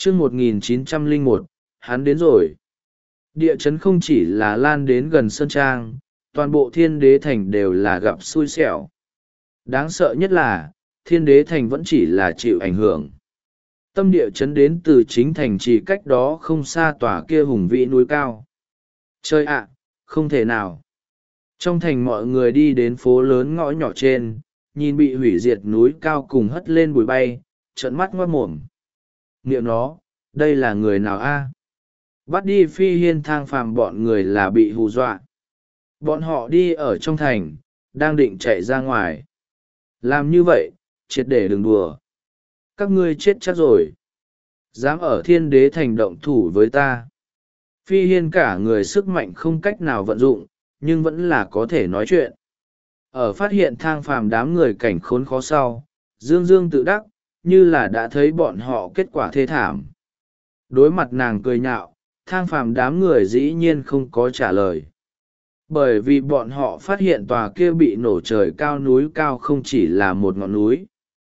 chương 1901, hắn đến rồi. Địa chấn không chỉ là lan đến gần sơn trang, toàn bộ Thiên Đế Thành đều là gặp xui xẻo. Đáng sợ nhất là, Thiên Đế Thành vẫn chỉ là chịu ảnh hưởng. Tâm địa chấn đến từ chính thành chỉ cách đó không xa tòa kia hùng vĩ núi cao. Chơi ạ, không thể nào. Trong thành mọi người đi đến phố lớn ngõ nhỏ trên, nhìn bị hủy diệt núi cao cùng hất lên bụi bay, trợn mắt ngoác mồm. Niệm nó, đây là người nào a? Bắt đi Phi Hiên Thang Phàm bọn người là bị hù dọa. Bọn họ đi ở trong thành, đang định chạy ra ngoài. Làm như vậy, triệt để đừng đùa. Các ngươi chết chắc rồi. Dám ở Thiên Đế Thành động thủ với ta. Phi Hiên cả người sức mạnh không cách nào vận dụng, nhưng vẫn là có thể nói chuyện. Ở phát hiện Thang Phàm đám người cảnh khốn khó sau, Dương Dương tự đắc, như là đã thấy bọn họ kết quả thê thảm. Đối mặt nàng cười nhạo, Thang Phàm đám người dĩ nhiên không có trả lời. Bởi vì bọn họ phát hiện tòa kia bị nổ trời cao núi cao không chỉ là một ngọn núi.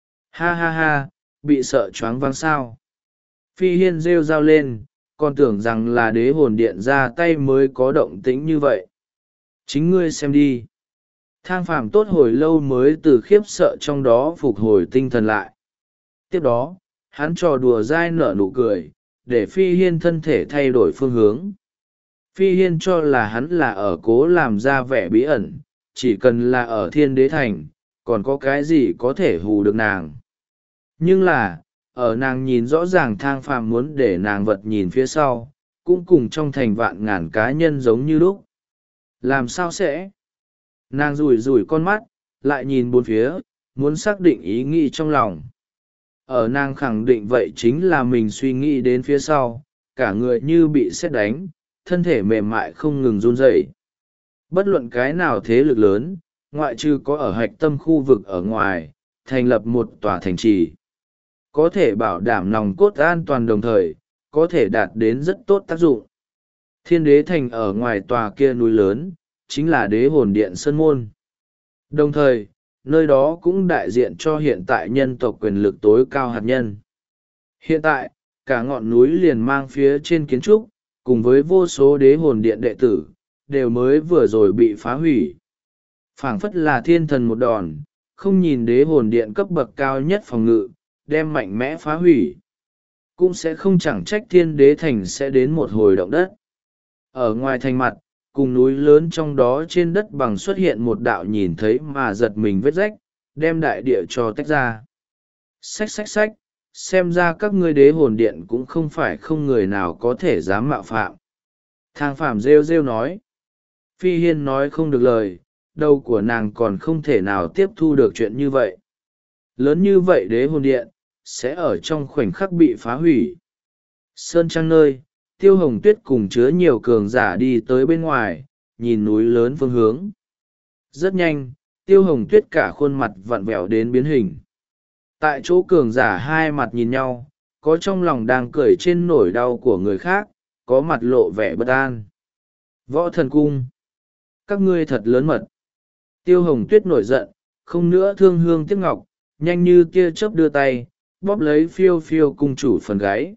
Ha ha ha, bị sợ choáng váng sao. Phi Hiên rêu rao lên, còn tưởng rằng là đế hồn điện ra tay mới có động tĩnh như vậy. Chính ngươi xem đi. Thang Phàm tốt hồi lâu mới từ khiếp sợ trong đó phục hồi tinh thần lại. Tiếp đó, hắn trò đùa dai nở nụ cười, để Phi Hiên thân thể thay đổi phương hướng. Phi Hiên cho là hắn là ở cố làm ra vẻ bí ẩn, chỉ cần là ở Thiên Đế Thành, còn có cái gì có thể hù được nàng. Nhưng là, ở nàng nhìn rõ ràng Thang Phàm muốn để nàng vật nhìn phía sau, cũng cùng trong thành vạn ngàn cá nhân giống như lúc. Làm sao sẽ? Nàng rủi rủi con mắt, lại nhìn bốn phía, muốn xác định ý nghĩ trong lòng. Ở nàng khẳng định vậy chính là mình suy nghĩ đến phía sau, cả người như bị sét đánh, thân thể mềm mại không ngừng run rẩy. Bất luận cái nào thế lực lớn, ngoại trừ có ở hạch tâm khu vực ở ngoài, thành lập một tòa thành trì. Có thể bảo đảm nòng cốt an toàn đồng thời, có thể đạt đến rất tốt tác dụng. Thiên Đế Thành ở ngoài tòa kia núi lớn, chính là đế hồn điện Sơn Môn. Đồng thời, nơi đó cũng đại diện cho hiện tại nhân tộc quyền lực tối cao hạt nhân. Hiện tại, cả ngọn núi liền mang phía trên kiến trúc, cùng với vô số đế hồn điện đệ tử, đều mới vừa rồi bị phá hủy. Phảng phất là thiên thần một đòn, không nhìn đế hồn điện cấp bậc cao nhất phòng ngự, đem mạnh mẽ phá hủy. Cũng sẽ không chẳng trách Thiên Đế Thành sẽ đến một hồi động đất. Ở ngoài thành mặt, cùng núi lớn trong đó trên đất bằng xuất hiện một đạo nhìn thấy mà giật mình vết rách, đem đại địa cho tách ra. Xách xách xách, xem ra các ngươi đế hồn điện cũng không phải không người nào có thể dám mạo phạm. Thang Phàm rêu rêu nói. Phi Hiên nói không được lời, đầu của nàng còn không thể nào tiếp thu được chuyện như vậy. Lớn như vậy đế hồn điện, sẽ ở trong khoảnh khắc bị phá hủy. Sơn Trang nơi, Tiêu Hồng Tuyết cùng chứa nhiều cường giả đi tới bên ngoài, nhìn núi lớn phương hướng. Rất nhanh, Tiêu Hồng Tuyết cả khuôn mặt vặn vẹo đến biến hình. Tại chỗ cường giả hai mặt nhìn nhau, có trong lòng đang cười trên nỗi đau của người khác, có mặt lộ vẻ bất an. Võ Thần Cung, các ngươi thật lớn mật. Tiêu Hồng Tuyết nổi giận, không nữa thương hương tiếc ngọc, nhanh như tia chớp đưa tay, bóp lấy Phiêu Phiêu cung chủ phần gáy.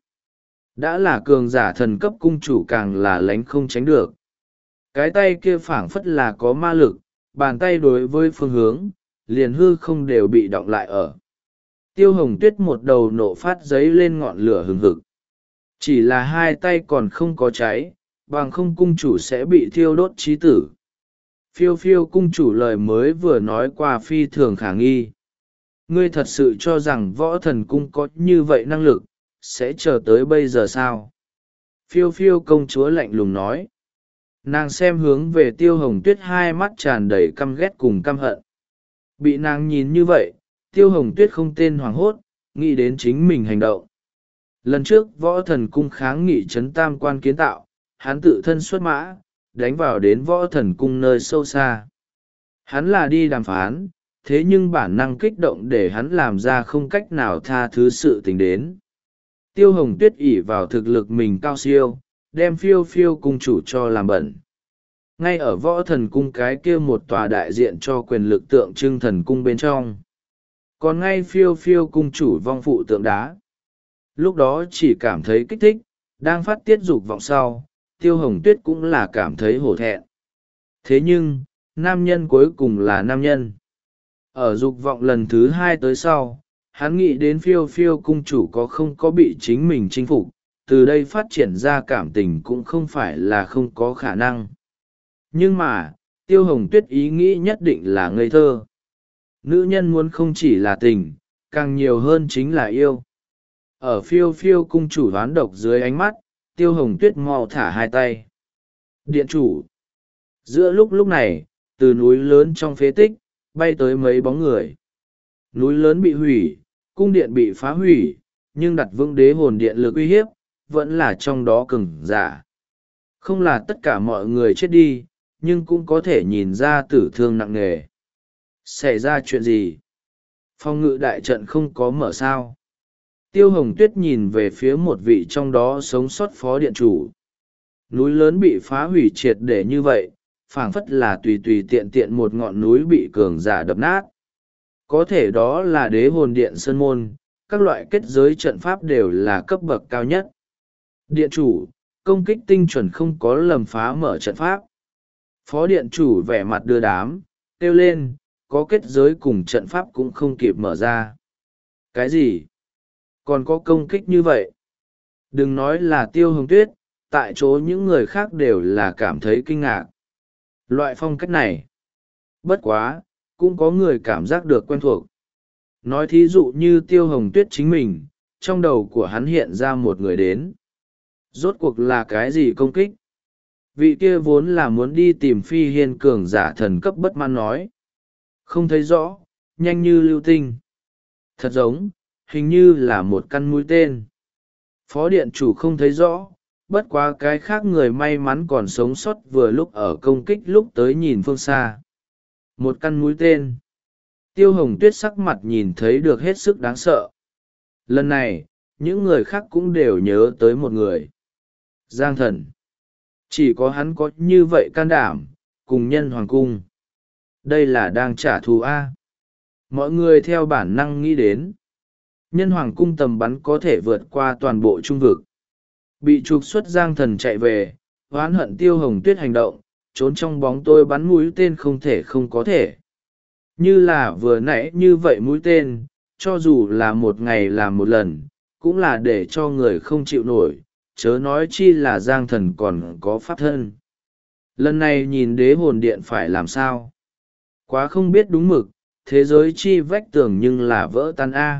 Đã là cường giả thần cấp cung chủ càng là lánh không tránh được. Cái tay kia phảng phất là có ma lực, bàn tay đối với phương hướng, liền hư không đều bị đọng lại ở. Tiêu Hồng Tuyết một đầu nộ phát giấy lên ngọn lửa hừng hực. Chỉ là hai tay còn không có cháy, bằng không cung chủ sẽ bị thiêu đốt chí tử. Phiêu Phiêu cung chủ lời mới vừa nói qua phi thường khả nghi. Ngươi thật sự cho rằng Võ Thần Cung có như vậy năng lực, sẽ chờ tới bây giờ sao? Phiêu Phiêu công chúa lạnh lùng nói. Nàng xem hướng về Tiêu Hồng Tuyết, hai mắt tràn đầy căm ghét cùng căm hận. Bị nàng nhìn như vậy, Tiêu Hồng Tuyết không tên hoảng hốt, nghĩ đến chính mình hành động. Lần trước Võ Thần Cung kháng nghị trấn tam quan kiến tạo, hắn tự thân xuất mã, đánh vào đến Võ Thần Cung nơi sâu xa. Hắn là đi đàm phán, thế nhưng bản năng kích động để hắn làm ra không cách nào tha thứ sự tình đến. Tiêu Hồng Tuyết ỷ vào thực lực mình cao siêu, đem Phiêu Phiêu cung chủ cho làm bẩn. Ngay ở Võ Thần Cung cái kia một tòa đại diện cho quyền lực tượng trưng thần cung bên trong. Còn ngay Phiêu Phiêu cung chủ vong phụ tượng đá. lúc đó chỉ cảm thấy kích thích, đang phát tiết dục vọng sau, Tiêu Hồng Tuyết cũng là cảm thấy hổ thẹn. Thế nhưng, nam nhân cuối cùng là nam nhân. Ở dục vọng lần thứ hai tới sau, hắn nghĩ đến phiêu phiêu cung chủ có không có bị chính mình chinh phục, từ đây phát triển ra cảm tình cũng không phải là không có khả năng. Nhưng mà, Tiêu Hồng Tuyết ý nghĩ nhất định là ngây thơ. Nữ nhân muốn không chỉ là tình, càng nhiều hơn chính là yêu. Ở phiêu phiêu cung chủ hoán độc dưới ánh mắt, Tiêu Hồng Tuyết mau thả hai tay. Điện chủ. Giữa lúc này, từ núi lớn trong phế tích, bay tới mấy bóng người. Núi lớn bị hủy, cung điện bị phá hủy, nhưng đặt vững đế hồn điện lực uy hiếp, vẫn là trong đó cường giả. Không là tất cả mọi người chết đi, nhưng cũng có thể nhìn ra tử thương nặng nề. Xảy ra chuyện gì? Phòng ngự đại trận không có mở sao? Tiêu Hồng Tuyết nhìn về phía một vị trong đó sống sót phó điện chủ. Núi lớn bị phá hủy triệt để như vậy, phảng phất là tùy tùy tiện tiện một ngọn núi bị cường giả đập nát. Có thể đó là đế hồn điện sơn môn, các loại kết giới trận pháp đều là cấp bậc cao nhất. Điện chủ, công kích tinh chuẩn không có lầm phá mở trận pháp. Phó điện chủ vẻ mặt đưa đám, kêu lên, có kết giới cùng trận pháp cũng không kịp mở ra. Cái gì? Còn có công kích như vậy? Đừng nói là Tiêu Hồng Tuyết, tại chỗ những người khác đều là cảm thấy kinh ngạc. Loại phong cách này. Bất quá, cũng có người cảm giác được quen thuộc. Nói thí dụ như Tiêu Hồng Tuyết chính mình, trong đầu của hắn hiện ra một người đến. Rốt cuộc là cái gì công kích? Vị kia vốn là muốn đi tìm Phi Hiên cường giả thần cấp bất mãn nói. Không thấy rõ, nhanh như lưu tinh. Thật giống, hình như là một căn mũi tên. Phó điện chủ không thấy rõ, bất quá cái khác người may mắn còn sống sót vừa lúc ở công kích lúc tới nhìn phương xa. Một căn mũi tên. Tiêu Hồng Tuyết sắc mặt nhìn thấy được hết sức đáng sợ. Lần này, những người khác cũng đều nhớ tới một người. Giang Thần. Chỉ có hắn có như vậy can đảm, cùng nhân hoàng cung. Đây là đang trả thù A. Mọi người theo bản năng nghĩ đến. Nhân hoàng cung tầm bắn có thể vượt qua toàn bộ trung vực. Bị trục xuất Giang Thần chạy về, oán hận Tiêu Hồng Tuyết hành động, trốn trong bóng tôi bắn mũi tên không thể không có thể. Như là vừa nãy như vậy mũi tên, cho dù là một ngày làm một lần, cũng là để cho người không chịu nổi, chớ nói chi là Giang Thần còn có pháp thân. Lần này nhìn đế hồn điện phải làm sao? Quá không biết đúng mực, thế giới chi vách tường nhưng là vỡ tan A.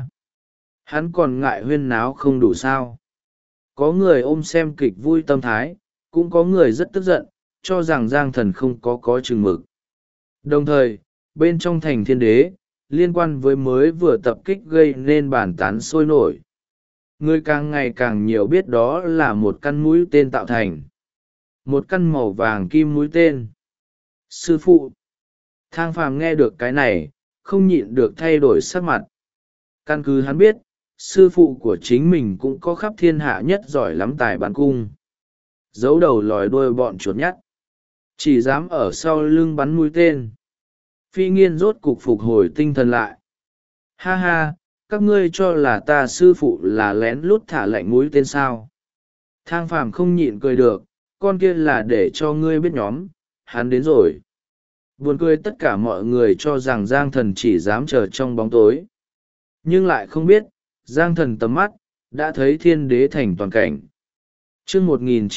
Hắn còn ngại huyên náo không đủ sao. Có người ôm xem kịch vui tâm thái, cũng có người rất tức giận, cho rằng Giang Thần không có chừng mực. Đồng thời, bên trong thành thiên đế, liên quan với mới vừa tập kích gây nên bàn tán sôi nổi. Người càng ngày càng nhiều biết đó là một căn mũi tên tạo thành. Một căn màu vàng kim mũi tên. Sư phụ. Thang Phàm nghe được cái này, không nhịn được thay đổi sắc mặt. Căn cứ hắn biết, sư phụ của chính mình cũng có khắp thiên hạ nhất giỏi lắm tài bắn cung. Giấu đầu lòi đuôi bọn chuột nhắt. Chỉ dám ở sau lưng bắn mũi tên. Phi Nghiên rốt cục phục hồi tinh thần lại. Ha ha, các ngươi cho là ta sư phụ là lén lút thả lệnh mũi tên sao? Thang Phàm không nhịn cười được, con kia là để cho ngươi biết nhóm, hắn đến rồi. Buồn cười tất cả mọi người cho rằng Giang Thần chỉ dám chờ trong bóng tối. Nhưng lại không biết, Giang Thần tầm mắt, đã thấy thiên đế thành toàn cảnh. chương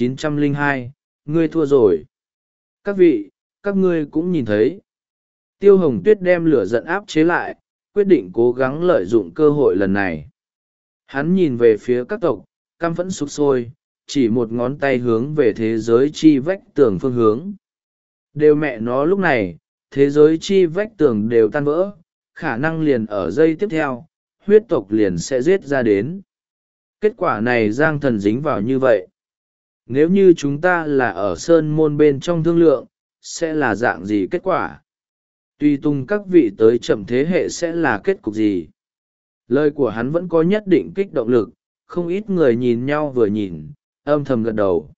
1902, ngươi thua rồi. Các vị, các ngươi cũng nhìn thấy. Tiêu Hồng Tuyết đem lửa giận áp chế lại, quyết định cố gắng lợi dụng cơ hội lần này. Hắn nhìn về phía các tộc, căm phẫn sục sôi, chỉ một ngón tay hướng về thế giới chi vách tường phương hướng. Đều mẹ nó lúc này, thế giới chi vách tường đều tan vỡ, khả năng liền ở giây tiếp theo, huyết tộc liền sẽ giết ra đến. Kết quả này Giang Thần dính vào như vậy. Nếu như chúng ta là ở sơn môn bên trong thương lượng, sẽ là dạng gì kết quả? Tùy tung các vị tới chậm thế hệ sẽ là kết cục gì? Lời của hắn vẫn có nhất định kích động lực, không ít người nhìn nhau vừa nhìn, âm thầm gật đầu.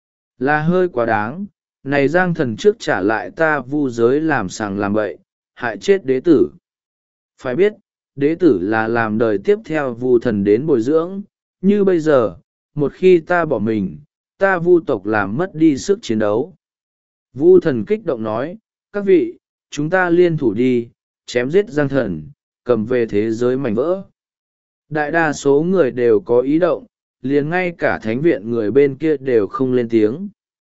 Là hơi quá đáng, này Giang Thần trước trả lại ta vu giới làm sàng làm bậy, hại chết đế tử. Phải biết, đế tử là làm đời tiếp theo vu thần đến bồi dưỡng, như bây giờ, một khi ta bỏ mình, ta Vu tộc làm mất đi sức chiến đấu. Vu thần kích động nói, các vị, chúng ta liên thủ đi, chém giết Giang Thần, cầm về thế giới mảnh vỡ. Đại đa số người đều có ý động, liền ngay cả thánh viện người bên kia đều không lên tiếng.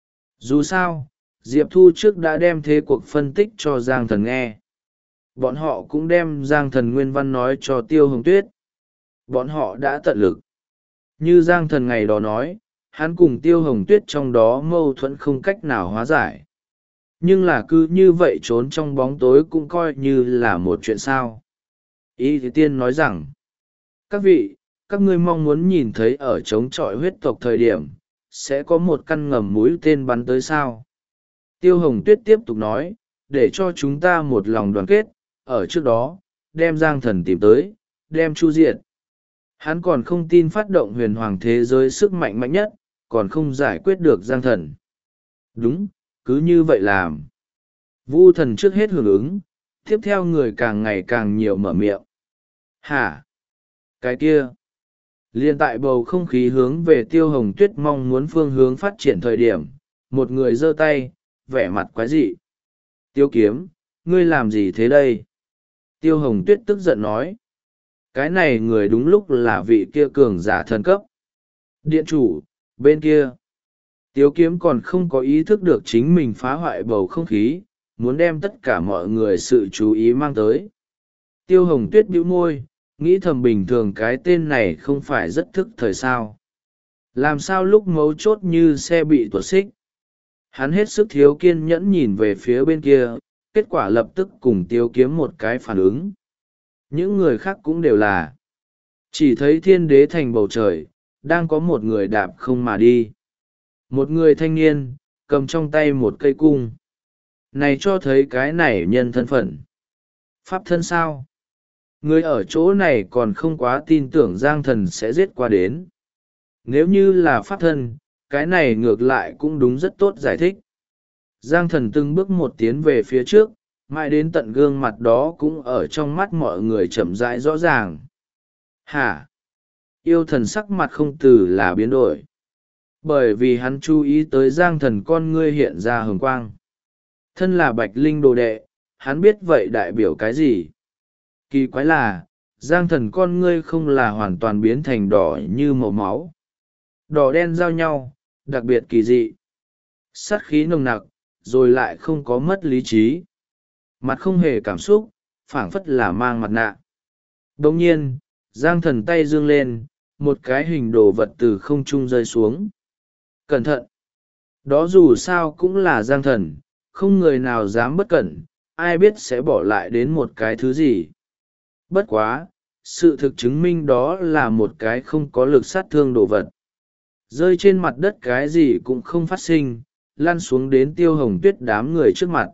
Dù sao, Diệp Thu trước đã đem thế cuộc phân tích cho Giang Thần nghe. Bọn họ cũng đem Giang Thần nguyên văn nói cho Tiêu Hồng Tuyết. Bọn họ đã tận lực. Như Giang Thần ngày đó nói, hắn cùng Tiêu Hồng Tuyết trong đó mâu thuẫn không cách nào hóa giải. Nhưng là cứ như vậy trốn trong bóng tối cũng coi như là một chuyện sao. Y Thế Tiên nói rằng, các vị, các ngươi mong muốn nhìn thấy ở chống chọi huyết tộc thời điểm, sẽ có một căn ngầm mũi tên bắn tới sao. Tiêu Hồng Tuyết tiếp tục nói, để cho chúng ta một lòng đoàn kết, ở trước đó, đem Giang Thần tìm tới, đem chu diệt. Hắn còn không tin phát động huyền hoàng thế giới sức mạnh mạnh nhất, còn không giải quyết được Giang Thần. Đúng, cứ như vậy làm. Vu thần trước hết hưởng ứng, tiếp theo người càng ngày càng nhiều mở miệng. Hả? Cái kia? Liên tại bầu không khí hướng về Tiêu Hồng Tuyết mong muốn phương hướng phát triển thời điểm, một người giơ tay, vẻ mặt quái dị. Tiêu Kiếm, ngươi làm gì thế đây? Tiêu Hồng Tuyết tức giận nói. Cái này người đúng lúc là vị kia cường giả thần cấp. Điện chủ, bên kia. Tiêu Kiếm còn không có ý thức được chính mình phá hoại bầu không khí, muốn đem tất cả mọi người sự chú ý mang tới. Tiêu Hồng Tuyết bĩu môi, nghĩ thầm bình thường cái tên này không phải rất thức thời sao. Làm sao lúc mấu chốt như xe bị tuột xích. Hắn hết sức thiếu kiên nhẫn nhìn về phía bên kia, kết quả lập tức cùng Tiêu Kiếm một cái phản ứng. Những người khác cũng đều là. Chỉ thấy thiên đế thành bầu trời, đang có một người đạp không mà đi. Một người thanh niên, cầm trong tay một cây cung. Này cho thấy cái này nhân thân phận. Pháp thân sao? Người ở chỗ này còn không quá tin tưởng Giang Thần sẽ giết qua đến. Nếu như là pháp thân, cái này ngược lại cũng đúng rất tốt giải thích. Giang Thần từng bước một tiến về phía trước, mãi đến tận gương mặt đó cũng ở trong mắt mọi người chậm rãi rõ ràng. Hả? Yêu thần sắc mặt không từ là biến đổi. Bởi vì hắn chú ý tới Giang Thần con ngươi hiện ra hồng quang. Thân là Bạch Linh đồ đệ, hắn biết vậy đại biểu cái gì. Kỳ quái là, Giang Thần con ngươi không là hoàn toàn biến thành đỏ như màu máu. Đỏ đen giao nhau, đặc biệt kỳ dị. Sát khí nồng nặc, rồi lại không có mất lý trí. Mặt không hề cảm xúc, phảng phất là mang mặt nạ. Đồng nhiên, Giang Thần tay dương lên, một cái hình đồ vật từ không trung rơi xuống. Cẩn thận! Đó dù sao cũng là Giang Thần, không người nào dám bất cẩn, ai biết sẽ bỏ lại đến một cái thứ gì. Bất quá, sự thực chứng minh đó là một cái không có lực sát thương đồ vật. Rơi trên mặt đất cái gì cũng không phát sinh, lăn xuống đến Tiêu Hồng Tuyết đám người trước mặt.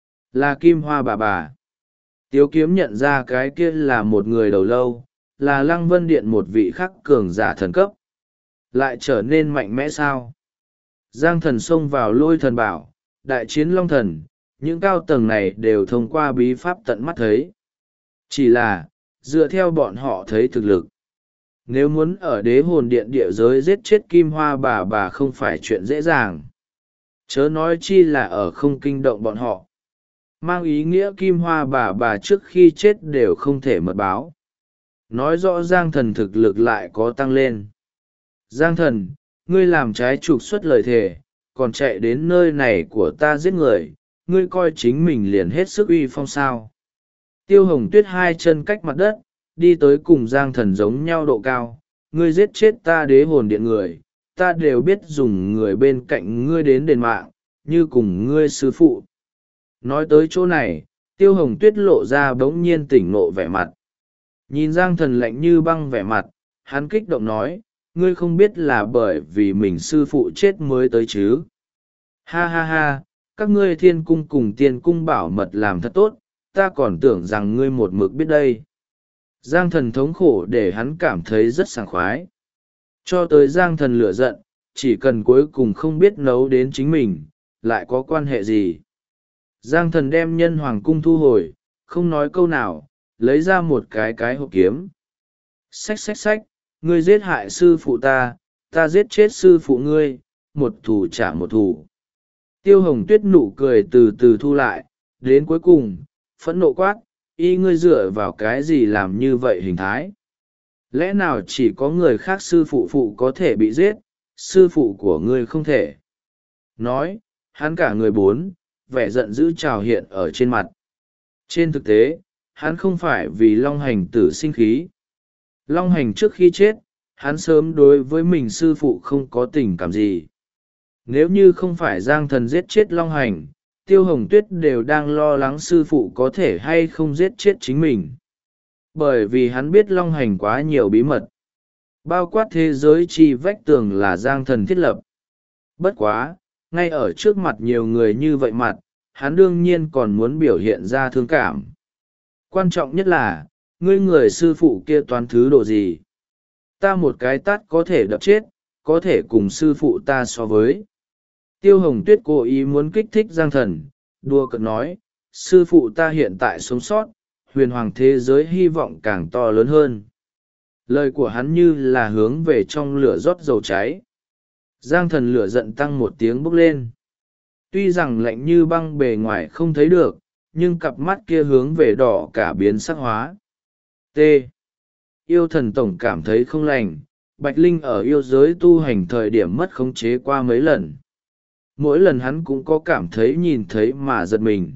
Là Kim Hoa bà bà. Tiếu Kiếm nhận ra cái kia là một người đầu lâu, là Lăng Vân Điện một vị khắc cường giả thần cấp. Lại trở nên mạnh mẽ sao? Giang Thần xông vào Lôi Thần bảo, đại chiến Long Thần, những cao tầng này đều thông qua bí pháp tận mắt thấy. Chỉ là, dựa theo bọn họ thấy thực lực. Nếu muốn ở Đế Hồn Điện địa giới giết chết Kim Hoa bà không phải chuyện dễ dàng. Chớ nói chi là ở không kinh động bọn họ. Mang ý nghĩa Kim Hoa bà trước khi chết đều không thể mật báo. Nói rõ Giang Thần thực lực lại có tăng lên. Giang Thần, ngươi làm trái trục xuất lời thề, còn chạy đến nơi này của ta giết người, ngươi coi chính mình liền hết sức uy phong sao. Tiêu Hồng Tuyết hai chân cách mặt đất, đi tới cùng Giang Thần giống nhau độ cao, ngươi giết chết ta Đế Hồn Điện người, ta đều biết dùng người bên cạnh ngươi đến đền mạng, như cùng ngươi sư phụ. Nói tới chỗ này, Tiêu Hồng Tuyết lộ ra bỗng nhiên tỉnh nộ vẻ mặt. Nhìn Giang Thần lạnh như băng vẻ mặt, hắn kích động nói, ngươi không biết là bởi vì mình sư phụ chết mới tới chứ. Ha ha ha, các ngươi thiên cung cùng tiên cung bảo mật làm thật tốt, ta còn tưởng rằng ngươi một mực biết đây. Giang Thần thống khổ để hắn cảm thấy rất sảng khoái. Cho tới Giang Thần lửa giận, chỉ cần cuối cùng không biết nấu đến chính mình, lại có quan hệ gì. Giang Thần đem nhân hoàng cung thu hồi, không nói câu nào, lấy ra một cái hộp kiếm. Xách xách xách, ngươi giết hại sư phụ ta giết chết sư phụ ngươi, một thù trả một thù. Tiêu Hồng Tuyết nụ cười từ từ thu lại, đến cuối cùng, phẫn nộ quát, y ngươi dựa vào cái gì làm như vậy hình thái? Lẽ nào chỉ có người khác sư phụ phụ có thể bị giết, sư phụ của ngươi không thể? Nói, hắn cả người bốn, vẻ giận dữ trào hiện ở trên mặt. Trên thực tế, hắn không phải vì Long Hành tử sinh khí. Long Hành trước khi chết, hắn sớm đối với mình sư phụ không có tình cảm gì. Nếu như không phải Giang Thần giết chết Long Hành, Tiêu Hồng Tuyết đều đang lo lắng sư phụ có thể hay không giết chết chính mình. Bởi vì hắn biết Long Hành quá nhiều bí mật. Bao quát thế giới chi vách tường là Giang Thần thiết lập. Bất quá, ngay ở trước mặt nhiều người như vậy mặt, hắn đương nhiên còn muốn biểu hiện ra thương cảm. Quan trọng nhất là, ngươi người sư phụ kia toán thứ độ gì? Ta một cái tát có thể đập chết, có thể cùng sư phụ ta so với. Tiêu Hồng Tuyết cố ý muốn kích thích Giang Thần, đùa cợt nói, sư phụ ta hiện tại sống sót, huyền hoàng thế giới hy vọng càng to lớn hơn. Lời của hắn như là hướng về trong lửa rót dầu cháy. Giang Thần lửa giận tăng một tiếng bốc lên. Tuy rằng lạnh như băng bề ngoài không thấy được, nhưng cặp mắt kia hướng về đỏ cả biến sắc hóa. T. Yêu thần tổng cảm thấy không lành, Bạch Linh ở yêu giới tu hành thời điểm mất khống chế qua mấy lần. Mỗi lần hắn cũng có cảm thấy nhìn thấy mà giật mình.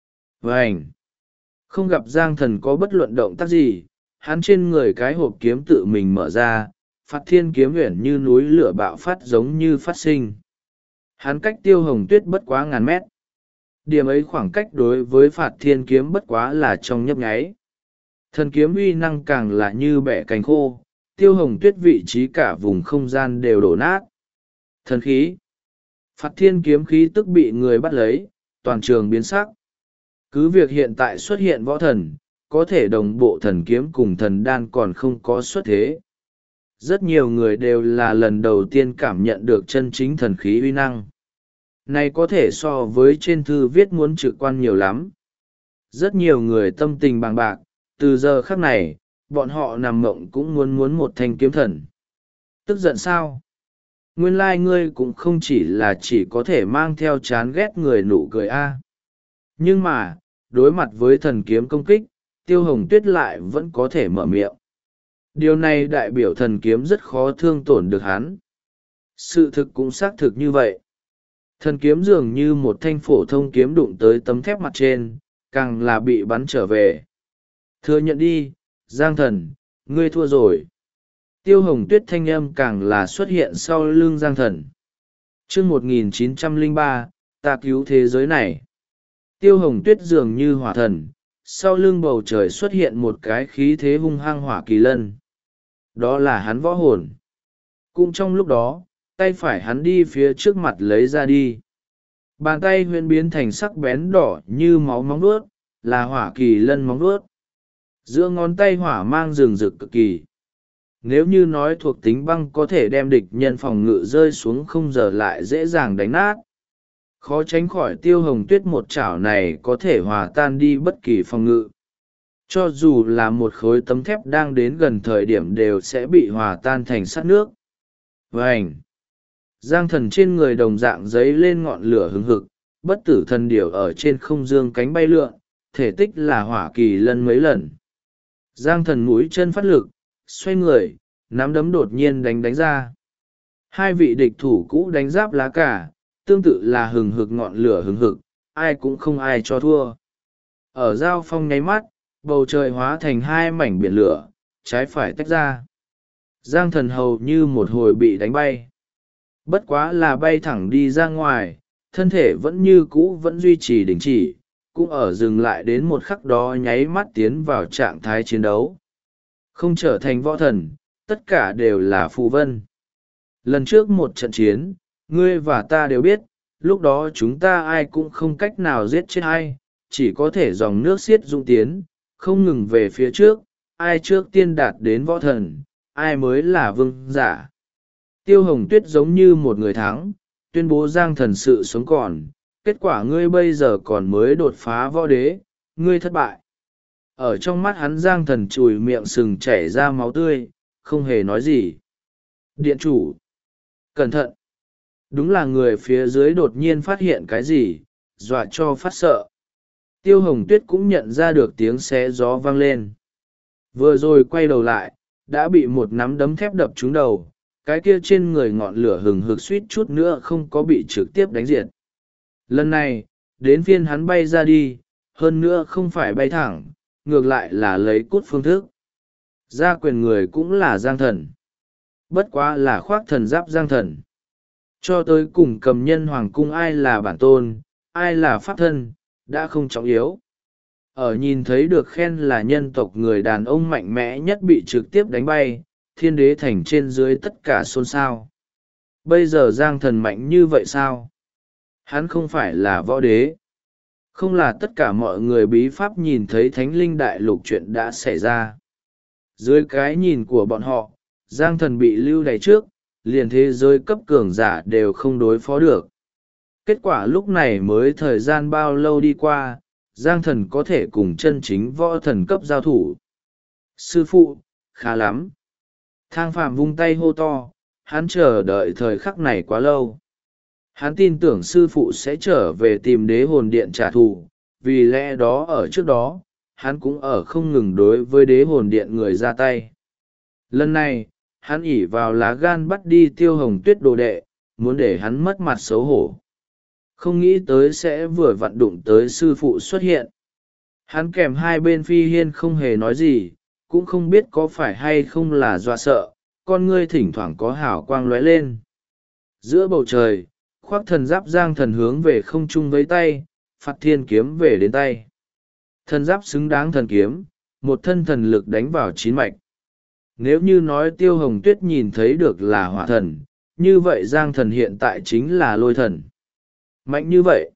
Vânh! Không gặp Giang Thần có bất luận động tác gì, hắn trên người cái hộp kiếm tự mình mở ra, Phạt Thiên kiếm uyển như núi lửa bạo phát giống như phát sinh. Hắn cách Tiêu Hồng Tuyết bất quá ngàn mét. Điểm ấy khoảng cách đối với Phạt Thiên kiếm bất quá là trong nhấp nháy. Thần kiếm uy năng càng là như bẻ cành khô, Tiêu Hồng Tuyết vị trí cả vùng không gian đều đổ nát. Thần khí. Phạt Thiên kiếm khí tức bị người bắt lấy, toàn trường biến sắc. Cứ việc hiện tại xuất hiện võ thần, có thể đồng bộ thần kiếm cùng thần đan còn không có xuất thế. Rất nhiều người đều là lần đầu tiên cảm nhận được chân chính thần khí uy năng. Này có thể so với trên thư viết muốn trực quan nhiều lắm. Rất nhiều người tâm tình bằng bạc, từ giờ khắc này, bọn họ nằm mộng cũng muốn một thanh kiếm thần. Tức giận sao? Nguyên lai ngươi cũng không chỉ là chỉ có thể mang theo chán ghét người nụ cười a. Nhưng mà, đối mặt với thần kiếm công kích, Tiêu Hồng Tuyết lại vẫn có thể mở miệng. Điều này đại biểu thần kiếm rất khó thương tổn được hắn. Sự thực cũng xác thực như vậy. Thần kiếm dường như một thanh phổ thông kiếm đụng tới tấm thép mặt trên, càng là bị bắn trở về. Thừa nhận đi, Giang Thần, ngươi thua rồi. Tiêu Hồng Tuyết thanh âm càng là xuất hiện sau lưng Giang Thần. Chương 1903, ta cứu thế giới này. Tiêu Hồng Tuyết dường như hỏa thần, sau lưng bầu trời xuất hiện một cái khí thế hung hăng hỏa kỳ lân. Đó là hắn võ hồn. Cũng trong lúc đó, tay phải hắn đi phía trước mặt lấy ra đi. Bàn tay huyễn biến thành sắc bén đỏ như máu móng đuốt, là hỏa kỳ lân móng đuốt. Giữa ngón tay hỏa mang rừng rực cực kỳ. Nếu như nói thuộc tính băng có thể đem địch nhân phòng ngự rơi xuống không giờ lại dễ dàng đánh nát. Khó tránh khỏi Tiêu Hồng Tuyết một chảo này có thể hòa tan đi bất kỳ phòng ngự. Cho dù là một khối tấm thép đang đến gần thời điểm đều sẽ bị hòa tan thành sắt nước. Vânh! Giang Thần trên người đồng dạng giấy lên ngọn lửa hứng hực, bất tử thần điểu ở trên không dương cánh bay lượn, thể tích là hỏa kỳ lân mấy lần. Giang Thần mũi chân phát lực, xoay người, nắm đấm đột nhiên đánh ra. Hai vị địch thủ cũ đánh giáp lá cả, tương tự là hừng hực ngọn lửa hừng hực, ai cũng không ai cho thua. Ở giao phong nháy mắt, bầu trời hóa thành hai mảnh biển lửa, trái phải tách ra. Giang Thần hầu như một hồi bị đánh bay. Bất quá là bay thẳng đi ra ngoài, thân thể vẫn như cũ vẫn duy trì đình chỉ, cũng ở dừng lại đến một khắc đó nháy mắt tiến vào trạng thái chiến đấu. Không trở thành võ thần, tất cả đều là phù vân. Lần trước một trận chiến, ngươi và ta đều biết, lúc đó chúng ta ai cũng không cách nào giết chết ai, chỉ có thể dòng nước xiết dũng tiến, không ngừng về phía trước, ai trước tiên đạt đến võ thần, ai mới là vương giả. Tiêu Hồng Tuyết giống như một người thắng, tuyên bố Giang Thần sự sống còn, kết quả ngươi bây giờ còn mới đột phá võ đế, ngươi thất bại. Ở trong mắt hắn Giang Thần chùi miệng sừng chảy ra máu tươi, không hề nói gì. Điện chủ, cẩn thận. Đúng là người phía dưới đột nhiên phát hiện cái gì, dọa cho phát sợ. Tiêu Hồng Tuyết cũng nhận ra được tiếng xé gió vang lên. Vừa rồi quay đầu lại, đã bị một nắm đấm thép đập trúng đầu, cái kia trên người ngọn lửa hừng hực suýt chút nữa không có bị trực tiếp đánh diệt. Lần này, đến phiên hắn bay ra đi, hơn nữa không phải bay thẳng, ngược lại là lấy cút phương thức. Gia quyền người cũng là Giang Thần. Bất quá là khoác thần giáp Giang Thần. Cho tới cùng cầm nhân hoàng cung ai là bản tôn, ai là pháp thân, đã không trọng yếu. Ở nhìn thấy được khen là nhân tộc người đàn ông mạnh mẽ nhất bị trực tiếp đánh bay, thiên đế thành trên dưới tất cả xôn xao. Bây giờ Giang Thần mạnh như vậy sao? Hắn không phải là võ đế. Không là tất cả mọi người bí pháp nhìn thấy thánh linh đại lục chuyện đã xảy ra. Dưới cái nhìn của bọn họ, Giang Thần bị lưu đày trước, liền thế giới cấp cường giả đều không đối phó được. Kết quả lúc này mới thời gian bao lâu đi qua, Giang Thần có thể cùng chân chính võ thần cấp giao thủ. Sư phụ, khá lắm. Thang Phàm vung tay hô to, hắn chờ đợi thời khắc này quá lâu. Hắn tin tưởng sư phụ sẽ trở về tìm đế hồn điện trả thù, vì lẽ đó ở trước đó, hắn cũng ở không ngừng đối với đế hồn điện người ra tay. Lần này, hắn ỉ vào lá gan bắt đi Tiêu Hồng Tuyết đồ đệ, muốn để hắn mất mặt xấu hổ. Không nghĩ tới sẽ vừa vặn đụng tới sư phụ xuất hiện. Hắn kèm hai bên phi hiên không hề nói gì, cũng không biết có phải hay không là dọa sợ, con ngươi thỉnh thoảng có hào quang lóe lên. Giữa bầu trời, khoác thần giáp Giang Thần hướng về không trung với tay, phạt thiên kiếm về đến tay. Thần giáp xứng đáng thần kiếm, một thân thần lực đánh vào chín mạch. Nếu như nói Tiêu Hồng Tuyết nhìn thấy được là hỏa thần, như vậy Giang Thần hiện tại chính là lôi thần. Mạnh như vậy,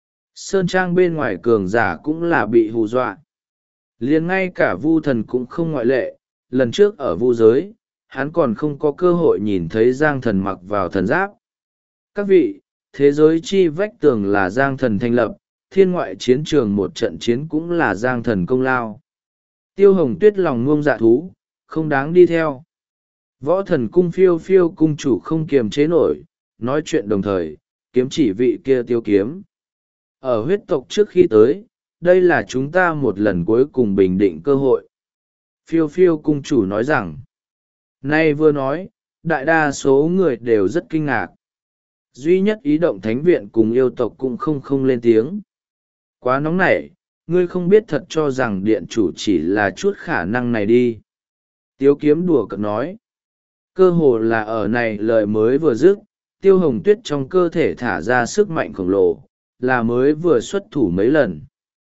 sơn trang bên ngoài cường giả cũng là bị hù dọa. Liền ngay cả Vu Thần cũng không ngoại lệ, lần trước ở Vu giới, hắn còn không có cơ hội nhìn thấy Giang Thần mặc vào thần giáp. Các vị, thế giới chi vách tường là Giang Thần thành lập, thiên ngoại chiến trường một trận chiến cũng là Giang Thần công lao. Tiêu Hồng Tuyết lòng ngông dạ thú, không đáng đi theo. Võ Thần cung phiêu phiêu cung chủ không kiềm chế nổi, nói chuyện đồng thời, kiếm chỉ vị kia Tiêu Kiếm. Ở huyết tộc trước khi tới, đây là chúng ta một lần cuối cùng bình định cơ hội. Phiêu phiêu cung chủ nói rằng, nay vừa nói, đại đa số người đều rất kinh ngạc. Duy nhất ý động thánh viện cùng yêu tộc cũng không lên tiếng. Quá nóng nảy, ngươi không biết thật cho rằng điện chủ chỉ là chút khả năng này đi. Tiếu Kiếm đùa cợt nói. Cơ hồ là ở này lời mới vừa dứt, Tiêu Hồng Tuyết trong cơ thể thả ra sức mạnh khổng lồ, là mới vừa xuất thủ mấy lần.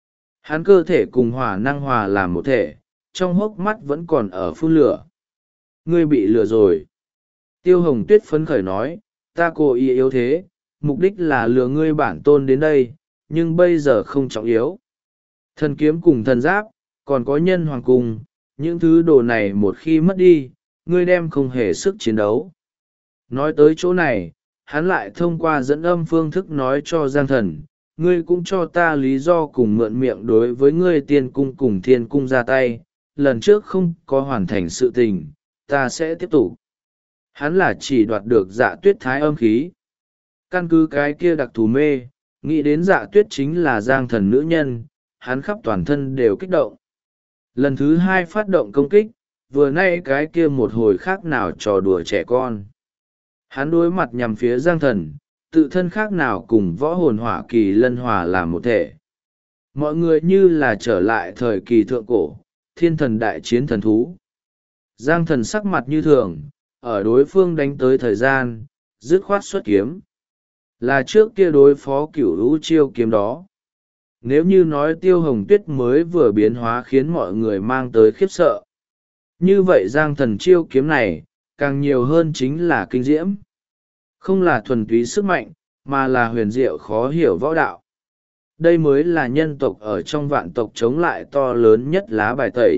Hắn cơ thể cùng hỏa năng hòa làm một thể, trong hốc mắt vẫn còn ở phun lửa. Ngươi bị lừa rồi. Tiêu Hồng Tuyết phấn khởi nói, ta cố ý yếu thế, mục đích là lừa ngươi bản tôn đến đây, nhưng bây giờ không trọng yếu. Thần kiếm cùng thần giáp, còn có nhân hoàng cung, những thứ đồ này một khi mất đi, ngươi đem không hề sức chiến đấu. Nói tới chỗ này, hắn lại thông qua dẫn âm phương thức nói cho Giang Thần, ngươi cũng cho ta lý do cùng mượn miệng đối với ngươi tiên cung cùng thiên cung ra tay, lần trước không có hoàn thành sự tình, ta sẽ tiếp tục. Hắn là chỉ đoạt được Dạ Tuyết thái âm khí. Căn cứ cái kia đặc thù mê, nghĩ đến Dạ Tuyết chính là Giang Thần nữ nhân, hắn khắp toàn thân đều kích động. Lần thứ hai phát động công kích, vừa nay cái kia một hồi khác nào trò đùa trẻ con. Hắn đối mặt nhằm phía Giang Thần, tự thân khác nào cùng võ hồn hỏa kỳ lân hòa làm một thể. Mọi người như là trở lại thời kỳ thượng cổ, thiên thần đại chiến thần thú. Giang Thần sắc mặt như thường, ở đối phương đánh tới thời gian, dứt khoát xuất kiếm. Là trước kia đối phó cửu lũ chiêu kiếm đó. Nếu như nói Tiêu Hồng Tuyết mới vừa biến hóa khiến mọi người mang tới khiếp sợ. Như vậy Giang Thần chiêu kiếm này, càng nhiều hơn chính là kinh diễm. Không là thuần túy sức mạnh, mà là huyền diệu khó hiểu võ đạo. Đây mới là nhân tộc ở trong vạn tộc chống lại to lớn nhất lá bài tẩy.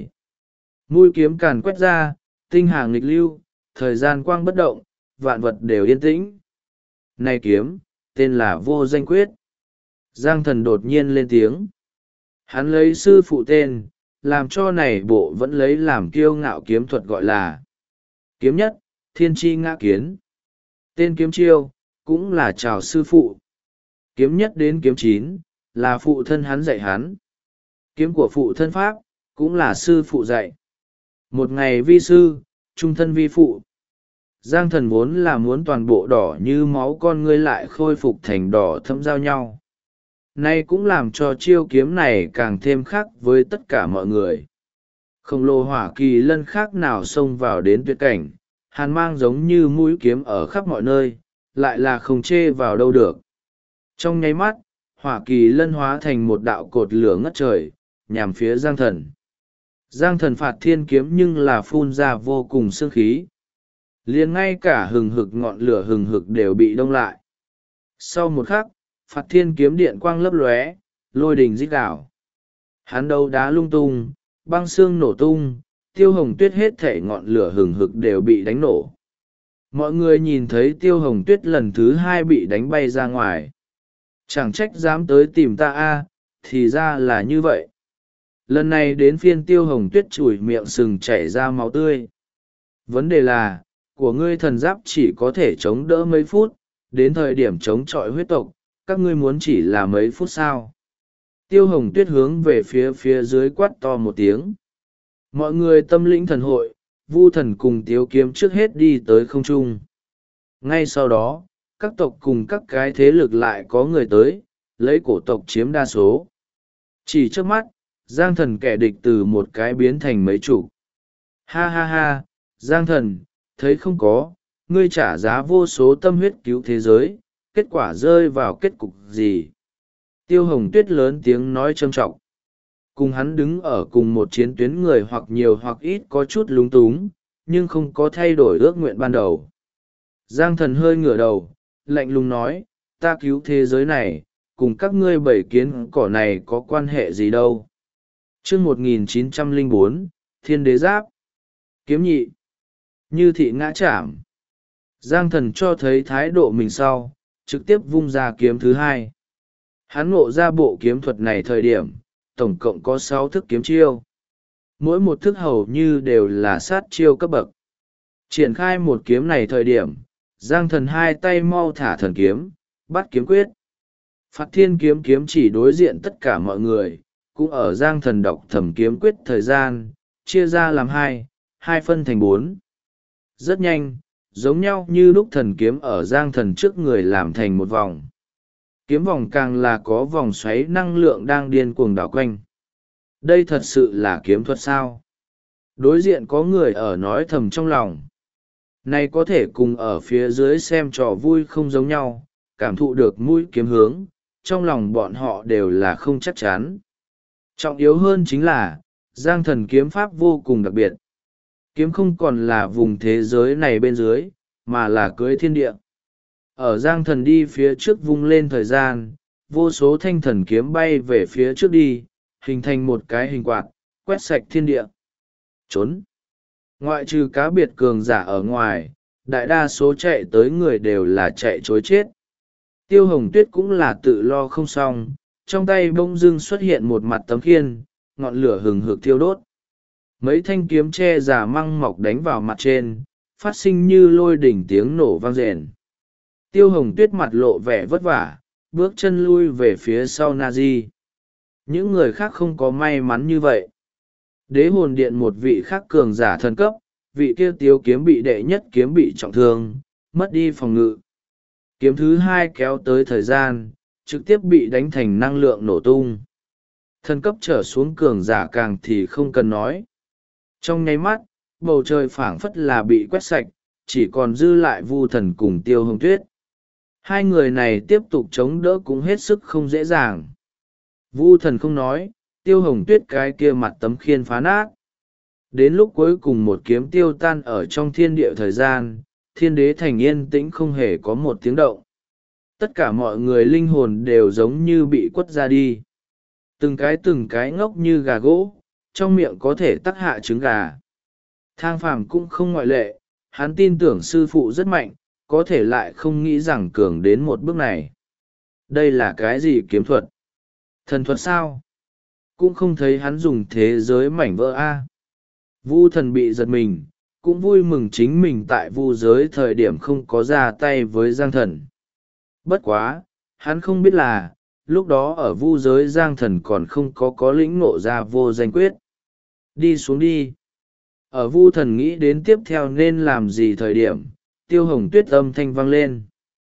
Mũi kiếm càn quét ra, tinh hà nghịch lưu, thời gian quang bất động, vạn vật đều yên tĩnh. Này kiếm, tên là Vô Danh Quyết. Giang Thần đột nhiên lên tiếng. Hắn lấy sư phụ tên, làm cho này bộ vẫn lấy làm kiêu ngạo kiếm thuật gọi là kiếm nhất, thiên tri ngã kiến. Tên kiếm chiêu, cũng là chào sư phụ. Kiếm nhất đến kiếm chín, là phụ thân hắn dạy hắn. Kiếm của phụ thân pháp, cũng là sư phụ dạy. Một ngày vi sư, trung thân vi phụ. Giang Thần vốn là muốn toàn bộ đỏ như máu con ngươi lại khôi phục thành đỏ thẫm giao nhau. Nay cũng làm cho chiêu kiếm này càng thêm khác với tất cả mọi người. Khổng lồ hỏa kỳ lân khác nào xông vào đến tuyệt cảnh, hàn mang giống như mũi kiếm ở khắp mọi nơi, lại là không chê vào đâu được. Trong nháy mắt, hỏa kỳ lân hóa thành một đạo cột lửa ngất trời, nhằm phía Giang Thần. Giang Thần phạt thiên kiếm nhưng là phun ra vô cùng sương khí. Liền ngay cả hừng hực ngọn lửa hừng hực đều bị đông lại. Sau một khắc, phạt thiên kiếm điện quang lấp lóe, lôi đình rít đảo. Hắn đấu đá lung tung, băng xương nổ tung, Tiêu Hồng Tuyết hết thể ngọn lửa hừng hực đều bị đánh nổ. Mọi người nhìn thấy Tiêu Hồng Tuyết lần thứ hai bị đánh bay ra ngoài. Chẳng trách dám tới tìm ta a, thì ra là như vậy. Lần này đến phiên Tiêu Hồng Tuyết chùi miệng sừng chảy ra máu tươi. Vấn đề là, của ngươi thần giáp chỉ có thể chống đỡ mấy phút, đến thời điểm chống chọi huyết tộc, các ngươi muốn chỉ là mấy phút sao? Tiêu Hồng Tuyết hướng về phía dưới quát to một tiếng. Mọi người tâm lĩnh thần hội, Vu Thần cùng Tiếu Kiếm trước hết đi tới không trung. Ngay sau đó, các tộc cùng các cái thế lực lại có người tới, lấy cổ tộc chiếm đa số. Chỉ trước mắt, Giang Thần kẻ địch từ một cái biến thành mấy chục. Ha ha ha, Giang Thần, thấy không có, ngươi trả giá vô số tâm huyết cứu thế giới, kết quả rơi vào kết cục gì? Tiêu Hồng Tuyết lớn tiếng nói trầm trọng. Cùng hắn đứng ở cùng một chiến tuyến người hoặc nhiều hoặc ít có chút lúng túng, nhưng không có thay đổi ước nguyện ban đầu. Giang Thần hơi ngửa đầu, lạnh lùng nói, ta cứu thế giới này, cùng các ngươi bảy kiến cỏ này có quan hệ gì đâu. Chương 1904, Thiên Đế Giáp. Kiếm nhị. Như thị ngã chạm. Giang Thần cho thấy thái độ mình sau, trực tiếp vung ra kiếm thứ hai. Hắn ngộ ra bộ kiếm thuật này thời điểm, tổng cộng có 6 thức kiếm chiêu. Mỗi một thức hầu như đều là sát chiêu cấp bậc. Triển khai một kiếm này thời điểm, Giang Thần hai tay mau thả thần kiếm, bắt kiếm quyết. Phạt thiên kiếm kiếm chỉ đối diện tất cả mọi người, cũng ở Giang Thần đọc thẩm kiếm quyết thời gian, chia ra làm hai phân thành 4. Rất nhanh, giống nhau như lúc thần kiếm ở Giang Thần trước người làm thành một vòng. Kiếm vòng càng là có vòng xoáy năng lượng đang điên cuồng đảo quanh. Đây thật sự là kiếm thuật sao? Đối diện có người ở nói thầm trong lòng. Này có thể cùng ở phía dưới xem trò vui không giống nhau, cảm thụ được mũi kiếm hướng, trong lòng bọn họ đều là không chắc chắn. Trọng yếu hơn chính là, Giang Thần kiếm pháp vô cùng đặc biệt. Kiếm không còn là vùng thế giới này bên dưới, mà là cưới thiên địa. Ở Giang Thần đi phía trước vung lên thời gian, vô số thanh thần kiếm bay về phía trước đi, hình thành một cái hình quạt, quét sạch thiên địa. Trốn. Ngoại trừ cá biệt cường giả ở ngoài, đại đa số chạy tới người đều là chạy chối chết. Tiêu Hồng Tuyết cũng là tự lo không xong, trong tay bỗng dưng xuất hiện một mặt tấm khiên, ngọn lửa hừng hực thiêu đốt. Mấy thanh kiếm che giả măng mọc đánh vào mặt trên, phát sinh như lôi đỉnh tiếng nổ vang rền. Tiêu Hồng Tuyết mặt lộ vẻ vất vả, bước chân lui về phía sau Nazi. Những người khác không có may mắn như vậy. Đế hồn điện một vị khác cường giả thần cấp, vị kia Tiếu Kiếm bị đệ nhất kiếm bị trọng thương, mất đi phòng ngự. Kiếm thứ hai kéo tới thời gian, trực tiếp bị đánh thành năng lượng nổ tung. Thần cấp trở xuống cường giả càng thì không cần nói. Trong nháy mắt, bầu trời phảng phất là bị quét sạch, chỉ còn dư lại Vu Thần cùng Tiêu Hồng Tuyết. Hai người này tiếp tục chống đỡ cũng hết sức không dễ dàng. Vu Thần không nói, Tiêu Hồng Tuyết cái kia mặt tấm khiên phá nát. Đến lúc cuối cùng một kiếm tiêu tan ở trong thiên địa thời gian, thiên đế thành yên tĩnh không hề có một tiếng động. Tất cả mọi người linh hồn đều giống như bị quất ra đi. Từng cái ngốc như gà gỗ, trong miệng có thể tắc hạ trứng gà. Thang Phàm cũng không ngoại lệ, hắn tin tưởng sư phụ rất mạnh, có thể lại không nghĩ rằng cường đến một bước này. Đây là cái gì kiếm thuật? Thần thuật sao? Cũng không thấy hắn dùng thế giới mảnh vỡ A. Vu Thần bị giật mình, cũng vui mừng chính mình tại vu giới thời điểm không có ra tay với Giang Thần. Bất quá, hắn không biết là, lúc đó ở vu giới Giang Thần còn không có lĩnh ngộ ra vô danh quyết. Đi xuống đi. Ở vu thần nghĩ đến tiếp theo nên làm gì thời điểm, Tiêu Hồng Tuyết âm thanh vang lên.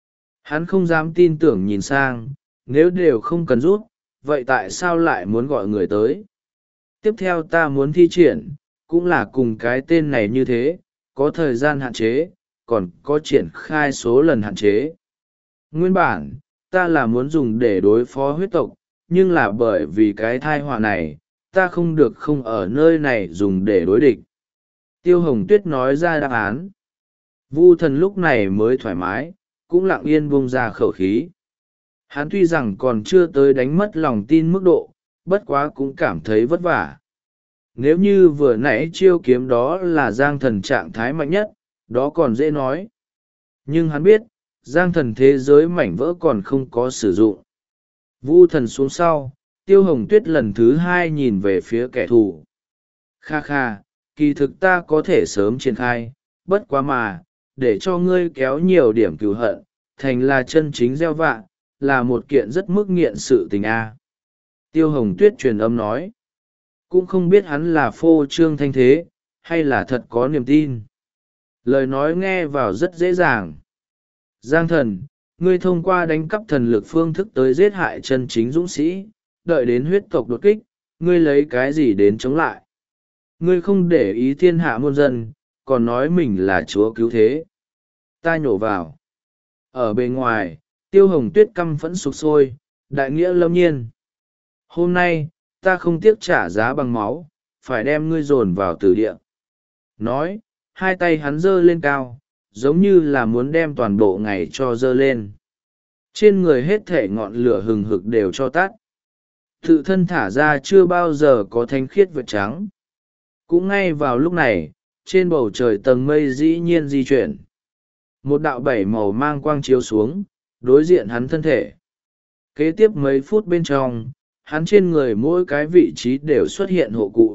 Hắn không dám tin tưởng nhìn sang, nếu đều không cần rút, vậy tại sao lại muốn gọi người tới? Tiếp theo ta muốn thi triển, cũng là cùng cái tên này như thế, có thời gian hạn chế, còn có triển khai số lần hạn chế. Nguyên bản, ta là muốn dùng để đối phó huyết tộc, nhưng là bởi vì cái thai họa này, ta không được không ở nơi này dùng để đối địch. Tiêu Hồng Tuyết nói ra đáp án. Vu thần lúc này mới thoải mái, cũng lặng yên buông ra khẩu khí. Hắn tuy rằng còn chưa tới đánh mất lòng tin mức độ, bất quá cũng cảm thấy vất vả. Nếu như vừa nãy chiêu kiếm đó là Giang Thần trạng thái mạnh nhất, đó còn dễ nói. Nhưng hắn biết, Giang Thần thế giới mảnh vỡ còn không có sử dụng. Vu thần xuống sau, Tiêu Hồng Tuyết lần thứ hai nhìn về phía kẻ thù. Kha kha, kỳ thực ta có thể sớm triển khai, bất quá mà, để cho ngươi kéo nhiều điểm cừu hận, thành là chân chính gieo vạ, là một kiện rất mức nghiện sự tình a. Tiêu Hồng Tuyết truyền âm nói. Cũng không biết hắn là phô trương thanh thế, hay là thật có niềm tin. Lời nói nghe vào rất dễ dàng. Giang Thần, ngươi thông qua đánh cắp thần lực phương thức tới giết hại chân chính dũng sĩ, đợi đến huyết tộc đột kích, ngươi lấy cái gì đến chống lại? Ngươi không để ý thiên hạ muôn dân, còn nói mình là chúa cứu thế. Ta nhổ vào. Ở bề ngoài, Tiêu Hồng Tuyết căm phẫn sục sôi, đại nghĩa lâm nhiên. Hôm nay, ta không tiếc trả giá bằng máu, phải đem ngươi dồn vào tử địa. Nói, hai tay hắn giơ lên cao, giống như là muốn đem toàn bộ ngày cho giơ lên. Trên người hết thể ngọn lửa hừng hực đều cho tắt. Tự thân thả ra chưa bao giờ có thanh khiết vệt trắng. Cũng ngay vào lúc này, trên bầu trời tầng mây dĩ nhiên di chuyển. Một đạo bảy màu mang quang chiếu xuống, đối diện hắn thân thể. Kế tiếp mấy phút bên trong, hắn trên người mỗi cái vị trí đều xuất hiện hộ cụ.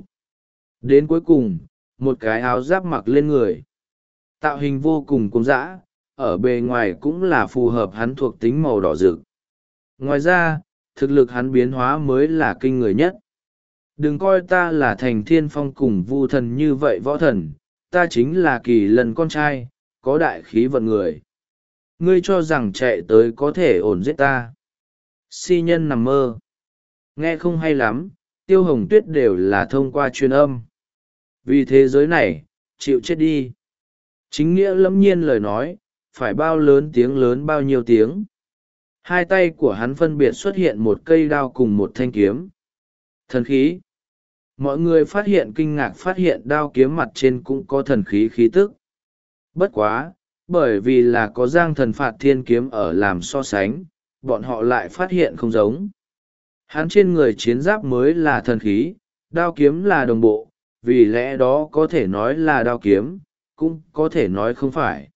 Đến cuối cùng, một cái áo giáp mặc lên người. Tạo hình vô cùng cuồng dã, ở bề ngoài cũng là phù hợp hắn thuộc tính màu đỏ rực. Ngoài ra, thực lực hắn biến hóa mới là kinh người nhất. Đừng coi ta là thành thiên phong cùng vu thần như vậy võ thần, ta chính là kỳ lần con trai, có đại khí vận người. Ngươi cho rằng chạy tới có thể ổn giết ta. Si nhân nằm mơ. Nghe không hay lắm, Tiêu Hồng Tuyết đều là thông qua truyền âm. Vì thế giới này, chịu chết đi. Chính nghĩa lâm nhiên lời nói, phải bao lớn tiếng lớn bao nhiêu tiếng. Hai tay của hắn phân biệt xuất hiện một cây đao cùng một thanh kiếm. Thần khí. Mọi người phát hiện kinh ngạc phát hiện đao kiếm mặt trên cũng có thần khí khí tức. Bất quá, bởi vì là có Giang Thần phạt thiên kiếm ở làm so sánh, bọn họ lại phát hiện không giống. Hắn trên người chiến giáp mới là thần khí, đao kiếm là đồng bộ, vì lẽ đó có thể nói là đao kiếm, cũng có thể nói không phải.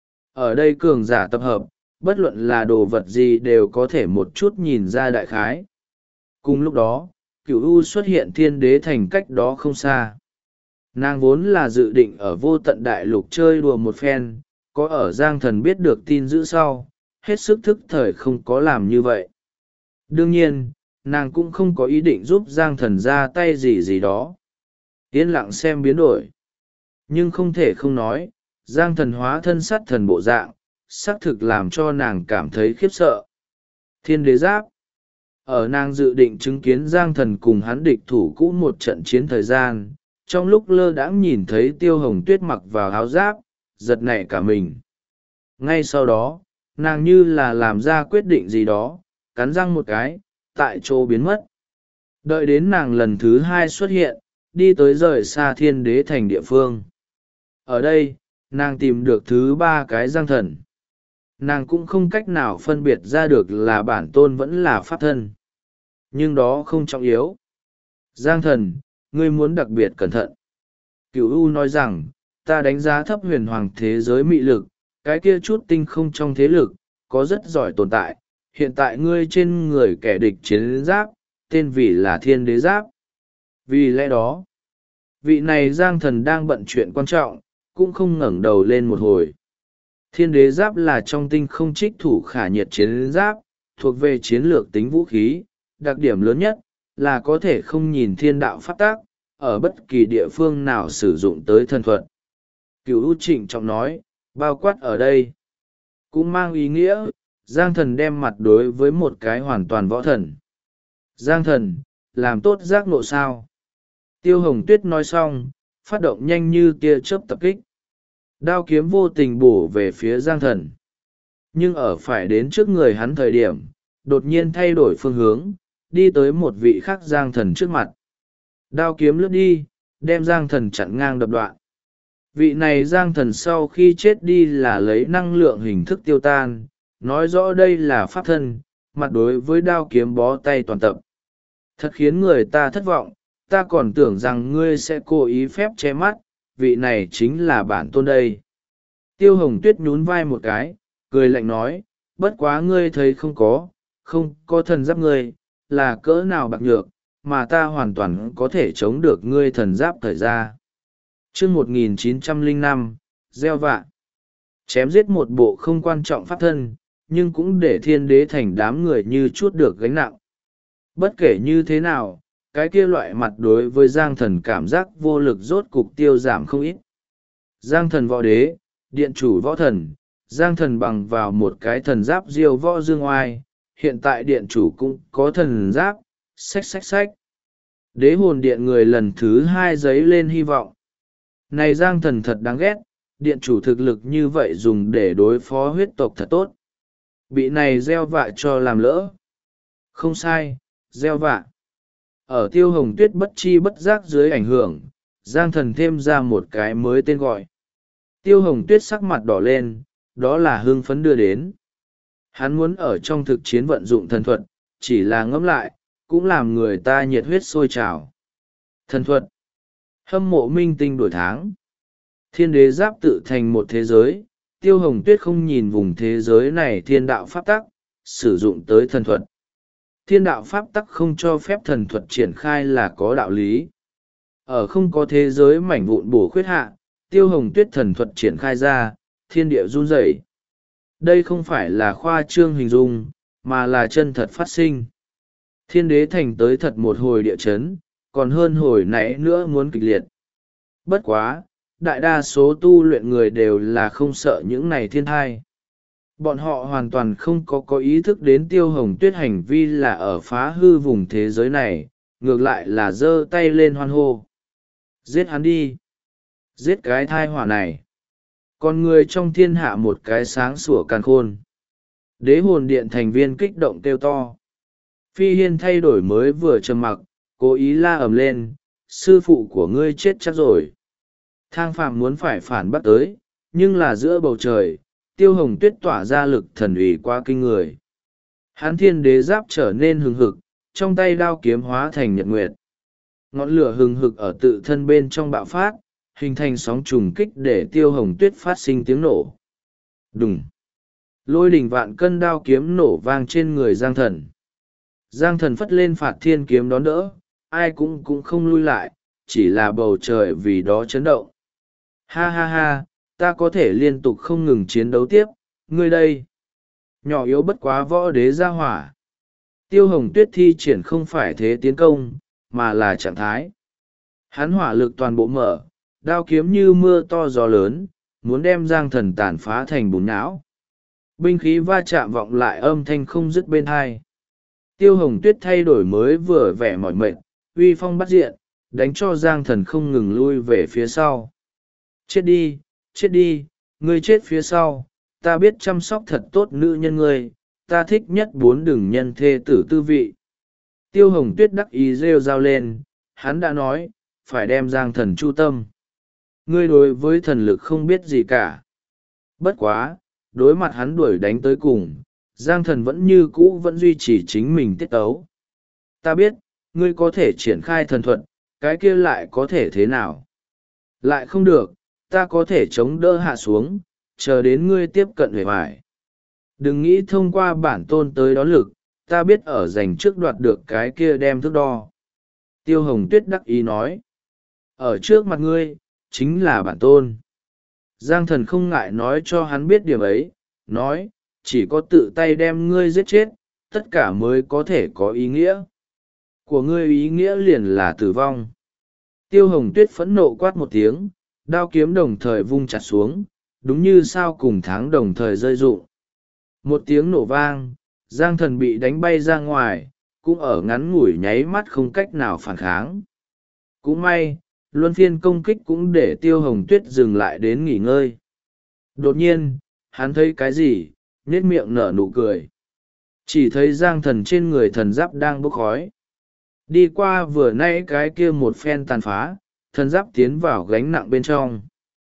Ở đây cường giả tập hợp, bất luận là đồ vật gì đều có thể một chút nhìn ra đại khái. Cùng lúc đó, Cửu U xuất hiện thiên đế thành cách đó không xa. Nàng vốn là dự định ở vô tận đại lục chơi đùa một phen, có ở Giang Thần biết được tin dữ sau, hết sức thức thời không có làm như vậy. Đương nhiên, nàng cũng không có ý định giúp Giang Thần ra tay gì gì đó. Yên lặng xem biến đổi. Nhưng không thể không nói, Giang Thần hóa thân sát thần bộ dạng, xác thực làm cho nàng cảm thấy khiếp sợ. Thiên đế giáp. Ở nàng dự định chứng kiến Giang Thần cùng hắn địch thủ cũ một trận chiến thời gian, trong lúc lơ đãng nhìn thấy Tiêu Hồng Tuyết mặc vào áo giáp, giật nảy cả mình. Ngay sau đó, nàng như là làm ra quyết định gì đó, cắn răng một cái, tại chỗ biến mất. Đợi đến nàng lần thứ hai xuất hiện, đi tới rời xa thiên đế thành địa phương. Ở đây, nàng tìm được thứ ba cái Giang Thần. Nàng cũng không cách nào phân biệt ra được là bản tôn vẫn là pháp thân. Nhưng đó không trọng yếu. Giang Thần, ngươi muốn đặc biệt cẩn thận. Cửu U nói rằng, ta đánh giá thấp huyền hoàng thế giới mị lực, cái kia chút tinh không trong thế lực, có rất giỏi tồn tại. Hiện tại ngươi trên người kẻ địch chiến giáp, tên vì là thiên đế giáp. Vì lẽ đó, vị này Giang Thần đang bận chuyện quan trọng, cũng không ngẩng đầu lên một hồi. Thiên đế giáp là trong tinh không trích thủ khả nhiệt chiến giáp, thuộc về chiến lược tính vũ khí, đặc điểm lớn nhất là có thể không nhìn thiên đạo pháp tác, ở bất kỳ địa phương nào sử dụng tới thần thuật. Cửu U trịnh trọng nói, bao quát ở đây cũng mang ý nghĩa Giang Thần đem mặt đối với một cái hoàn toàn võ thần. Giang Thần, làm tốt giác ngộ sao? Tiêu Hồng Tuyết nói xong, phát động nhanh như tia chớp tập kích. Đao kiếm vô tình bổ về phía Giang Thần. Nhưng ở phải đến trước người hắn thời điểm, đột nhiên thay đổi phương hướng, đi tới một vị khác Giang Thần trước mặt. Đao kiếm lướt đi, đem Giang Thần chặn ngang đập đoạn. Vị này Giang Thần sau khi chết đi là lấy năng lượng hình thức tiêu tan, nói rõ đây là pháp thân, mặt đối với đao kiếm bó tay toàn tập. Thật khiến người ta thất vọng, ta còn tưởng rằng ngươi sẽ cố ý phép che mắt, vị này chính là bản tôn đây. Tiêu Hồng Tuyết nhún vai một cái, cười lạnh nói, bất quá ngươi thấy không có thần giáp ngươi, là cỡ nào bạc nhược, mà ta hoàn toàn có thể chống được ngươi thần giáp thời ra. Chương 1905, gieo vạ. Chém giết một bộ không quan trọng pháp thân, nhưng cũng để thiên đế thành đám người như chuốt được gánh nặng. Bất kể như thế nào, cái kia loại mặt đối với Giang Thần cảm giác vô lực rốt cục tiêu giảm không ít. Giang Thần võ đế, điện chủ võ thần, Giang Thần bằng vào một cái thần giáp diêu võ dương oai, hiện tại điện chủ cũng có thần giáp, xách. Đế hồn điện người lần thứ hai dấy lên hy vọng. Này Giang Thần thật đáng ghét, điện chủ thực lực như vậy dùng để đối phó huyết tộc thật tốt. Bị này gieo vạ cho làm lỡ. Không sai, gieo vạ. Ở Tiêu Hồng Tuyết bất chi bất giác dưới ảnh hưởng, Giang Thần thêm ra một cái mới tên gọi. Tiêu Hồng Tuyết sắc mặt đỏ lên, đó là hưng phấn đưa đến. Hắn muốn ở trong thực chiến vận dụng thần thuật, chỉ là ngẫm lại, cũng làm người ta nhiệt huyết sôi trào. Thần thuật. Hâm mộ minh tinh đổi tháng. Thiên đế giáp tự thành một thế giới, Tiêu Hồng Tuyết không nhìn vùng thế giới này thiên đạo pháp tắc, sử dụng tới thần thuật. Thiên đạo pháp tắc không cho phép thần thuật triển khai là có đạo lý. Ở không có thế giới mảnh vụn bổ khuyết hạ, Tiêu Hồng Tuyết thần thuật triển khai ra, thiên địa run rẩy. Đây không phải là khoa trương hình dung, mà là chân thật phát sinh. Thiên đế thành tới thật một hồi địa chấn, còn hơn hồi nãy nữa muốn kịch liệt. Bất quá, đại đa số tu luyện người đều là không sợ những này thiên thai. Bọn họ hoàn toàn không có ý thức đến Tiêu Hồng Tuyết hành vi là ở phá hư vùng thế giới này, ngược lại là giơ tay lên hoan hô. Giết hắn đi! Giết cái thai hỏa này! Con người trong thiên hạ một cái sáng sủa càn khôn. Đế hồn điện thành viên kích động kêu to. Phi Hiên thay đổi mới vừa trầm mặc, cố ý la ầm lên, sư phụ của ngươi chết chắc rồi. Thang Phạm muốn phải phản bắt tới, nhưng là giữa bầu trời, Tiêu Hồng Tuyết tỏa ra lực thần ủy quá kinh người. Hán thiên đế giáp trở nên hừng hực, trong tay đao kiếm hóa thành nhật nguyệt. Ngọn lửa hừng hực ở tự thân bên trong bạo phát, hình thành sóng trùng kích để Tiêu Hồng Tuyết phát sinh tiếng nổ. Đùng! Lôi đỉnh vạn cân đao kiếm nổ vang trên người Giang Thần. Giang Thần phất lên phạt thiên kiếm đón đỡ, ai cũng không lui lại, chỉ là bầu trời vì đó chấn động. Ha ha ha, ta có thể liên tục không ngừng chiến đấu tiếp, ngươi đây. Nhỏ yếu bất quá võ đế ra hỏa. Tiêu Hồng Tuyết thi triển không phải thế tiến công, mà là trạng thái. Hắn hỏa lực toàn bộ mở, đao kiếm như mưa to gió lớn, muốn đem Giang Thần tàn phá thành bùn não. Binh khí va chạm vọng lại âm thanh không dứt bên hai. Tiêu Hồng Tuyết thay đổi mới vừa vẻ mỏi mệt, uy phong bắt diện, đánh cho Giang Thần không ngừng lui về phía sau. Chết đi, ngươi chết phía sau, ta biết chăm sóc thật tốt nữ nhân ngươi, ta thích nhất bốn đường nhân thê tử tư vị. Tiêu Hồng Tuyết đắc ý rêu rao lên, hắn đã nói, phải đem Giang Thần chu tâm. Ngươi đối với thần lực không biết gì cả. Bất quá, đối mặt hắn đuổi đánh tới cùng, Giang Thần vẫn như cũ vẫn duy trì chính mình tiết tấu. Ta biết, ngươi có thể triển khai thần thuật, cái kia lại có thể thế nào? Lại không được, ta có thể chống đỡ hạ xuống, chờ đến ngươi tiếp cận huệ vải. Đừng nghĩ thông qua bản tôn tới đón lực, ta biết ở giành trước đoạt được cái kia đem thước đo. Tiêu Hồng Tuyết đắc ý nói. Ở trước mặt ngươi, chính là bản tôn. Giang thần không ngại nói cho hắn biết điểm ấy, nói, chỉ có tự tay đem ngươi giết chết, tất cả mới có thể có ý nghĩa. Của ngươi ý nghĩa liền là tử vong. Tiêu Hồng Tuyết phẫn nộ quát một tiếng, đao kiếm đồng thời vung chặt xuống, đúng như sao cùng tháng đồng thời rơi rụng. Một tiếng nổ vang, Giang thần bị đánh bay ra ngoài, cũng ở ngắn ngủi nháy mắt không cách nào phản kháng. Cũng may, luân phiên công kích cũng để Tiêu Hồng Tuyết dừng lại đến nghỉ ngơi. Đột nhiên, hắn thấy cái gì, nhếch miệng nở nụ cười. Chỉ thấy Giang thần trên người thần giáp đang bốc khói. Đi qua vừa nãy cái kia một phen tàn phá, thần giáp tiến vào gánh nặng bên trong.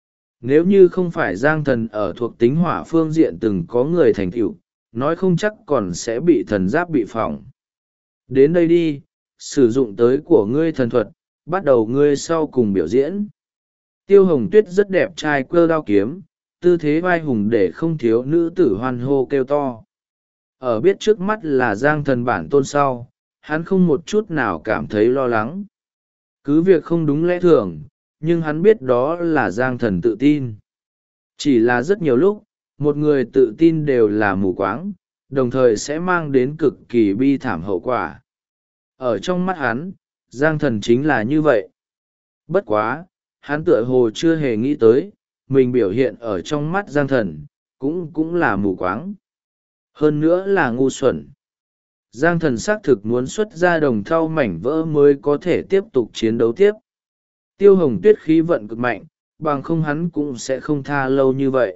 Nếu như không phải Giang thần ở thuộc tính hỏa phương diện từng có người thành tựu, nói không chắc còn sẽ bị thần giáp bị phỏng. Đến đây đi, sử dụng tới của ngươi thần thuật, bắt đầu ngươi sau cùng biểu diễn. Tiêu Hồng Tuyết rất đẹp trai cơ đao kiếm, tư thế vai hùng để không thiếu nữ tử hoan hô kêu to. Ở biết trước mắt là Giang thần bản tôn sau, hắn không một chút nào cảm thấy lo lắng. Cứ việc không đúng lẽ thường, nhưng hắn biết đó là Giang thần tự tin. Chỉ là rất nhiều lúc, một người tự tin đều là mù quáng, đồng thời sẽ mang đến cực kỳ bi thảm hậu quả. Ở trong mắt hắn, Giang thần chính là như vậy. Bất quá, hắn tựa hồ chưa hề nghĩ tới, mình biểu hiện ở trong mắt Giang thần, cũng là mù quáng. Hơn nữa là ngu xuẩn. Giang thần xác thực muốn xuất ra đồng thau mảnh vỡ mới có thể tiếp tục chiến đấu tiếp. Tiêu Hồng Tuyết khí vận cực mạnh, bằng không hắn cũng sẽ không tha lâu như vậy.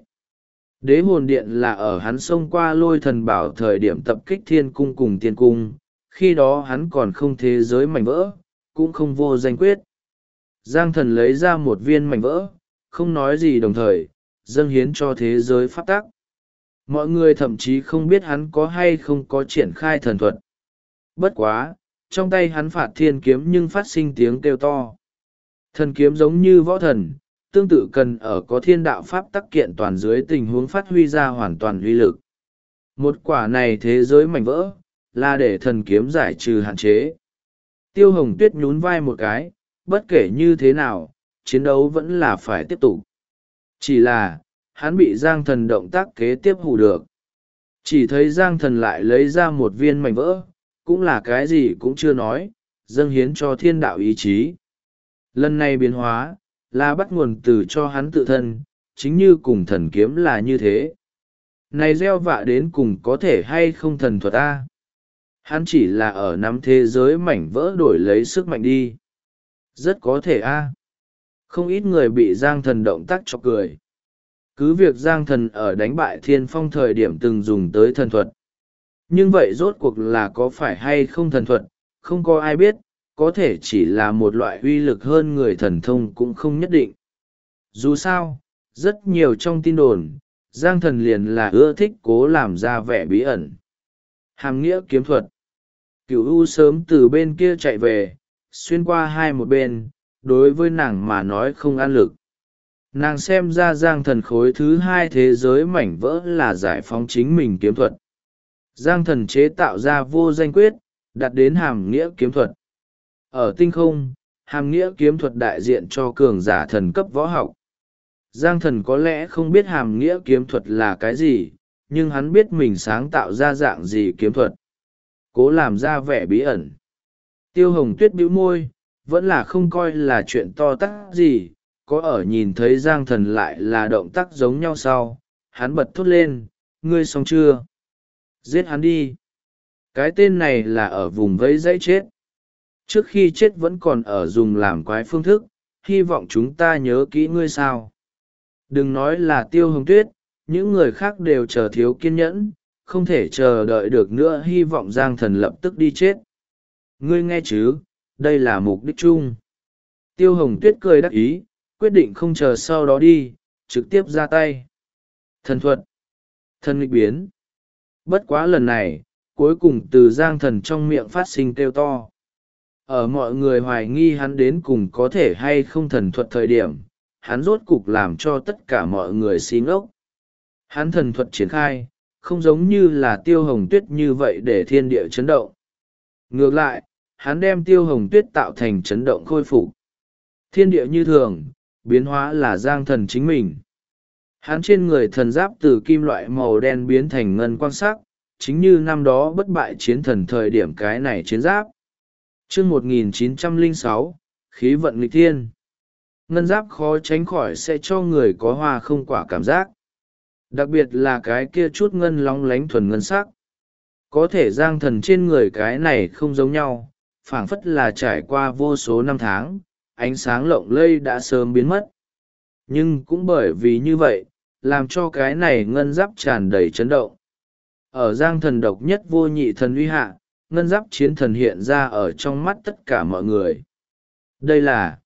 Đế hồn điện là ở hắn xông qua lôi thần bảo thời điểm tập kích thiên cung cùng tiên cung, khi đó hắn còn không thế giới mảnh vỡ, cũng không vô danh quyết. Giang thần lấy ra một viên mảnh vỡ, không nói gì đồng thời, dâng hiến cho thế giới pháp tắc. Mọi người thậm chí không biết hắn có hay không có triển khai thần thuật. Bất quá, trong tay hắn phạt thiên kiếm nhưng phát sinh tiếng kêu to. Thần kiếm giống như võ thần, tương tự cần ở có thiên đạo pháp tắc kiện toàn dưới tình huống phát huy ra hoàn toàn uy lực. Một quả này thế giới mảnh vỡ, là để thần kiếm giải trừ hạn chế. Tiêu Hồng Tuyết nhún vai một cái, bất kể như thế nào, chiến đấu vẫn là phải tiếp tục. Chỉ là, hắn bị Giang thần động tác kế tiếp hù được. Chỉ thấy Giang thần lại lấy ra một viên mảnh vỡ, cũng là cái gì cũng chưa nói, dâng hiến cho thiên đạo ý chí. Lần này biến hóa, là bắt nguồn từ cho hắn tự thân, chính như cùng thần kiếm là như thế. Này gieo vạ đến cùng có thể hay không thần thuật a? Hắn chỉ là ở nắm thế giới mảnh vỡ đổi lấy sức mạnh đi. Rất có thể a. Không ít người bị Giang thần động tác chọc cười. Cứ việc Giang thần ở đánh bại Thiên Phong thời điểm từng dùng tới thần thuật. Nhưng vậy rốt cuộc là có phải hay không thần thuật, không có ai biết, có thể chỉ là một loại uy lực hơn người thần thông cũng không nhất định. Dù sao, rất nhiều trong tin đồn, Giang thần liền là ưa thích cố làm ra vẻ bí ẩn. Hàm nghĩa kiếm thuật. Cửu U sớm từ bên kia chạy về, xuyên qua hai một bên, đối với nàng mà nói không an lực. Nàng xem ra Giang thần khối thứ hai thế giới mảnh vỡ là giải phóng chính mình kiếm thuật. Giang thần chế tạo ra vô danh quyết, đặt đến hàm nghĩa kiếm thuật. Ở tinh không, hàm nghĩa kiếm thuật đại diện cho cường giả thần cấp võ học. Giang thần có lẽ không biết hàm nghĩa kiếm thuật là cái gì, nhưng hắn biết mình sáng tạo ra dạng gì kiếm thuật. Cố làm ra vẻ bí ẩn. Tiêu Hồng Tuyết bĩu môi, vẫn là không coi là chuyện to tát gì, có ở nhìn thấy Giang thần lại là động tác giống nhau sau, hắn bật thốt lên, ngươi xong chưa? Giết hắn đi. Cái tên này là ở vùng vẫy dãy chết. Trước khi chết vẫn còn ở dùng làm quái phương thức, hy vọng chúng ta nhớ kỹ ngươi sao. Đừng nói là Tiêu Hồng Tuyết, những người khác đều chờ thiếu kiên nhẫn, không thể chờ đợi được nữa, hy vọng Giang thần lập tức đi chết. Ngươi nghe chứ, đây là mục đích chung. Tiêu Hồng Tuyết cười đắc ý, quyết định không chờ sau đó đi, trực tiếp ra tay. Thần thuật. Thần nghịch biến. Bất quá lần này, cuối cùng từ Giang thần trong miệng phát sinh kêu to. Ở mọi người hoài nghi hắn đến cùng có thể hay không thần thuật thời điểm, hắn rốt cục làm cho tất cả mọi người xí ngốc. Hắn thần thuật triển khai, không giống như là Tiêu Hồng Tuyết như vậy để thiên địa chấn động. Ngược lại, hắn đem Tiêu Hồng Tuyết tạo thành chấn động khôi phục. Thiên địa như thường, biến hóa là Giang thần chính mình. Hắn trên người thần giáp từ kim loại màu đen biến thành ngân quang sắc, chính như năm đó bất bại chiến thần thời điểm cái này chiến giáp. Chương 1906, khí vận nghịch thiên. Ngân giáp khó tránh khỏi sẽ cho người có hoa không quả cảm giác. Đặc biệt là cái kia chút ngân lóng lánh thuần ngân sắc. Có thể Giang Thần trên người cái này không giống nhau, phảng phất là trải qua vô số năm tháng, ánh sáng lộng lây đã sớm biến mất. Nhưng cũng bởi vì như vậy, làm cho cái này ngân giáp tràn đầy chấn động. Ở Giang Thần độc nhất vô nhị thần uy hạ, ngân giáp chiến thần hiện ra ở trong mắt tất cả mọi người. Đây là...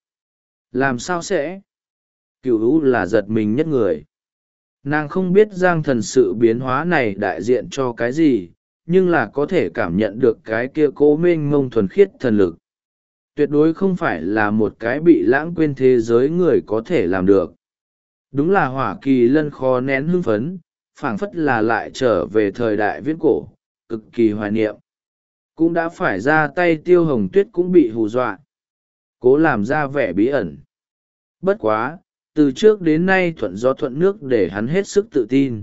làm sao sẽ? Cửu U là giật mình nhất người. Nàng không biết Giang Thần sự biến hóa này đại diện cho cái gì, nhưng là có thể cảm nhận được cái kia cố mênh mông thuần khiết thần lực. Tuyệt đối không phải là một cái bị lãng quên thế giới người có thể làm được. Đúng là Hỏa Kỳ Lân khó nén hưng phấn, phảng phất là lại trở về thời đại viễn cổ, cực kỳ hoài niệm. Cũng đã phải ra tay Tiêu Hồng Tuyết cũng bị hù dọa. Cố làm ra vẻ bí ẩn. Bất quá, từ trước đến nay thuận gió thuận nước để hắn hết sức tự tin.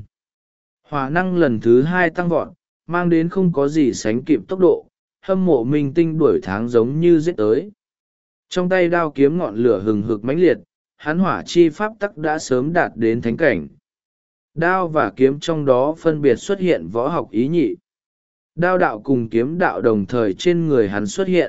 Hỏa năng lần thứ 2 tăng vọt, mang đến không có gì sánh kịp tốc độ, hâm mộ minh tinh đuổi tháng giống như giết tới. Trong tay đao kiếm ngọn lửa hừng hực mãnh liệt, hắn hỏa chi pháp tắc đã sớm đạt đến thánh cảnh. Đao và kiếm trong đó phân biệt xuất hiện võ học ý nhị. Đao đạo cùng kiếm đạo đồng thời trên người hắn xuất hiện.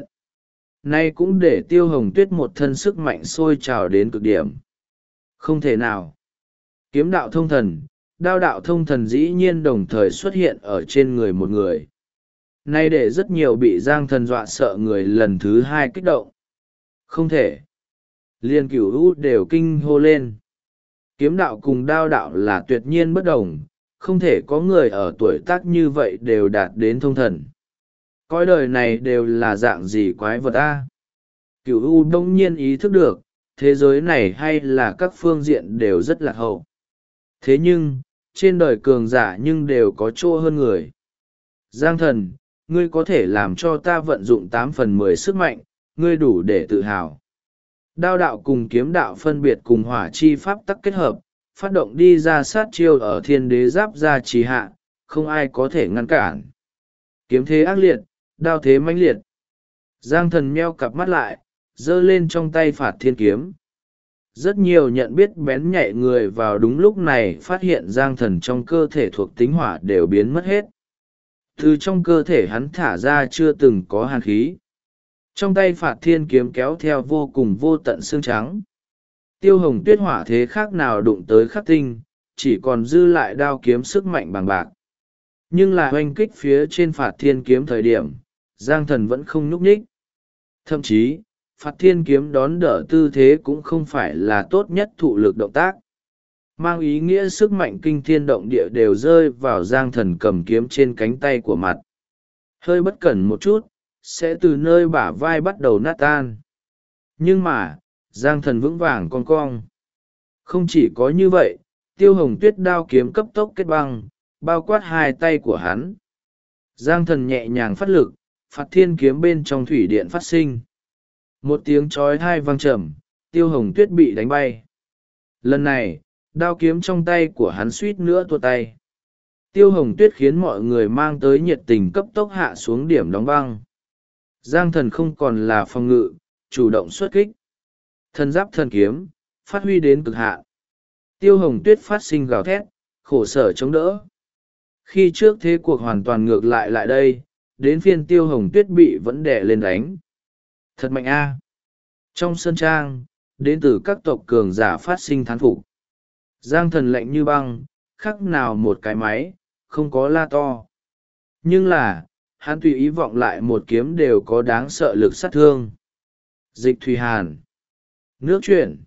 Nay cũng để Tiêu Hồng Tuyết một thân sức mạnh sôi trào đến cực điểm. Không thể nào. Kiếm đạo thông thần, đao đạo thông thần dĩ nhiên đồng thời xuất hiện ở trên người một người. Nay để rất nhiều bị Giang Thần dọa sợ người lần thứ 2 kích động. Không thể. Liên Cửu U đều kinh hô lên. Kiếm đạo cùng đao đạo là tuyệt nhiên bất đồng, không thể có người ở tuổi tác như vậy đều đạt đến thông thần. Cõi đời này đều là dạng gì quái vật a? Cửu U đông nhiên ý thức được, thế giới này hay là các phương diện đều rất lạc hậu. Thế nhưng, trên đời cường giả nhưng đều có chỗ hơn người. Giang Thần, ngươi có thể làm cho ta vận dụng 8/10 sức mạnh, ngươi đủ để tự hào. Đao đạo cùng kiếm đạo phân biệt cùng hỏa chi pháp tắc kết hợp, phát động đi ra sát chiêu ở thiên đế giáp ra trì hạ, không ai có thể ngăn cản. Kiếm thế ác liệt, đao thế mãnh liệt. Giang Thần meo cặp mắt lại, giơ lên trong tay phạt thiên kiếm. Rất nhiều nhận biết bén nhạy người vào đúng lúc này phát hiện Giang Thần trong cơ thể thuộc tính hỏa đều biến mất hết. Từ trong cơ thể hắn thả ra chưa từng có hàn khí. Trong tay phạt thiên kiếm kéo theo vô cùng vô tận xương trắng. Tiêu Hồng Tuyết hỏa thế khác nào đụng tới khắc tinh, chỉ còn dư lại đao kiếm sức mạnh bằng bạc. Nhưng là hoanh kích phía trên phạt thiên kiếm thời điểm, Giang Thần vẫn không nhúc nhích. Thậm chí, phạt thiên kiếm đón đỡ tư thế cũng không phải là tốt nhất thụ lực động tác. Mang ý nghĩa sức mạnh kinh thiên động địa đều rơi vào Giang Thần cầm kiếm trên cánh tay của mặt. Hơi bất cẩn một chút, sẽ từ nơi bả vai bắt đầu nát tan. Nhưng mà, Giang Thần vững vàng con cong. Không chỉ có như vậy, Tiêu Hồng Tuyết đao kiếm cấp tốc kết băng, bao quát hai tay của hắn. Giang Thần nhẹ nhàng phát lực, phạt thiên kiếm bên trong thủy điện phát sinh. Một tiếng chói tai vang trầm, Tiêu Hồng Tuyết bị đánh bay. Lần này, đao kiếm trong tay của hắn suýt nữa tuột tay. Tiêu Hồng Tuyết khiến mọi người mang tới nhiệt tình cấp tốc hạ xuống điểm đóng băng. Giang Thần không còn là phòng ngự, chủ động xuất kích. Thần giáp thần kiếm, phát huy đến cực hạn. Tiêu Hồng Tuyết phát sinh gào thét, khổ sở chống đỡ. Khi trước thế cuộc hoàn toàn ngược lại đây, đến phiên Tiêu Hồng Tuyết bị vẫn đè lên đánh. Thật mạnh a! Trong sân trang, đến từ các tộc cường giả phát sinh thán phục. Giang Thần lạnh như băng, khác nào một cái máy, không có la to. Nhưng là, hắn tùy ý vọng lại một kiếm đều có đáng sợ lực sát thương. Dịch Thủy Hàn. Nước chuyển.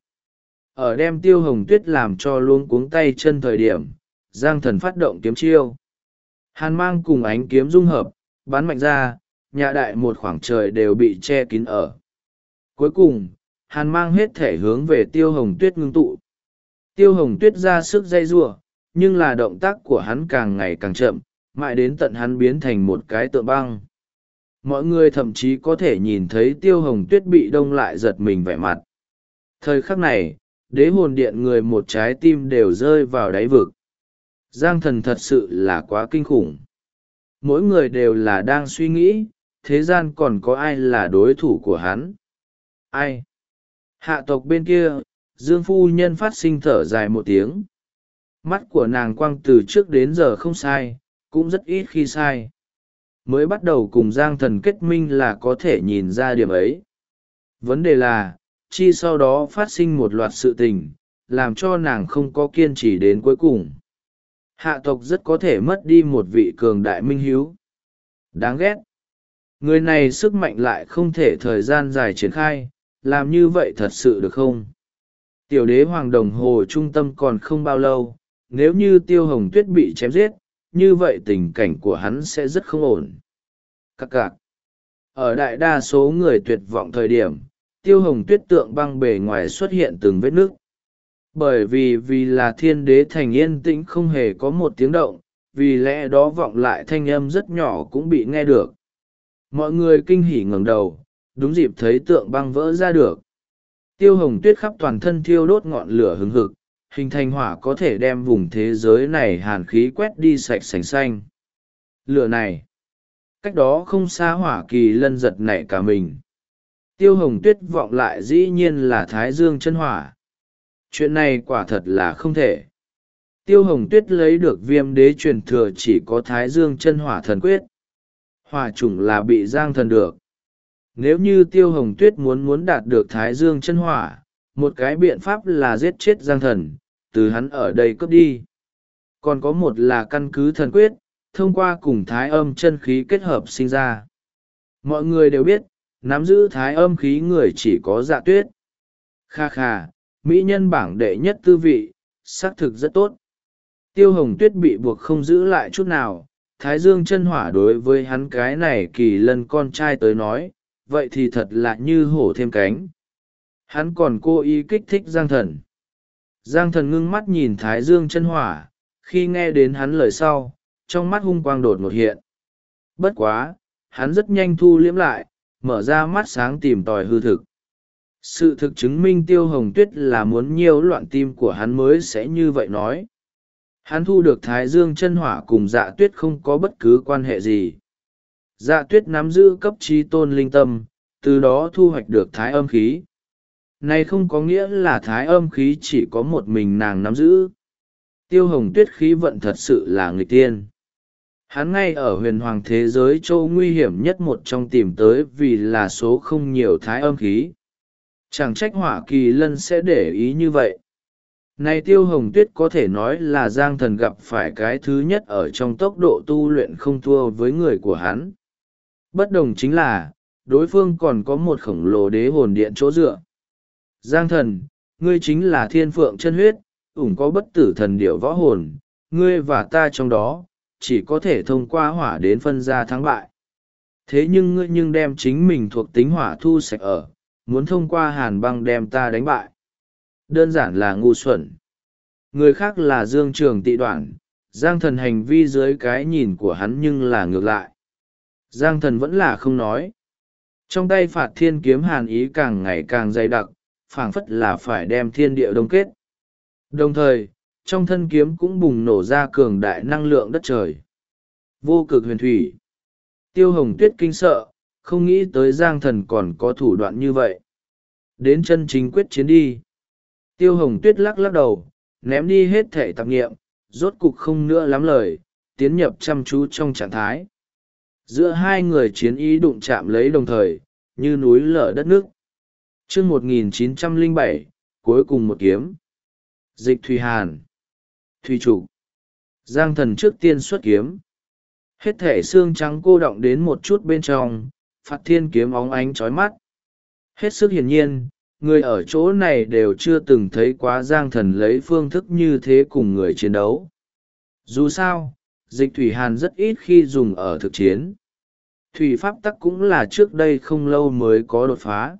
Ở đem Tiêu Hồng Tuyết làm cho luống cuống tay chân thời điểm, Giang Thần phát động kiếm chiêu. Hàn mang cùng ánh kiếm dung hợp, bắn mạnh ra, nhà đại một khoảng trời đều bị che kín ở. Cuối cùng, hàn mang hết thể hướng về Tiêu Hồng Tuyết ngưng tụ. Tiêu Hồng Tuyết ra sức dây giụa, nhưng là động tác của hắn càng ngày càng chậm, mãi đến tận hắn biến thành một cái tượng băng. Mọi người thậm chí có thể nhìn thấy Tiêu Hồng Tuyết bị đông lại giật mình vẻ mặt. Thời khắc này, đế hồn điện người một trái tim đều rơi vào đáy vực. Giang thần thật sự là quá kinh khủng. Mỗi người đều là đang suy nghĩ, thế gian còn có ai là đối thủ của hắn? Ai? Hạ tộc bên kia, Dương phu nhân phát sinh thở dài một tiếng. Mắt của nàng quang từ trước đến giờ không sai, cũng rất ít khi sai. Mới bắt đầu cùng Giang thần kết minh là có thể nhìn ra điểm ấy. Vấn đề là, chi sau đó phát sinh một loạt sự tình, làm cho nàng không có kiên trì đến cuối cùng. Hạ tộc rất có thể mất đi một vị cường đại minh hiếu. Đáng ghét. Người này sức mạnh lại không thể thời gian dài triển khai, làm như vậy thật sự được không? Tiểu đế hoàng đồng hồ trung tâm còn không bao lâu, nếu như Tiêu Hồng Tuyết bị chém giết, như vậy tình cảnh của hắn sẽ rất không ổn. Cặc cặc. Ở đại đa số người tuyệt vọng thời điểm, Tiêu Hồng Tuyết tượng băng bề ngoài xuất hiện từng vết nước. Bởi vì là thiên đế thành yên tĩnh không hề có một tiếng động, vì lẽ đó vọng lại thanh âm rất nhỏ cũng bị nghe được. Mọi người kinh hỉ ngẩng đầu, đúng dịp thấy tượng băng vỡ ra được. Tiêu Hồng Tuyết khắp toàn thân thiêu đốt ngọn lửa hừng hực, hình thành hỏa có thể đem vùng thế giới này hàn khí quét đi sạch sành xanh. Lửa này, cách đó không xa Hỏa Kỳ Lân giật nảy cả mình. Tiêu Hồng Tuyết vọng lại dĩ nhiên là Thái Dương chân hỏa. Chuyện này quả thật là không thể. Tiêu Hồng Tuyết lấy được Viêm đế truyền thừa chỉ có Thái Dương chân hỏa thần quyết. Hỏa chủng là bị Giang thần được. Nếu như Tiêu Hồng Tuyết muốn đạt được Thái Dương chân hỏa, một cái biện pháp là giết chết Giang thần, từ hắn ở đây cướp đi. Còn có một là căn cứ thần quyết, thông qua cùng thái âm chân khí kết hợp sinh ra. Mọi người đều biết, nắm giữ thái âm khí người chỉ có Dạ Tuyết. Kha kha, mỹ nhân bảng đệ nhất tư vị, xác thực rất tốt. Tiêu Hồng Tuyết bị buộc không giữ lại chút nào, Thái Dương chân hỏa đối với hắn cái này Kỳ Lân con trai tới nói, vậy thì thật là như hổ thêm cánh. Hắn còn cố ý kích thích Giang thần. Giang thần ngưng mắt nhìn Thái Dương chân hỏa, khi nghe đến hắn lời sau, trong mắt hung quang đột ngột hiện. Bất quá, hắn rất nhanh thu liễm lại, mở ra mắt sáng tìm tòi hư thực. Sự thực chứng minh Tiêu Hồng Tuyết là muốn nhiễu loạn tim của hắn mới sẽ như vậy nói. Hắn thu được Thái Dương chân hỏa cùng Dạ Tuyết không có bất cứ quan hệ gì. Dạ Tuyết nắm giữ cấp trí tôn linh tâm, từ đó thu hoạch được thái âm khí. Này không có nghĩa là thái âm khí chỉ có một mình nàng nắm giữ. Tiêu Hồng Tuyết khí vận thật sự là nghịch tiên. Hắn ngay ở huyền hoàng thế giới châu nguy hiểm nhất một trong tìm tới vì là số không nhiều thái âm khí. Chẳng trách Hỏa Kỳ Lân sẽ để ý như vậy. Này Tiêu Hồng Tuyết có thể nói là Giang thần gặp phải cái thứ nhất ở trong tốc độ tu luyện không thua với người của hắn. Bất đồng chính là, đối phương còn có một khổng lồ đế hồn điện chỗ dựa. Giang thần, ngươi chính là thiên phượng chân huyết, ủng có bất tử thần điểu võ hồn, ngươi và ta trong đó, chỉ có thể thông qua hỏa đến phân ra thắng bại. Thế nhưng ngươi đem chính mình thuộc tính hỏa thu sạch ở, muốn thông qua hàn băng đem ta đánh bại. Đơn giản là ngu xuẩn. Người khác là Dương Trường Tị Đoạn, Giang thần hành vi dưới cái nhìn của hắn nhưng là ngược lại. Giang thần vẫn là không nói. Trong tay Phạt Thiên kiếm hàn ý càng ngày càng dày đặc, phảng phất là phải đem thiên địa đông kết. Đồng thời, trong thân kiếm cũng bùng nổ ra cường đại năng lượng đất trời. Vô cực huyền thủy. Tiêu Hồng Tuyết kinh sợ, không nghĩ tới Giang thần còn có thủ đoạn như vậy. Đến chân chính quyết chiến đi. Tiêu Hồng Tuyết lắc lắc đầu, ném đi hết thể tạp nghiệm, rốt cục không nữa lắm lời, tiến nhập chăm chú trong trạng thái. Giữa hai người chiến ý đụng chạm lấy đồng thời, như núi lở đất nước. Chương 1907, cuối cùng một kiếm. Dịch Thủy Hàn. Thủy Chủ. Giang thần trước tiên xuất kiếm. Hết thể xương trắng cô đọng đến một chút bên trong, Phạt Thiên kiếm óng ánh chói mắt. Hết sức hiển nhiên, người ở chỗ này đều chưa từng thấy quá Giang thần lấy phương thức như thế cùng người chiến đấu. Dù sao, Dịch Thủy Hàn rất ít khi dùng ở thực chiến. Thủy pháp tắc cũng là trước đây không lâu mới có đột phá.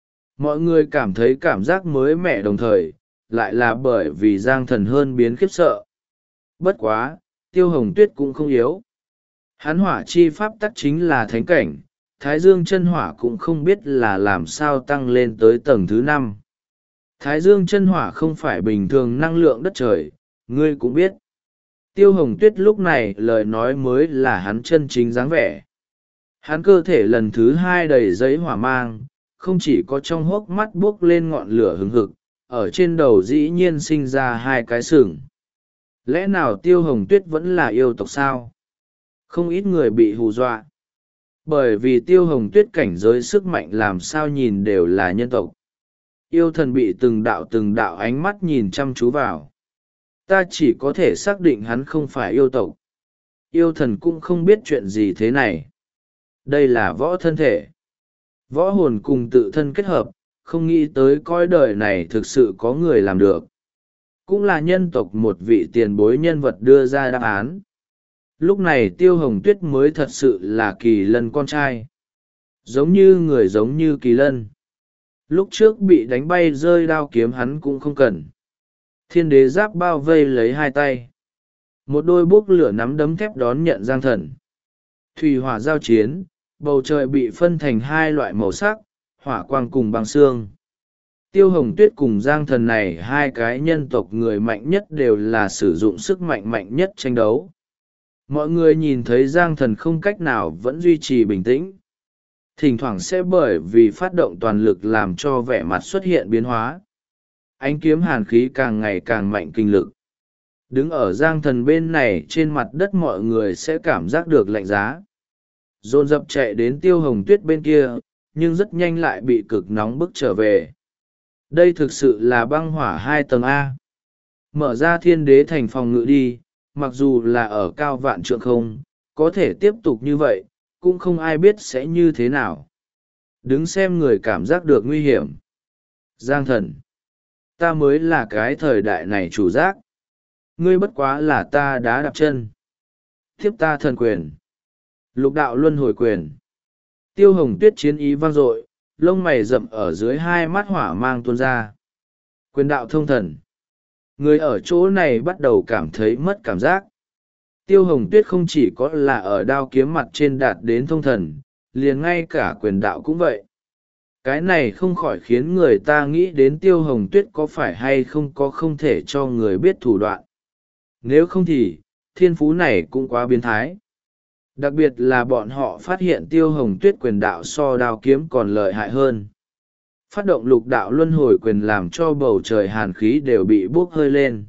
Mọi người cảm thấy cảm giác mới mẻ đồng thời, lại là bởi vì Giang thần hơn biến khiếp sợ. Bất quá, Tiêu Hồng Tuyết cũng không yếu. Hắn hỏa chi pháp tắc chính là thánh cảnh, Thái Dương chân hỏa cũng không biết là làm sao tăng lên tới tầng thứ 5. Thái dương chân hỏa không phải bình thường năng lượng đất trời, ngươi cũng biết. Tiêu Hồng Tuyết lúc này lời nói mới là hắn chân chính dáng vẻ. Hắn cơ thể lần thứ hai đầy giấy hỏa mang, không chỉ có trong hốc mắt buốc lên ngọn lửa hừng hực, ở trên đầu dĩ nhiên sinh ra hai cái sừng. Lẽ nào Tiêu Hồng Tuyết vẫn là yêu tộc sao? Không ít người bị hù dọa. Bởi vì Tiêu Hồng Tuyết cảnh giới sức mạnh làm sao nhìn đều là nhân tộc. Yêu thần bị từng đạo ánh mắt nhìn chăm chú vào. Ta chỉ có thể xác định hắn không phải yêu tộc. Yêu thần cũng không biết chuyện gì thế này. Đây là võ thân thể. Võ hồn cùng tự thân kết hợp, không nghĩ tới cõi đời này thực sự có người làm được. Cũng là nhân tộc một vị tiền bối nhân vật đưa ra đáp án. Lúc này Tiêu Hồng Tuyết mới thật sự là Kỳ Lân con trai. Giống như người giống như Kỳ Lân. Lúc trước bị đánh bay rơi đao kiếm hắn cũng không cần. Thiên đế giáp bao vây lấy hai tay. Một đôi bốc lửa nắm đấm thép đón nhận Giang Thần. Thủy hỏa giao chiến, bầu trời bị phân thành hai loại màu sắc, hỏa quang cùng băng xương. Tiêu Hồng Tuyết cùng Giang Thần này hai cái nhân tộc người mạnh nhất đều là sử dụng sức mạnh mạnh nhất tranh đấu. Mọi người nhìn thấy Giang Thần không cách nào vẫn duy trì bình tĩnh. Thỉnh thoảng sẽ bởi vì phát động toàn lực làm cho vẻ mặt xuất hiện biến hóa. Ánh kiếm hàn khí càng ngày càng mạnh kinh lực. Đứng ở Giang Thần bên này trên mặt đất mọi người sẽ cảm giác được lạnh giá. Dồn dập chạy đến Tiêu Hồng Tuyết bên kia, nhưng rất nhanh lại bị cực nóng bức trở về. Đây thực sự là băng hỏa 2 tầng A. Mở ra thiên đế thành phòng ngự đi, mặc dù là ở cao vạn trượng không, có thể tiếp tục như vậy, cũng không ai biết sẽ như thế nào. Đứng xem người cảm giác được nguy hiểm. Giang Thần, ta mới là cái thời đại này chủ giác. Ngươi bất quá là ta đã đạp chân. Tiếp ta thần quyền. Lục đạo luân hồi quyền. Tiêu Hồng Tuyết chiến ý vang dội, lông mày rậm ở dưới hai mắt hỏa mang tuôn ra. Quyền đạo thông thần. Người ở chỗ này bắt đầu cảm thấy mất cảm giác. Tiêu Hồng Tuyết không chỉ có là ở đao kiếm mặt trên đạt đến thông thần, liền ngay cả quyền đạo cũng vậy. Cái này không khỏi khiến người ta nghĩ đến Tiêu Hồng Tuyết có phải hay không có không thể cho người biết thủ đoạn. Nếu không thì, thiên phú này cũng quá biến thái. Đặc biệt là bọn họ phát hiện Tiêu Hồng Tuyết quyền đạo so đao kiếm còn lợi hại hơn. Phát động lục đạo luân hồi quyền làm cho bầu trời hàn khí đều bị bốc hơi lên.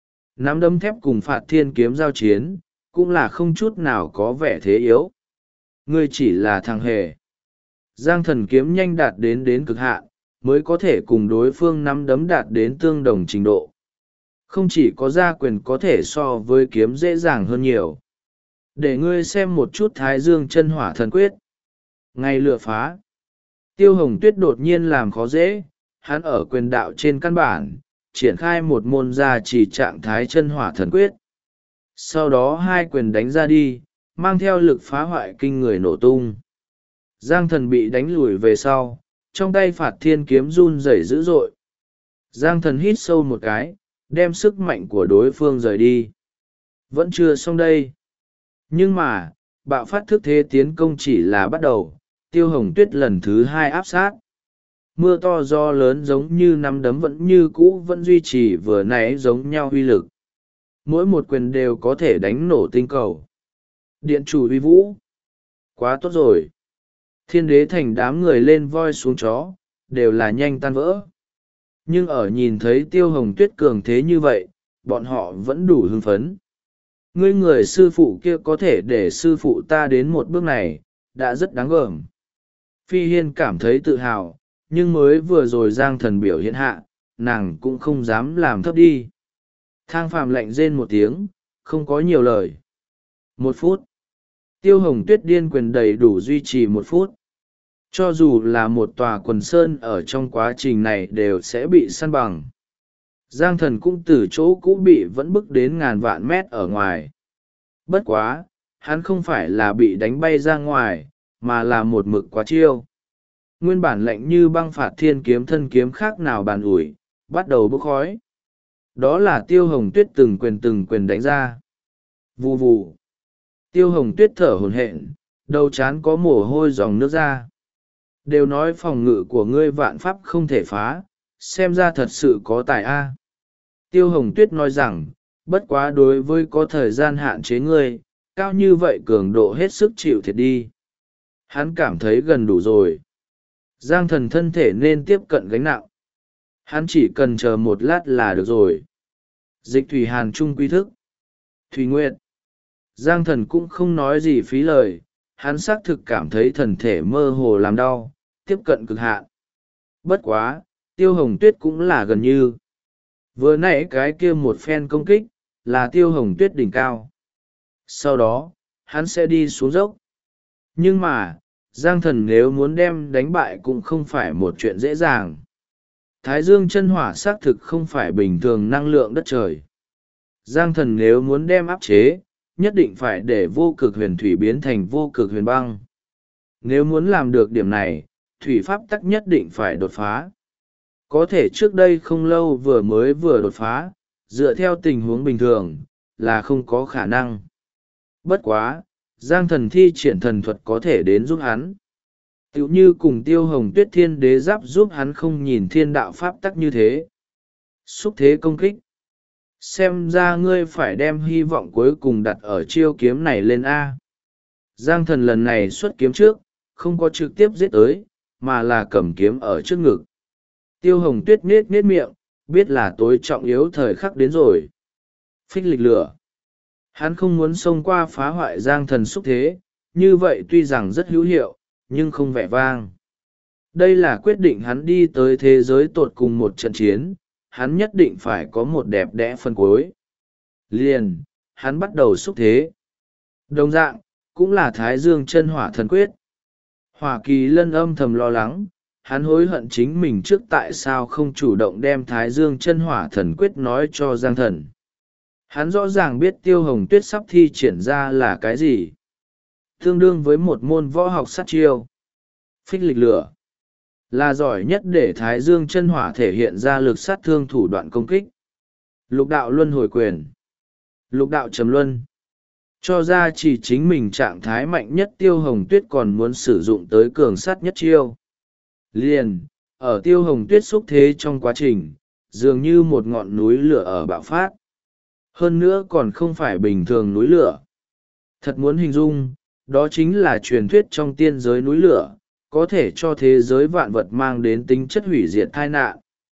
Nắm đấm thép cùng Phạt Thiên kiếm giao chiến, cũng là không chút nào có vẻ thế yếu. Ngươi chỉ là thằng hề. Giang Thần kiếm nhanh đạt đến cực hạn, mới có thể cùng đối phương nắm đấm đạt đến tương đồng trình độ. Không chỉ có gia quyền có thể so với kiếm dễ dàng hơn nhiều. Để ngươi xem một chút Thái Dương chân hỏa thần quyết. Ngay lửa phá. Tiêu Hồng Tuyết đột nhiên làm khó dễ, hắn ở quyền đạo trên căn bản, triển khai một môn gia trì trạng thái chân hỏa thần quyết. Sau đó hai quyền đánh ra đi, mang theo lực phá hoại kinh người nổ tung. Giang Thần bị đánh lùi về sau, trong tay Phạt Thiên kiếm run rẩy dữ dội. Giang Thần hít sâu một cái, đem sức mạnh của đối phương rời đi. Vẫn chưa xong đây. Nhưng mà, bạo phát thức thế tiến công chỉ là bắt đầu, Tiêu Hồng Tuyết lần thứ 2 áp sát. Mưa to gió lớn giống như nắm đấm vẫn như cũ vẫn duy trì vừa nãy giống nhau uy lực. Mỗi một quyền đều có thể đánh nổ tinh cầu. Điện chủ uy vũ. Quá tốt rồi. Thiên đế thành đám người lên voi xuống chó, đều là nhanh tan vỡ. Nhưng ở nhìn thấy Tiêu Hồng Tuyết cường thế như vậy, bọn họ vẫn đủ hưng phấn. Ngươi người sư phụ kia có thể để sư phụ ta đến một bước này, đã rất đáng gờm. Phi Hiên cảm thấy tự hào, nhưng mới vừa rồi Giang Thần biểu hiện hạ, nàng cũng không dám làm thấp đi. Thang Phàm lạnh rên một tiếng, không có nhiều lời. 1 phút. Tiêu Hồng Tuyết điên quyền đầy đủ duy trì 1 phút. Cho dù là một tòa quần sơn ở trong quá trình này đều sẽ bị săn bằng. Giang Thần cũng từ chỗ cũ bị vẫn bức đến ngàn vạn mét ở ngoài. Bất quá, hắn không phải là bị đánh bay ra ngoài, mà là một mực quá chiêu. Nguyên bản lạnh như băng Phạt Thiên kiếm thân kiếm khác nào bàn ủi, bắt đầu bốc khói. Đó là Tiêu Hồng Tuyết từng quyền đánh ra. Vù vù. Tiêu Hồng Tuyết thở hổn hển, đầu trán có mồ hôi dòng nước ra. Đều nói phòng ngự của ngươi vạn pháp không thể phá, xem ra thật sự có tài a. Tiêu Hồng Tuyết nói rằng, bất quá đối với có thời gian hạn chế ngươi, cao như vậy cường độ hết sức chịu thiệt đi. Hắn cảm thấy gần đủ rồi. Giang Thần thân thể nên tiếp cận gánh nặng. Hắn chỉ cần chờ một lát là được rồi. Dịch Thủy Hàn Trung quy thức. Thủy Nguyệt. Giang Thần cũng không nói gì phí lời, hắn xác thực cảm thấy thần thể mơ hồ làm đau, tiếp cận cực hạn. Bất quá, Tiêu Hồng Tuyết cũng là gần như. Vừa nãy cái kia một phen công kích, là Tiêu Hồng Tuyết đỉnh cao. Sau đó, hắn sẽ đi xuống dốc. Nhưng mà, Giang Thần nếu muốn đem đánh bại cũng không phải một chuyện dễ dàng. Thái dương chân hỏa xác thực không phải bình thường năng lượng đất trời. Giang Thần nếu muốn đem áp chế, nhất định phải để vô cực huyền thủy biến thành vô cực huyền băng. Nếu muốn làm được điểm này, thủy pháp tắc nhất định phải đột phá. Có thể trước đây không lâu vừa đột phá, dựa theo tình huống bình thường, là không có khả năng. Bất quá, Giang Thần thi triển thần thuật có thể đến giúp hắn. Tựu như cùng Tiêu Hồng Tuyết Thiên Đế Giáp giúp hắn không nhìn thiên đạo pháp tắc như thế. Xúc thế công kích. Xem ra ngươi phải đem hy vọng cuối cùng đặt ở chiêu kiếm này lên A. Giang Thần lần này xuất kiếm trước, không có trực tiếp giết tới, mà là cầm kiếm ở trước ngực. Tiêu Hồng Tuyết nết miệng, biết là tối trọng yếu thời khắc đến rồi. Phích lịch lửa. Hắn không muốn xông qua phá hoại Giang Thần xúc thế, như vậy tuy rằng rất hữu hiệu, nhưng không vẻ vang. Đây là quyết định hắn đi tới thế giới tột cùng một trận chiến, hắn nhất định phải có một đẹp đẽ phân cuối. Liền, hắn bắt đầu xúc thế. Đồng dạng, cũng là Thái Dương chân hỏa thần quyết. Hỏa Kỳ Lân âm thầm lo lắng, hắn hối hận chính mình trước tại sao không chủ động đem Thái Dương chân hỏa thần quyết nói cho Giang Thần. Hắn rõ ràng biết Tiêu Hồng Tuyết sắp thi triển ra là cái gì. Tương đương với một môn võ học sát chiêu. Phích lịch lửa. Là giỏi nhất để Thái Dương chân hỏa thể hiện ra lực sát thương thủ đoạn công kích. Lục đạo luân hồi quyền. Lục đạo trầm luân. Cho ra chỉ chính mình trạng thái mạnh nhất Tiêu Hồng Tuyết còn muốn sử dụng tới cường sát nhất chiêu. Liền, ở Tiêu Hồng Tuyết xúc thế trong quá trình, dường như một ngọn núi lửa ở bạo phát. Hơn nữa còn không phải bình thường núi lửa. Thật muốn hình dung, đó chính là truyền thuyết trong tiên giới núi lửa, có thể cho thế giới vạn vật mang đến tính chất hủy diệt tai nạn.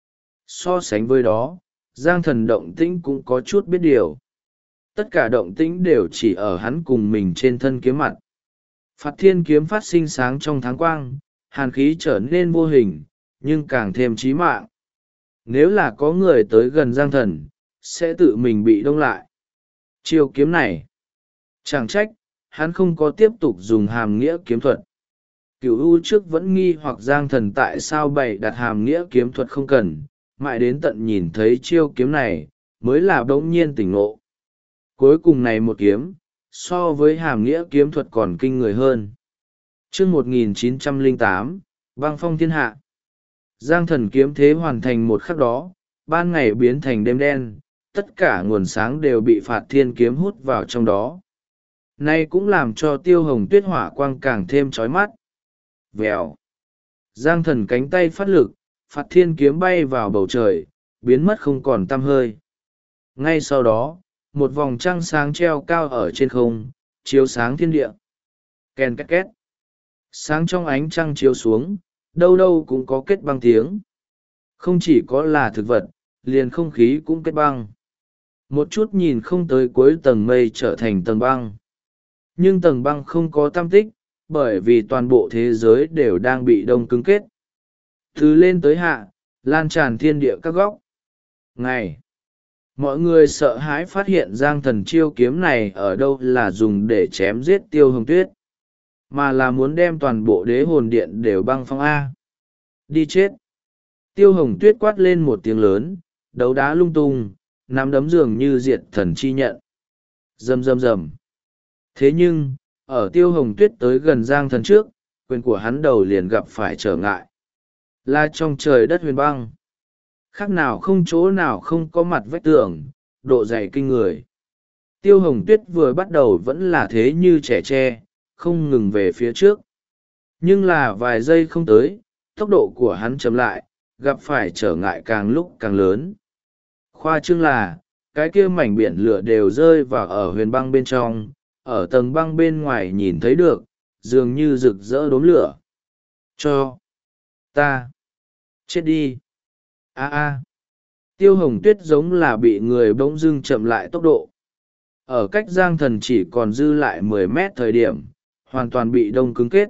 So sánh với đó, Giang Thần động tĩnh cũng có chút biết điều. Tất cả động tĩnh đều chỉ ở hắn cùng mình trên thân kiếm mặt. Phạt Thiên kiếm phát sinh sáng trong tháng quang, hàn khí trở nên vô hình, nhưng càng thêm chí mạng. Nếu là có người tới gần Giang Thần, sẽ tự mình bị đông lại. Chiêu kiếm này, chẳng trách, hắn không có tiếp tục dùng hàm nghĩa kiếm thuật. Cửu U trước vẫn nghi hoặc Giang Thần tại sao bày đặt hàm nghĩa kiếm thuật không cần, mãi đến tận nhìn thấy chiêu kiếm này, mới là bỗng nhiên tỉnh ngộ. Cuối cùng này một kiếm, so với hàm nghĩa kiếm thuật còn kinh người hơn. Chương 1908, băng phong thiên hạ. Giang Thần kiếm thế hoàn thành một khắc đó, ban ngày biến thành đêm đen, tất cả nguồn sáng đều bị Phạt Thiên kiếm hút vào trong đó. Nay cũng làm cho Tiêu Hồng Tuyết hỏa quang càng thêm chói mắt. Vèo. Giang Thần cánh tay phát lực, Phạt Thiên kiếm bay vào bầu trời, biến mất không còn tăm hơi. Ngay sau đó, một vòng trăng sáng treo cao ở trên không, chiếu sáng thiên địa. Ken két két. Sáng trong ánh trăng chiếu xuống, đâu đâu cũng có kết băng tiếng. Không chỉ có là thực vật, liền không khí cũng kết băng. Một chút nhìn không tới cuối tầng mây trở thành tầng băng. Nhưng tầng băng không có tam tích, bởi vì toàn bộ thế giới đều đang bị đông cứng kết. Từ lên tới hạ, lan tràn thiên địa các góc. Ngày, mọi người sợ hãi phát hiện Giang Thần chiêu kiếm này ở đâu là dùng để chém giết Tiêu Hồng Tuyết, mà là muốn đem toàn bộ đế hồn điện đều băng phong A. Đi chết! Tiêu Hồng Tuyết quát lên một tiếng lớn, đấu đá lung tung, nắm đấm dường như diệt thần chi nhận. Rầm rầm rầm. Thế nhưng, ở Tiêu Hồng Tuyết tới gần Giang Thần trước, quyền của hắn đầu liền gặp phải trở ngại. Là trong trời đất huyền băng. Khác nào không chỗ nào không có mặt vách tường, độ dày kinh người. Tiêu Hồng Tuyết vừa bắt đầu vẫn là thế như trẻ tre, không ngừng về phía trước. Nhưng là vài giây không tới, tốc độ của hắn chậm lại, gặp phải trở ngại càng lúc càng lớn. Khoa trương là, cái kia mảnh biển lửa đều rơi vào ở huyền băng bên trong, ở tầng băng bên ngoài nhìn thấy được, dường như rực rỡ đốm lửa. Cho ta chết đi. A. Tiêu Hồng Tuyết giống là bị người bỗng dưng chậm lại tốc độ. Ở cách Giang Thần chỉ còn dư lại 10 mét thời điểm, hoàn toàn bị đông cứng kết.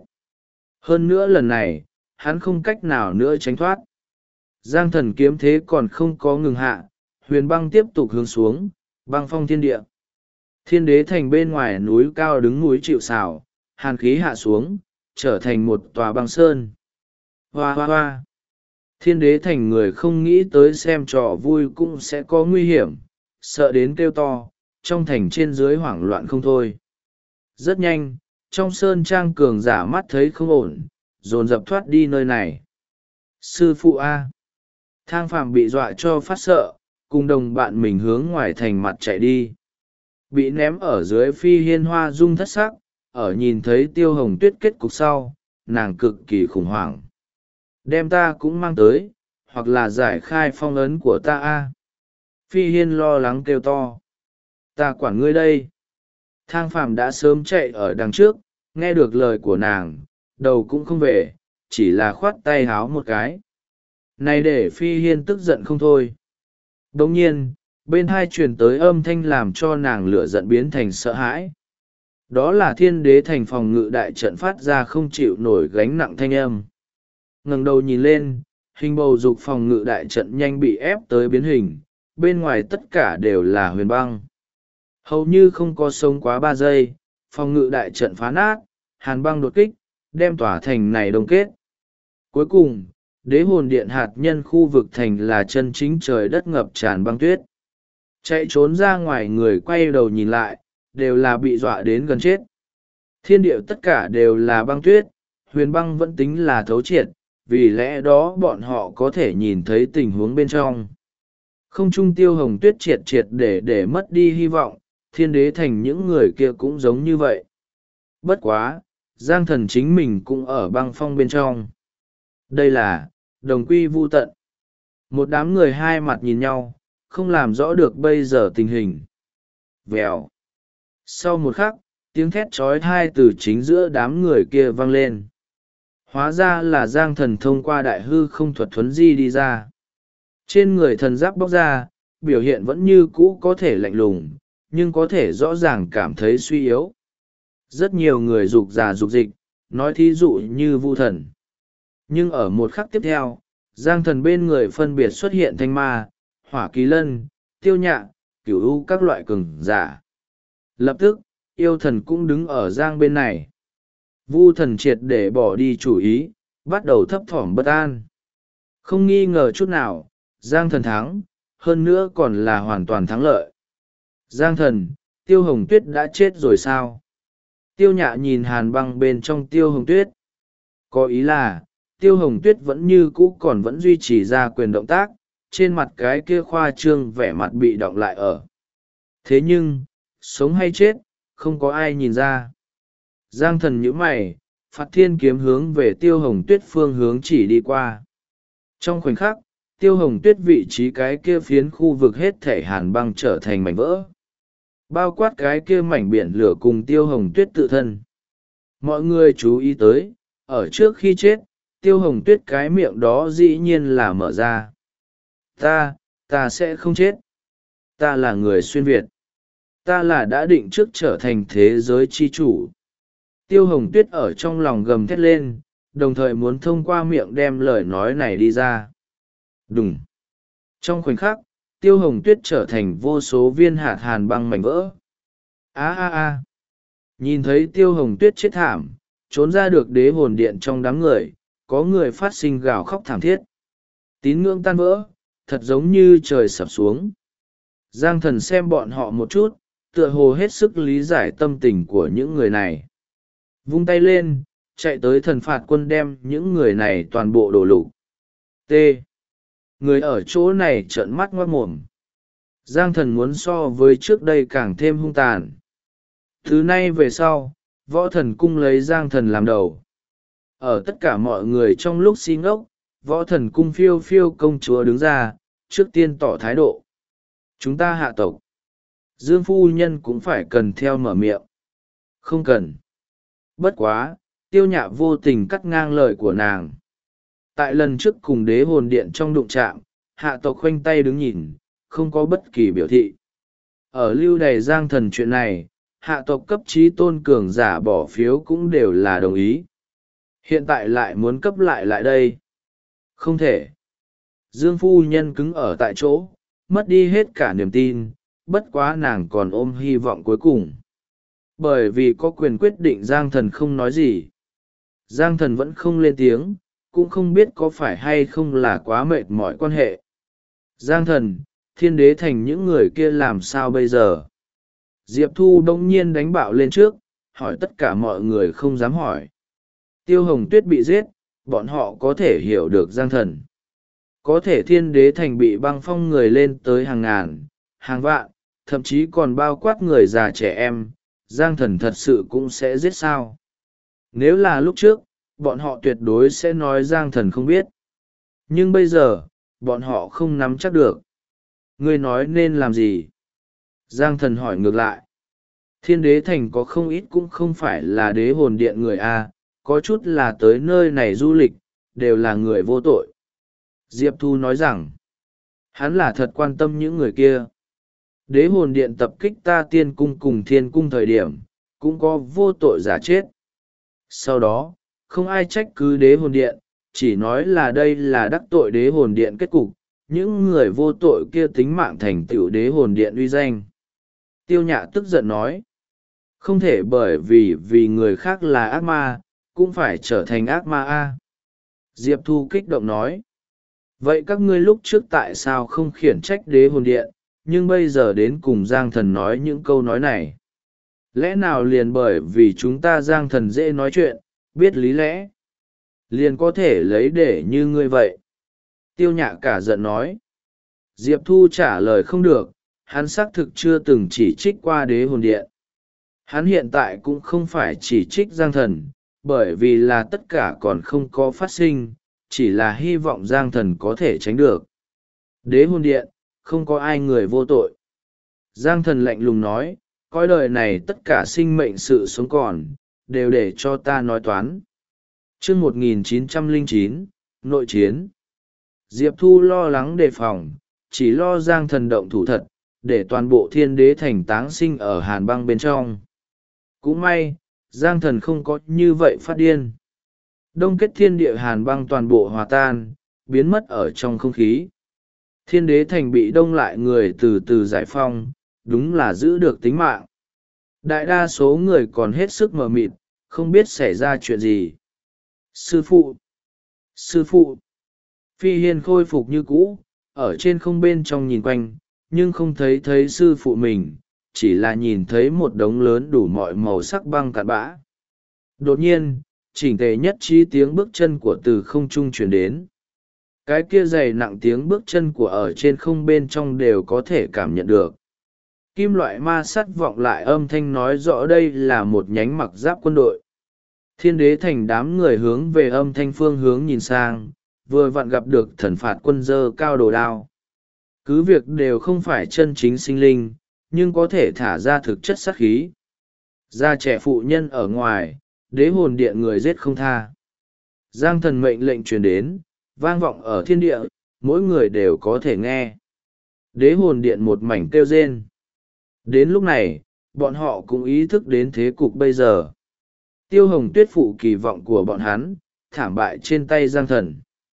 Hơn nữa lần này, hắn không cách nào nữa tránh thoát. Giang Thần kiếm thế còn không có ngừng hạ, huyền băng tiếp tục hướng xuống, băng phong thiên địa. Thiên đế thành bên ngoài núi cao đứng núi chịu sào, hàn khí hạ xuống, trở thành một tòa băng sơn. Hoa hoa hoa. Thiên đế thành người không nghĩ tới xem trò vui cũng sẽ có nguy hiểm, sợ đến kêu to, trong thành trên dưới hoảng loạn không thôi. Rất nhanh, trong sơn trang cường giả mắt thấy không ổn, dồn dập thoát đi nơi này. Sư phụ A. Thang Phàm bị dọa cho phát sợ, cùng đồng bạn mình hướng ngoài thành mặt chạy đi. Bị ném ở dưới Phi Hiên Hoa Dung thất sắc, ở nhìn thấy Tiêu Hồng Tuyết kết cục sau, nàng cực kỳ khủng hoảng. Đem ta cũng mang tới, hoặc là giải khai phong ấn của ta A. Phi Hiên lo lắng kêu to. Ta quản ngươi đây. Thang Phàm đã sớm chạy ở đằng trước, nghe được lời của nàng, đầu cũng không về, chỉ là khoát tay háo một cái. Này để Phi Hiên tức giận không thôi. Đồng nhiên, bên hai truyền tới âm thanh làm cho nàng lửa giận biến thành sợ hãi. Đó là Thiên đế thành phòng ngự đại trận phát ra không chịu nổi gánh nặng thanh âm. Ngẩng đầu nhìn lên, hình bầu dục phòng ngự đại trận nhanh bị ép tới biến hình, bên ngoài tất cả đều là huyền băng. Hầu như không có sống quá 3 giây, phòng ngự đại trận phá nát, hàn băng đột kích, đem tỏa thành này đông kết. Cuối cùng, đế hồn điện hạt nhân khu vực thành là chân chính trời đất ngập tràn băng tuyết. Chạy trốn ra ngoài người quay đầu nhìn lại, đều là bị dọa đến gần chết. Thiên địa tất cả đều là băng tuyết, huyền băng vẫn tính là thấu triệt, vì lẽ đó bọn họ có thể nhìn thấy tình huống bên trong. Không trung Tiêu Hồng Tuyết triệt triệt để mất đi hy vọng, thiên đế thành những người kia cũng giống như vậy. Bất quá, Giang Thần chính mình cũng ở băng phong bên trong. Đây là đồng quy vu tận. Một đám người hai mặt nhìn nhau, không làm rõ được bây giờ tình hình. Vèo. Sau một khắc, tiếng thét trói thai từ chính giữa đám người kia vang lên. Hóa ra là Giang Thần thông qua đại hư không thuật thuấn di đi ra. Trên người thần giáp bóc ra, biểu hiện vẫn như cũ có thể lạnh lùng, nhưng có thể rõ ràng cảm thấy suy yếu. Rất nhiều người rục rà rục dịch, nói thí dụ như Vu Thần. Nhưng ở một khắc tiếp theo, Giang Thần bên người phân biệt xuất hiện Thanh Ma, Hỏa Kỳ Lân, Tiêu Nhạ, Cửu U các loại cường giả. Lập tức, yêu thần cũng đứng ở Giang bên này. Vu Thần triệt để bỏ đi chủ ý, bắt đầu thấp thỏm bất an. Không nghi ngờ chút nào, Giang Thần thắng, hơn nữa còn là hoàn toàn thắng lợi. Giang Thần, Tiêu Hồng Tuyết đã chết rồi sao? Tiêu Nhạ nhìn hàn băng bên trong Tiêu Hồng Tuyết. Có ý là, Tiêu Hồng Tuyết vẫn như cũ còn vẫn duy trì ra quyền động tác, trên mặt cái kia khoa trương vẻ mặt bị động lại ở. Thế nhưng, sống hay chết, không có ai nhìn ra. Giang Thần nhíu mày, phạt thiên kiếm hướng về Tiêu Hồng Tuyết phương hướng chỉ đi qua. Trong khoảnh khắc, Tiêu Hồng Tuyết vị trí cái kia phiến khu vực hết thể hàn băng trở thành mảnh vỡ. Bao quát cái kia mảnh biển lửa cùng Tiêu Hồng Tuyết tự thân. Mọi người chú ý tới, ở trước khi chết, Tiêu Hồng Tuyết cái miệng đó dĩ nhiên là mở ra. Ta sẽ không chết. Ta là người xuyên Việt. Ta là đã định trước trở thành thế giới chi chủ. Tiêu Hồng Tuyết ở trong lòng gầm thét lên, đồng thời muốn thông qua miệng đem lời nói này đi ra. Đùng. Trong khoảnh khắc, Tiêu Hồng Tuyết trở thành vô số viên hạt hàn băng mảnh vỡ. A. Nhìn thấy Tiêu Hồng Tuyết chết thảm, trốn ra được đế hồn điện trong đám người, có người phát sinh gào khóc thảm thiết. Tín ngưỡng tan vỡ, thật giống như trời sập xuống. Giang Thần xem bọn họ một chút, tựa hồ hết sức lý giải tâm tình của những người này. Vung tay lên, chạy tới thần phạt quân đem những người này toàn bộ đổ lục. T. Người ở chỗ này trợn mắt ngoác mồm. Giang Thần muốn so với trước đây càng thêm hung tàn. Thứ nay về sau, võ thần cung lấy Giang Thần làm đầu. Ở tất cả mọi người trong lúc si ngốc, Võ Thần Cung Phiêu Phiêu công chúa đứng ra, trước tiên tỏ thái độ. Chúng ta hạ tộc. Dương phu nhân cũng phải cần theo mở miệng. Không cần. Bất quá, Tiêu Nhạ vô tình cắt ngang lời của nàng. Tại lần trước cùng đế hồn điện trong đụng trạm, hạ tộc khoanh tay đứng nhìn, không có bất kỳ biểu thị. Ở lưu đày giang thần chuyện này, hạ tộc cấp trí tôn cường giả bỏ phiếu cũng đều là đồng ý. Hiện tại lại muốn cấp lại đây. Không thể. Dương phu nhân cứng ở tại chỗ, mất đi hết cả niềm tin, bất quá nàng còn ôm hy vọng cuối cùng. Bởi vì có quyền quyết định giang thần không nói gì. Giang thần vẫn không lên tiếng, cũng không biết có phải hay không là quá mệt mỏi quan hệ. Giang thần, thiên đế thành những người kia làm sao bây giờ? Diệp Thu đông nhiên đánh bạo lên trước, hỏi tất cả mọi người không dám hỏi. Tiêu Hồng Tuyết bị giết, bọn họ có thể hiểu được Giang thần. Có thể thiên đế thành bị băng phong người lên tới hàng ngàn, hàng vạn, thậm chí còn bao quát người già trẻ em, Giang thần thật sự cũng sẽ giết sao? Nếu là lúc trước, bọn họ tuyệt đối sẽ nói Giang thần không biết. Nhưng bây giờ, bọn họ không nắm chắc được. Ngươi nói nên làm gì? Giang thần hỏi ngược lại. Thiên đế thành có không ít cũng không phải là đế hồn điện người A, có chút là tới nơi này du lịch, đều là người vô tội. Diệp Thu nói rằng, hắn là thật quan tâm những người kia. Đế hồn điện tập kích ta tiên cung cùng thiên cung thời điểm, cũng có vô tội giả chết. Sau đó, không ai trách cứ đế hồn điện, chỉ nói là đây là đắc tội đế hồn điện kết cục, những người vô tội kia tính mạng thành tựu đế hồn điện uy danh. Tiêu Nhạ tức giận nói, không thể bởi vì người khác là ác ma, cũng phải trở thành ác ma a. Diệp Thu kích động nói, vậy các ngươi lúc trước tại sao không khiển trách đế hồn điện, nhưng bây giờ đến cùng Giang thần nói những câu nói này? Lẽ nào liền bởi vì chúng ta Giang thần dễ nói chuyện, biết lý lẽ, liền có thể lấy để như ngươi vậy? Tiêu Nhạ cả giận nói. Diệp Thu trả lời không được, hắn xác thực chưa từng chỉ trích qua đế hồn điện. Hắn hiện tại cũng không phải chỉ trích Giang thần, bởi vì là tất cả còn không có phát sinh, chỉ là hy vọng Giang thần có thể tránh được. Đế hồn điện, không có ai người vô tội. Giang thần lạnh lùng nói, coi đời này tất cả sinh mệnh sự sống còn, đều để cho ta nói toán. Chương 1909, Nội chiến. Diệp Thu lo lắng đề phòng, chỉ lo Giang thần động thủ thật, để toàn bộ thiên đế thành táng sinh ở hàn băng bên trong. Cũng may, Giang thần không có như vậy phát điên. Đông kết thiên địa hàn băng toàn bộ hòa tan, biến mất ở trong không khí. Thiên đế thành bị đông lại người từ từ giải phong, đúng là giữ được tính mạng. Đại đa số người còn hết sức mờ mịt, không biết xảy ra chuyện gì. Sư phụ! Sư phụ! Phi Hiên khôi phục như cũ, ở trên không bên trong nhìn quanh, nhưng không thấy sư phụ mình, chỉ là nhìn thấy một đống lớn đủ mọi màu sắc băng cạn bã. Đột nhiên, chỉnh tề nhất trí tiếng bước chân của từ không trung chuyển đến. Cái kia dày nặng tiếng bước chân của ở trên không bên trong đều có thể cảm nhận được. Kim loại ma sắt vọng lại âm thanh nói rõ đây là một nhánh mặc giáp quân đội. Thiên đế thành đám người hướng về âm thanh phương hướng nhìn sang, vừa vặn gặp được thần phạt quân dơ cao đồ đao. Cứ việc đều không phải chân chính sinh linh, nhưng có thể thả ra thực chất sát khí. Gia trẻ phụ nhân ở ngoài, đế hồn điện người giết không tha. Giang thần mệnh lệnh truyền đến, vang vọng ở thiên địa, mỗi người đều có thể nghe. Đế hồn điện một mảnh kêu rên. Đến lúc này, bọn họ cũng ý thức đến thế cục bây giờ. Tiêu Hồng Tuyết phụ kỳ vọng của bọn hắn, thảm bại trên tay Giang thần.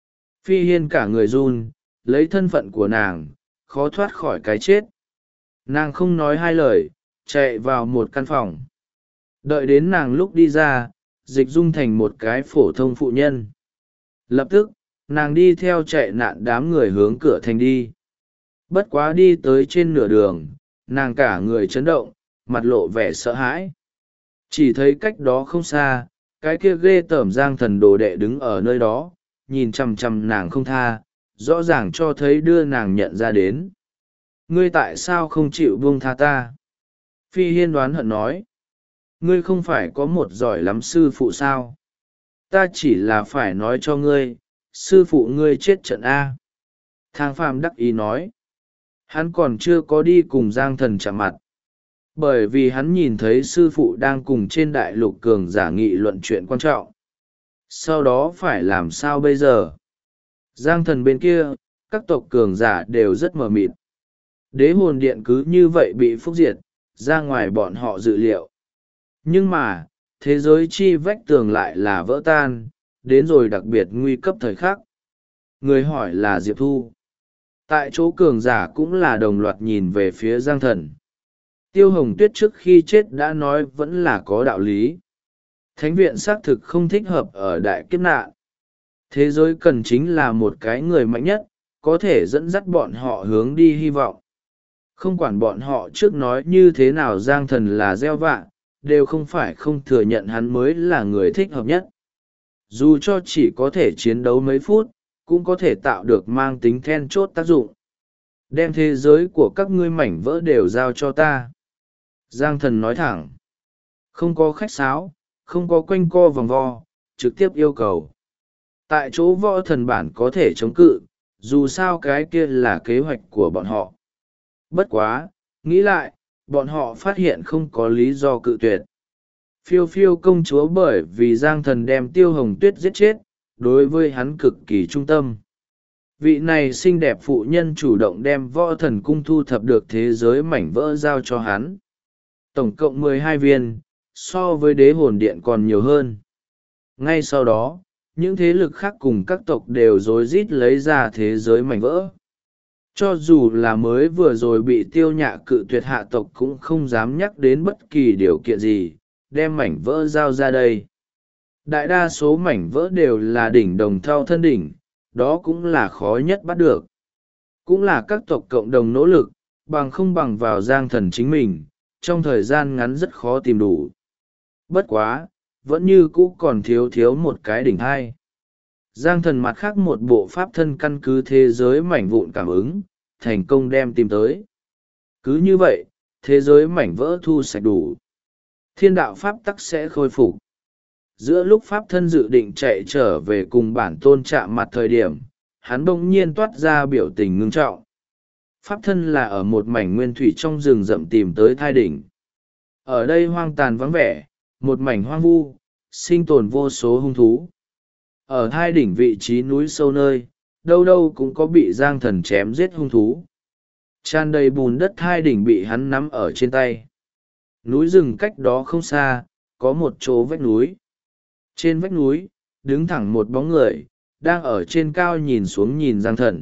Phi Hiên cả người run, lấy thân phận của nàng, khó thoát khỏi cái chết. Nàng không nói hai lời, chạy vào một căn phòng. Đợi đến nàng lúc đi ra, dịch dung thành một cái phổ thông phụ nhân. Lập tức, nàng đi theo chạy nạn đám người hướng cửa thành đi. Bất quá đi tới trên nửa đường, nàng cả người chấn động, mặt lộ vẻ sợ hãi. Chỉ thấy cách đó không xa, cái kia ghê tởm Giang thần đồ đệ đứng ở nơi đó, nhìn chằm chằm nàng không tha, rõ ràng cho thấy đưa nàng nhận ra đến. Ngươi tại sao không chịu buông tha ta? Phi Hiên đoán hận nói. Ngươi không phải có một giỏi lắm sư phụ sao? Ta chỉ là phải nói cho ngươi, sư phụ ngươi chết trận a. Thang Phàm đắc ý nói. Hắn còn chưa có đi cùng Giang Thần chạm mặt, bởi vì hắn nhìn thấy sư phụ đang cùng trên đại lục cường giả nghị luận chuyện quan trọng. Sau đó phải làm sao bây giờ? Giang Thần bên kia, các tộc cường giả đều rất mờ mịt. Đế hồn điện cứ như vậy bị phúc diệt, ra ngoài bọn họ dự liệu. Nhưng mà, thế giới chi vách tường lại là vỡ tan, đến rồi đặc biệt nguy cấp thời khắc. Người hỏi là Diệp Thu. Tại chỗ cường giả cũng là đồng loạt nhìn về phía Giang Thần. Tiêu Hồng Tuyết trước khi chết đã nói vẫn là có đạo lý. Thánh viện xác thực không thích hợp ở đại kiếp nạn. Thế giới cần chính là một cái người mạnh nhất, có thể dẫn dắt bọn họ hướng đi hy vọng. Không quản bọn họ trước nói như thế nào Giang Thần là gieo vạ, đều không phải không thừa nhận hắn mới là người thích hợp nhất. Dù cho chỉ có thể chiến đấu mấy phút, cũng có thể tạo được mang tính then chốt tác dụng. Đem thế giới của các ngươi mảnh vỡ đều giao cho ta. Giang Thần nói thẳng. Không có khách sáo, không có quanh co vòng vo, trực tiếp yêu cầu. Tại chỗ võ thần bản có thể chống cự, dù sao cái kia là kế hoạch của bọn họ. Bất quá, nghĩ lại, bọn họ phát hiện không có lý do cự tuyệt. Phiêu phiêu công chúa bởi vì Giang Thần đem Tiêu Hồng Tuyết giết chết, đối với hắn cực kỳ trung tâm. Vị này xinh đẹp phụ nhân chủ động đem võ thần cung thu thập được thế giới mảnh vỡ giao cho hắn. Tổng cộng 12 viên, so với đế hồn điện còn nhiều hơn. Ngay sau đó, những thế lực khác cùng các tộc đều rối rít lấy ra thế giới mảnh vỡ. Cho dù là mới vừa rồi bị Tiêu Nhạ cự tuyệt hạ tộc cũng không dám nhắc đến bất kỳ điều kiện gì, đem mảnh vỡ giao ra đây. Đại đa số mảnh vỡ đều là đỉnh đồng thau thân đỉnh, đó cũng là khó nhất bắt được. Cũng là các tộc cộng đồng nỗ lực, bằng không bằng vào Giang Thần chính mình, trong thời gian ngắn rất khó tìm đủ. Bất quá, vẫn như cũ còn thiếu một cái đỉnh hai. Giang Thần mặt khác một bộ pháp thân căn cứ thế giới mảnh vụn cảm ứng, thành công đem tìm tới. Cứ như vậy, thế giới mảnh vỡ thu sạch đủ. Thiên đạo pháp tắc sẽ khôi phục. Giữa lúc pháp thân dự định chạy trở về cùng bản tôn chạm mặt thời điểm, hắn bỗng nhiên toát ra biểu tình ngưng trọng. Pháp thân là ở một mảnh nguyên thủy trong rừng rậm tìm tới thai đỉnh. Ở đây hoang tàn vắng vẻ, một mảnh hoang vu, sinh tồn vô số hung thú. Ở thai đỉnh vị trí núi sâu nơi, đâu đâu cũng có bị Giang Thần chém giết hung thú. Tràn đầy bùn đất thai đỉnh bị hắn nắm ở trên tay. Núi rừng cách đó không xa, có một chỗ vách núi. Trên vách núi, đứng thẳng một bóng người, đang ở trên cao nhìn xuống nhìn Giang Thần.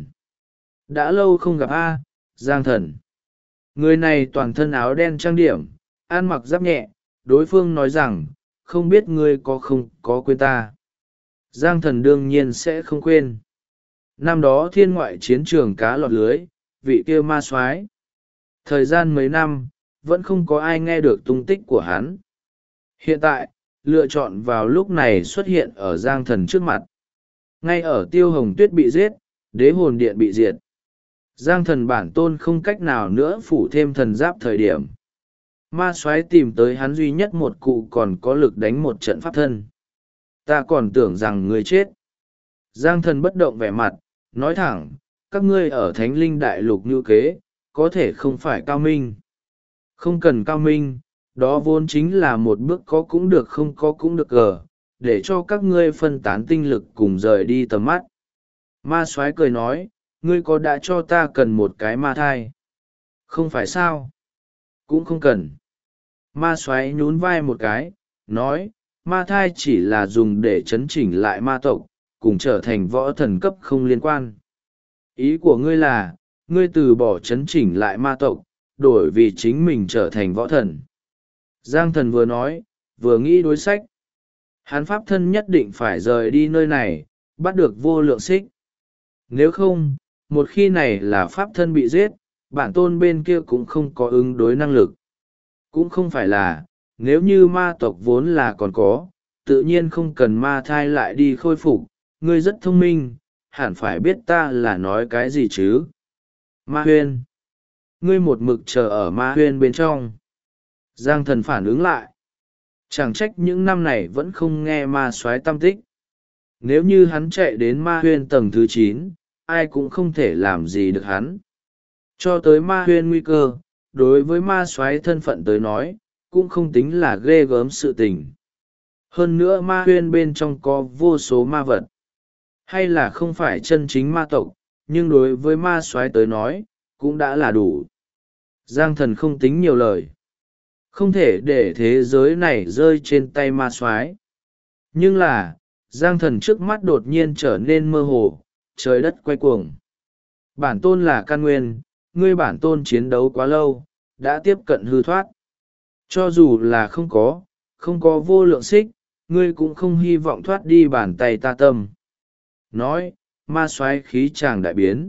Đã lâu không gặp a, Giang Thần. Người này toàn thân áo đen trang điểm, ăn mặc giáp nhẹ, đối phương nói rằng, không biết ngươi có không có quên ta. Giang Thần đương nhiên sẽ không quên. Năm đó thiên ngoại chiến trường cá lọt lưới, vị kia ma soái. Thời gian mấy năm, vẫn không có ai nghe được tung tích của hắn. Hiện tại, lựa chọn vào lúc này xuất hiện ở Giang Thần trước mặt. Ngay ở Tiêu Hồng Tuyết bị giết, đế hồn điện bị diệt. Giang Thần bản tôn không cách nào nữa phủ thêm thần giáp thời điểm. Ma soái tìm tới hắn duy nhất một cụ còn có lực đánh một trận pháp thân. Ta còn tưởng rằng người chết. Giang Thần bất động vẻ mặt, nói thẳng, các ngươi ở Thánh Linh Đại Lục như kế, có thể không phải cao minh. Không cần cao minh, đó vốn chính là một bước có cũng được không có cũng được gờ, để cho các ngươi phân tán tinh lực cùng rời đi tầm mắt. Ma soái cười nói, ngươi có đã cho ta cần một cái ma thai? Không phải sao? Cũng không cần. Ma soái nhún vai một cái, nói, ma thai chỉ là dùng để chấn chỉnh lại ma tộc, cùng trở thành võ thần cấp không liên quan. Ý của ngươi là, ngươi từ bỏ chấn chỉnh lại ma tộc, đổi vì chính mình trở thành võ thần. Giang Thần vừa nói, vừa nghĩ đối sách. Hắn pháp thân nhất định phải rời đi nơi này, bắt được vô lượng xích. Nếu không, một khi này là pháp thân bị giết, bản tôn bên kia cũng không có ứng đối năng lực. Cũng không phải là, nếu như ma tộc vốn là còn có, tự nhiên không cần ma thai lại đi khôi phục. Ngươi rất thông minh, hẳn phải biết ta là nói cái gì chứ. Ma huyên. Ngươi một mực chờ ở ma huyên bên trong. Giang Thần phản ứng lại. Chẳng trách những năm này vẫn không nghe ma soái tâm tích. Nếu như hắn chạy đến ma huyên tầng thứ 9, ai cũng không thể làm gì được hắn. Cho tới ma huyên nguy cơ, đối với ma soái thân phận tới nói, cũng không tính là ghê gớm sự tình. Hơn nữa ma huyên bên trong có vô số ma vật. Hay là không phải chân chính ma tộc, nhưng đối với ma soái tới nói, cũng đã là đủ. Giang thần không tính nhiều lời. Không thể để thế giới này rơi trên tay ma soái. Nhưng là, Giang thần trước mắt đột nhiên trở nên mơ hồ, trời đất quay cuồng. Bản tôn là căn nguyên, ngươi bản tôn chiến đấu quá lâu, đã tiếp cận hư thoát. Cho dù là không có vô lượng xích, ngươi cũng không hy vọng thoát đi bàn tay ta tâm. Nói, ma soái khí tràng đại biến.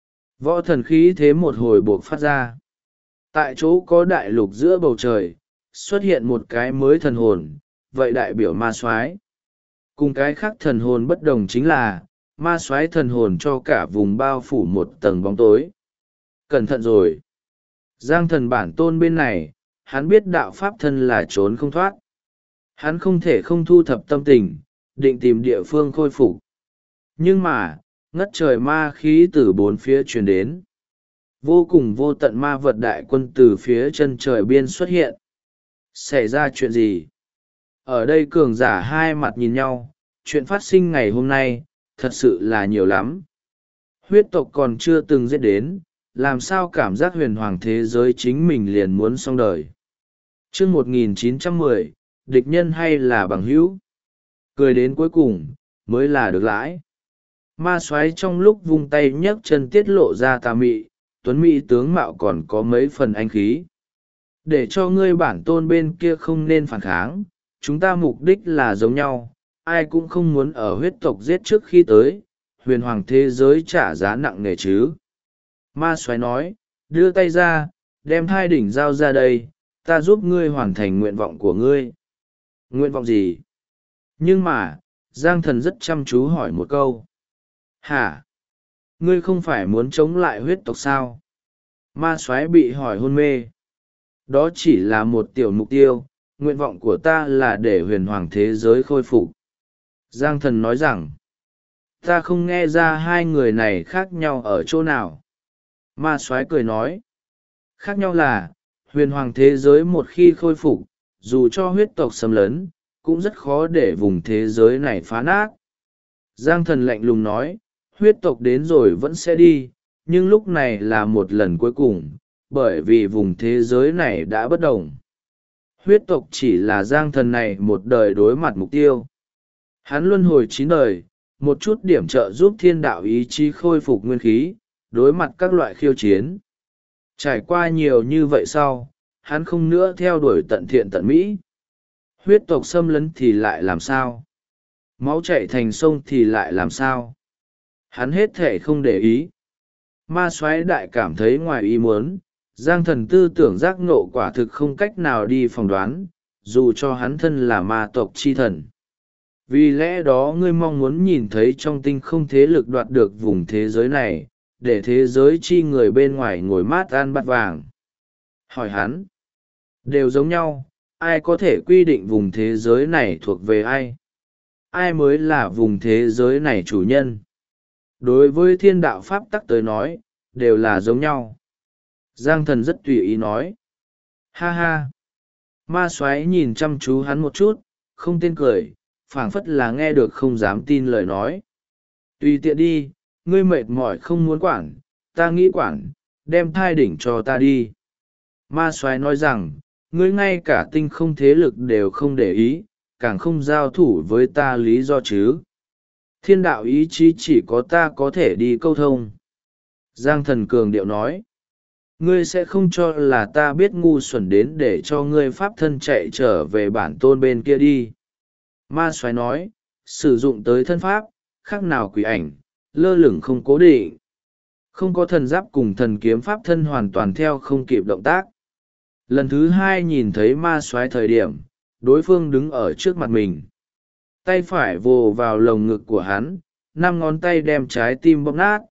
Võ thần khí thế một hồi buộc phát ra. Tại chỗ có đại lục giữa bầu trời, xuất hiện một cái mới thần hồn, vậy đại biểu ma soái. Cùng cái khác thần hồn bất đồng chính là, ma soái thần hồn cho cả vùng bao phủ một tầng bóng tối. Cẩn thận rồi. Giang thần bản tôn bên này, hắn biết đạo pháp thân là trốn không thoát. Hắn không thể không thu thập tâm tình, định tìm địa phương khôi phục. Nhưng mà, ngất trời ma khí từ bốn phía truyền đến. Vô cùng vô tận ma vật đại quân từ phía chân trời biên xuất hiện. Xảy ra chuyện gì? Ở đây cường giả hai mặt nhìn nhau, chuyện phát sinh ngày hôm nay, thật sự là nhiều lắm. Huyết tộc còn chưa từng giết đến, làm sao cảm giác huyền hoàng thế giới chính mình liền muốn xong đời. Chương 1910, địch nhân hay là bằng hữu? Cười đến cuối cùng, mới là được lãi. Ma soái trong lúc vung tay nhấc chân tiết lộ ra tà mị, tuấn mỹ tướng mạo còn có mấy phần anh khí. Để cho ngươi bản tôn bên kia không nên phản kháng, chúng ta mục đích là giống nhau, ai cũng không muốn ở huyết tộc giết trước khi tới, huyền hoàng thế giới trả giá nặng nề chứ. Ma soái nói, đưa tay ra, đem hai đỉnh dao ra đây, ta giúp ngươi hoàn thành nguyện vọng của ngươi. Nguyện vọng gì? Nhưng mà, Giang thần rất chăm chú hỏi một câu. Hả? Ngươi không phải muốn chống lại huyết tộc sao? Ma soái bị hỏi hôn mê. Đó chỉ là một tiểu mục tiêu, nguyện vọng của ta là để huyền hoàng thế giới khôi phục. Giang thần nói rằng, ta không nghe ra hai người này khác nhau ở chỗ nào. Ma soái cười nói, khác nhau là, huyền hoàng thế giới một khi khôi phục, dù cho huyết tộc xâm lấn, cũng rất khó để vùng thế giới này phá nát. Giang thần lạnh lùng nói, huyết tộc đến rồi vẫn sẽ đi, nhưng lúc này là một lần cuối cùng, bởi vì vùng thế giới này đã bất đồng. Huyết tộc chỉ là Giang thần này một đời đối mặt mục tiêu. Hắn luân hồi 9 đời, một chút điểm trợ giúp thiên đạo ý chí khôi phục nguyên khí, đối mặt các loại khiêu chiến. Trải qua nhiều như vậy sau, hắn không nữa theo đuổi tận thiện tận mỹ. Huyết tộc xâm lấn thì lại làm sao? Máu chảy thành sông thì lại làm sao? Hắn hết thể không để ý. Ma soái đại cảm thấy ngoài ý muốn, Giang thần tư tưởng giác ngộ quả thực không cách nào đi phỏng đoán, dù cho hắn thân là ma tộc chi thần. Vì lẽ đó ngươi mong muốn nhìn thấy trong tinh không thế lực đoạt được vùng thế giới này, để thế giới chi người bên ngoài ngồi mát ăn bát vàng. Hỏi hắn, đều giống nhau, ai có thể quy định vùng thế giới này thuộc về ai? Ai mới là vùng thế giới này chủ nhân? Đối với thiên đạo pháp tắc tới nói, đều là giống nhau. Giang thần rất tùy ý nói. Ha ha. Ma soái nhìn chăm chú hắn một chút, không tên cười, phảng phất là nghe được không dám tin lời nói. Tùy tiện đi, ngươi mệt mỏi không muốn quản, ta nghĩ quản, đem thai đỉnh cho ta đi. Ma soái nói rằng, ngươi ngay cả tinh không thế lực đều không để ý, càng không giao thủ với ta lý do chứ. Thiên đạo ý chí chỉ có ta có thể đi câu thông. Giang thần cường điệu nói, ngươi sẽ không cho là ta biết ngu xuẩn đến để cho ngươi pháp thân chạy trở về bản tôn bên kia đi. Ma soái nói, sử dụng tới thân pháp, khác nào quỷ ảnh, lơ lửng không cố định. Không có thần giáp cùng thần kiếm pháp thân hoàn toàn theo không kịp động tác. Lần thứ hai nhìn thấy ma soái thời điểm, đối phương đứng ở trước mặt mình. Tay phải vồ vào lồng ngực của hắn, 5 ngón tay đem trái tim bóp nát.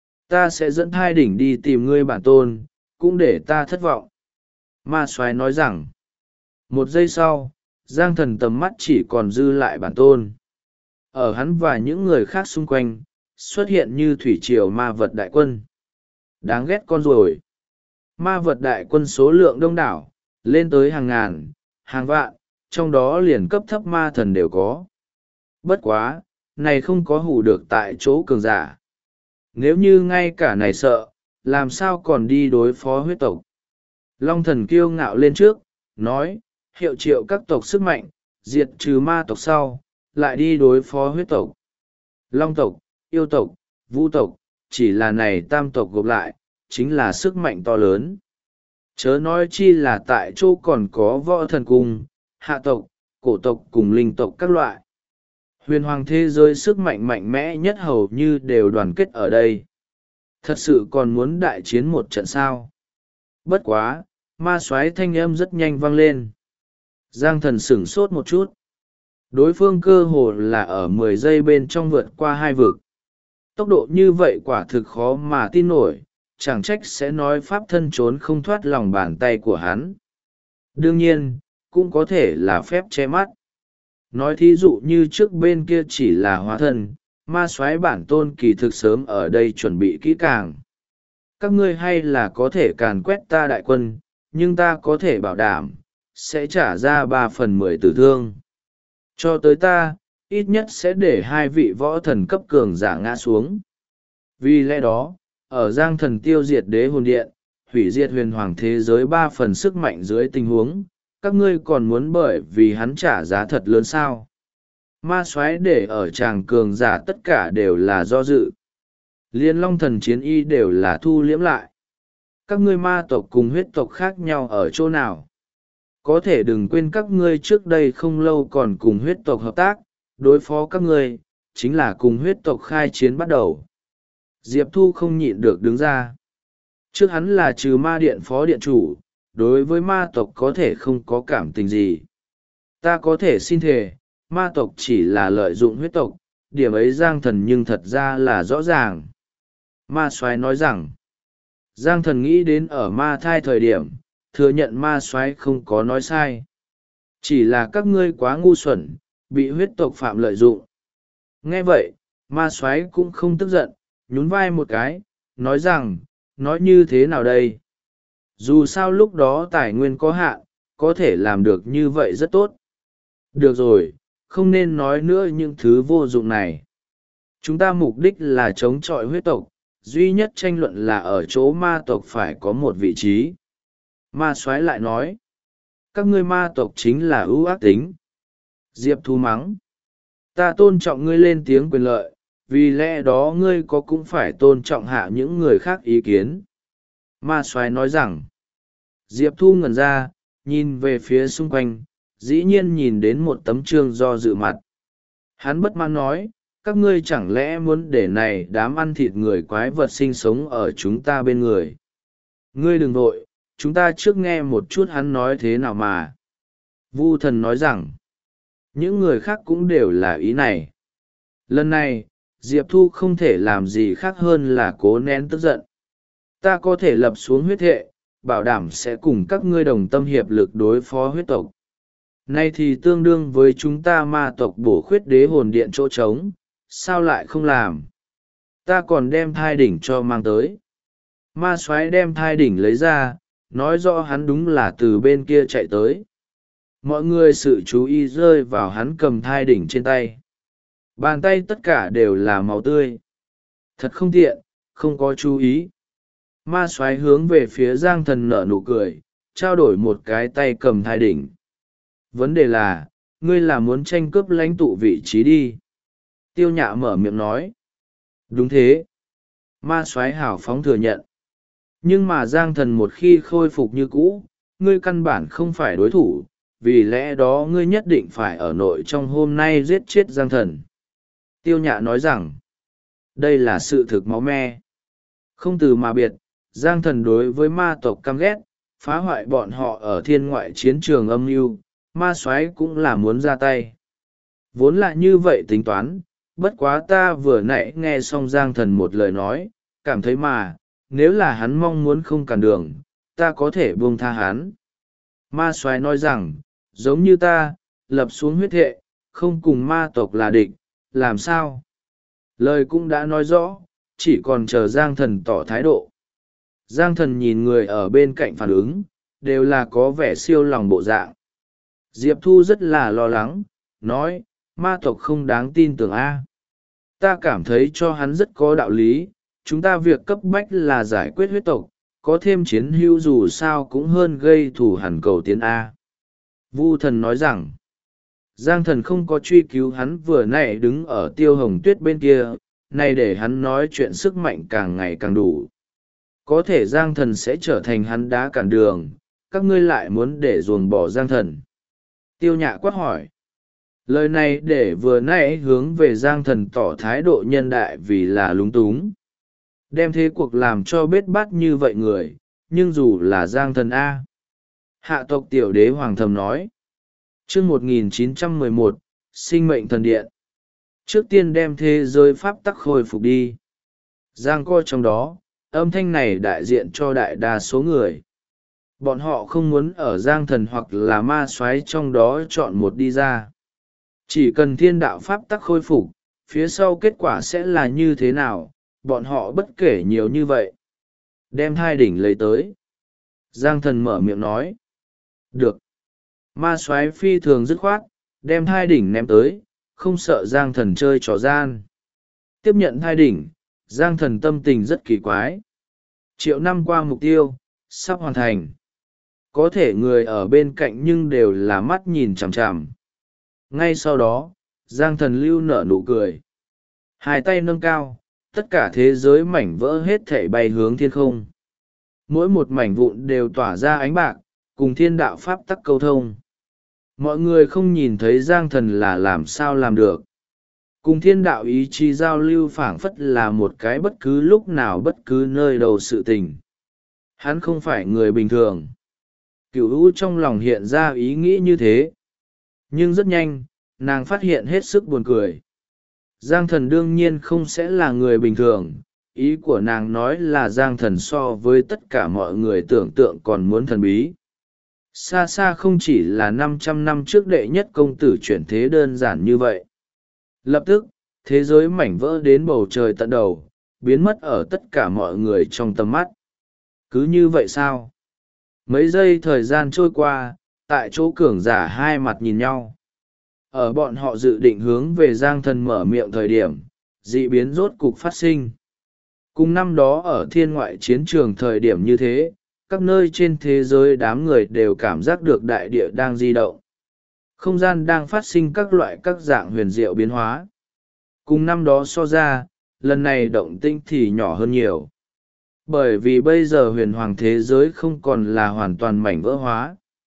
Ta sẽ dẫn thai đỉnh đi tìm ngươi bản tôn, cũng để ta thất vọng. Ma soái nói rằng, một giây sau, Giang thần tầm mắt chỉ còn dư lại bản tôn. ở hắn và những người khác xung quanh xuất hiện như thủy triều ma vật đại quân. Đáng ghét con ruồi. Ma vật đại quân số lượng đông đảo, lên tới hàng ngàn, hàng vạn, trong đó liền cấp thấp ma thần đều có. Bất quá, này không có hù được tại chỗ cường giả. Nếu như ngay cả này sợ, làm sao còn đi đối phó huyết tộc. Long thần kiêu ngạo lên trước, nói, hiệu triệu các tộc sức mạnh, diệt trừ ma tộc sau, lại đi đối phó huyết tộc. Long tộc, yêu tộc, vũ tộc, chỉ là này tam tộc gộp lại, chính là sức mạnh to lớn. Chớ nói chi là tại chỗ còn có võ thần cung, hạ tộc, cổ tộc cùng linh tộc các loại. Huyền hoàng thế giới sức mạnh mạnh mẽ nhất hầu như đều đoàn kết ở đây. Thật sự còn muốn đại chiến một trận sao? Bất quá, ma soái thanh âm rất nhanh vang lên. Giang thần sửng sốt một chút. Đối phương cơ hồ là ở 10 giây bên trong vượt qua 2 vực. Tốc độ như vậy quả thực khó mà tin nổi, chẳng trách sẽ nói pháp thân trốn không thoát lòng bàn tay của hắn. Đương nhiên, cũng có thể là phép che mắt. Nói thí dụ như trước bên kia chỉ là hóa thân, ma soái bản tôn kỳ thực sớm ở đây chuẩn bị kỹ càng. Các ngươi hay là có thể càn quét ta đại quân, nhưng ta có thể bảo đảm, sẽ trả ra 3/10 tử thương. Cho tới ta, ít nhất sẽ để 2 vị võ thần cấp cường giả ngã xuống. Vì lẽ đó, ở Giang thần tiêu diệt đế hồn điện, hủy diệt huyền hoàng thế giới 3 phần sức mạnh dưới tình huống, các ngươi còn muốn bởi vì hắn trả giá thật lớn sao? Ma soái để ở tràng cường giả tất cả đều là do dự. Liên long thần chiến y đều là thu liễm lại. Các ngươi ma tộc cùng huyết tộc khác nhau ở chỗ nào? Có thể đừng quên các ngươi trước đây không lâu còn cùng huyết tộc hợp tác, đối phó các ngươi, chính là cùng huyết tộc khai chiến bắt đầu. Diệp Thu không nhịn được đứng ra. Trước hắn là trừ ma điện phó điện chủ, đối với ma tộc có thể không có cảm tình gì. Ta có thể xin thề, ma tộc chỉ là lợi dụng huyết tộc, điểm ấy Giang thần nhưng thật ra là rõ ràng. Ma soái nói rằng, Giang thần nghĩ đến ở ma thai thời điểm, thừa nhận ma soái không có nói sai. Chỉ là các ngươi quá ngu xuẩn, bị huyết tộc phạm lợi dụng. Nghe vậy, ma soái cũng không tức giận, nhún vai một cái, nói rằng, nói như thế nào đây? Dù sao lúc đó tài nguyên có hạn, có thể làm được như vậy rất tốt. Được rồi, không nên nói nữa những thứ vô dụng này. Chúng ta mục đích là chống chọi huyết tộc, duy nhất tranh luận là ở chỗ ma tộc phải có một vị trí. Ma soái lại nói, các ngươi ma tộc chính là ưu ác tính. Diệp Thu mắng, ta tôn trọng ngươi lên tiếng quyền lợi, vì lẽ đó ngươi có cũng phải tôn trọng hạ những người khác ý kiến. Ma soái nói rằng, Diệp Thu ngẩn ra, nhìn về phía xung quanh, dĩ nhiên nhìn đến một tấm trương do dự mặt. Hắn bất mãn nói, các ngươi chẳng lẽ muốn để này đám ăn thịt người quái vật sinh sống ở chúng ta bên người. Ngươi đừng vội, chúng ta trước nghe một chút hắn nói thế nào mà. Vu thần nói rằng, những người khác cũng đều là ý này. Lần này, Diệp Thu không thể làm gì khác hơn là cố nén tức giận. Ta có thể lập xuống huyết thệ, bảo đảm sẽ cùng các ngươi đồng tâm hiệp lực đối phó huyết tộc. Nay thì tương đương với chúng ta ma tộc bổ khuyết đế hồn điện chỗ trống, sao lại không làm? Ta còn đem thai đỉnh cho mang tới. Ma soái đem thai đỉnh lấy ra, nói rõ hắn đúng là từ bên kia chạy tới. Mọi người sự chú ý rơi vào hắn cầm thai đỉnh trên tay. Bàn tay tất cả đều là máu tươi. Thật không tiện, không có chú ý. Ma soái hướng về phía Giang thần nở nụ cười, trao đổi một cái tay cầm thai đỉnh. Vấn đề là, ngươi là muốn tranh cướp lãnh tụ vị trí đi. Tiêu Nhạ mở miệng nói. Đúng thế. Ma soái hào phóng thừa nhận. Nhưng mà Giang thần một khi khôi phục như cũ, ngươi căn bản không phải đối thủ, vì lẽ đó ngươi nhất định phải ở nội trong hôm nay giết chết Giang thần. Tiêu Nhạ nói rằng, đây là sự thực máu me. Không từ mà biệt, Giang thần đối với ma tộc căm ghét, phá hoại bọn họ ở thiên ngoại chiến trường âm mưu, ma soái cũng là muốn ra tay. Vốn là như vậy tính toán, bất quá ta vừa nãy nghe xong Giang thần một lời nói, cảm thấy mà, nếu là hắn mong muốn không cản đường, ta có thể buông tha hắn. Ma soái nói rằng, giống như ta, lập xuống huyết thệ, không cùng ma tộc là địch, làm sao? Lời cũng đã nói rõ, chỉ còn chờ Giang Thần tỏ thái độ. Giang Thần nhìn người ở bên cạnh phản ứng, đều là có vẻ siêu lòng bộ dạng. Diệp Thu rất là lo lắng, nói, ma tộc không đáng tin tưởng a. Ta cảm thấy cho hắn rất có đạo lý, chúng ta việc cấp bách là giải quyết huyết tộc, có thêm chiến hữu dù sao cũng hơn gây thù hằn cầu tiến a. Vu Thần nói rằng, Giang Thần không có truy cứu hắn vừa nãy đứng ở Tiêu Hồng Tuyết bên kia, này để hắn nói chuyện sức mạnh càng ngày càng đủ. Có thể Giang Thần sẽ trở thành hắn đá cản đường, các ngươi lại muốn để ruồng bỏ Giang Thần. Tiêu Nhạ quát hỏi. Lời này để vừa nãy hướng về Giang Thần tỏ thái độ nhân đại vì là lúng túng. Đem thế cuộc làm cho bết bát như vậy người, nhưng dù là Giang Thần A. Hạ tộc tiểu đế hoàng thầm nói. Chương 1911, sinh mệnh thần điện. Trước tiên đem thế giới pháp tắc khôi phục đi. Giang coi trong đó, âm thanh này đại diện cho đại đa số người. Bọn họ không muốn ở Giang Thần hoặc là ma soái trong đó chọn một đi ra. Chỉ cần thiên đạo pháp tắc khôi phục, phía sau kết quả sẽ là như thế nào, bọn họ bất kể nhiều như vậy. Đem hai đỉnh lấy tới. Giang Thần mở miệng nói. Được. Ma soái phi thường dứt khoát, đem hai đỉnh ném tới, không sợ Giang Thần chơi trò gian. Tiếp nhận hai đỉnh, Giang Thần tâm tình rất kỳ quái. Triệu năm qua mục tiêu, sắp hoàn thành. Có thể người ở bên cạnh nhưng đều là mắt nhìn chằm chằm. Ngay sau đó, Giang Thần lưu nở nụ cười. Hai tay nâng cao, tất cả thế giới mảnh vỡ hết thảy bay hướng thiên không. Mỗi một mảnh vụn đều tỏa ra ánh bạc, cùng thiên đạo pháp tắc câu thông. Mọi người không nhìn thấy Giang Thần là làm sao làm được. Cùng thiên đạo ý chí giao lưu phảng phất là một cái bất cứ lúc nào bất cứ nơi đầu sự tình. Hắn không phải người bình thường. Cửu u trong lòng hiện ra ý nghĩ như thế. Nhưng rất nhanh, nàng phát hiện hết sức buồn cười. Giang Thần đương nhiên không sẽ là người bình thường. Ý của nàng nói là Giang Thần so với tất cả mọi người tưởng tượng còn muốn thần bí. Xa xa không chỉ là 500 năm trước đệ nhất công tử chuyển thế đơn giản như vậy. Lập tức, thế giới mảnh vỡ đến bầu trời tận đầu, biến mất ở tất cả mọi người trong tầm mắt. Cứ như vậy sao? Mấy giây thời gian trôi qua, tại chỗ cường giả hai mặt nhìn nhau. Ở bọn họ dự định hướng về Giang Thần mở miệng thời điểm, dị biến rốt cục phát sinh. Cùng năm đó ở thiên ngoại chiến trường thời điểm như thế, các nơi trên thế giới đám người đều cảm giác được đại địa đang di động. Không gian đang phát sinh các loại các dạng huyền diệu biến hóa. Cùng năm đó so ra, lần này động tĩnh thì nhỏ hơn nhiều. Bởi vì bây giờ huyền hoàng thế giới không còn là hoàn toàn mảnh vỡ hóa.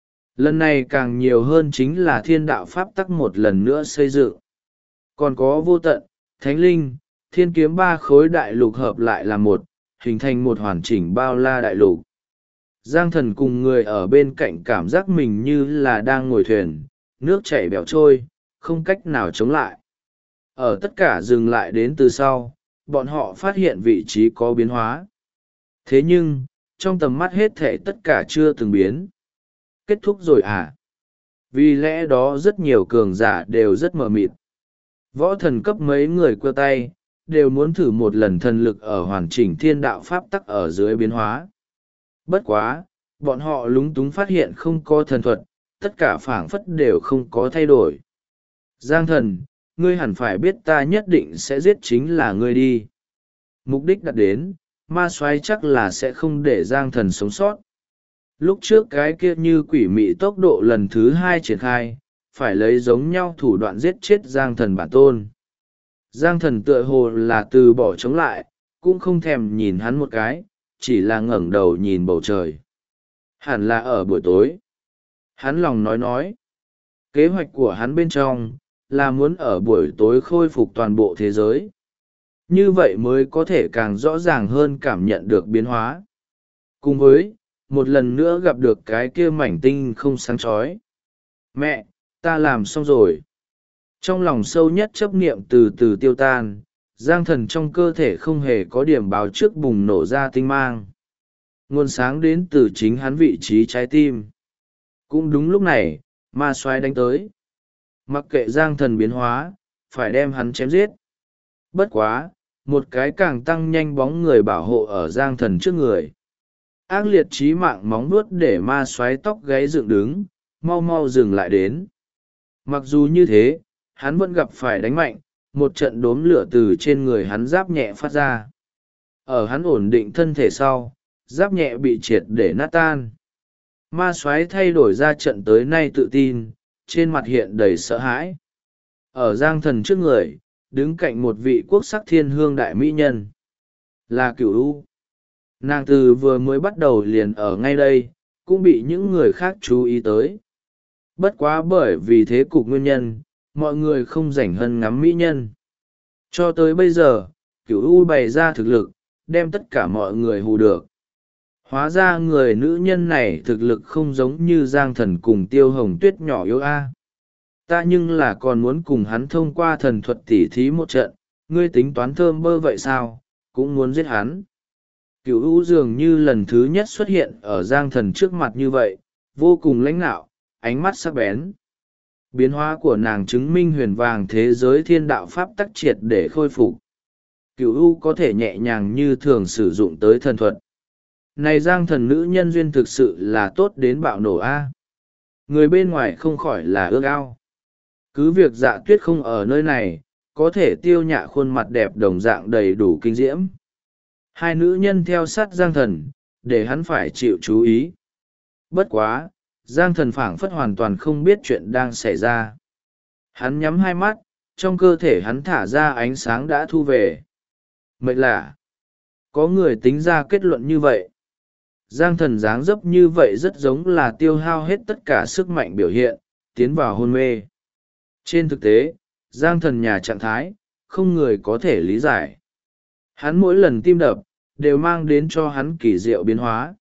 Lần này càng nhiều hơn chính là thiên đạo pháp tắc một lần nữa xây dựng. Còn có vô tận, thánh linh, thiên kiếm ba khối đại lục hợp lại là một, hình thành một hoàn chỉnh bao la đại lục. Giang Thần cùng người ở bên cạnh cảm giác mình như là đang ngồi thuyền, nước chảy bèo trôi, không cách nào chống lại. Ở tất cả dừng lại đến từ sau, bọn họ phát hiện vị trí có biến hóa. Thế nhưng, trong tầm mắt hết thể tất cả chưa từng biến. Kết thúc rồi à? Vì lẽ đó rất nhiều cường giả đều rất mờ mịt. Võ thần cấp mấy người quơ tay, đều muốn thử một lần thần lực ở hoàn chỉnh thiên đạo pháp tắc ở dưới biến hóa. Bất quá, bọn họ lúng túng phát hiện không có thần thuật, tất cả phảng phất đều không có thay đổi. Giang Thần, ngươi hẳn phải biết ta nhất định sẽ giết chính là ngươi đi. Mục đích đặt đến, ma soái chắc là sẽ không để Giang Thần sống sót. Lúc trước cái kia như quỷ mị tốc độ lần thứ 2 triển khai, phải lấy giống nhau thủ đoạn giết chết Giang Thần bản tôn. Giang Thần tựa hồ là từ bỏ chống lại, cũng không thèm nhìn hắn một cái, chỉ là ngẩng đầu nhìn bầu trời. Hẳn là ở buổi tối. Hắn lòng nói. Kế hoạch của hắn bên trong, là muốn ở buổi tối khôi phục toàn bộ thế giới. Như vậy mới có thể càng rõ ràng hơn cảm nhận được biến hóa. Cùng với, một lần nữa gặp được cái kia mảnh tinh không sáng chói. Mẹ, ta làm xong rồi. Trong lòng sâu nhất chấp niệm từ từ tiêu tan, Giang Thần trong cơ thể không hề có điểm báo trước bùng nổ ra tinh mang. Nguồn sáng đến từ chính hắn vị trí trái tim. Cũng đúng lúc này, ma soái đánh tới. Mặc kệ Giang Thần biến hóa, phải đem hắn chém giết. Bất quá, một cái càng tăng nhanh bóng người bảo hộ ở Giang Thần trước người. Ác liệt chí mạng móng vuốt để ma xoáy tóc gáy dựng đứng, mau mau dừng lại đến. Mặc dù như thế, hắn vẫn gặp phải đánh mạnh, một trận đốm lửa từ trên người hắn giáp nhẹ phát ra. Ở hắn ổn định thân thể sau, giáp nhẹ bị triệt để nát tan. Ma soái thay đổi ra trận tới nay tự tin, trên mặt hiện đầy sợ hãi. Ở Giang Thần trước người, đứng cạnh một vị quốc sắc thiên hương đại mỹ nhân. Là Cửu U. Nàng từ vừa mới bắt đầu liền ở ngay đây, cũng bị những người khác chú ý tới. Bất quá bởi vì thế cục nguyên nhân, mọi người không rảnh hơn ngắm mỹ nhân. Cho tới bây giờ, Cửu U bày ra thực lực, đem tất cả mọi người hù được. Hóa ra người nữ nhân này thực lực không giống như Giang Thần cùng Tiêu Hồng Tuyết nhỏ yếu a. Ta nhưng là còn muốn cùng hắn thông qua thần thuật tỉ thí một trận, ngươi tính toán thơm bơ vậy sao, cũng muốn giết hắn. Cửu U dường như lần thứ nhất xuất hiện ở Giang Thần trước mặt như vậy, vô cùng lãnh nạo, ánh mắt sắc bén. Biến hóa của nàng chứng minh huyền vàng thế giới thiên đạo pháp tắc triệt để khôi phục. Cửu U có thể nhẹ nhàng như thường sử dụng tới thần thuật. Này Giang Thần nữ nhân duyên thực sự là tốt đến bạo nổ a. Người bên ngoài không khỏi là ước ao. Cứ việc Dạ Tuyết không ở nơi này, có thể Tiêu Nhạ khuôn mặt đẹp đồng dạng đầy đủ kinh diễm. Hai nữ nhân theo sát Giang Thần, để hắn phải chịu chú ý. Bất quá, Giang Thần phảng phất hoàn toàn không biết chuyện đang xảy ra. Hắn nhắm hai mắt, trong cơ thể hắn thả ra ánh sáng đã thu về. Mệt lạ. Có người tính ra kết luận như vậy. Giang Thần dáng dấp như vậy rất giống là tiêu hao hết tất cả sức mạnh biểu hiện, tiến vào hôn mê. Trên thực tế, Giang Thần nhà trạng thái, không người có thể lý giải. Hắn mỗi lần tim đập, đều mang đến cho hắn kỳ diệu biến hóa.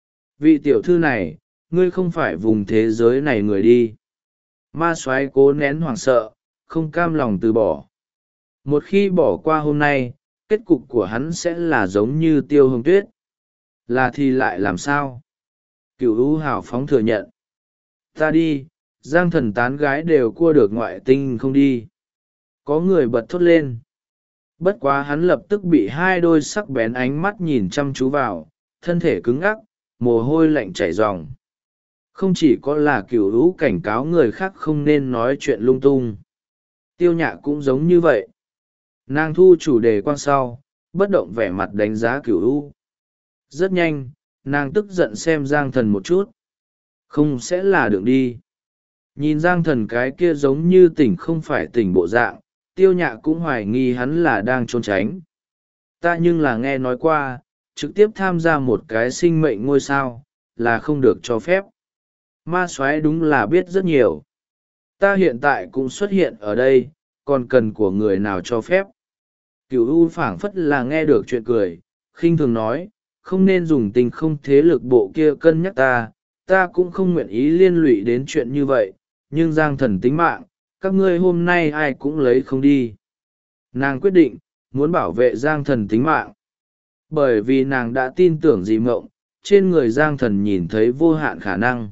Vị tiểu thư này, ngươi không phải vùng thế giới này người đi. Ma soái cố nén hoảng sợ, không cam lòng từ bỏ. Một khi bỏ qua hôm nay, kết cục của hắn sẽ là giống như Tiêu Hồng Tuyết. Là thì lại làm sao? Cửu U hào phóng thừa nhận. Ta đi, Giang Thần tán gái đều cua được ngoại tinh không đi. Có người bật thốt lên. Bất quá hắn lập tức bị hai đôi sắc bén ánh mắt nhìn chăm chú vào, thân thể cứng ngắc, mồ hôi lạnh chảy ròng. Không chỉ có là Cửu U cảnh cáo người khác không nên nói chuyện lung tung. Tiêu Nhạ cũng giống như vậy. Nàng thu chủ đề quan sau, bất động vẻ mặt đánh giá Cửu U. Rất nhanh, nàng tức giận xem Giang Thần một chút. Không sẽ là đường đi. Nhìn Giang Thần cái kia giống như tỉnh không phải tỉnh bộ dạng, Tiêu Nhạ cũng hoài nghi hắn là đang trốn tránh. Ta nhưng là nghe nói qua, trực tiếp tham gia một cái sinh mệnh ngôi sao, là không được cho phép. Ma soái đúng là biết rất nhiều. Ta hiện tại cũng xuất hiện ở đây, còn cần của người nào cho phép. Cửu U phảng phất là nghe được chuyện cười, khinh thường nói, không nên dùng tình không thế lực bộ kia cân nhắc ta cũng không nguyện ý liên lụy đến chuyện như vậy, nhưng Giang Thần tính mạng, các ngươi hôm nay ai cũng lấy không đi. Nàng quyết định, muốn bảo vệ Giang Thần tính mạng. Bởi vì nàng đã tin tưởng dị mộng, trên người Giang Thần nhìn thấy vô hạn khả năng.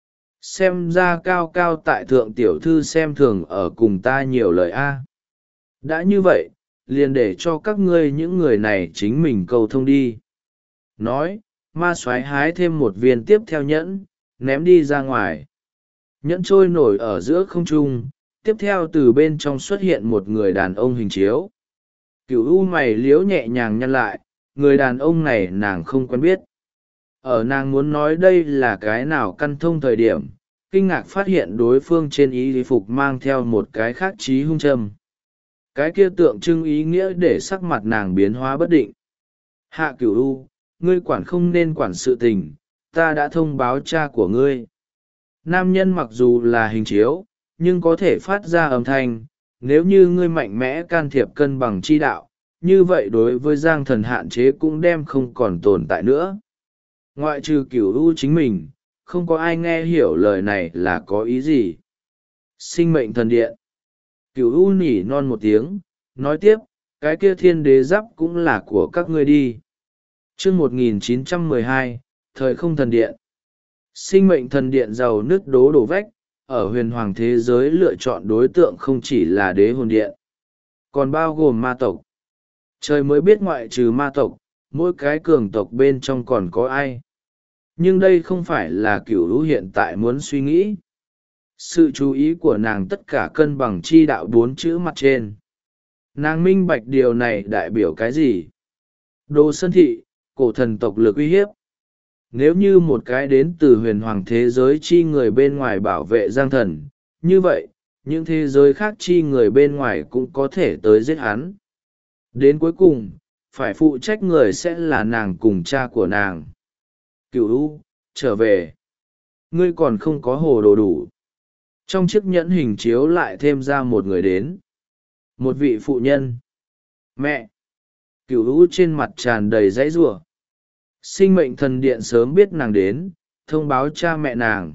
Xem ra cao cao tại thượng tiểu thư xem thường ở cùng ta nhiều lời a. Đã như vậy, liền để cho các ngươi những người này chính mình cầu thông đi. Nói, ma soái hái thêm một viên tiếp theo nhẫn, ném đi ra ngoài. Nhẫn trôi nổi ở giữa không trung, tiếp theo từ bên trong xuất hiện một người đàn ông hình chiếu. Cửu U mày liếu nhẹ nhàng nhăn lại, người đàn ông này nàng không quen biết. Ở nàng muốn nói đây là cái nào căn thông thời điểm, kinh ngạc phát hiện đối phương trên y phục mang theo một cái khác chí hung châm. Cái kia tượng trưng ý nghĩa để sắc mặt nàng biến hóa bất định. Hạ Cửu U, ngươi quản không nên quản sự tình, ta đã thông báo cha của ngươi. Nam nhân mặc dù là hình chiếu, nhưng có thể phát ra âm thanh, nếu như ngươi mạnh mẽ can thiệp cân bằng chi đạo, như vậy đối với Giang Thần hạn chế cũng đem không còn tồn tại nữa. Ngoại trừ Cửu U chính mình, không có ai nghe hiểu lời này là có ý gì. Sinh mệnh thần điện. Cửu U nỉ non một tiếng, nói tiếp, cái kia thiên đế giáp cũng là của các ngươi đi. Chương 1912, Thời không thần điện. Sinh mệnh thần điện giàu nứt đố đổ vách, ở huyền hoàng thế giới lựa chọn đối tượng không chỉ là đế hồn điện. còn bao gồm ma tộc. Trời mới biết ngoại trừ ma tộc, mỗi cái cường tộc bên trong còn có ai. Nhưng đây không phải là cửu lũ hiện tại muốn suy nghĩ. Sự chú ý của nàng tất cả cân bằng chi đạo 4 chữ mặt trên. Nàng minh bạch điều này đại biểu cái gì? Đồ Sơn Thị, cổ thần tộc lực uy hiếp. Nếu như một cái đến từ huyền hoàng thế giới chi người bên ngoài bảo vệ Giang Thần, như vậy, những thế giới khác chi người bên ngoài cũng có thể tới giết hắn. Đến cuối cùng, phải phụ trách người sẽ là nàng cùng cha của nàng. Cửu U, trở về. Ngươi còn không có hồ đồ đủ. Trong chiếc nhẫn hình chiếu lại thêm ra một người đến. Một vị phụ nhân. Mẹ. Cửu U trên mặt tràn đầy dãy rủa. Sinh mệnh thần điện sớm biết nàng đến, thông báo cha mẹ nàng.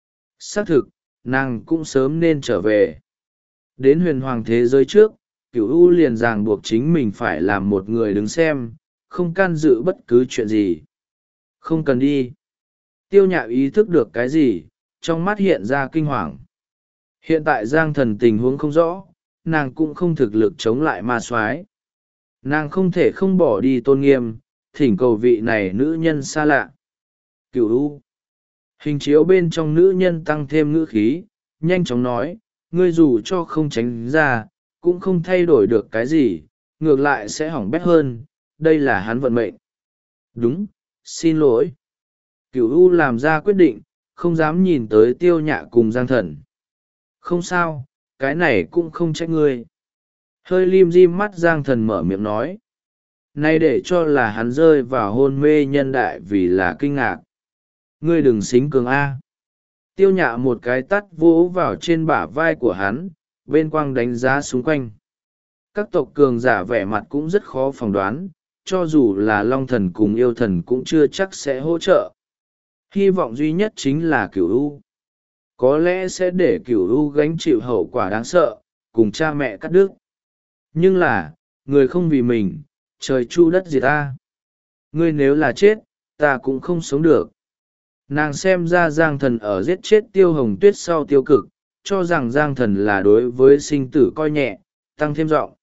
Xác thực, nàng cũng sớm nên trở về. Đến huyền hoàng thế giới trước, Cửu U liền ràng buộc chính mình phải làm một người đứng xem, không can dự bất cứ chuyện gì. Không cần đi. Tiêu Nhã ý thức được cái gì, trong mắt hiện ra kinh hoàng. Hiện tại Giang Thần tình huống không rõ, nàng cũng không thực lực chống lại ma soái. Nàng không thể không bỏ đi tôn nghiêm, thỉnh cầu vị này nữ nhân xa lạ. Cửu U. Hình chiếu bên trong nữ nhân tăng thêm ngữ khí, nhanh chóng nói, ngươi dù cho không tránh ra, cũng không thay đổi được cái gì, ngược lại sẽ hỏng bét hơn, đây là hắn vận mệnh. Đúng, xin lỗi. Cửu U làm ra quyết định, không dám nhìn tới Tiêu Nhã cùng Giang Thần. Không sao, cái này cũng không trách ngươi. Hơi lim dim mắt Giang Thần mở miệng nói. Nay để cho là hắn rơi vào hôn mê nhân đại vì là kinh ngạc. Ngươi đừng xính cường A. Tiêu Nhã một cái tắt vỗ vào trên bả vai của hắn, bên quang đánh giá xung quanh. Các tộc cường giả vẻ mặt cũng rất khó phỏng đoán, cho dù là Long Thần cùng Yêu Thần cũng chưa chắc sẽ hỗ trợ. Hy vọng duy nhất chính là Cửu U. Có lẽ sẽ để Cửu U gánh chịu hậu quả đáng sợ, cùng cha mẹ cắt đứt. Nhưng là, người không vì mình, trời chu đất diệt ta. Ngươi nếu là chết, ta cũng không sống được. Nàng xem ra Giang Thần ở giết chết Tiêu Hồng Tuyết sau tiêu cực, cho rằng Giang Thần là đối với sinh tử coi nhẹ, tăng thêm giọng.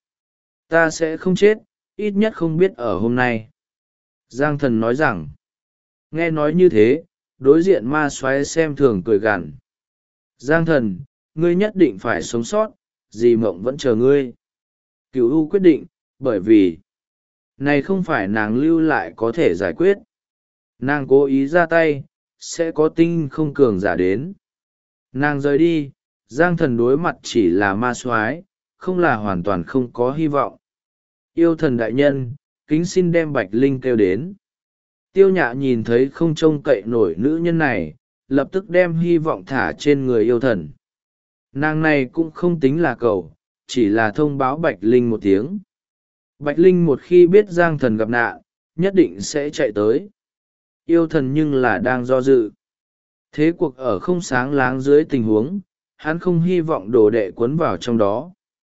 Ta sẽ không chết, ít nhất không biết ở hôm nay. Giang Thần nói rằng, nghe nói như thế, đối diện ma soái xem thường cười gằn. Giang Thần, ngươi nhất định phải sống sót, dì Mộng vẫn chờ ngươi. Cửu U quyết định, bởi vì này không phải nàng lưu lại có thể giải quyết. Nàng cố ý ra tay, sẽ có tinh không cường giả đến. Nàng rời đi, Giang Thần đối mặt chỉ là ma soái, không là hoàn toàn không có hy vọng. Yêu Thần đại nhân, kính xin đem Bạch Linh kêu đến. Tiêu Nhã nhìn thấy không trông cậy nổi nữ nhân này, lập tức đem hy vọng thả trên người Yêu Thần. Nàng này cũng không tính là cầu, chỉ là thông báo Bạch Linh một tiếng. Bạch Linh một khi biết Giang Thần gặp nạn, nhất định sẽ chạy tới. Yêu Thần nhưng là đang do dự. Thế cuộc ở không sáng láng dưới tình huống, hắn không hy vọng đồ đệ cuốn vào trong đó.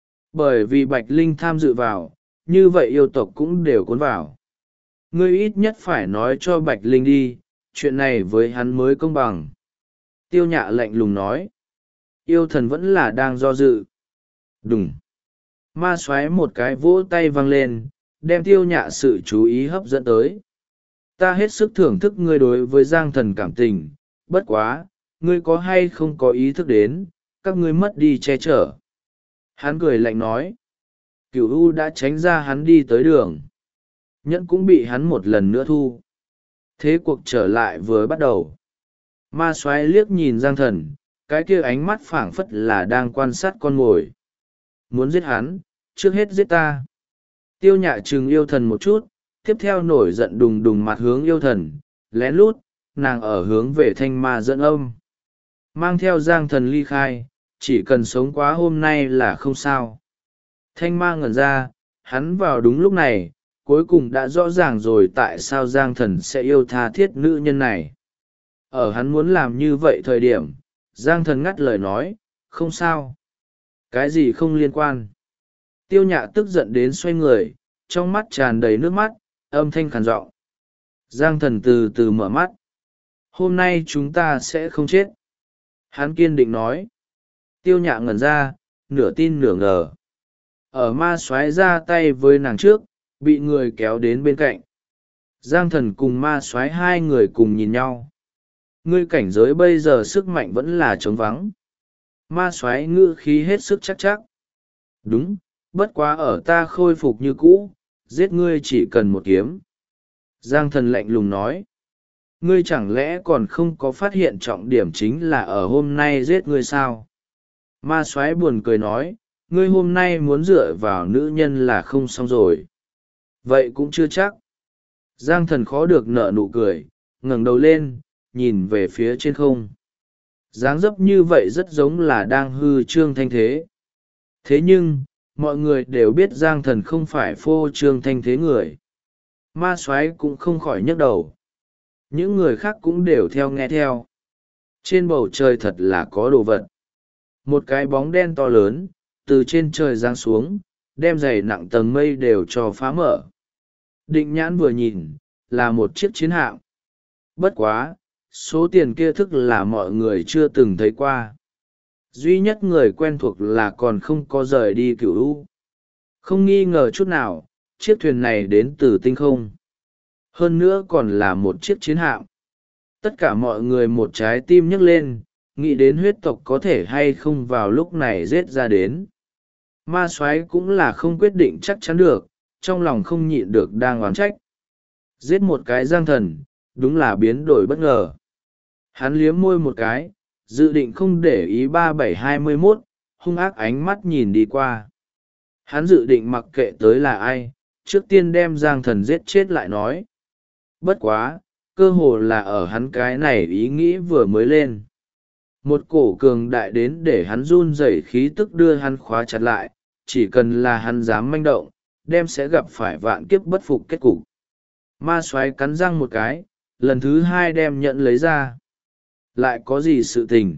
Bởi vì Bạch Linh tham dự vào, như vậy yêu tộc cũng đều cuốn vào. Ngươi ít nhất phải nói cho Bạch Linh đi, chuyện này với hắn mới công bằng. Tiêu Nhã lạnh lùng nói. Yêu Thần vẫn là đang do dự. Đùng. Ma xoáy một cái vỗ tay văng lên, đem Tiêu Nhã sự chú ý hấp dẫn tới. Ta hết sức thưởng thức ngươi đối với Giang Thần cảm tình, bất quá, ngươi có hay không có ý thức đến, các ngươi mất đi che chở. Hắn cười lạnh nói. Cửu U đã tránh ra hắn đi tới đường. Nhẫn cũng bị hắn một lần nữa thu. Thế cuộc trở lại vừa bắt đầu. Ma xoáy liếc nhìn Giang Thần, cái kia ánh mắt phảng phất là đang quan sát con mồi. Muốn giết hắn, trước hết giết ta. Tiêu Nhã trừng Yêu Thần một chút, tiếp theo nổi giận đùng đùng mặt hướng Yêu Thần, lén lút, nàng ở hướng về thanh ma dẫn âm. Mang theo Giang Thần ly khai, chỉ cần sống quá hôm nay là không sao. Thanh ma ngẩn ra, hắn vào đúng lúc này, cuối cùng đã rõ ràng rồi tại sao Giang Thần sẽ yêu tha thiết nữ nhân này. Ở hắn muốn làm như vậy thời điểm, Giang Thần ngắt lời nói, không sao. Cái gì không liên quan. Tiêu Nhã tức giận đến xoay người, trong mắt tràn đầy nước mắt, âm thanh khàn giọng. Giang Thần từ từ mở mắt. Hôm nay chúng ta sẽ không chết. Hắn kiên định nói. Tiêu Nhã ngẩn ra, nửa tin nửa ngờ. ở ma soái ra tay với nàng trước bị người kéo đến bên cạnh. Giang Thần cùng ma soái hai người cùng nhìn nhau. Ngươi cảnh giới bây giờ sức mạnh vẫn là trống vắng. Ma soái ngữ khí hết sức chắc chắc. Đúng, bất quá ở ta khôi phục như cũ, giết ngươi chỉ cần một kiếm. Giang Thần lạnh lùng nói. Ngươi chẳng lẽ còn không có phát hiện trọng điểm chính là ở hôm nay giết ngươi sao? Ma soái buồn cười nói, ngươi hôm nay muốn dựa vào nữ nhân là không xong rồi. Vậy cũng chưa chắc. Giang Thần khó được nở nụ cười, ngẩng đầu lên, nhìn về phía trên không. Dáng dấp như vậy rất giống là đang hư trương thanh thế. Thế nhưng, mọi người đều biết Giang Thần không phải phô trương thanh thế người. Ma soái cũng không khỏi nhấc đầu. Những người khác cũng đều theo nghe theo. Trên bầu trời thật là có đồ vật. Một cái bóng đen to lớn, từ trên trời giáng xuống, đem dày nặng tầng mây đều cho phá mở. Định nhãn vừa nhìn, là một chiếc chiến hạm. Bất quá, số tiền kia thức là mọi người chưa từng thấy qua. Duy nhất người quen thuộc là còn không có rời đi Cửu U. Không nghi ngờ chút nào, chiếc thuyền này đến từ tinh không. Hơn nữa còn là một chiếc chiến hạm. Tất cả mọi người một trái tim nhấc lên, nghĩ đến huyết tộc có thể hay không vào lúc này giết ra đến. Ma soái cũng là không quyết định chắc chắn được, trong lòng không nhịn được đang oán trách. Giết một cái Giang Thần, đúng là biến đổi bất ngờ. Hắn liếm môi một cái, dự định không để ý 3721, hung ác ánh mắt nhìn đi qua. Hắn dự định mặc kệ tới là ai, trước tiên đem Giang Thần giết chết lại nói. Bất quá, cơ hồ là ở hắn cái này ý nghĩ vừa mới lên. Một cổ cường đại đến để hắn run rẩy khí tức đưa hắn khóa chặt lại, chỉ cần là hắn dám manh động, đem sẽ gặp phải vạn kiếp bất phục kết cục. Ma soái cắn răng một cái, lần thứ hai đem nhận lấy ra. Lại có gì sự tình?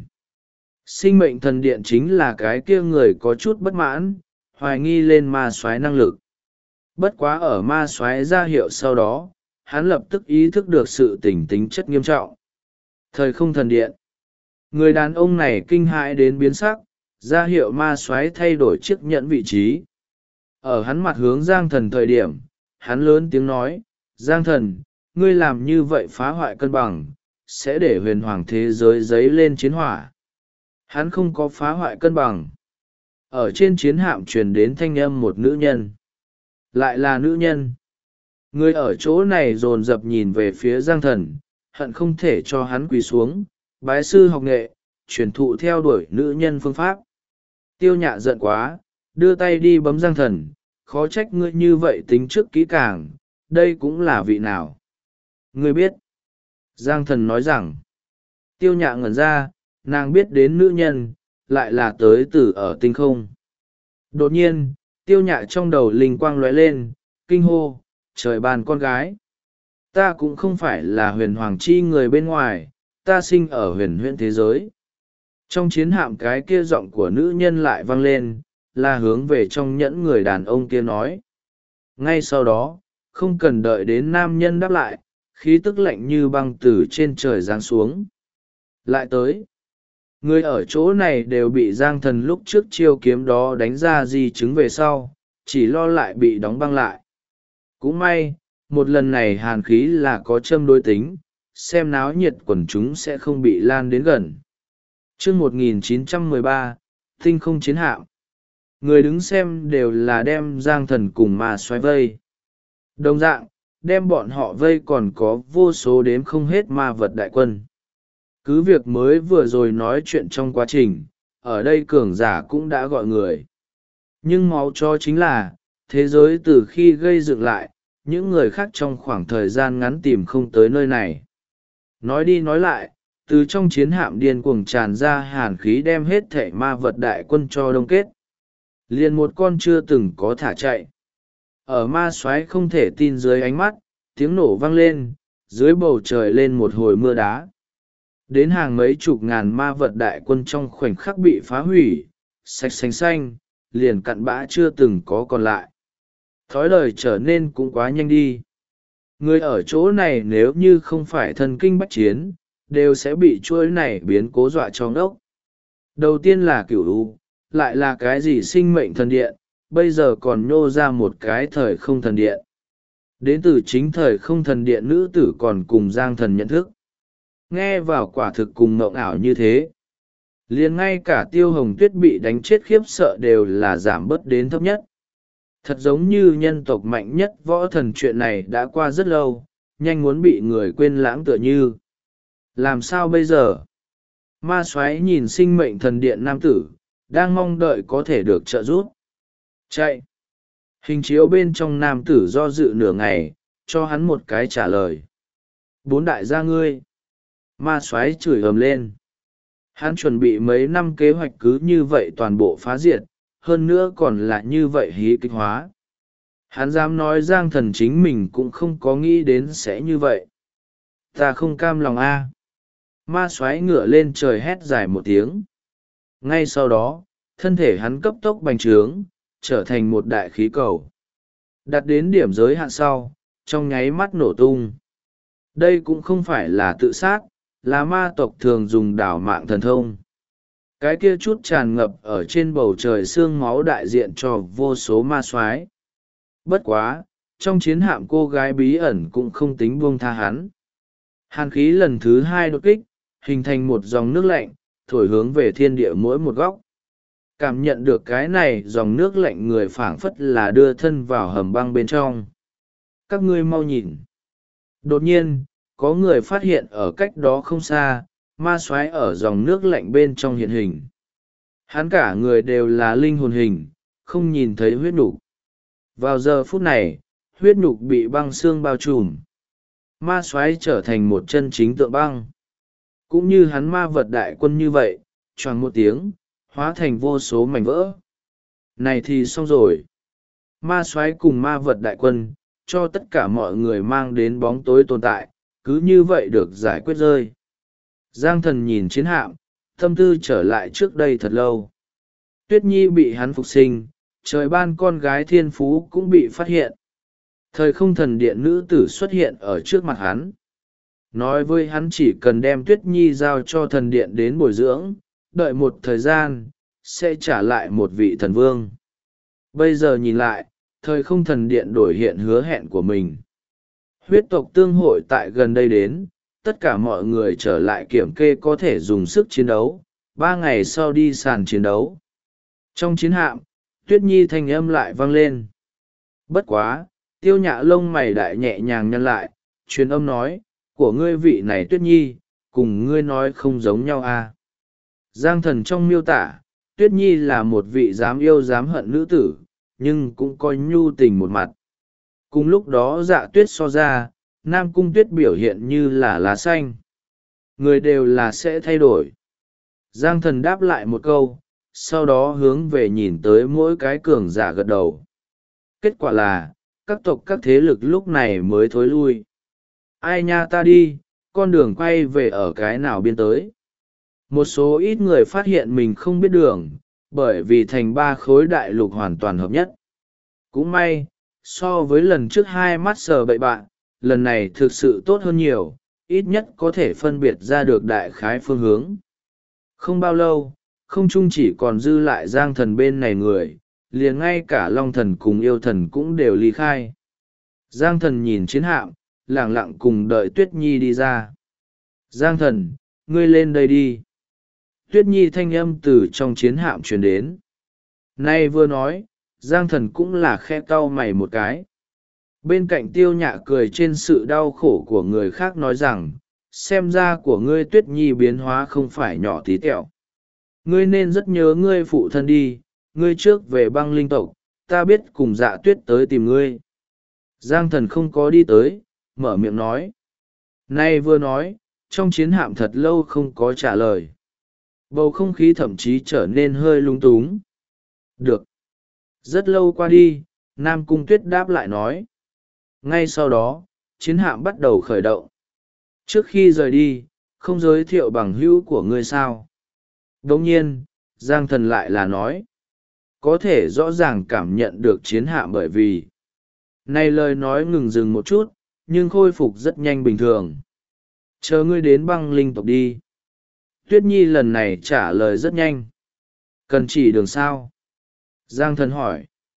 Sinh mệnh thần điện chính là cái kia người có chút bất mãn, hoài nghi lên ma soái năng lực. Bất quá ở ma soái ra hiệu sau đó, hắn lập tức ý thức được sự tính chất nghiêm trọng. Thời không thần điện. Người đàn ông này kinh hãi đến biến sắc, ra hiệu ma soái thay đổi chiếc nhẫn vị trí. Ở hắn mặt hướng Giang Thần thời điểm, hắn lớn tiếng nói, Giang Thần, ngươi làm như vậy phá hoại cân bằng, sẽ để huyền hoàng thế giới dấy lên chiến hỏa. Hắn không có phá hoại cân bằng. Ở trên chiến hạm truyền đến thanh âm một nữ nhân. Lại là nữ nhân. Người ở chỗ này dồn dập nhìn về phía Giang Thần, hận không thể cho hắn quỳ xuống, bái sư học nghệ, truyền thụ theo đuổi nữ nhân phương pháp. Tiêu Nhạ giận quá, đưa tay đi bấm Giang Thần, khó trách ngươi như vậy tính trước kỹ càng, đây cũng là vị nào. Ngươi biết. Giang Thần nói rằng, Tiêu Nhạ ngẩn ra, nàng biết đến nữ nhân, lại là tới từ ở tinh không. Đột nhiên, Tiêu Nhạ trong đầu linh quang lóe lên, kinh hô, trời ban con gái. Ta cũng không phải là huyền hoàng chi người bên ngoài, ta sinh ở huyền huyễn thế giới. Trong chiến hạm cái kia giọng của nữ nhân lại vang lên, là hướng về trong nhẫn người đàn ông kia nói. Ngay sau đó, không cần đợi đến nam nhân đáp lại, khí tức lạnh như băng từ trên trời giáng xuống. Lại tới. Người ở chỗ này đều bị Giang Thần lúc trước chiêu kiếm đó đánh ra di chứng về sau, chỉ lo lại bị đóng băng lại. Cũng may, một lần này hàn khí là có châm đối tính, xem náo nhiệt quần chúng sẽ không bị lan đến gần. Chương 1913, tinh không chiến hạm. Người đứng xem đều là đem Giang Thần cùng ma soái vây. Đồng dạng, đem bọn họ vây còn có vô số đếm không hết ma vật đại quân. Cứ việc mới vừa rồi nói chuyện trong quá trình, ở đây cường giả cũng đã gọi người. Nhưng máu cho chính là, thế giới từ khi gây dựng lại, những người khác trong khoảng thời gian ngắn tìm không tới nơi này. Nói đi nói lại, từ trong chiến hạm điên cuồng tràn ra hàn khí đem hết thảy ma vật đại quân cho đông kết. Liền một con chưa từng có thả chạy. Ở ma soái không thể tin dưới ánh mắt, tiếng nổ vang lên, dưới bầu trời lên một hồi mưa đá. Đến hàng mấy chục ngàn ma vật đại quân trong khoảnh khắc bị phá hủy, sạch xanh xanh, liền cặn bã chưa từng có còn lại. Thói lời trở nên cũng quá nhanh đi. Người ở chỗ này nếu như không phải thần kinh bách chiến, đều sẽ bị chuỗi này biến cố dọa cho ngốc. Đầu tiên là Cửu U, lại là cái gì sinh mệnh thần điện, bây giờ còn nhô ra một cái thời không thần điện. Đến từ chính thời không thần điện nữ tử còn cùng Giang Thần nhận thức. Nghe vào quả thực cùng mộng ảo như thế. Liền ngay cả Tiêu Hồng Tuyết bị đánh chết khiếp sợ đều là giảm bớt đến thấp nhất. Thật giống như nhân tộc mạnh nhất võ thần, chuyện này đã qua rất lâu, nhanh muốn bị người quên lãng tựa như. Làm sao bây giờ? Ma Soái nhìn sinh mệnh thần điện nam tử, đang mong đợi có thể được trợ giúp. Chạy! Hình chiếu bên trong nam tử do dự nửa ngày, cho hắn một cái trả lời. Bốn đại gia ngươi! Ma Soái chửi ầm lên. Hắn chuẩn bị mấy năm kế hoạch cứ như vậy toàn bộ phá diệt, hơn nữa còn là như vậy hí kịch hóa. Hắn dám nói Giang Thần chính mình cũng không có nghĩ đến sẽ như vậy. Ta không cam lòng a. Ma Soái ngửa lên trời hét dài một tiếng. Ngay sau đó, thân thể hắn cấp tốc bành trướng, trở thành một đại khí cầu. Đặt đến điểm giới hạn sau, trong nháy mắt nổ tung. Đây cũng không phải là tự sát, là ma tộc thường dùng đảo mạng thần thông. Cái kia chút tràn ngập ở trên bầu trời xương máu đại diện cho vô số ma soái. Bất quá, trong chiến hạm cô gái bí ẩn cũng không tính buông tha hắn. Hàn khí lần thứ hai đột kích, hình thành một dòng nước lạnh, thổi hướng về thiên địa mỗi một góc. Cảm nhận được cái này, dòng nước lạnh người phảng phất là đưa thân vào hầm băng bên trong. Các ngươi mau nhìn. Đột nhiên, có người phát hiện ở cách đó không xa, ma soái ở dòng nước lạnh bên trong hiện hình. Hắn cả người đều là linh hồn hình, không nhìn thấy huyết nhục. Vào giờ phút này, huyết nhục bị băng xương bao trùm. Ma soái trở thành một chân chính tượng băng. Cũng như hắn ma vật đại quân như vậy, choàng một tiếng, hóa thành vô số mảnh vỡ. Này thì xong rồi. Ma soái cùng ma vật đại quân, cho tất cả mọi người mang đến bóng tối tồn tại, cứ như vậy được giải quyết rơi. Giang Thần nhìn chiến hạm, tâm tư trở lại trước đây thật lâu. Tuyết Nhi bị hắn phục sinh, trời ban con gái thiên phú cũng bị phát hiện. Thời không thần điện nữ tử xuất hiện ở trước mặt hắn. Nói với hắn chỉ cần đem Tuyết Nhi giao cho thần điện đến bồi dưỡng, đợi một thời gian, sẽ trả lại một vị thần vương. Bây giờ nhìn lại, thời không thần điện đổi hiện hứa hẹn của mình. Huyết tộc tương hội tại gần đây đến, tất cả mọi người trở lại kiểm kê có thể dùng sức chiến đấu, 3 ngày sau đi sàn chiến đấu. Trong chiến hạm, Tuyết Nhi thanh âm lại vang lên. Bất quá, Tiêu Nhạ lông mày đại nhẹ nhàng nhăn lại, truyền âm nói, của ngươi vị này Tuyết Nhi, cùng ngươi nói không giống nhau à. Giang Thần trong miêu tả, Tuyết Nhi là một vị dám yêu dám hận nữ tử, nhưng cũng có nhu tình một mặt. Cùng lúc đó Dạ Tuyết so ra, Nam Cung Tuyết biểu hiện như là lá xanh. Người đều là sẽ thay đổi. Giang Thần đáp lại một câu, sau đó hướng về nhìn tới mỗi cái cường giả gật đầu. Kết quả là, các tộc các thế lực lúc này mới thối lui. Ai nha ta đi, con đường quay về ở cái nào biên tới. Một số ít người phát hiện mình không biết đường, bởi vì thành 3 khối đại lục hoàn toàn hợp nhất. Cũng may, so với lần trước 2 mắt sờ bậy bạn, lần này thực sự tốt hơn nhiều, ít nhất có thể phân biệt ra được đại khái phương hướng. Không bao lâu, không chung chỉ còn dư lại Giang Thần bên này người, liền ngay cả Long Thần cùng Yêu Thần cũng đều ly khai. Giang Thần nhìn chiến hạm, lẳng lặng cùng đợi Tuyết Nhi đi ra. Giang Thần, ngươi lên đây đi. Tuyết Nhi thanh âm từ trong chiến hạm truyền đến. Nay vừa nói, Giang Thần cũng là khe cau mày một cái. Bên cạnh Tiêu Nhạ cười trên sự đau khổ của người khác nói rằng, xem ra của ngươi Tuyết Nhi biến hóa không phải nhỏ tí tẹo. Ngươi nên rất nhớ ngươi phụ thân đi, ngươi trước về băng linh tộc, ta biết cùng Dạ Tuyết tới tìm ngươi. Giang Thần không có đi tới, mở miệng nói. Nay vừa nói, trong chiến hạm thật lâu không có trả lời. Bầu không khí thậm chí trở nên hơi lung túng. Được. Rất lâu qua đi, Nam Cung Tuyết đáp lại nói. Ngay sau đó, chiến hạm bắt đầu khởi động. Trước khi rời đi, không giới thiệu bằng hữu của ngươi sao. Đồng nhiên, Giang Thần lại là nói. Có thể rõ ràng cảm nhận được chiến hạm bởi vì. Này lời nói ngừng dừng một chút, nhưng khôi phục rất nhanh bình thường. Chờ ngươi đến băng linh tộc đi. Tuyết Nhi lần này trả lời rất nhanh. Cần chỉ đường sao? Giang Thần hỏi.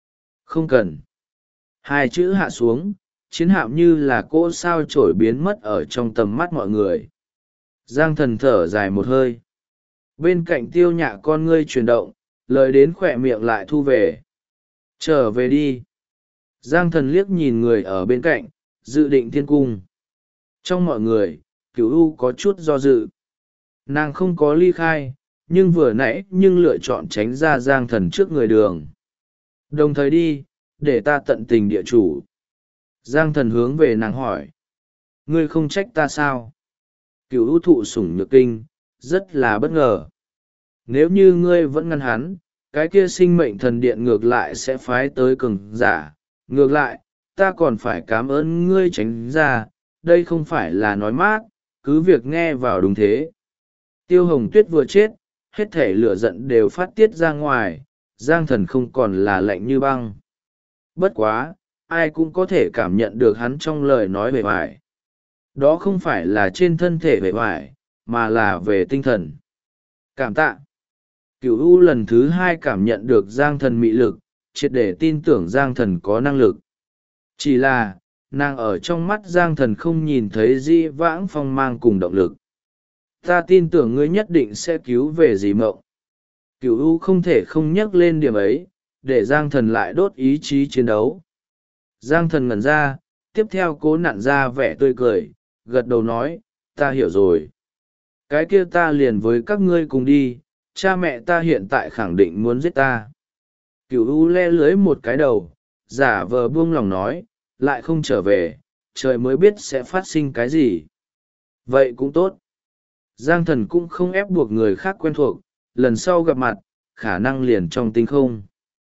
Không cần. Hai chữ hạ xuống, chiến hạm như là cỗ sao chổi biến mất ở trong tầm mắt mọi người. Giang thần thở dài một hơi. Bên cạnh Tiêu Nhạ con ngươi chuyển động, lời đến khỏe miệng lại thu về. Trở về đi. Giang thần liếc nhìn người ở bên cạnh, dự định thiên cung. Trong mọi người, Cửu U có chút do dự. Nàng không có ly khai, nhưng vừa nãy lựa chọn tránh ra Giang thần trước người đường. Đồng thời đi, để ta tận tình địa chủ. Giang thần hướng về nàng hỏi. Ngươi không trách ta sao? Cửu U thụ sủng nhược kinh, rất là bất ngờ. Nếu như ngươi vẫn ngăn hắn, cái kia sinh mệnh thần điện ngược lại sẽ phái tới cường giả. Ngược lại, ta còn phải cảm ơn ngươi tránh ra, đây không phải là nói mát, cứ việc nghe vào đúng thế. Tiêu Hồng Tuyết vừa chết, hết thể lửa giận đều phát tiết ra ngoài, Giang thần không còn là lạnh như băng. Bất quá, ai cũng có thể cảm nhận được hắn trong lời nói bề ngoài. Đó không phải là trên thân thể bề ngoài, mà là về tinh thần. Cảm tạ. Cửu U lần thứ hai cảm nhận được Giang thần mị lực, triệt để tin tưởng Giang thần có năng lực. Chỉ là, nàng ở trong mắt Giang thần không nhìn thấy dĩ vãng phong mang cùng động lực. Ta tin tưởng ngươi nhất định sẽ cứu về dì mộng. Cửu U không thể không nhắc lên điểm ấy, để Giang thần lại đốt ý chí chiến đấu. Giang thần ngẩn ra, tiếp theo cố nặn ra vẻ tươi cười, gật đầu nói, ta hiểu rồi. Cái kia ta liền với các ngươi cùng đi, cha mẹ ta hiện tại khẳng định muốn giết ta. Cửu U le lưới một cái đầu, giả vờ buông lòng nói, lại không trở về, trời mới biết sẽ phát sinh cái gì. Vậy cũng tốt. Giang thần cũng không ép buộc người khác quen thuộc, lần sau gặp mặt, khả năng liền trong tinh không.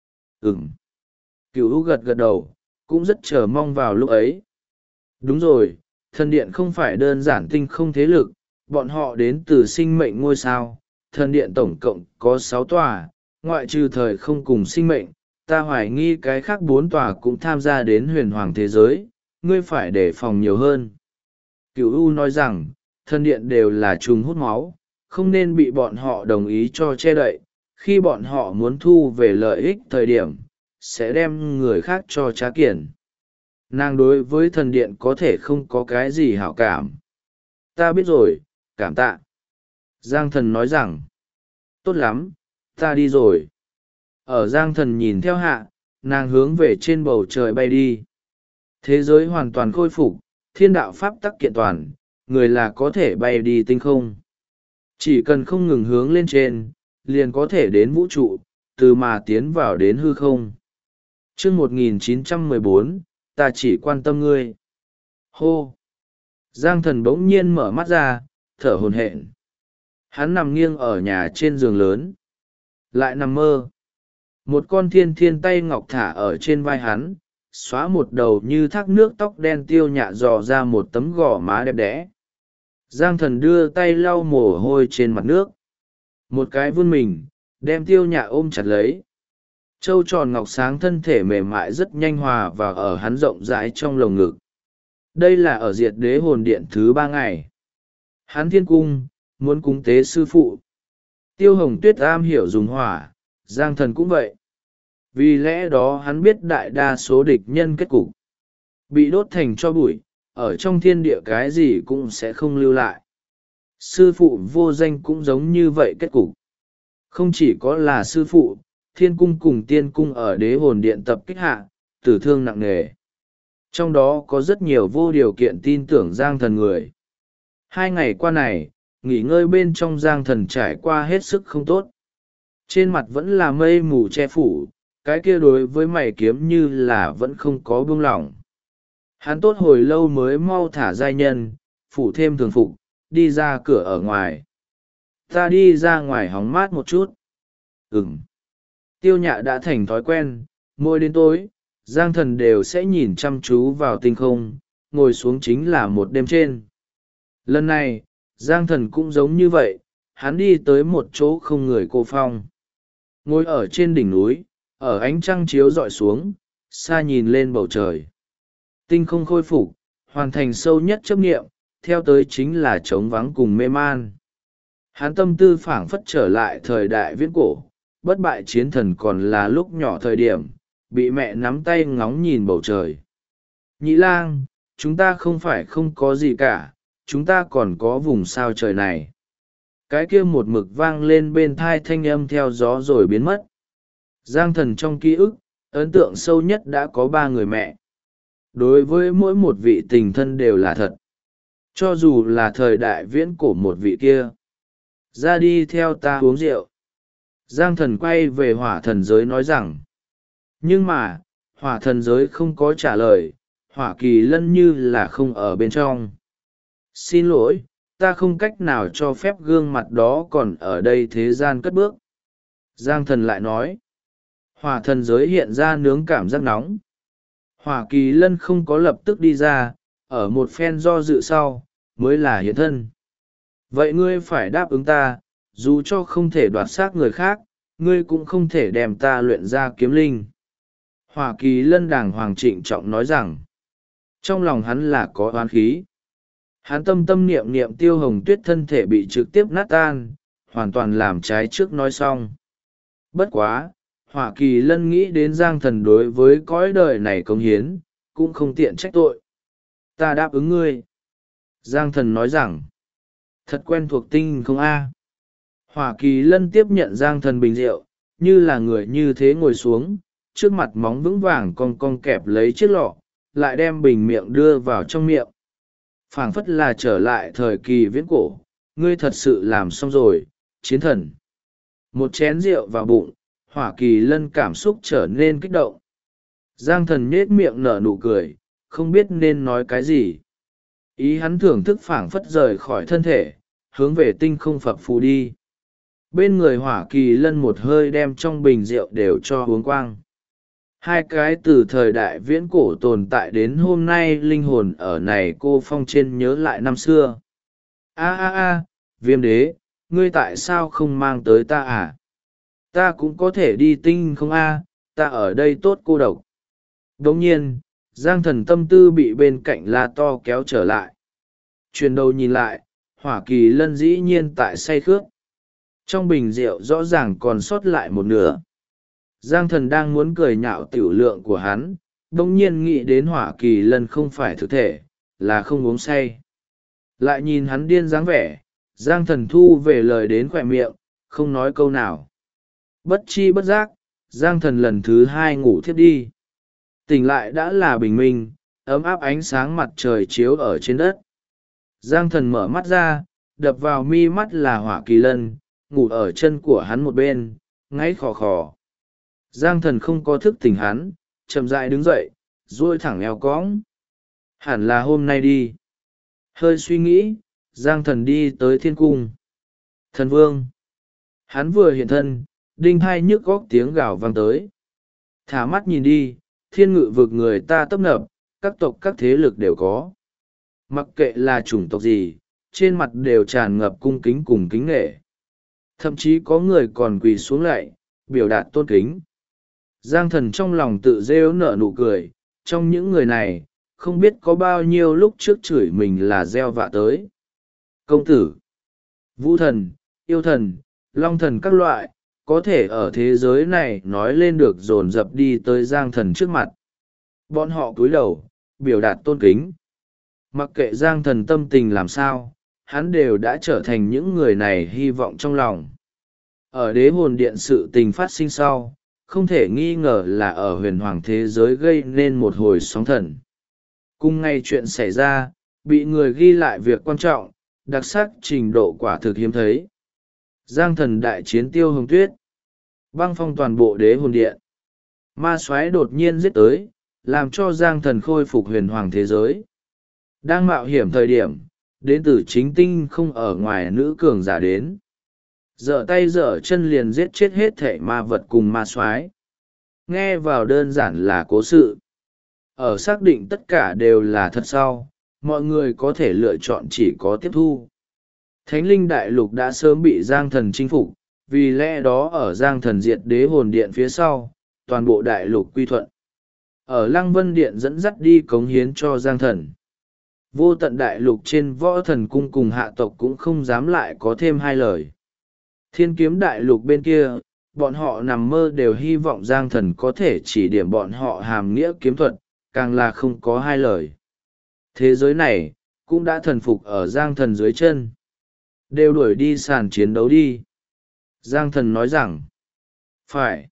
Cửu U gật gật đầu, cũng rất chờ mong vào lúc ấy. Đúng rồi, thần điện không phải đơn giản tinh không thế lực, bọn họ đến từ sinh mệnh ngôi sao. Thần điện tổng cộng có 6 tòa, ngoại trừ thời không cùng sinh mệnh, ta hoài nghi cái khác 4 tòa cũng tham gia đến huyền hoàng thế giới, ngươi phải đề phòng nhiều hơn. Cửu U nói rằng, thần điện đều là trùng hút máu, không nên bị bọn họ đồng ý cho che đậy, khi bọn họ muốn thu về lợi ích thời điểm, sẽ đem người khác cho trá kiển. Nàng đối với thần điện có thể không có cái gì hảo cảm. Ta biết rồi, cảm tạ. Giang thần nói rằng, tốt lắm, ta đi rồi. Ở Giang thần nhìn theo hạ, nàng hướng về trên bầu trời bay đi. Thế giới hoàn toàn khôi phục, thiên đạo pháp tắc kiện toàn, người là có thể bay đi tinh không. Chỉ cần không ngừng hướng lên trên, liền có thể đến vũ trụ, từ mà tiến vào đến hư không. Chương 1914, ta chỉ quan tâm ngươi. Hô! Giang thần bỗng nhiên mở mắt ra, thở hổn hển. Hắn nằm nghiêng ở nhà trên giường lớn. Lại nằm mơ. Một con thiên thiên tay ngọc thả ở trên vai hắn, xóa một đầu như thác nước tóc đen Tiêu Nhạ dò ra một tấm gò má đẹp đẽ. Giang thần đưa tay lau mồ hôi trên mặt nước. Một cái vươn mình, đem Tiêu Nhạ ôm chặt lấy. Trâu tròn ngọc sáng thân thể mềm mại rất nhanh hòa và ở hắn rộng rãi trong lồng ngực. Đây là ở diệt đế hồn điện thứ 3 ngày. Hắn thiên cung, muốn cúng tế sư phụ. Tiêu Hồng Tuyết am hiểu dùng hỏa, Giang thần cũng vậy. Vì lẽ đó hắn biết đại đa số địch nhân kết cục. Bị đốt thành tro bụi, ở trong thiên địa cái gì cũng sẽ không lưu lại. Sư phụ vô danh cũng giống như vậy kết cục. Không chỉ có là sư phụ, thiên cung cùng tiên cung ở đế hồn điện tập kích hạ, tử thương nặng nề. Trong đó có rất nhiều vô điều kiện tin tưởng Giang thần người. 2 ngày qua này, nghỉ ngơi bên trong Giang thần trải qua hết sức không tốt. Trên mặt vẫn là mây mù che phủ, cái kia đối với mày kiếm như là vẫn không có buông lỏng. Hắn tốt hồi lâu mới mau thả giai nhân, phủ thêm thường phục, đi ra cửa ở ngoài. Ta đi ra ngoài hóng mát một chút. Tiêu Nhạ đã thành thói quen, mỗi đến tối, Giang thần đều sẽ nhìn chăm chú vào tinh không, ngồi xuống chính là một đêm trên. Lần này, Giang thần cũng giống như vậy, hắn đi tới một chỗ không người cô phong. Ngồi ở trên đỉnh núi, ở ánh trăng chiếu rọi xuống, xa nhìn lên bầu trời. Tinh không khôi phục, hoàn thành sâu nhất chấp nghiệm, theo tới chính là trống vắng cùng mê man. Hắn tâm tư phảng phất trở lại thời đại viễn cổ, bất bại chiến thần còn là lúc nhỏ thời điểm, bị mẹ nắm tay ngóng nhìn bầu trời. Nhị lang, chúng ta không phải không có gì cả, chúng ta còn có vùng sao trời này. Cái kia một mực vang lên bên thai thanh âm theo gió rồi biến mất. Giang Thần trong ký ức, ấn tượng sâu nhất đã có 3 người mẹ. Đối với mỗi một vị tình thân đều là thật. Cho dù là thời đại viễn cổ một vị kia. Ra đi theo ta uống rượu. Giang Thần quay về hỏa thần giới nói rằng. Nhưng mà, hỏa thần giới không có trả lời, hỏa kỳ lân như là không ở bên trong. Xin lỗi, ta không cách nào cho phép gương mặt đó còn ở đây thế gian cất bước. Giang Thần lại nói. Hỏa thần giới hiện ra nướng cảm giác nóng. Hỏa kỳ lân không có lập tức đi ra, ở một phen do dự sau, mới là hiện thân. Vậy ngươi phải đáp ứng ta, dù cho không thể đoạt xác người khác, ngươi cũng không thể đem ta luyện ra kiếm linh. Hỏa kỳ lân đàng hoàng trịnh trọng nói rằng, trong lòng hắn là có oán khí. Hắn tâm tâm niệm niệm Tiêu Hồng Tuyết thân thể bị trực tiếp nát tan, hoàn toàn làm trái trước nói xong. Bất quá, hỏa kỳ lân nghĩ đến Giang Thần đối với cõi đời này cống hiến, cũng không tiện trách tội. Ta đáp ứng ngươi. Giang Thần nói rằng, thật quen thuộc tinh không a? Hỏa kỳ lân tiếp nhận Giang Thần bình rượu, như là người như thế ngồi xuống, trước mặt móng vững vàng cong cong kẹp lấy chiếc lọ, lại đem bình miệng đưa vào trong miệng. Phảng phất là trở lại thời kỳ viễn cổ, ngươi thật sự làm xong rồi, chiến thần. Một chén rượu vào bụng, hỏa kỳ lân cảm xúc trở nên kích động. Giang Thần nhết miệng nở nụ cười, không biết nên nói cái gì. Ý hắn thưởng thức phảng phất rời khỏi thân thể, hướng về tinh không phập phù đi. Bên người hỏa kỳ lân một hơi đem trong bình rượu đều cho uống quang. Hai cái từ thời đại viễn cổ tồn tại đến hôm nay linh hồn ở này cô phong trên nhớ lại năm xưa. A, Viêm đế, ngươi tại sao không mang tới ta à? Ta cũng có thể đi tinh không a, ta ở đây tốt cô độc. Đồng nhiên, Giang Thần tâm tư bị bên cạnh La To kéo trở lại. Chuyển đầu nhìn lại, hỏa kỳ lân dĩ nhiên tại say khướt. Trong bình rượu rõ ràng còn sót lại một nửa. Giang Thần đang muốn cười nhạo tiểu lượng của hắn, đồng nhiên nghĩ đến hỏa kỳ lân không phải thực thể, là không uống say. Lại nhìn hắn điên dáng vẻ, Giang Thần thu về lời đến khỏe miệng, không nói câu nào. Bất chi bất giác, Giang Thần lần thứ 2 ngủ thiếp đi. Tỉnh lại đã là bình minh, ấm áp ánh sáng mặt trời chiếu ở trên đất. Giang Thần mở mắt ra, đập vào mi mắt là hỏa kỳ lân, ngủ ở chân của hắn một bên, ngáy khò khò. Giang Thần không có thức tỉnh hắn, chậm rãi đứng dậy, duỗi thẳng eo cõng. Hẳn là hôm nay đi. Hơi suy nghĩ, Giang Thần đi tới thiên cung. Thần vương. Hắn vừa hiện thân, đinh hai nhức góc tiếng gào vang tới. Thả mắt nhìn đi, thiên ngự vực người ta tấp nập, các tộc các thế lực đều có. Mặc kệ là chủng tộc gì, trên mặt đều tràn ngập cung kính cùng kính nghệ. Thậm chí có người còn quỳ xuống lạy, biểu đạt tôn kính. Giang Thần trong lòng tự rêu nở nụ cười, trong những người này, không biết có bao nhiêu lúc trước chửi mình là gieo vạ tới. Công tử, vũ thần, yêu thần, long thần các loại, có thể ở thế giới này nói lên được dồn dập đi tới Giang Thần trước mặt. Bọn họ cúi đầu, biểu đạt tôn kính. Mặc kệ Giang Thần tâm tình làm sao, hắn đều đã trở thành những người này hy vọng trong lòng. Ở đế hồn điện sự tình phát sinh sau, không thể nghi ngờ là ở huyền hoàng thế giới gây nên một hồi sóng thần. Cùng ngay chuyện xảy ra, bị người ghi lại việc quan trọng, đặc sắc trình độ quả thực hiếm thấy. Giang Thần đại chiến Tiêu Hồng Tuyết, băng phong toàn bộ đế hồn điện. Ma soái đột nhiên giết tới, làm cho Giang Thần khôi phục huyền hoàng thế giới. Đang mạo hiểm thời điểm, đến từ chính tinh không ở ngoài nữ cường giả đến. Dở tay dở chân liền giết chết hết thảy ma vật cùng ma soái. Nghe vào đơn giản là cố sự. Ở xác định tất cả đều là thật sau, mọi người có thể lựa chọn chỉ có tiếp thu. Thánh linh đại lục đã sớm bị Giang Thần chinh phục, vì lẽ đó ở Giang Thần diệt đế hồn điện phía sau, toàn bộ đại lục quy thuận. Ở Lăng Vân Điện dẫn dắt đi cống hiến cho Giang Thần. Vô tận đại lục trên võ thần cung cùng hạ tộc cũng không dám lại có thêm 2 lời. Thiên kiếm đại lục bên kia, bọn họ nằm mơ đều hy vọng Giang Thần có thể chỉ điểm bọn họ hàm nghĩa kiếm thuật, càng là không có hai lời. Thế giới này, cũng đã thần phục ở Giang Thần dưới chân. Đều đuổi đi sàn chiến đấu đi. Giang Thần nói rằng, phải.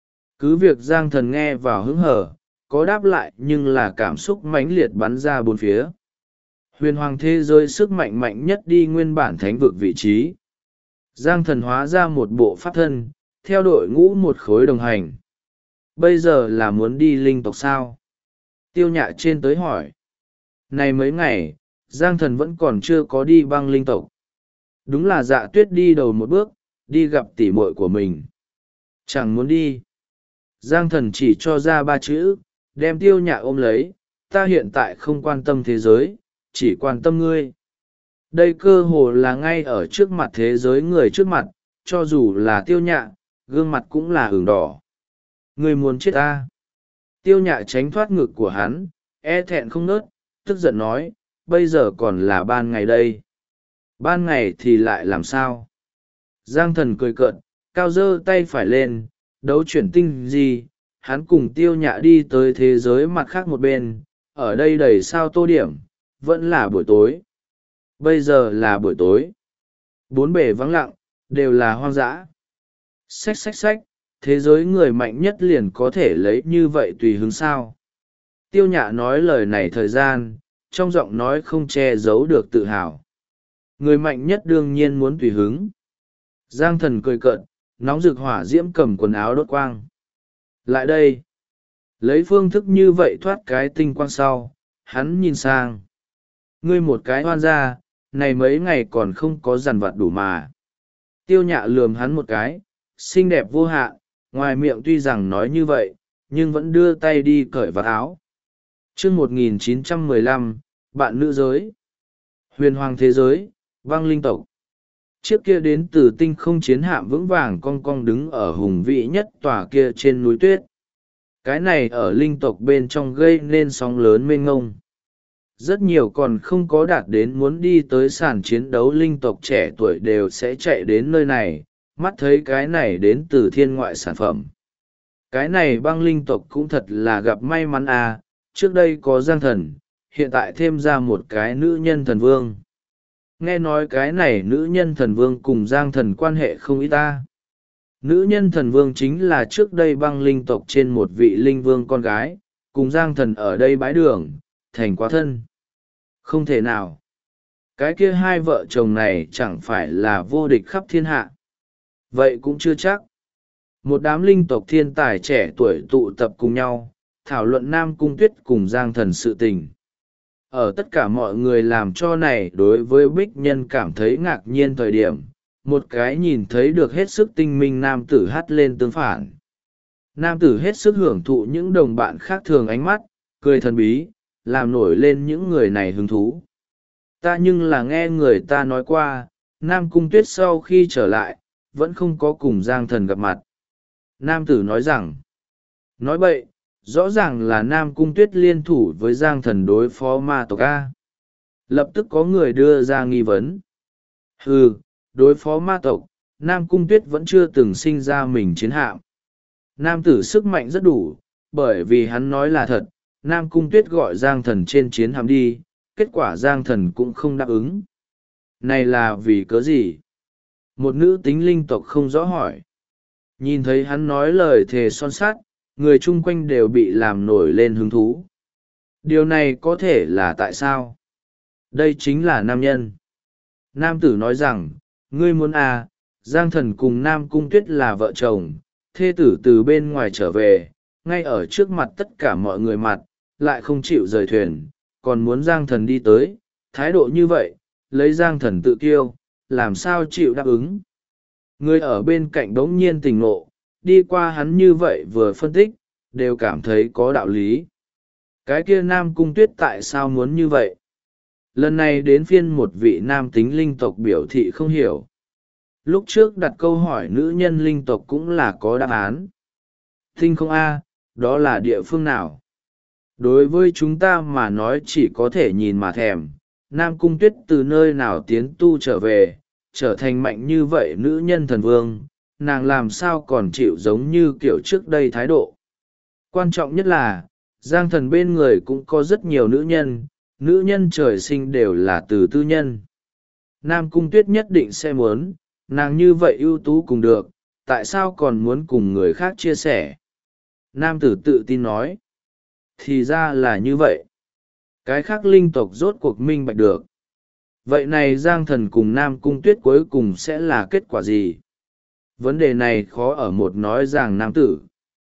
Cứ việc Giang Thần nghe vào hứng hở, có đáp lại nhưng là cảm xúc mãnh liệt bắn ra bốn phía. Huyền hoàng thế giới sức mạnh mạnh nhất đi nguyên bản thánh vực vị trí. Giang Thần hóa ra một bộ pháp thân, theo đội ngũ một khối đồng hành. Bây giờ là muốn đi linh tộc sao? Tiêu Nhạ trên tới hỏi. Này mấy ngày, Giang Thần vẫn còn chưa có đi băng linh tộc. Đúng là Dạ Tuyết đi đầu một bước, đi gặp tỉ muội của mình. Chẳng muốn đi. Giang Thần chỉ cho ra 3 chữ, đem Tiêu Nhạ ôm lấy, ta hiện tại không quan tâm thế giới, chỉ quan tâm ngươi. Đây cơ hồ là ngay ở trước mặt thế giới người trước mặt, cho dù là Tiêu Nhạ, gương mặt cũng là ửng đỏ. Ngươi muốn chết ta. Tiêu Nhạ tránh thoát ngực của hắn, e thẹn không nớt, tức giận nói, bây giờ còn là ban ngày đây. Ban ngày thì lại làm sao? Giang Thần cười cợt, cao giơ tay phải lên, đấu chuyển tinh gì, hắn cùng Tiêu Nhạ đi tới thế giới mặt khác một bên, ở đây đầy sao tô điểm, vẫn là buổi tối. Bây giờ là buổi tối. Bốn bề vắng lặng, đều là hoang dã. Xách xách xách, thế giới người mạnh nhất liền có thể lấy như vậy tùy hứng sao. Tiêu Nhạ nói lời này thời gian, trong giọng nói không che giấu được tự hào. Người mạnh nhất đương nhiên muốn tùy hứng. Giang Thần cười cợt, nóng rực hỏa diễm cầm quần áo đốt quang. Lại đây. Lấy phương thức như vậy thoát cái tinh quang sau, hắn nhìn sang. Ngươi một cái hoan ra, này mấy ngày còn không có dằn vặt đủ mà. Tiêu Nhạ lườm hắn một cái, xinh đẹp vô hạn, ngoài miệng tuy rằng nói như vậy, nhưng vẫn đưa tay đi cởi vạt áo. Chương 1915, bạn nữ giới. Huyền hoàng thế giới, băng linh tộc. Chiếc kia đến từ tinh không chiến hạm vững vàng cong cong đứng ở hùng vĩ nhất tòa kia trên núi tuyết. Cái này ở linh tộc bên trong gây nên sóng lớn mênh ngông. Rất nhiều còn không có đạt đến muốn đi tới sàn chiến đấu linh tộc trẻ tuổi đều sẽ chạy đến nơi này, mắt thấy cái này đến từ thiên ngoại sản phẩm. Cái này băng linh tộc cũng thật là gặp may mắn à, trước đây có Giang Thần, hiện tại thêm ra một cái nữ nhân thần vương. Nghe nói cái này nữ nhân thần vương cùng Giang Thần quan hệ không ít ta. Nữ nhân thần vương chính là trước đây băng linh tộc trên một vị linh vương con gái, cùng Giang Thần ở đây bái đường, thành quá thân. Không thể nào. Cái kia hai vợ chồng này chẳng phải là vô địch khắp thiên hạ. Vậy cũng chưa chắc. Một đám linh tộc thiên tài trẻ tuổi tụ tập cùng nhau, thảo luận Nam Cung Tuyết cùng Giang Thần sự tình. Ở tất cả mọi người làm cho này đối với Bích Nhân cảm thấy ngạc nhiên thời điểm, một cái nhìn thấy được hết sức tinh minh nam tử hắt lên tương phản. Nam tử hết sức hưởng thụ những đồng bạn khác thường ánh mắt, cười thần bí, làm nổi lên những người này hứng thú. Ta nhưng là nghe người ta nói qua, Nam Cung Tuyết sau khi trở lại, vẫn không có cùng Giang Thần gặp mặt. Nam tử nói rằng, nói bậy, rõ ràng là Nam Cung Tuyết liên thủ với Giang Thần đối phó ma tộc A. Lập tức có người đưa ra nghi vấn. Đối phó ma tộc, Nam Cung Tuyết vẫn chưa từng sinh ra mình chiến hạm. Nam tử sức mạnh rất đủ, bởi vì hắn nói là thật, Nam Cung Tuyết gọi Giang Thần trên chiến hạm đi, kết quả Giang Thần cũng không đáp ứng. Này là vì cớ gì? Một nữ tính linh tộc không rõ hỏi. Nhìn thấy hắn nói lời thề son sắt, người chung quanh đều bị làm nổi lên hứng thú. Điều này có thể là tại sao? Đây chính là nam nhân. Nam tử nói rằng, ngươi muốn à, Giang Thần cùng Nam Cung Tuyết là vợ chồng, thê tử từ bên ngoài trở về, ngay ở trước mặt tất cả mọi người mặt, lại không chịu rời thuyền, còn muốn Giang Thần đi tới, thái độ như vậy, lấy Giang Thần tự kiêu, làm sao chịu đáp ứng. Người ở bên cạnh đống nhiên tỉnh ngộ, đi qua hắn như vậy vừa phân tích, đều cảm thấy có đạo lý. Cái kia Nam Cung Tuyết tại sao muốn như vậy? Lần này đến phiên một vị nam tính linh tộc biểu thị không hiểu. Lúc trước đặt câu hỏi nữ nhân linh tộc cũng là có đáp án. Tinh không A, đó là địa phương nào? Đối với chúng ta mà nói chỉ có thể nhìn mà thèm. Nam Cung Tuyết từ nơi nào tiến tu trở về, trở thành mạnh như vậy nữ nhân thần vương, nàng làm sao còn chịu giống như kiểu trước đây thái độ. Quan trọng nhất là Giang Thần bên người cũng có rất nhiều nữ nhân trời sinh đều là từ tư nhân. Nam Cung Tuyết nhất định sẽ muốn, nàng như vậy ưu tú cùng được, tại sao còn muốn cùng người khác chia sẻ. Nam tử tự tin nói, thì ra là như vậy. Cái khác linh tộc rốt cuộc minh bạch được. Vậy này Giang Thần cùng Nam Cung Tuyết cuối cùng sẽ là kết quả gì? Vấn đề này khó ở một nói rằng nam tử.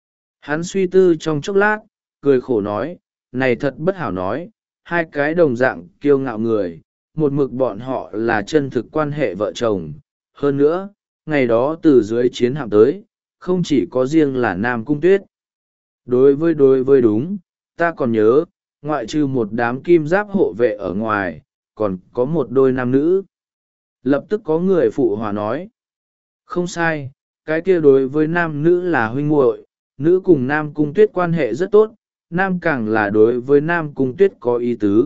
Hắn suy tư trong chốc lát, cười khổ nói, này thật bất hảo nói, hai cái đồng dạng kiêu ngạo người, một mực bọn họ là chân thực quan hệ vợ chồng. Hơn nữa, ngày đó từ dưới chiến hạm tới, không chỉ có riêng là Nam Cung Tuyết. Đối với đúng, ta còn nhớ, ngoại trừ một đám kim giáp hộ vệ ở ngoài, còn có một đôi nam nữ. Lập tức có người phụ hòa nói, không sai, cái kia đối với nam nữ là huynh muội, nữ cùng Nam Cung Tuyết quan hệ rất tốt, nam càng là đối với Nam Cung Tuyết có ý tứ.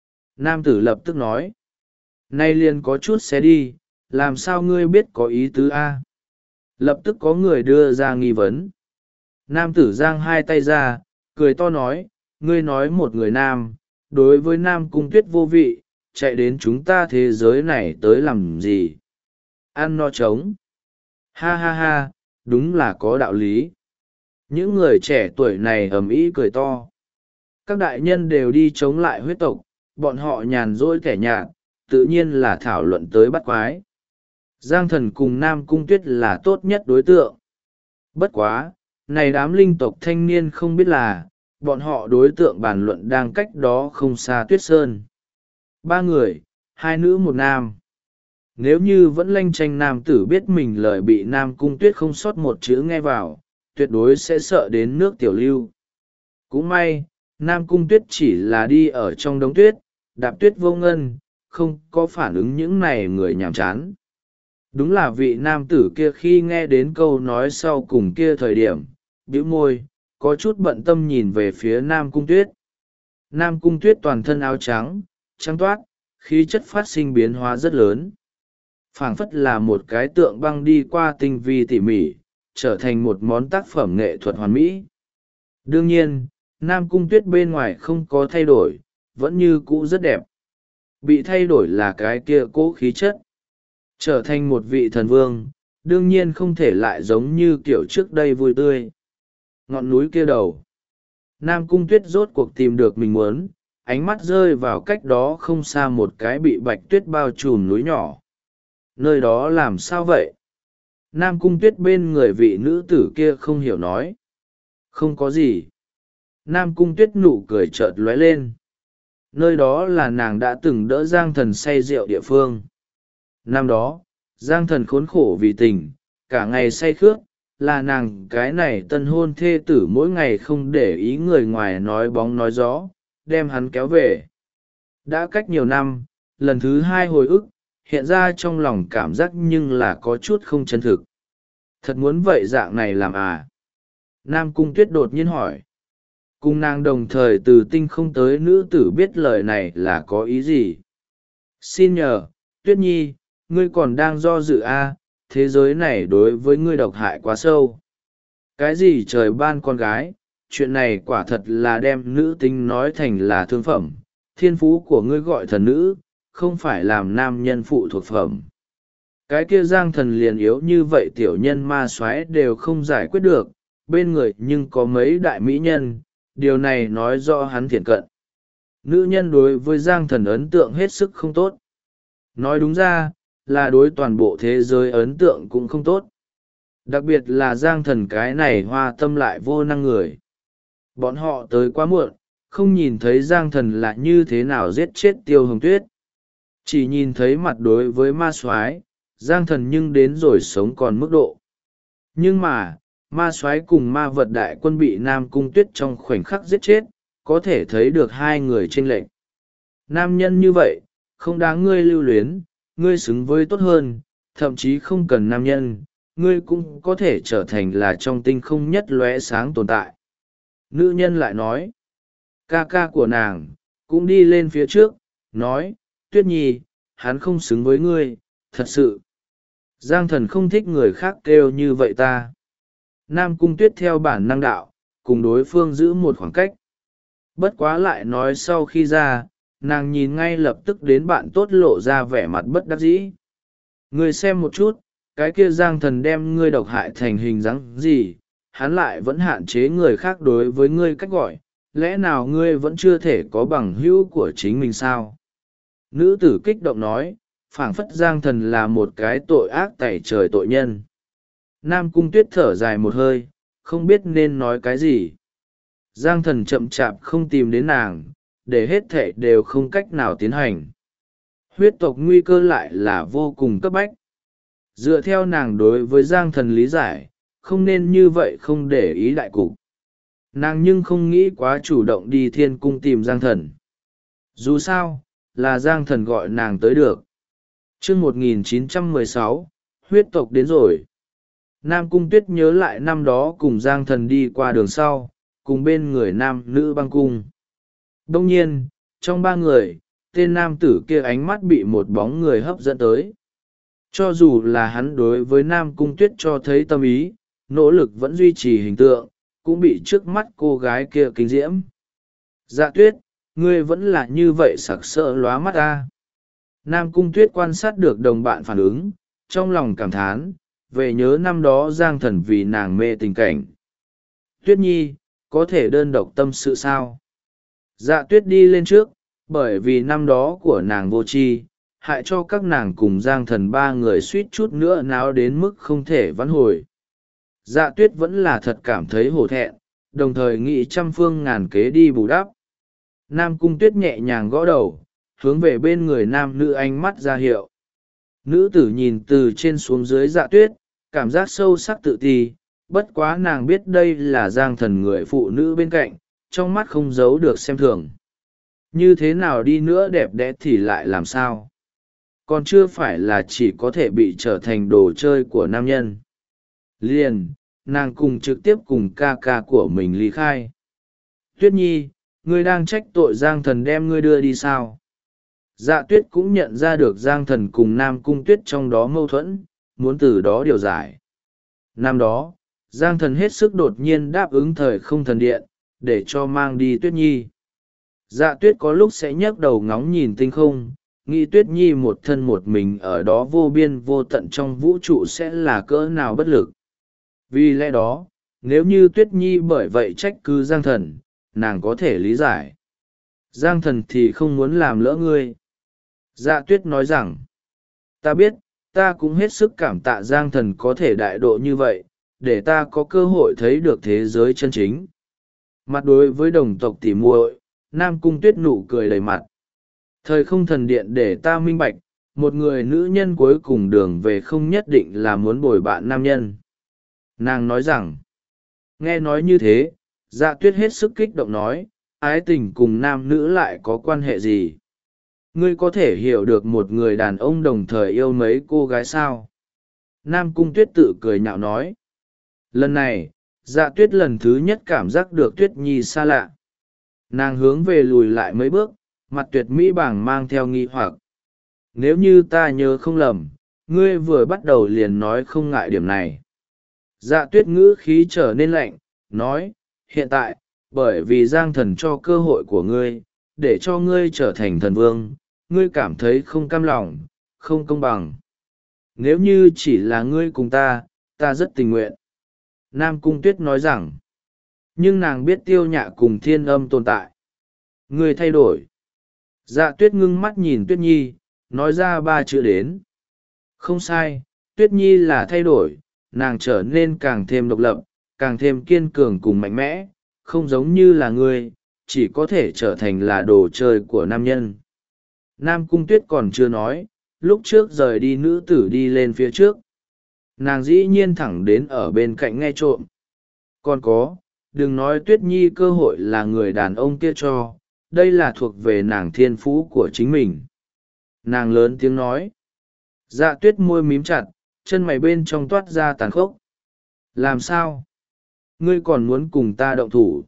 Nam tử lập tức nói, nay liền có chút xé đi, làm sao ngươi biết có ý tứ a? Lập tức có người đưa ra nghi vấn. Nam tử giang hai tay ra, cười to nói, ngươi nói một người nam, đối với Nam Cung Tuyết vô vị, chạy đến chúng ta thế giới này tới làm gì? Ăn no trống. Ha ha ha, đúng là có đạo lý. Những người trẻ tuổi này ầm ĩ cười to. Các đại nhân đều đi chống lại huyết tộc, bọn họ nhàn rỗi kẻ nhạt, tự nhiên là thảo luận tới bắt quái. Giang Thần cùng Nam Cung Tuyết là tốt nhất đối tượng. Bất quá, này đám linh tộc thanh niên không biết là, bọn họ đối tượng bàn luận đang cách đó không xa Tuyết Sơn. 3 người, 2 nữ 1 nam. Nếu như vẫn lanh tranh nam tử biết mình lời bị Nam Cung Tuyết không sót một chữ nghe vào, tuyệt đối sẽ sợ đến nước tiểu lưu. Cũng may, Nam Cung Tuyết chỉ là đi ở trong đống tuyết, đạp tuyết vô ngân, không có phản ứng những này người nhàm chán. Đúng là vị nam tử kia khi nghe đến câu nói sau cùng kia thời điểm, bĩu môi, có chút bận tâm nhìn về phía Nam Cung Tuyết. Nam Cung Tuyết toàn thân áo trắng, trắng toát, khí chất phát sinh biến hóa rất lớn. Phảng phất là một cái tượng băng đi qua tinh vi tỉ mỉ, trở thành một món tác phẩm nghệ thuật hoàn mỹ. Đương nhiên, Nam Cung Tuyết bên ngoài không có thay đổi, vẫn như cũ rất đẹp. Bị thay đổi là cái kia cố khí chất. Trở thành một vị thần vương, đương nhiên không thể lại giống như kiểu trước đây vui tươi. Ngọn núi kia đầu. Nam Cung Tuyết rốt cuộc tìm được mình muốn, ánh mắt rơi vào cách đó không xa một cái bị bạch tuyết bao trùm núi nhỏ. Nơi đó làm sao vậy? Nam Cung Tuyết bên người vị nữ tử kia không hiểu nói. Không có gì. Nam Cung Tuyết nụ cười chợt lóe lên. Nơi đó là nàng đã từng đỡ Giang Thần say rượu địa phương. Năm đó, Giang Thần khốn khổ vì tình, cả ngày say khướt, là nàng cái này tân hôn thê tử mỗi ngày không để ý người ngoài nói bóng nói gió, đem hắn kéo về. Đã cách nhiều năm, lần thứ 2 hồi ức, hiện ra trong lòng cảm giác nhưng là có chút không chân thực. Thật muốn vậy dạng này làm à? Nam Cung Tuyết đột nhiên hỏi. Cùng nàng đồng thời từ tinh không tới nữ tử biết lời này là có ý gì. Xin nhờ, Tuyết Nhi, ngươi còn đang do dự à, thế giới này đối với ngươi độc hại quá sâu. Cái gì trời ban con gái, chuyện này quả thật là đem nữ tính nói thành là thương phẩm, thiên phú của ngươi gọi thần nữ, không phải làm nam nhân phụ thuộc phẩm. Cái kia Giang Thần liền yếu như vậy tiểu nhân ma soái đều không giải quyết được, bên người nhưng có mấy đại mỹ nhân, điều này nói rõ hắn thiện cận. Nữ nhân đối với Giang Thần ấn tượng hết sức không tốt. Nói đúng ra, là đối toàn bộ thế giới ấn tượng cũng không tốt. Đặc biệt là Giang Thần cái này hoa tâm lại vô năng người. Bọn họ tới quá muộn, không nhìn thấy Giang Thần là như thế nào giết chết Tiêu Hồng Tuyết. Chỉ nhìn thấy mặt đối với ma soái, Giang Thần nhưng đến rồi sống còn mức độ. Nhưng mà, ma soái cùng ma vật đại quân bị Nam Cung Tuyết trong khoảnh khắc giết chết, có thể thấy được hai người chênh lệch. Nam nhân như vậy, không đáng ngươi lưu luyến, ngươi xứng với tốt hơn, thậm chí không cần nam nhân, ngươi cũng có thể trở thành là trong tinh không nhất lóe sáng tồn tại. Nữ nhân lại nói, ca ca của nàng, cũng đi lên phía trước, nói, Tuyết Nhi, hắn không xứng với ngươi, thật sự. Giang thần không thích người khác kêu như vậy ta. Nam Cung Tuyết theo bản năng đạo, cùng đối phương giữ một khoảng cách. Bất quá lại nói sau khi ra, nàng nhìn ngay lập tức đến bạn tốt lộ ra vẻ mặt bất đắc dĩ. Ngươi xem một chút, cái kia Giang thần đem ngươi độc hại thành hình dáng gì, hắn lại vẫn hạn chế người khác đối với ngươi cách gọi, lẽ nào ngươi vẫn chưa thể có bằng hữu của chính mình sao? Nữ tử kích động nói, phảng phất Giang thần là một cái tội ác tày trời tội nhân. Nam Cung Tuyết thở dài một hơi, không biết nên nói cái gì. Giang thần chậm chạp không tìm đến nàng, để hết thệ đều không cách nào tiến hành. Huyết tộc nguy cơ lại là vô cùng cấp bách. Dựa theo nàng đối với Giang thần lý giải, không nên như vậy không để ý đại cục. Nàng nhưng không nghĩ quá chủ động đi thiên cung tìm Giang thần. Dù sao, là Giang thần gọi nàng tới được. Chương 1916, huyết tộc đến rồi. Nam Cung Tuyết nhớ lại năm đó cùng Giang thần đi qua đường sau, cùng bên người nam nữ băng cung. Đông nhiên, trong ba người, tên nam tử kia ánh mắt bị một bóng người hấp dẫn tới. Cho dù là hắn đối với Nam Cung Tuyết cho thấy tâm ý, nỗ lực vẫn duy trì hình tượng, cũng bị trước mắt cô gái kia kinh diễm. Dạ Tuyết, ngươi vẫn là như vậy sặc sỡ lóa mắt ta. Nam Cung Tuyết quan sát được đồng bạn phản ứng, trong lòng cảm thán, về nhớ năm đó Giang thần vì nàng mê tình cảnh. Tuyết Nhi, có thể đơn độc tâm sự sao? Dạ Tuyết đi lên trước, bởi vì năm đó của nàng vô tri, hại cho các nàng cùng Giang thần ba người suýt chút nữa náo đến mức không thể vãn hồi. Dạ Tuyết vẫn là thật cảm thấy hổ thẹn, đồng thời nghĩ trăm phương ngàn kế đi bù đắp. Nam Cung Tuyết nhẹ nhàng gõ đầu, hướng về bên người nam nữ ánh mắt ra hiệu. Nữ tử nhìn từ trên xuống dưới Dạ Tuyết, cảm giác sâu sắc tự ti, bất quá nàng biết đây là Giang thần người phụ nữ bên cạnh, trong mắt không giấu được xem thường. Như thế nào đi nữa đẹp đẽ thì lại làm sao? Còn chưa phải là chỉ có thể bị trở thành đồ chơi của nam nhân. Liền, nàng cùng trực tiếp cùng ca ca của mình ly khai. Tuyết Nhi, ngươi đang trách tội Giang thần đem ngươi đưa đi sao? Dạ Tuyết cũng nhận ra được Giang thần cùng Nam Cung Tuyết trong đó mâu thuẫn, muốn từ đó điều giải. Năm đó, Giang thần hết sức đột nhiên đáp ứng thời không thần điện, để cho mang đi Tuyết Nhi. Dạ Tuyết có lúc sẽ nhấc đầu ngóng nhìn tinh không, nghĩ Tuyết Nhi một thân một mình ở đó vô biên vô tận trong vũ trụ sẽ là cỡ nào bất lực. Vì lẽ đó, nếu như Tuyết Nhi bởi vậy trách cứ Giang thần, nàng có thể lý giải. Giang thần thì không muốn làm lỡ ngươi. Dạ Tuyết nói rằng, ta biết, ta cũng hết sức cảm tạ Giang thần có thể đại độ như vậy, để ta có cơ hội thấy được thế giới chân chính. Mặt đối với đồng tộc tỉ muội, Nam Cung Tuyết nụ cười đầy mặt. Thời không thần điện để ta minh bạch, một người nữ nhân cuối cùng đường về không nhất định là muốn bồi bạn nam nhân. Nàng nói rằng, nghe nói như thế, Dạ Tuyết hết sức kích động nói, ái tình cùng nam nữ lại có quan hệ gì? Ngươi có thể hiểu được một người đàn ông đồng thời yêu mấy cô gái sao? Nam Cung Tuyết tự cười nhạo nói. Lần này, Dạ Tuyết lần thứ nhất cảm giác được Tuyết Nhi xa lạ. Nàng hướng về lùi lại mấy bước, mặt tuyệt mỹ bảng mang theo nghi hoặc. Nếu như ta nhớ không lầm, ngươi vừa bắt đầu liền nói không ngại điểm này. Dạ Tuyết ngữ khí trở nên lạnh, nói, hiện tại, bởi vì Giang thần cho cơ hội của ngươi, để cho ngươi trở thành thần vương, ngươi cảm thấy không cam lòng, không công bằng. Nếu như chỉ là ngươi cùng ta rất tình nguyện. Nam Cung Tuyết nói rằng, nhưng nàng biết Tiêu Nhạ cùng Thiên Âm tồn tại. Ngươi thay đổi. Dạ Tuyết ngưng mắt nhìn Tuyết Nhi, nói ra ba chữ đến. Không sai, Tuyết Nhi là thay đổi, nàng trở nên càng thêm độc lập, càng thêm kiên cường cùng mạnh mẽ, không giống như là ngươi, chỉ có thể trở thành là đồ chơi của nam nhân. Nam Cung Tuyết còn chưa nói, lúc trước rời đi nữ tử đi lên phía trước. Nàng dĩ nhiên thẳng đến ở bên cạnh nghe trộm. Còn có, đừng nói Tuyết Nhi cơ hội là người đàn ông kia cho, đây là thuộc về nàng thiên phú của chính mình. Nàng lớn tiếng nói. Dạ Tuyết môi mím chặt, chân mày bên trong toát ra tàn khốc. Làm sao? Ngươi còn muốn cùng ta động thủ?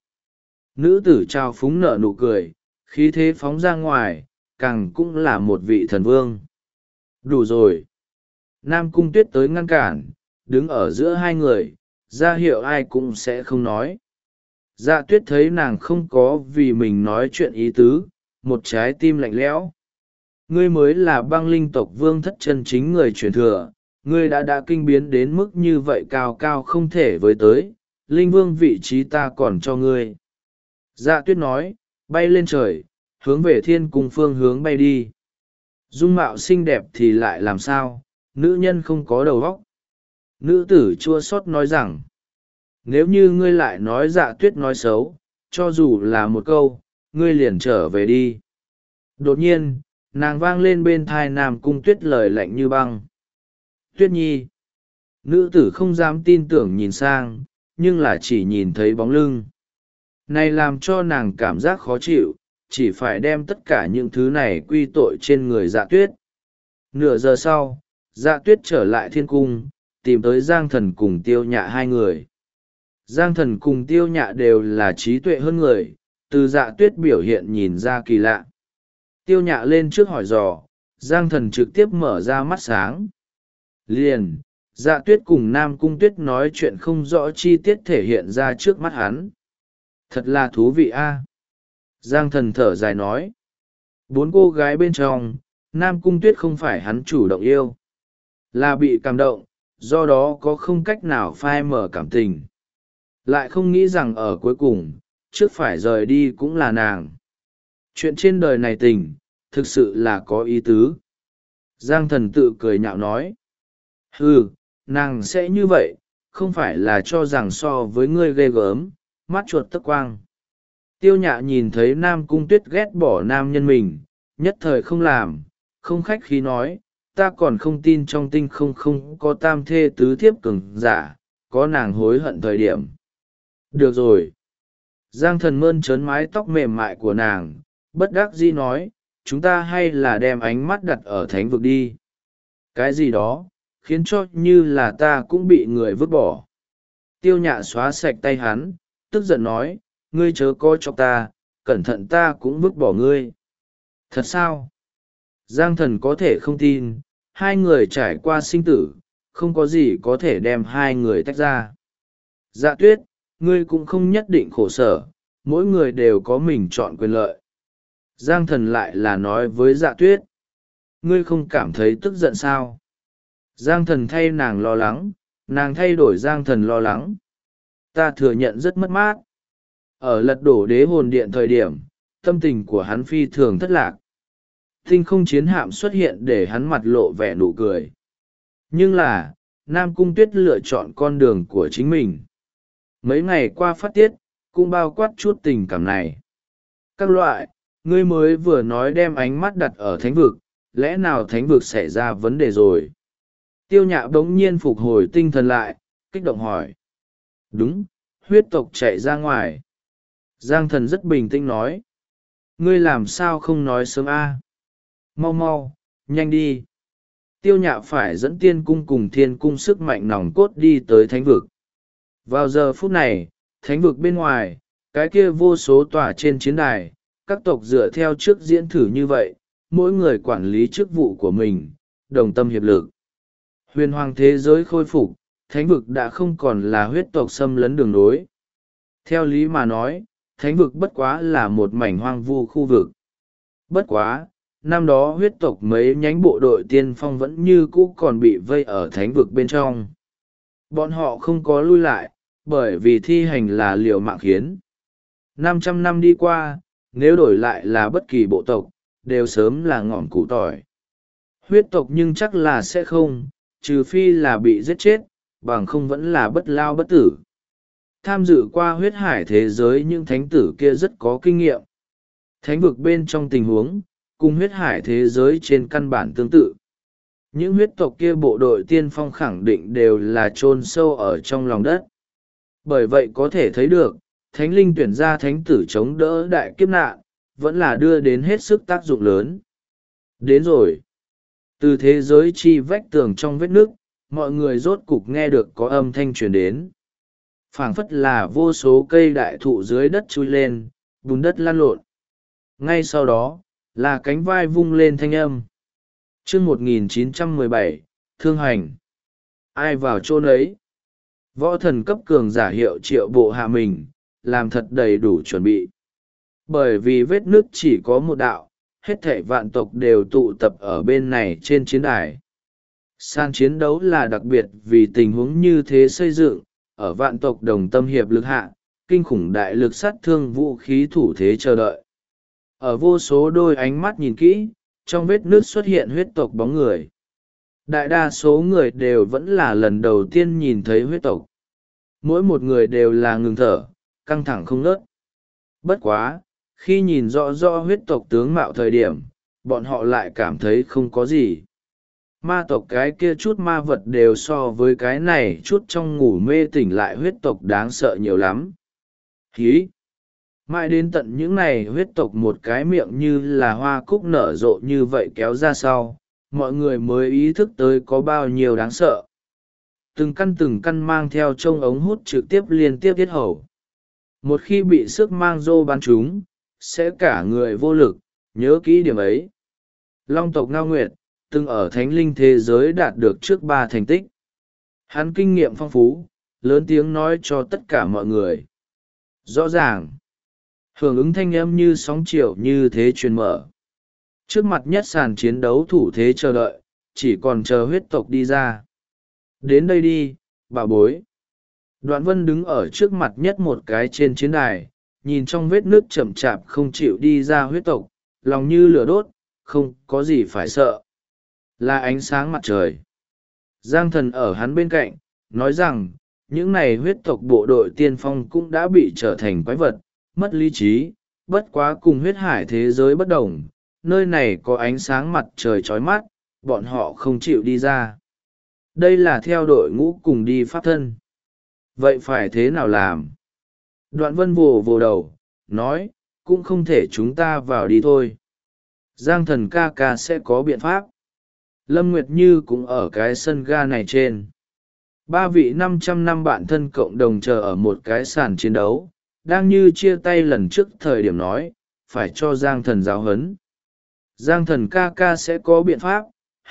Nữ tử trao phúng nở nụ cười, khí thế phóng ra ngoài, càng cũng là một vị thần vương. Đủ rồi. Nam Cung Tuyết tới ngăn cản, đứng ở giữa hai người, ra hiệu ai cũng sẽ không nói. Dạ tuyết thấy nàng không có vì mình nói chuyện ý tứ, một trái tim lạnh lẽo. Ngươi mới là băng linh tộc vương thất chân chính người truyền thừa, ngươi đã kinh biến đến mức như vậy cao cao không thể với tới, linh vương vị trí ta còn cho ngươi. Dạ tuyết nói, bay lên trời, hướng về thiên cung phương hướng bay đi. Dung mạo xinh đẹp thì lại làm sao, nữ nhân không có đầu óc. Nữ tử chua xót nói rằng, nếu như ngươi lại nói Dạ tuyết nói xấu, cho dù là một câu, ngươi liền trở về đi. Đột nhiên, nàng vang lên bên thai Nam Cung Tuyết lời lạnh như băng. Tuyết nhi. Nữ tử không dám tin tưởng nhìn sang, nhưng là chỉ nhìn thấy bóng lưng. Này làm cho nàng cảm giác khó chịu, chỉ phải đem tất cả những thứ này quy tội trên người Dạ tuyết. Nửa giờ sau, Dạ tuyết trở lại thiên cung, tìm tới Giang Thần cùng Tiêu Nhạ hai người. Giang Thần cùng Tiêu Nhạ đều là trí tuệ hơn người, từ Dạ tuyết biểu hiện nhìn ra kỳ lạ. Tiêu Nhạ lên trước hỏi dò, Giang Thần trực tiếp mở ra mắt sáng. Liền, Dạ tuyết cùng Nam Cung Tuyết nói chuyện không rõ chi tiết thể hiện ra trước mắt hắn. Thật là thú vị a. Giang Thần thở dài nói. 4 cô gái bên trong, Nam Cung Tuyết không phải hắn chủ động yêu, là bị cảm động, do đó có không cách nào phai mở cảm tình. Lại không nghĩ rằng ở cuối cùng, trước phải rời đi cũng là nàng. Chuyện trên đời này tình, thực sự là có ý tứ. Giang Thần tự cười nhạo nói. Nàng sẽ như vậy, không phải là cho rằng so với ngươi ghê gớm, mắt chuột tấc quang. Tiêu Nhạ nhìn thấy Nam Cung Tuyết ghét bỏ nam nhân mình, nhất thời không làm, không khách khí nói, ta còn không tin trong tinh không có tam thê tứ thiếp cường giả, có nàng hối hận thời điểm. Được rồi. Giang Thần mơn trớn mái tóc mềm mại của nàng, bất đắc dĩ nói, chúng ta hay là đem ánh mắt đặt ở thánh vực đi. Cái gì đó, khiến cho như là ta cũng bị người vứt bỏ. Tiêu Nhạ xóa sạch tay hắn, tức giận nói, ngươi chớ coi cho ta, cẩn thận ta cũng vứt bỏ ngươi. Thật sao? Giang Thần có thể không tin, hai người trải qua sinh tử, không có gì có thể đem hai người tách ra. Dạ tuyết, ngươi cũng không nhất định khổ sở, mỗi người đều có mình chọn quyền lợi. Giang Thần lại là nói với Dạ tuyết. Ngươi không cảm thấy tức giận sao? Giang Thần thay nàng lo lắng, nàng thay đổi Giang Thần lo lắng. Ta thừa nhận rất mất mát. Ở lật đổ đế hồn điện thời điểm, tâm tình của hắn phi thường thất lạc. Tinh không chiến hạm xuất hiện để hắn mặt lộ vẻ nụ cười. Nhưng là, Nam Cung Tuyết lựa chọn con đường của chính mình. Mấy ngày qua phát tiết, cũng bao quát chút tình cảm này. Các loại, ngươi mới vừa nói đem ánh mắt đặt ở thánh vực, lẽ nào thánh vực xảy ra vấn đề rồi? Tiêu Nhạ bỗng nhiên phục hồi tinh thần lại, kích động hỏi. Đúng, huyết tộc chạy ra ngoài. Giang Thần rất bình tĩnh nói. Ngươi làm sao không nói sớm a? Mau mau, nhanh đi. Tiêu Nhạ phải dẫn tiên cung cùng thiên cung sức mạnh nòng cốt đi tới thánh vực. Vào giờ phút này, thánh vực bên ngoài, cái kia vô số tòa trên chiến đài, các tộc dựa theo trước diễn thử như vậy, mỗi người quản lý chức vụ của mình, đồng tâm hiệp lực. Huyền hoàng thế giới khôi phục, thánh vực đã không còn là huyết tộc xâm lấn đường đối. Theo lý mà nói, thánh vực bất quá là một mảnh hoang vu khu vực. Bất quá, năm đó huyết tộc mấy nhánh bộ đội tiên phong vẫn như cũ còn bị vây ở thánh vực bên trong. Bọn họ không có lui lại, bởi vì thi hành là liều mạng khiến. 500 năm đi qua, nếu đổi lại là bất kỳ bộ tộc, đều sớm là ngọn củ tỏi. Huyết tộc nhưng chắc là sẽ không, trừ phi là bị giết chết, bằng không vẫn là bất lao bất tử. Tham dự qua huyết hải thế giới những thánh tử kia rất có kinh nghiệm. Thánh vực bên trong tình huống, cùng huyết hải thế giới trên căn bản tương tự. Những huyết tộc kia bộ đội tiên phong khẳng định đều là chôn sâu ở trong lòng đất. Bởi vậy có thể thấy được, thánh linh tuyển ra thánh tử chống đỡ đại kiếp nạn, vẫn là đưa đến hết sức tác dụng lớn. Đến rồi. Từ thế giới chi vách tường trong vết nước, mọi người rốt cục nghe được có âm thanh truyền đến. Phảng phất là vô số cây đại thụ dưới đất chui lên, bùn đất lăn lộn. Ngay sau đó, là cánh vai vung lên thanh âm. Chương 1917, thương hành. Ai vào chôn ấy. Võ thần cấp cường giả hiệu triệu bộ hạ mình, làm thật đầy đủ chuẩn bị. Bởi vì vết nứt chỉ có một đạo, hết thảy vạn tộc đều tụ tập ở bên này trên chiến đài. Sàn chiến đấu là đặc biệt vì tình huống như thế xây dựng, ở vạn tộc đồng tâm hiệp lực hạ, kinh khủng đại lực sát thương vũ khí thủ thế chờ đợi. Ở vô số đôi ánh mắt nhìn kỹ, trong vết nứt xuất hiện huyết tộc bóng người. Đại đa số người đều vẫn là lần đầu tiên nhìn thấy huyết tộc. Mỗi một người đều là ngừng thở, căng thẳng không ngớt. Bất quá, khi nhìn rõ rõ huyết tộc tướng mạo thời điểm, bọn họ lại cảm thấy không có gì. Ma tộc cái kia chút ma vật đều so với cái này chút trong ngủ mê tỉnh lại huyết tộc đáng sợ nhiều lắm. Hí! Mãi đến tận những này huyết tộc một cái miệng như là hoa cúc nở rộ như vậy kéo ra sau, mọi người mới ý thức tới có bao nhiêu đáng sợ. Từng căn mang theo trông ống hút trực tiếp liên tiếp tiết hầu. Một khi bị sức mang rô bắn chúng, sẽ cả người vô lực, nhớ kỹ điểm ấy. Long tộc Ngao Nguyệt, từng ở thánh linh thế giới đạt được trước 3 thành tích. Hắn kinh nghiệm phong phú, lớn tiếng nói cho tất cả mọi người. Rõ ràng, hưởng ứng thanh âm như sóng chiều như thế truyền mở. Trước mặt nhất sàn chiến đấu thủ thế chờ đợi, chỉ còn chờ huyết tộc đi ra. Đến đây đi, bà bối. Đoạn Vân đứng ở trước mặt nhất một cái trên chiến đài, nhìn trong vết nước chậm chạp không chịu đi ra huyết tộc, lòng như lửa đốt, không có gì phải sợ. Là ánh sáng mặt trời. Giang Thần ở hắn bên cạnh, nói rằng, những này huyết tộc bộ đội tiên phong cũng đã bị trở thành quái vật, mất lý trí, bất quá cùng huyết hải thế giới bất đồng, nơi này có ánh sáng mặt trời chói mắt, bọn họ không chịu đi ra. Đây là theo đội ngũ cùng đi pháp thân. Vậy phải thế nào làm? Đoạn Vân vồ vồ đầu, nói, cũng không thể chúng ta vào đi thôi. Giang Thần ca ca sẽ có biện pháp. Lâm Nguyệt Như cũng ở cái sân ga này trên. 3 vị 500 năm bạn thân cộng đồng chờ ở một cái sàn chiến đấu, đang như chia tay lần trước thời điểm nói, phải cho Giang Thần giáo huấn. Giang Thần ca ca sẽ có biện pháp,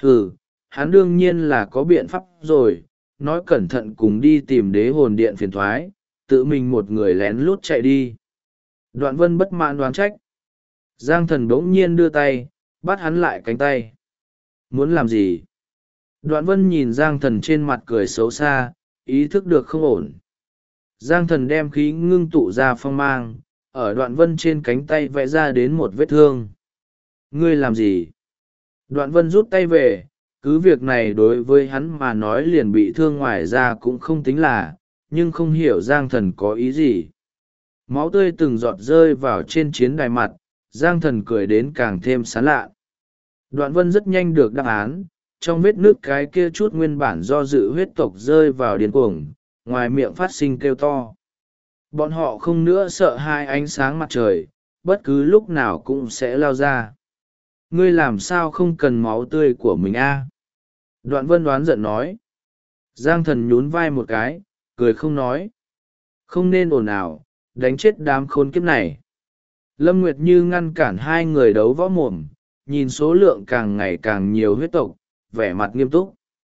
hắn đương nhiên là có biện pháp rồi, nói cẩn thận cùng đi tìm đế hồn điện phiền thoái, tự mình một người lén lút chạy đi. Đoạn Vân bất mãn đoán trách. Giang Thần bỗng nhiên đưa tay, bắt hắn lại cánh tay. Muốn làm gì? Đoạn Vân nhìn Giang Thần trên mặt cười xấu xa, ý thức được không ổn. Giang Thần đem khí ngưng tụ ra phong mang, ở Đoạn Vân trên cánh tay vẽ ra đến một vết thương. Ngươi làm gì? Đoạn Vân rút tay về, cứ việc này đối với hắn mà nói liền bị thương ngoài ra cũng không tính là, nhưng không hiểu Giang Thần có ý gì. Máu tươi từng giọt rơi vào trên chiến đài mặt, Giang Thần cười đến càng thêm sán lạ. Đoạn Vân rất nhanh được đáp án, trong vết nước cái kia chút nguyên bản do dự huyết tộc rơi vào điên cuồng, ngoài miệng phát sinh kêu to. Bọn họ không nữa sợ hai ánh sáng mặt trời, bất cứ lúc nào cũng sẽ lao ra. Ngươi làm sao không cần máu tươi của mình a? Đoạn Vân đoán giận nói. Giang Thần nhún vai một cái, cười không nói. Không nên ồn ào, đánh chết đám khốn kiếp này. Lâm Nguyệt Như ngăn cản hai người đấu võ mồm, nhìn số lượng càng ngày càng nhiều huyết tộc, vẻ mặt nghiêm túc.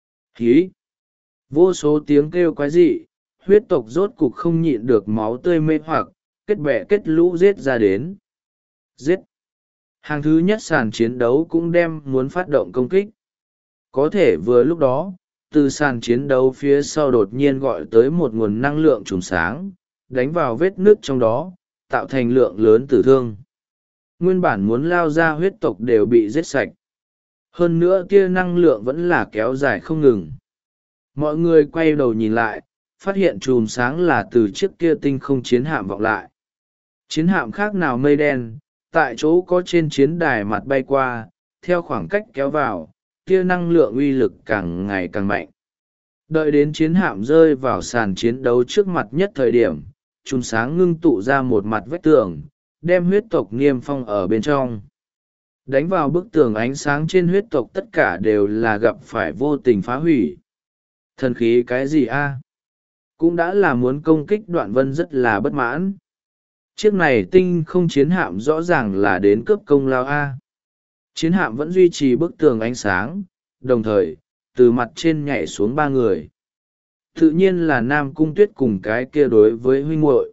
Hí! Vô số tiếng kêu quái dị, huyết tộc rốt cục không nhịn được máu tươi mê hoặc, kết bè kết lũ giết ra đến. Giết! Hàng thứ nhất sàn chiến đấu cũng đem muốn phát động công kích. Có thể vừa lúc đó, từ sàn chiến đấu phía sau đột nhiên gọi tới một nguồn năng lượng trùng sáng, đánh vào vết nứt trong đó, tạo thành lượng lớn tử thương. Nguyên bản muốn lao ra huyết tộc đều bị giết sạch. Hơn nữa tia năng lượng vẫn là kéo dài không ngừng. Mọi người quay đầu nhìn lại, phát hiện chùm sáng là từ chiếc kia tinh không chiến hạm vọng lại. Chiến hạm khác nào mây đen, tại chỗ có trên chiến đài mặt bay qua, theo khoảng cách kéo vào, tia năng lượng uy lực càng ngày càng mạnh. Đợi đến chiến hạm rơi vào sàn chiến đấu trước mặt nhất thời điểm, chùm sáng ngưng tụ ra một mặt vách tường, đem huyết tộc niêm phong ở bên trong. Đánh vào bức tường ánh sáng trên huyết tộc tất cả đều là gặp phải vô tình phá hủy. Thần khí cái gì a? Cũng đã là muốn công kích Đoạn Vân rất là bất mãn. Chiếc này tinh không chiến hạm rõ ràng là đến cướp công lao a. Chiến hạm vẫn duy trì bức tường ánh sáng, đồng thời, từ mặt trên nhảy xuống ba người. Tự nhiên là Nam Cung Tuyết cùng cái kia đối với huynh muội.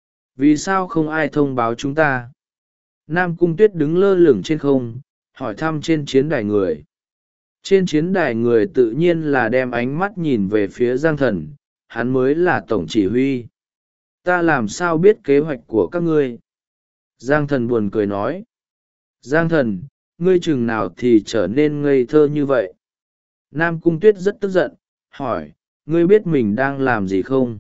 Vì sao không ai thông báo chúng ta? Nam Cung Tuyết đứng lơ lửng trên không, hỏi thăm trên chiến đài người. Trên chiến đài người tự nhiên là đem ánh mắt nhìn về phía Giang Thần, hắn mới là tổng chỉ huy. Ta làm sao biết kế hoạch của các ngươi? Giang Thần buồn cười nói. Giang Thần, ngươi chừng nào thì trở nên ngây thơ như vậy? Nam Cung Tuyết rất tức giận, hỏi, ngươi biết mình đang làm gì không?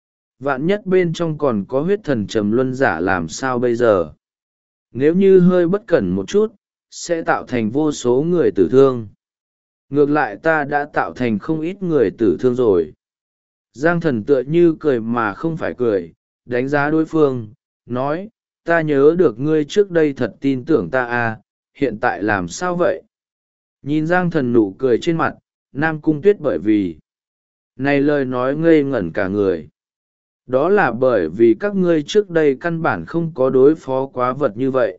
Vạn nhất bên trong còn có huyết thần trầm luân giả làm sao bây giờ? Nếu như hơi bất cẩn một chút, sẽ tạo thành vô số người tử thương. Ngược lại ta đã tạo thành không ít người tử thương rồi. Giang Thần tựa như cười mà không phải cười, đánh giá đối phương, nói, ta nhớ được ngươi trước đây thật tin tưởng ta à, hiện tại làm sao vậy? Nhìn Giang Thần nụ cười trên mặt, Nam Cung Tuyết bởi vì này lời nói ngây ngẩn cả người. Đó là bởi vì các ngươi trước đây căn bản không có đối phó quá vật như vậy.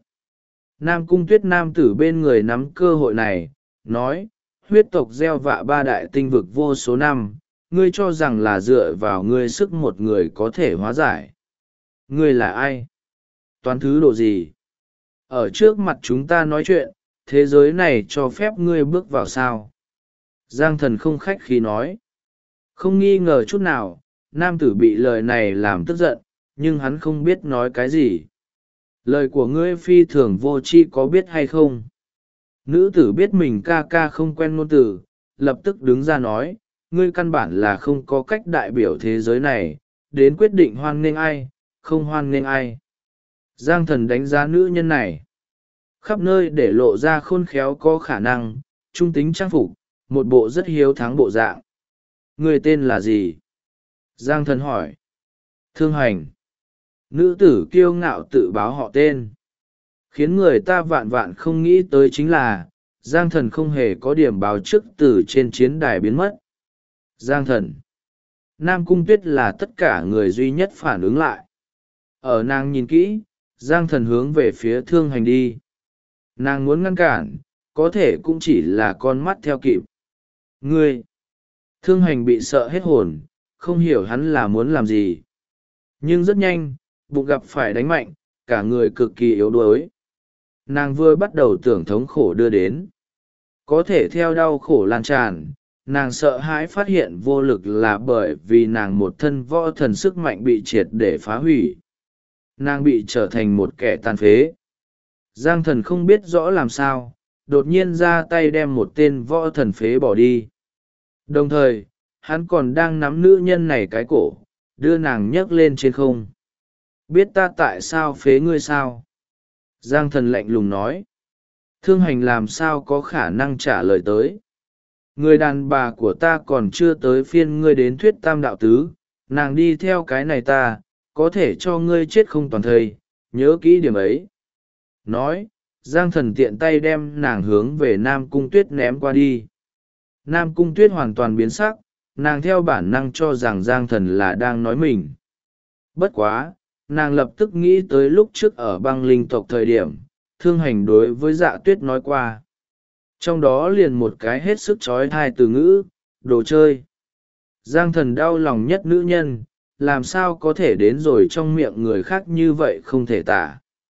Nam Cung Tuyết nam tử bên người nắm cơ hội này, nói, huyết tộc gieo vạ ba đại tinh vực vô số năm, ngươi cho rằng là dựa vào ngươi sức một người có thể hóa giải. Ngươi là ai? Toán thứ độ gì? Ở trước mặt chúng ta nói chuyện, thế giới này cho phép ngươi bước vào sao? Giang Thần không khách khí nói. Không nghi ngờ chút nào, nam tử bị lời này làm tức giận, nhưng hắn không biết nói cái gì. Lời của ngươi phi thường vô tri có biết hay không? Nữ tử biết mình ca ca không quen ngôn từ, lập tức đứng ra nói, ngươi căn bản là không có cách đại biểu thế giới này, đến quyết định hoan nghênh ai, không hoan nghênh ai. Giang Thần đánh giá nữ nhân này. Khắp nơi để lộ ra khôn khéo có khả năng, trung tính trang phục, một bộ rất hiếu thắng bộ dạng. Ngươi tên là gì? Giang Thần hỏi. Thương Hành. Nữ tử kiêu ngạo tự báo họ tên. Khiến người ta vạn vạn không nghĩ tới chính là, Giang Thần không hề có điểm báo trước từ trên chiến đài biến mất. Giang Thần. Nam Cung Tuyết là tất cả người duy nhất phản ứng lại. Ở nàng nhìn kỹ, Giang Thần hướng về phía Thương Hành đi. Nàng muốn ngăn cản, có thể cũng chỉ là con mắt theo kịp. Ngươi! Thương Hành bị sợ hết hồn, không hiểu hắn là muốn làm gì. Nhưng rất nhanh, bụng gặp phải đánh mạnh, cả người cực kỳ yếu đuối. Nàng vừa bắt đầu tưởng thống khổ đưa đến. Có thể theo đau khổ lan tràn, nàng sợ hãi phát hiện vô lực là bởi vì nàng một thân võ thần sức mạnh bị triệt để phá hủy. Nàng bị trở thành một kẻ tàn phế. Giang Thần không biết rõ làm sao, đột nhiên ra tay đem một tên võ thần phế bỏ đi. Đồng thời, hắn còn đang nắm nữ nhân này cái cổ, đưa nàng nhấc lên trên không. Biết ta tại sao phế ngươi sao? Giang Thần lạnh lùng nói. Thương Hành làm sao có khả năng trả lời tới. Người đàn bà của ta còn chưa tới phiên ngươi đến thuyết tam đạo tứ, nàng đi theo cái này ta, có thể cho ngươi chết không toàn thây, nhớ kỹ điểm ấy. Nói, Giang Thần tiện tay đem nàng hướng về Nam Cung Tuyết ném qua đi. Nam Cung Tuyết hoàn toàn biến sắc, nàng theo bản năng cho rằng Giang Thần là đang nói mình. Bất quá, nàng lập tức nghĩ tới lúc trước ở băng linh tộc thời điểm, Thương Hành đối với Dạ Tuyết nói qua. Trong đó liền một cái hết sức trói thai từ ngữ, đồ chơi. Giang Thần đau lòng nhất nữ nhân, làm sao có thể đến rồi trong miệng người khác như vậy không thể tả.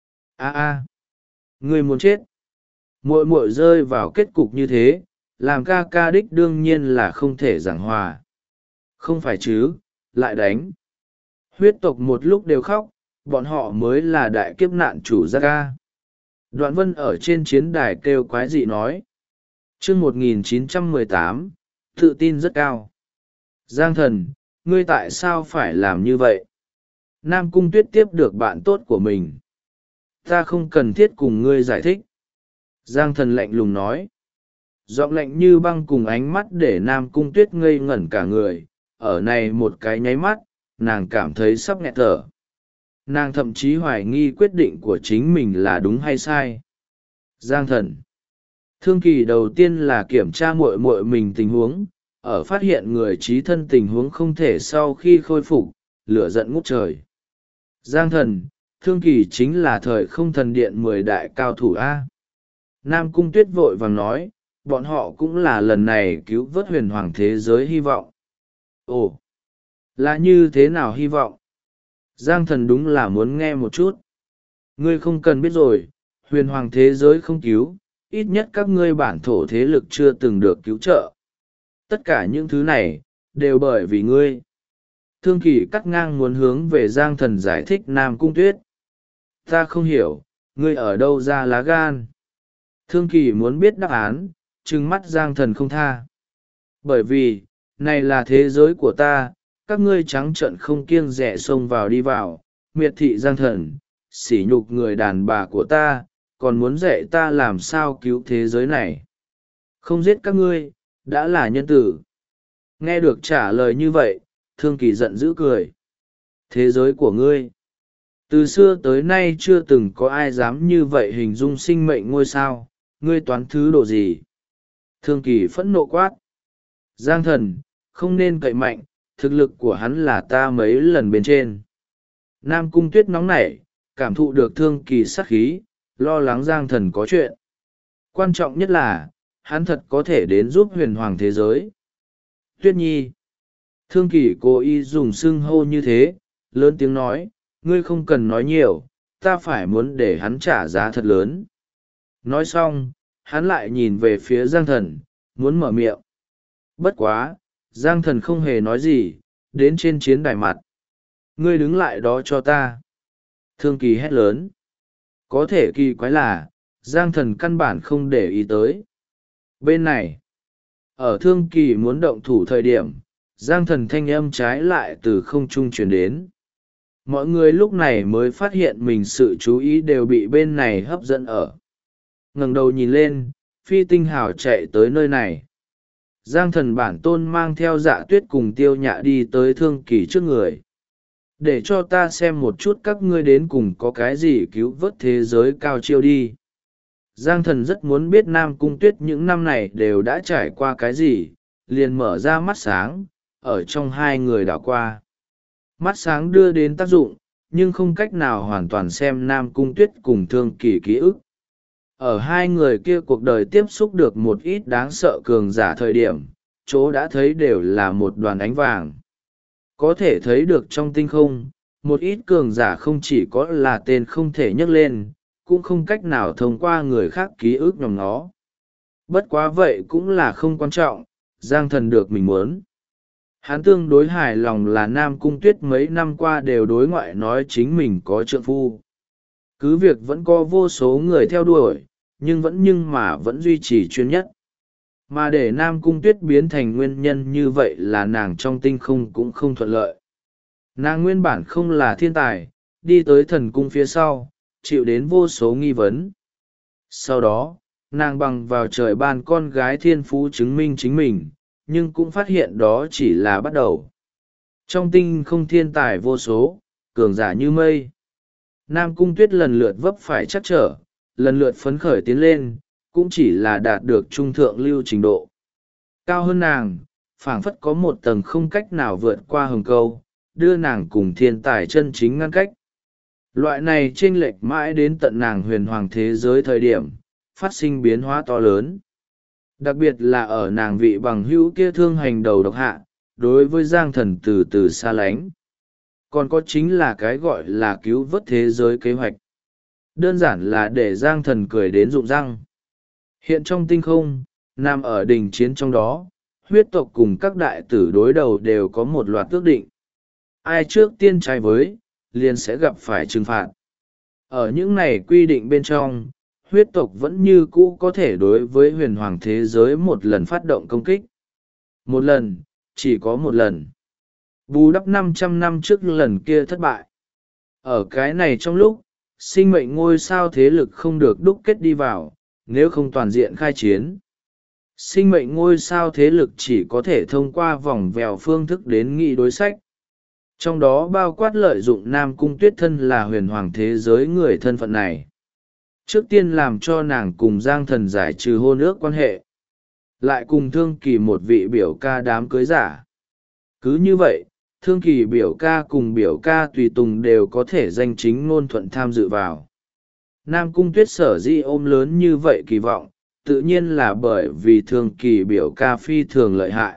Ngươi muốn chết. Muội muội rơi vào kết cục như thế, làm ca ca đích đương nhiên là không thể giảng hòa. Không phải chứ, lại đánh. Huyết tộc một lúc đều khóc, bọn họ mới là đại kiếp nạn chủ gia ca. Đoạn Vân ở trên chiến đài kêu quái dị nói. Chương 1918, tự tin rất cao. Giang Thần, ngươi tại sao phải làm như vậy? Nam Cung Tuyết tiếp được bạn tốt của mình. Ta không cần thiết cùng ngươi giải thích. Giang Thần lạnh lùng nói. Giọng lạnh như băng cùng ánh mắt để Nam Cung Tuyết ngây ngẩn cả người. Ở này một cái nháy mắt, nàng cảm thấy sắp nghẹt thở. Nàng thậm chí hoài nghi quyết định của chính mình là đúng hay sai. Giang Thần. Thương kỳ đầu tiên là kiểm tra muội muội mình tình huống, ở phát hiện người trí thân tình huống không thể sau khi khôi phục, lửa giận ngút trời. Giang Thần, Thương kỳ chính là thời không thần điện 10 đại cao thủ A. Nam Cung Tuyết vội vàng nói, bọn họ cũng là lần này cứu vớt huyền hoàng thế giới hy vọng. Ồ, là như thế nào hy vọng? Giang thần đúng là muốn nghe một chút. Ngươi không cần biết rồi, huyền hoàng thế giới không cứu, ít nhất các ngươi bản thổ thế lực chưa từng được cứu trợ. Tất cả những thứ này, đều bởi vì ngươi. Thương Kỳ cắt ngang muốn hướng về Giang thần giải thích Nam Cung Tuyết. Ta không hiểu, ngươi ở đâu ra lá gan? Thương Kỳ muốn biết đáp án, trừng mắt Giang thần không tha. Bởi vì, này là thế giới của ta, các ngươi trắng trợn không kiêng dè xông vào đi vào, miệt thị Giang thần, sỉ nhục người đàn bà của ta, còn muốn dạy ta làm sao cứu thế giới này. Không giết các ngươi, đã là nhân tử. Nghe được trả lời như vậy, Thương Kỳ giận dữ cười. Thế giới của ngươi. Từ xưa tới nay chưa từng có ai dám như vậy hình dung sinh mệnh ngôi sao, ngươi toán thứ độ gì? Thương Kỳ phẫn nộ quát. Giang thần, không nên cậy mạnh, thực lực của hắn là ta mấy lần bên trên. Nam Cung Tuyết nóng nảy, cảm thụ được Thương Kỳ sát khí, lo lắng Giang thần có chuyện. Quan trọng nhất là, hắn thật có thể đến giúp huyền hoàng thế giới. Tuyết Nhi. Thương Kỳ cố ý dùng xưng hô như thế, lớn tiếng nói, ngươi không cần nói nhiều, ta phải muốn để hắn trả giá thật lớn. Nói xong, hắn lại nhìn về phía Giang thần, muốn mở miệng. Bất quá, Giang thần không hề nói gì, đến trên chiến đài mặt. Ngươi đứng lại đó cho ta. Thương Kỳ hét lớn. Có thể kỳ quái là, Giang thần căn bản không để ý tới. Bên này, ở Thương Kỳ muốn động thủ thời điểm, Giang thần thanh âm trái lại từ không trung truyền đến. Mọi người lúc này mới phát hiện mình sự chú ý đều bị bên này hấp dẫn ở. Ngẩng đầu nhìn lên, Phi Tinh Hào chạy tới nơi này. Giang thần bản tôn mang theo Dạ Tuyết cùng Tiêu Nhạ đi tới Thương Kỳ trước người. Để cho ta xem một chút các ngươi đến cùng có cái gì cứu vớt thế giới cao chiêu đi. Giang thần rất muốn biết Nam Cung Tuyết những năm này đều đã trải qua cái gì, liền mở ra mắt sáng, ở trong hai người đảo qua. Mắt sáng đưa đến tác dụng, nhưng không cách nào hoàn toàn xem Nam Cung Tuyết cùng Thương Kỳ ký ức. Ở hai người kia cuộc đời tiếp xúc được một ít đáng sợ cường giả thời điểm, chỗ đã thấy đều là một đoàn ánh vàng. Có thể thấy được trong tinh không, một ít cường giả không chỉ có là tên không thể nhắc lên, cũng không cách nào thông qua người khác ký ức nhòm nó. Bất quá vậy cũng là không quan trọng, Giang thần được mình muốn. Hắn tương đối hài lòng là Nam Cung Tuyết mấy năm qua đều đối ngoại nói chính mình có trượng phu. Cứ việc vẫn có vô số người theo đuổi, nhưng mà vẫn duy trì chuyên nhất. Mà để Nam Cung Tuyết biến thành nguyên nhân như vậy là nàng trong tinh không cũng không thuận lợi. Nàng nguyên bản không là thiên tài, đi tới thần cung phía sau, chịu đến vô số nghi vấn. Sau đó, nàng bằng vào trời ban con gái thiên phú chứng minh chính mình, nhưng cũng phát hiện đó chỉ là bắt đầu. Trong tinh không thiên tài vô số, cường giả như mây. Nam Cung Tuyết lần lượt vấp phải chắc trở, lần lượt phấn khởi tiến lên, cũng chỉ là đạt được trung thượng lưu trình độ. Cao hơn nàng, phảng phất có một tầng không cách nào vượt qua hừng câu, đưa nàng cùng thiên tài chân chính ngăn cách. Loại này chênh lệch mãi đến tận nàng huyền hoàng thế giới thời điểm, phát sinh biến hóa to lớn. Đặc biệt là ở nàng vị bằng hữu kia thương hành đầu độc hạ, đối với Giang thần từ từ xa lánh. Còn có chính là cái gọi là cứu vớt thế giới kế hoạch. Đơn giản là để Giang thần cười đến rụng răng. Hiện trong tinh không, nằm ở đình chiến trong đó, huyết tộc cùng các đại tử đối đầu đều có một loạt ước định. Ai trước tiên trái với, liền sẽ gặp phải trừng phạt. Ở những này quy định bên trong, huyết tộc vẫn như cũ có thể đối với huyền hoàng thế giới một lần phát động công kích. Một lần, chỉ có một lần. Bù đắp 500 năm trước lần kia thất bại. Ở cái này trong lúc, sinh mệnh ngôi sao thế lực không được đúc kết đi vào, nếu không toàn diện khai chiến. Sinh mệnh ngôi sao thế lực chỉ có thể thông qua vòng vèo phương thức đến nghị đối sách. Trong đó bao quát lợi dụng Nam Cung Tuyết thân là huyền hoàng thế giới người thân phận này. Trước tiên làm cho nàng cùng Giang thần giải trừ hôn ước quan hệ. Lại cùng Thương Kỳ một vị biểu ca đám cưới giả. Cứ như vậy, Thương Kỳ biểu ca cùng biểu ca tùy tùng đều có thể danh chính ngôn thuận tham dự vào. Nam Cung Tuyết sở dĩ ôm lớn như vậy kỳ vọng, tự nhiên là bởi vì Thương Kỳ biểu ca phi thường lợi hại,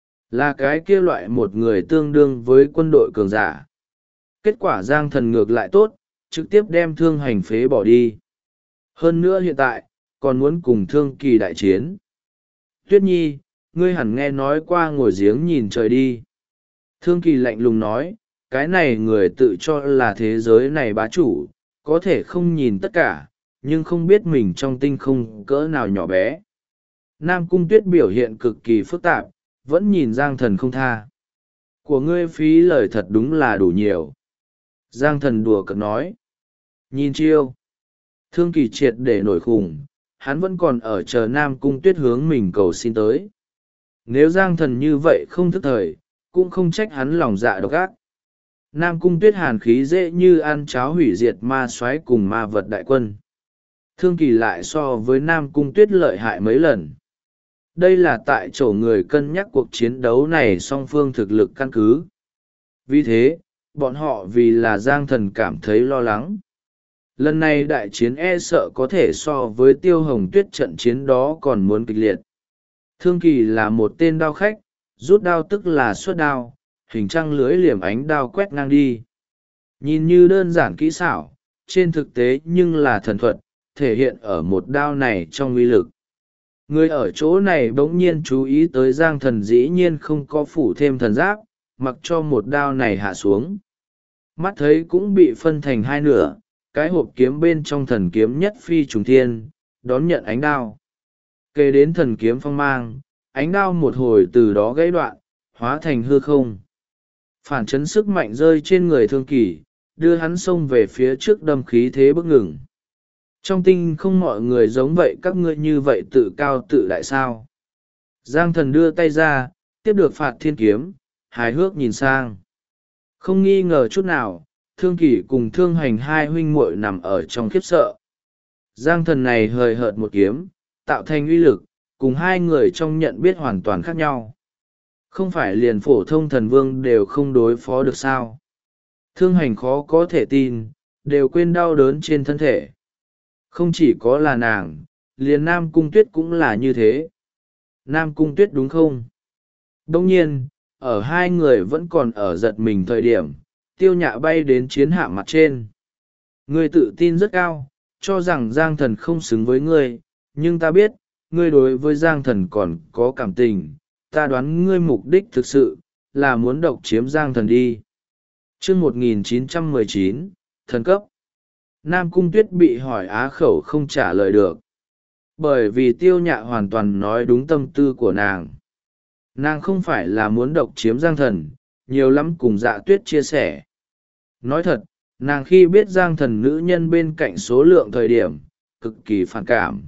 là cái kia loại một người tương đương với quân đội cường giả. Kết quả Giang Thần ngược lại tốt, trực tiếp đem Thương Hành phế bỏ đi. Hơn nữa hiện tại, còn muốn cùng Thương Kỳ đại chiến. Tuyết Nhi, ngươi hẳn nghe nói qua ngồi giếng nhìn trời đi. Thương Kỳ lạnh lùng nói, cái này người tự cho là thế giới này bá chủ, có thể không nhìn tất cả, nhưng không biết mình trong tinh không cỡ nào nhỏ bé. Nam Cung Tuyết biểu hiện cực kỳ phức tạp, vẫn nhìn Giang Thần không tha. Của ngươi phí lời thật đúng là đủ nhiều. Giang Thần đùa cợt nói. Nhìn chiêu. Thương Kỳ triệt để nổi khủng, hắn vẫn còn ở chờ Nam Cung Tuyết hướng mình cầu xin tới. Nếu Giang Thần như vậy không thức thời, cũng không trách hắn lòng dạ độc ác. Nam Cung Tuyết hàn khí dễ như ăn cháo hủy diệt ma soái cùng ma vật đại quân. Thương Kỳ lại so với Nam Cung Tuyết lợi hại mấy lần. Đây là tại chỗ người cân nhắc cuộc chiến đấu này song phương thực lực căn cứ. Vì thế, bọn họ vì là Giang Thần cảm thấy lo lắng. Lần này đại chiến e sợ có thể so với Tiêu Hồng Tuyết trận chiến đó còn muốn kịch liệt. Thương Kỳ là một tên đao khách, rút đao tức là xuất đao, hình trăng lưới liềm ánh đao quét ngang đi. Nhìn như đơn giản kỹ xảo, trên thực tế nhưng là thần thuật, thể hiện ở một đao này trong uy lực. Người ở chỗ này bỗng nhiên chú ý tới Giang Thần dĩ nhiên không có phủ thêm thần giáp, mặc cho một đao này hạ xuống. Mắt thấy cũng bị phân thành hai nửa, cái hộp kiếm bên trong thần kiếm nhất phi trùng thiên, đón nhận ánh đao. Kể đến thần kiếm phong mang, ánh đao một hồi từ đó gãy đoạn, hóa thành hư không. Phản chấn sức mạnh rơi trên người Thương Kỳ, đưa hắn xông về phía trước đâm khí thế bức ngừng. Trong tinh không mọi người giống vậy, các ngươi như vậy tự cao tự đại sao. Giang Thần đưa tay ra, tiếp được Phạt Thiên kiếm, hài hước nhìn sang. Không nghi ngờ chút nào, Thương Kỳ cùng Thương Hành hai huynh muội nằm ở trong khiếp sợ. Giang Thần này hời hợt một kiếm, tạo thành uy lực, cùng hai người trong nhận biết hoàn toàn khác nhau. Không phải liền phổ thông thần vương đều không đối phó được sao. Thương Hành khó có thể tin, đều quên đau đớn trên thân thể. Không chỉ có là nàng, liền Nam Cung Tuyết cũng là như thế. Nam Cung Tuyết đúng không? Đông nhiên, ở hai người vẫn còn ở giật mình thời điểm, Tiêu Nhạ bay đến chiến hạm mặt trên. Ngươi tự tin rất cao, cho rằng Giang Thần không xứng với ngươi, nhưng ta biết, ngươi đối với Giang Thần còn có cảm tình, ta đoán ngươi mục đích thực sự, là muốn độc chiếm Giang Thần đi. Chương 1919, thần cấp. Nam Cung Tuyết bị hỏi á khẩu không trả lời được. Bởi vì Tiêu Nhạ hoàn toàn nói đúng tâm tư của nàng. Nàng không phải là muốn độc chiếm Giang Thần, nhiều lắm cùng Dạ Tuyết chia sẻ. Nói thật, nàng khi biết Giang Thần nữ nhân bên cạnh số lượng thời điểm, cực kỳ phản cảm.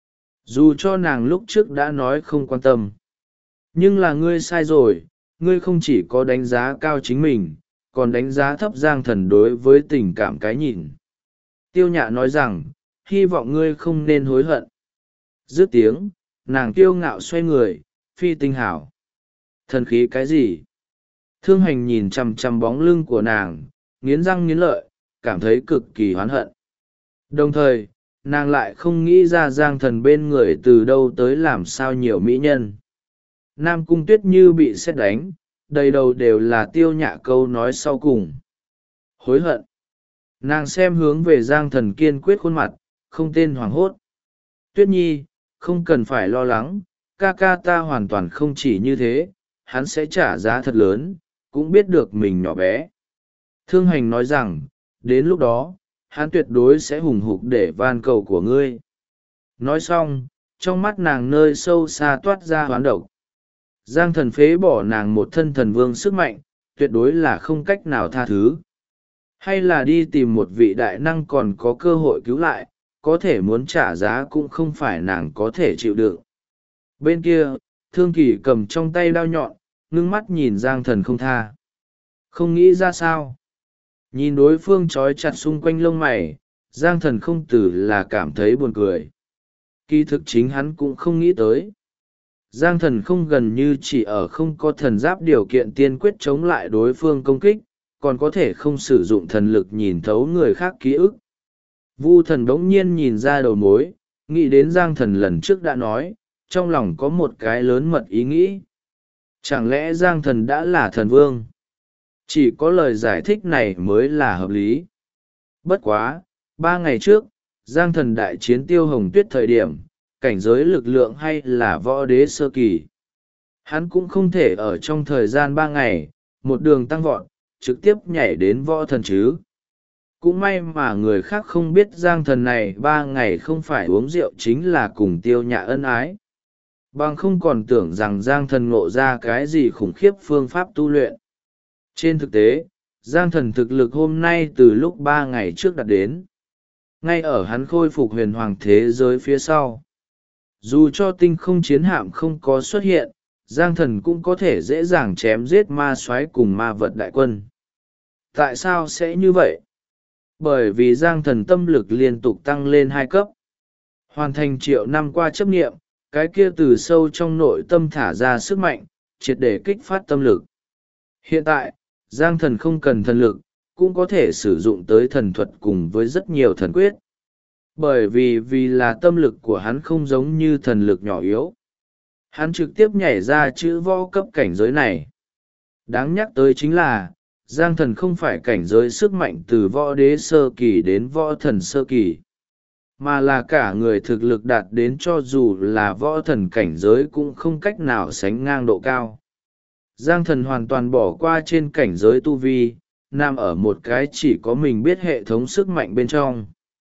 Dù cho nàng lúc trước đã nói không quan tâm. Nhưng là ngươi sai rồi, ngươi không chỉ có đánh giá cao chính mình, còn đánh giá thấp Giang Thần đối với tình cảm cái nhìn. Tiêu Nhạ nói rằng, hy vọng ngươi không nên hối hận. Dứt tiếng, nàng kiêu ngạo xoay người, phi tinh hảo. Thần khí cái gì? Thương Hành nhìn chằm chằm bóng lưng của nàng, nghiến răng nghiến lợi, cảm thấy cực kỳ hoán hận. Đồng thời, nàng lại không nghĩ ra Giang Thần bên người từ đâu tới làm sao nhiều mỹ nhân. Nam Cung Tuyết như bị sét đánh, đầy đầu đều là Tiêu Nhạ câu nói sau cùng. Hối hận. Nàng xem hướng về Giang Thần kiên quyết khuôn mặt, không tên hoảng hốt. Tuyết Nhi, không cần phải lo lắng, ca ca ta hoàn toàn không chỉ như thế, hắn sẽ trả giá thật lớn, cũng biết được mình nhỏ bé. Thương Hành nói rằng, đến lúc đó, hắn tuyệt đối sẽ hùng hục để van cầu của ngươi. Nói xong, trong mắt nàng nơi sâu xa toát ra hoán độc. Giang Thần phế bỏ nàng một thân thần vương sức mạnh, tuyệt đối là không cách nào tha thứ. Hay là đi tìm một vị đại năng còn có cơ hội cứu lại, có thể muốn trả giá cũng không phải nàng có thể chịu đựng. Bên kia, Thương Kỳ cầm trong tay đao nhọn, ngưng mắt nhìn Giang Thần không tha. Không nghĩ ra sao. Nhìn đối phương trói chặt xung quanh lông mày, Giang Thần không từ là cảm thấy buồn cười. Kỳ thực chính hắn cũng không nghĩ tới. Giang Thần không gần như chỉ ở không có thần giáp điều kiện tiên quyết chống lại đối phương công kích, còn có thể không sử dụng thần lực nhìn thấu người khác ký ức. Vu Thần bỗng nhiên nhìn ra đầu mối, nghĩ đến Giang Thần lần trước đã nói, trong lòng có một cái lớn mật ý nghĩ. Chẳng lẽ Giang Thần đã là thần vương? Chỉ có lời giải thích này mới là hợp lý. Bất quá, 3 ngày trước, Giang Thần đại chiến Tiêu Hồng Tuyết thời điểm, cảnh giới lực lượng hay là võ đế sơ kỳ. Hắn cũng không thể ở trong thời gian 3 ngày, một đường tăng vọt, trực tiếp nhảy đến võ thần chứ. Cũng may mà người khác không biết Giang Thần này 3 ngày không phải uống rượu chính là cùng Tiêu Nhã ân ái. Bằng không còn tưởng rằng Giang Thần ngộ ra cái gì khủng khiếp phương pháp tu luyện. Trên thực tế, Giang Thần thực lực hôm nay từ lúc 3 ngày trước đạt đến. Ngay ở hắn khôi phục huyền hoàng thế giới phía sau. Dù cho tinh không chiến hạm không có xuất hiện, Giang Thần cũng có thể dễ dàng chém giết ma soái cùng ma vật đại quân. Tại sao sẽ như vậy? Bởi vì Giang Thần tâm lực liên tục tăng lên 2 cấp. Hoàn thành triệu năm qua chấp nghiệm, cái kia từ sâu trong nội tâm thả ra sức mạnh, triệt để kích phát tâm lực. Hiện tại, Giang Thần không cần thần lực, cũng có thể sử dụng tới thần thuật cùng với rất nhiều thần quyết. Bởi vì là tâm lực của hắn không giống như thần lực nhỏ yếu. Hắn trực tiếp nhảy ra chữ võ cấp cảnh giới này. Đáng nhắc tới chính là, Giang Thần không phải cảnh giới sức mạnh từ võ đế sơ kỳ đến võ thần sơ kỳ, mà là cả người thực lực đạt đến cho dù là võ thần cảnh giới cũng không cách nào sánh ngang độ cao. Giang Thần hoàn toàn bỏ qua trên cảnh giới tu vi, nằm ở một cái chỉ có mình biết hệ thống sức mạnh bên trong.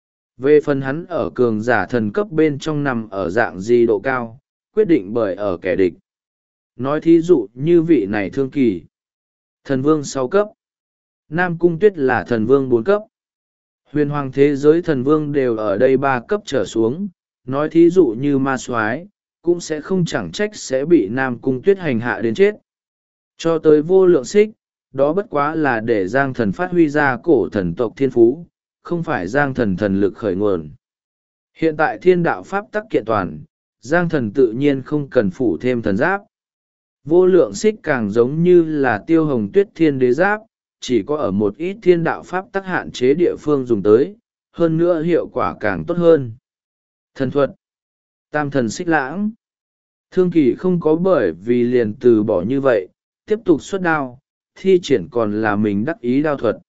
Về phần hắn ở cường giả thần cấp bên trong nằm ở dạng gì độ cao, quyết định bởi ở kẻ địch. Nói thí dụ như vị này Thương Kỳ, thần vương 6 cấp, Nam Cung Tuyết là thần vương 4 cấp. Huyền hoàng thế giới thần vương đều ở đây 3 cấp trở xuống, nói thí dụ như ma soái cũng sẽ không chẳng trách sẽ bị Nam Cung Tuyết hành hạ đến chết. Cho tới Vô Lượng Xích, đó bất quá là để Giang Thần phát huy ra cổ thần tộc thiên phú, không phải Giang Thần thần lực khởi nguồn. Hiện tại thiên đạo pháp tắc kiện toàn, Giang Thần tự nhiên không cần phủ thêm thần giáp. Vô Lượng Xích càng giống như là Tiêu Hồng Tuyết thiên đế giáp, chỉ có ở một ít thiên đạo pháp tắc hạn chế địa phương dùng tới, hơn nữa hiệu quả càng tốt hơn. Thần thuật, Tam thần xích lãng. Thương Kỳ không có bởi vì liền từ bỏ như vậy, tiếp tục xuất đao, thi triển còn là mình đắc ý đao thuật.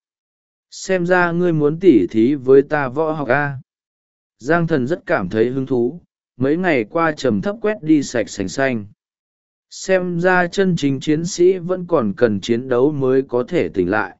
Xem ra ngươi muốn tỉ thí với ta võ học A. Giang Thần rất cảm thấy hứng thú, mấy ngày qua trầm thấp quét đi sạch sành xanh. Xem ra chân chính chiến sĩ vẫn còn cần chiến đấu mới có thể tỉnh lại.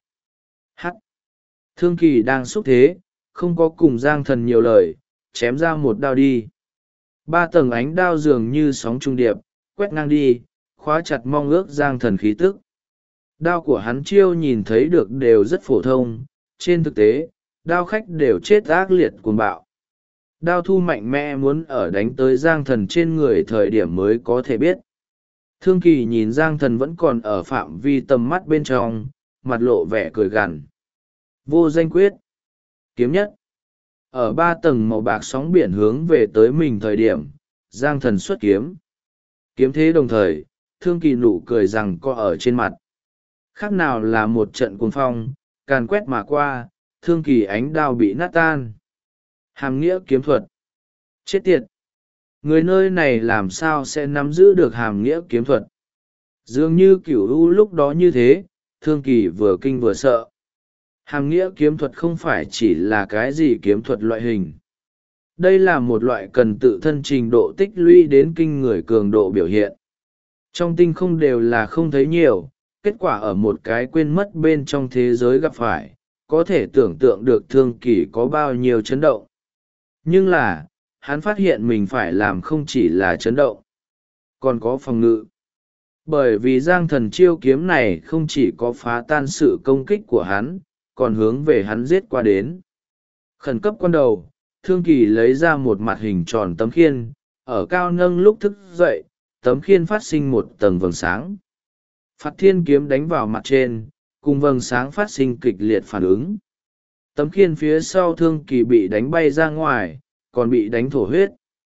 Thương Kỳ đang xúc thế, không có cùng Giang Thần nhiều lời, chém ra một đao đi. 3 tầng ánh đao dường như sóng trung điệp, quét ngang đi, khóa chặt mong ước Giang Thần khí tức. Đao của hắn chiêu nhìn thấy được đều rất phổ thông, trên thực tế, đao khách đều chết ác liệt cuồng bạo. Đao thu mạnh mẽ muốn ở đánh tới Giang Thần trên người thời điểm mới có thể biết. Thương Kỳ nhìn Giang Thần vẫn còn ở phạm vi tầm mắt bên trong, mặt lộ vẻ cười gằn. Vô danh quyết. Kiếm nhất. Ở 3 tầng màu bạc sóng biển hướng về tới mình thời điểm, Giang Thần xuất kiếm. Kiếm thế đồng thời, Thương Kỳ nụ cười rằng có ở trên mặt. Khác nào là một trận cuồng phong, càn quét mà qua, Thương Kỳ ánh đao bị nát tan. Hàm nghĩa kiếm thuật. Chết tiệt! Người nơi này làm sao sẽ nắm giữ được hàm nghĩa kiếm thuật? Dường như Cửu U lúc đó như thế, Thương Kỳ vừa kinh vừa sợ. Hàm nghĩa kiếm thuật không phải chỉ là cái gì kiếm thuật loại hình. Đây là một loại cần tự thân trình độ tích lũy đến kinh người cường độ biểu hiện. Trong tinh không đều là không thấy nhiều, kết quả ở một cái quên mất bên trong thế giới gặp phải, có thể tưởng tượng được Thương Kỳ có bao nhiêu chấn động. Nhưng là, hắn phát hiện mình phải làm không chỉ là chấn động, còn có phòng ngự. Bởi vì Giang Thần chiêu kiếm này không chỉ có phá tan sự công kích của hắn, còn hướng về hắn giết qua đến. Khẩn cấp quan đầu, Thương Kỳ lấy ra một mặt hình tròn tấm khiên, ở cao nâng lúc thức dậy, tấm khiên phát sinh một tầng vầng sáng. Phạt thiên kiếm đánh vào mặt trên, cùng vầng sáng phát sinh kịch liệt phản ứng. Tấm khiên phía sau Thương Kỳ bị đánh bay ra ngoài, còn bị đánh thổ huyết.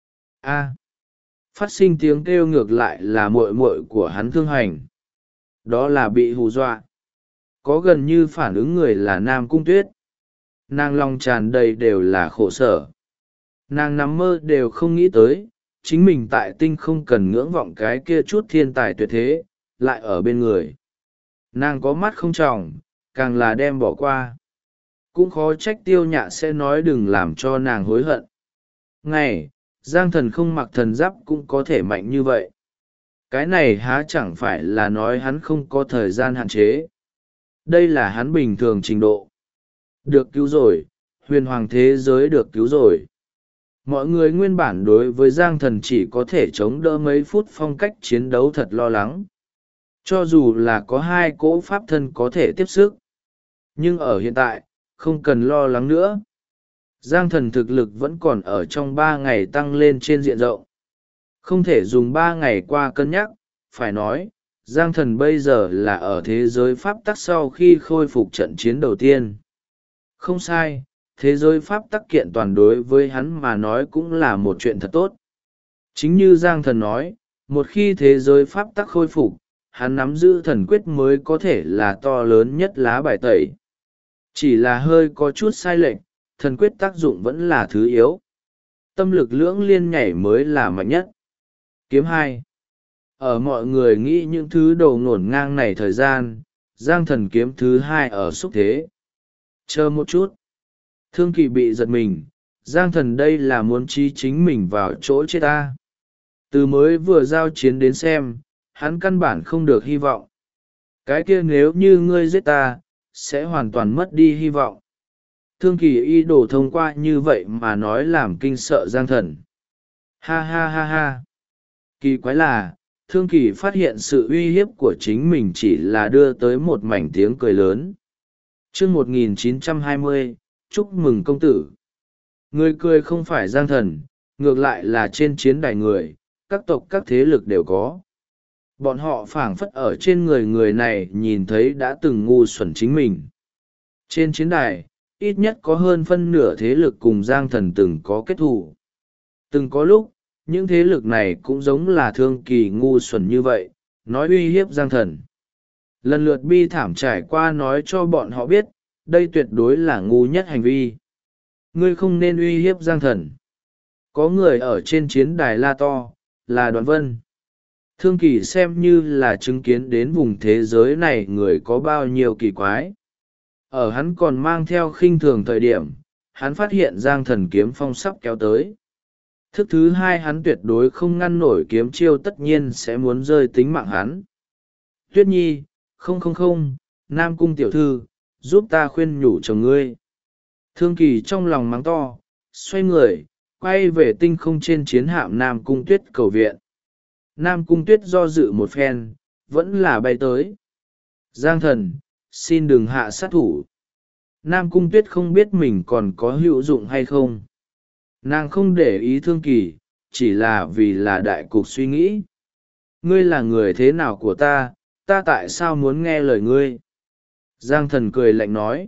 Phát sinh tiếng kêu ngược lại là muội muội của hắn Thương Hành. Đó là bị hù dọa. Có gần như phản ứng người là Nam Cung Tuyết. Nàng lòng tràn đầy đều là khổ sở. Nàng nằm mơ đều không nghĩ tới, chính mình tại tinh không cần ngưỡng vọng cái kia chút thiên tài tuyệt thế, lại ở bên người. Nàng có mắt không tròng, càng là đem bỏ qua. Cũng khó trách Tiêu Nhạ sẽ nói đừng làm cho nàng hối hận. Ngày, Giang Thần không mặc thần giáp cũng có thể mạnh như vậy. Cái này há chẳng phải là nói hắn không có thời gian hạn chế. Đây là hắn bình thường trình độ. Được cứu rồi, huyền hoàng thế giới được cứu rồi. Mọi người nguyên bản đối với Giang Thần chỉ có thể chống đỡ mấy phút phong cách chiến đấu thật lo lắng. Cho dù là có hai cỗ pháp thân có thể tiếp sức. Nhưng ở hiện tại, không cần lo lắng nữa. Giang Thần thực lực vẫn còn ở trong 3 ngày tăng lên trên diện rộng. Không thể dùng 3 ngày qua cân nhắc, phải nói, Giang Thần bây giờ là ở thế giới pháp tắc sau khi khôi phục trận chiến đầu tiên. Không sai, thế giới pháp tắc kiện toàn đối với hắn mà nói cũng là một chuyện thật tốt. Chính như Giang Thần nói, một khi thế giới pháp tắc khôi phục, hắn nắm giữ thần quyết mới có thể là to lớn nhất lá bài tẩy. Chỉ là hơi có chút sai lệch, thần quyết tác dụng vẫn là thứ yếu. Tâm lực lưỡng liên nhảy mới là mạnh nhất. Kiếm 2. Ở mọi người nghĩ những thứ đầu ngổn ngang này thời gian, Giang Thần kiếm thứ 2 ở xúc thế. Chờ một chút. Thương Kỳ bị giật mình, Giang Thần đây là muốn trí chính mình vào chỗ chết ta. Từ mới vừa giao chiến đến xem, hắn căn bản không được hy vọng. Cái kia nếu như ngươi giết ta, sẽ hoàn toàn mất đi hy vọng. Thương Kỳ ý đồ thông qua như vậy mà nói làm kinh sợ Giang Thần. Ha ha ha ha. Kỳ quái là, Thương Kỳ phát hiện sự uy hiếp của chính mình chỉ là đưa tới một mảnh tiếng cười lớn. Chương 1920, chúc mừng công tử. Người cười không phải Giang Thần, ngược lại là trên chiến đài người, các tộc các thế lực đều có. Bọn họ phảng phất ở trên người người này nhìn thấy đã từng ngu xuẩn chính mình. Trên chiến đài, ít nhất có hơn phân nửa thế lực cùng Giang Thần từng có kết thù. Từng có lúc, những thế lực này cũng giống là Thương Kỳ ngu xuẩn như vậy, nói uy hiếp Giang Thần. Lần lượt bi thảm trải qua nói cho bọn họ biết, đây tuyệt đối là ngu nhất hành vi. Ngươi không nên uy hiếp Giang Thần. Có người ở trên chiến đài la to, là Đoàn Vân. Thương Kỳ xem như là chứng kiến đến vùng thế giới này người có bao nhiêu kỳ quái. Ở hắn còn mang theo khinh thường thời điểm, hắn phát hiện Giang Thần kiếm phong sắp kéo tới. Thức thứ hai hắn tuyệt đối không ngăn nổi kiếm chiêu, tất nhiên sẽ muốn rơi tính mạng hắn. Tuyết Nhi, không, Nam Cung tiểu thư, giúp ta khuyên nhủ chồng ngươi. Thương Kỳ trong lòng mắng to, xoay người, quay về tinh không trên chiến hạm Nam Cung Tuyết cầu viện. Nam Cung Tuyết do dự một phen, vẫn là bay tới. Giang Thần, xin đừng hạ sát thủ. Nam Cung Tuyết không biết mình còn có hữu dụng hay không. Nàng không để ý Thương Kỳ, chỉ là vì là đại cục suy nghĩ. Ngươi là người thế nào của ta tại sao muốn nghe lời ngươi? Giang Thần cười lạnh nói.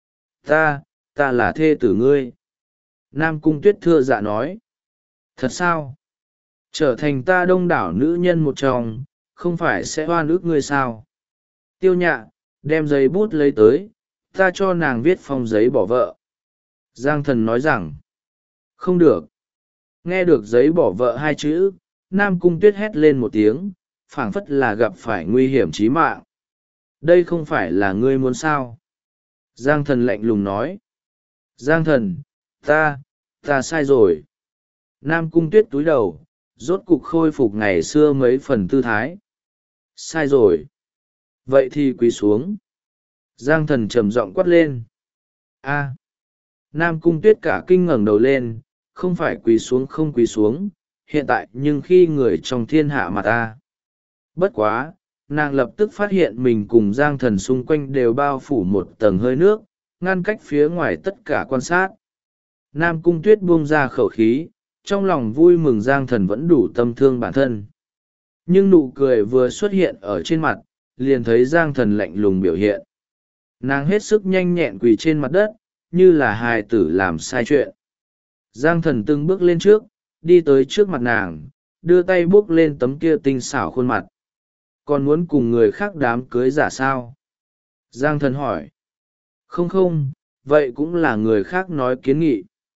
Ta là thê tử ngươi. Nam Cung Tuyết thưa dạ nói. Thật sao? Trở thành ta đông đảo nữ nhân một trong, không phải sẽ oan ức ngươi sao? Tiêu Nhạ, đem giấy bút lấy tới, ta cho nàng viết phong giấy bỏ vợ. Giang Thần nói rằng. Không được. Nghe được giấy bỏ vợ hai chữ, Nam Cung Tuyết hét lên một tiếng, phảng phất là gặp phải nguy hiểm chí mạng. Đây không phải là ngươi muốn sao? Giang Thần lạnh lùng nói. Giang Thần, ta sai rồi. Nam Cung Tuyết túi đầu, rốt cục khôi phục ngày xưa mấy phần tư thái. Sai rồi. Vậy thì quỳ xuống. Giang Thần trầm giọng quát lên. A. Nam Cung Tuyết cả kinh ngẩng đầu lên, không phải quỳ xuống không quỳ xuống, hiện tại nhưng khi người trong thiên hạ mà ta. Bất quá, nàng lập tức phát hiện mình cùng Giang Thần xung quanh đều bao phủ một tầng hơi nước, ngăn cách phía ngoài tất cả quan sát. Nam Cung Tuyết buông ra khẩu khí, trong lòng vui mừng Giang Thần vẫn đủ tâm thương bản thân. Nhưng nụ cười vừa xuất hiện ở trên mặt, liền thấy Giang Thần lạnh lùng biểu hiện. Nàng hết sức nhanh nhẹn quỳ trên mặt đất, như là hài tử làm sai chuyện. Giang Thần từng bước lên trước, đi tới trước mặt nàng, đưa tay bốc lên tấm kia tinh xảo khuôn mặt. Còn muốn cùng người khác đám cưới giả sao? Giang Thần hỏi. Không, vậy cũng là người khác nói kiến nghị.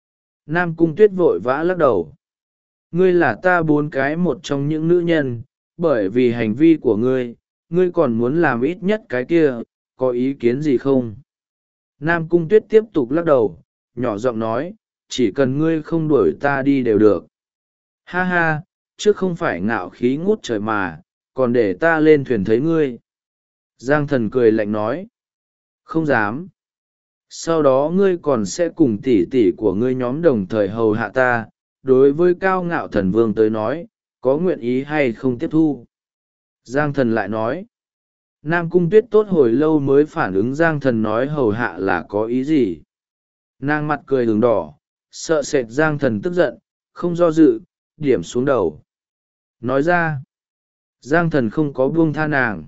Nam Cung Tuyết vội vã lắc đầu. Ngươi là ta bốn cái một trong những nữ nhân, bởi vì hành vi của ngươi, ngươi còn muốn làm ít nhất cái kia, có ý kiến gì không? Nam Cung Tuyết tiếp tục lắc đầu, nhỏ giọng nói, chỉ cần ngươi không đuổi ta đi đều được. Ha ha, trước không phải ngạo khí ngút trời mà, còn để ta lên thuyền thấy ngươi. Giang Thần cười lạnh nói. Không dám. Sau đó ngươi còn sẽ cùng tỷ tỷ của ngươi nhóm đồng thời hầu hạ ta, đối với Cao Ngạo Thần Vương tới nói, có nguyện ý hay không tiếp thu? Giang Thần lại nói. Nam Cung Tuyết tốt hồi lâu mới phản ứng Giang Thần nói hầu hạ là có ý gì. Nàng mặt cười đường đỏ, sợ sệt Giang Thần tức giận, không do dự, điểm xuống đầu. Nói ra, Giang Thần không có buông tha nàng.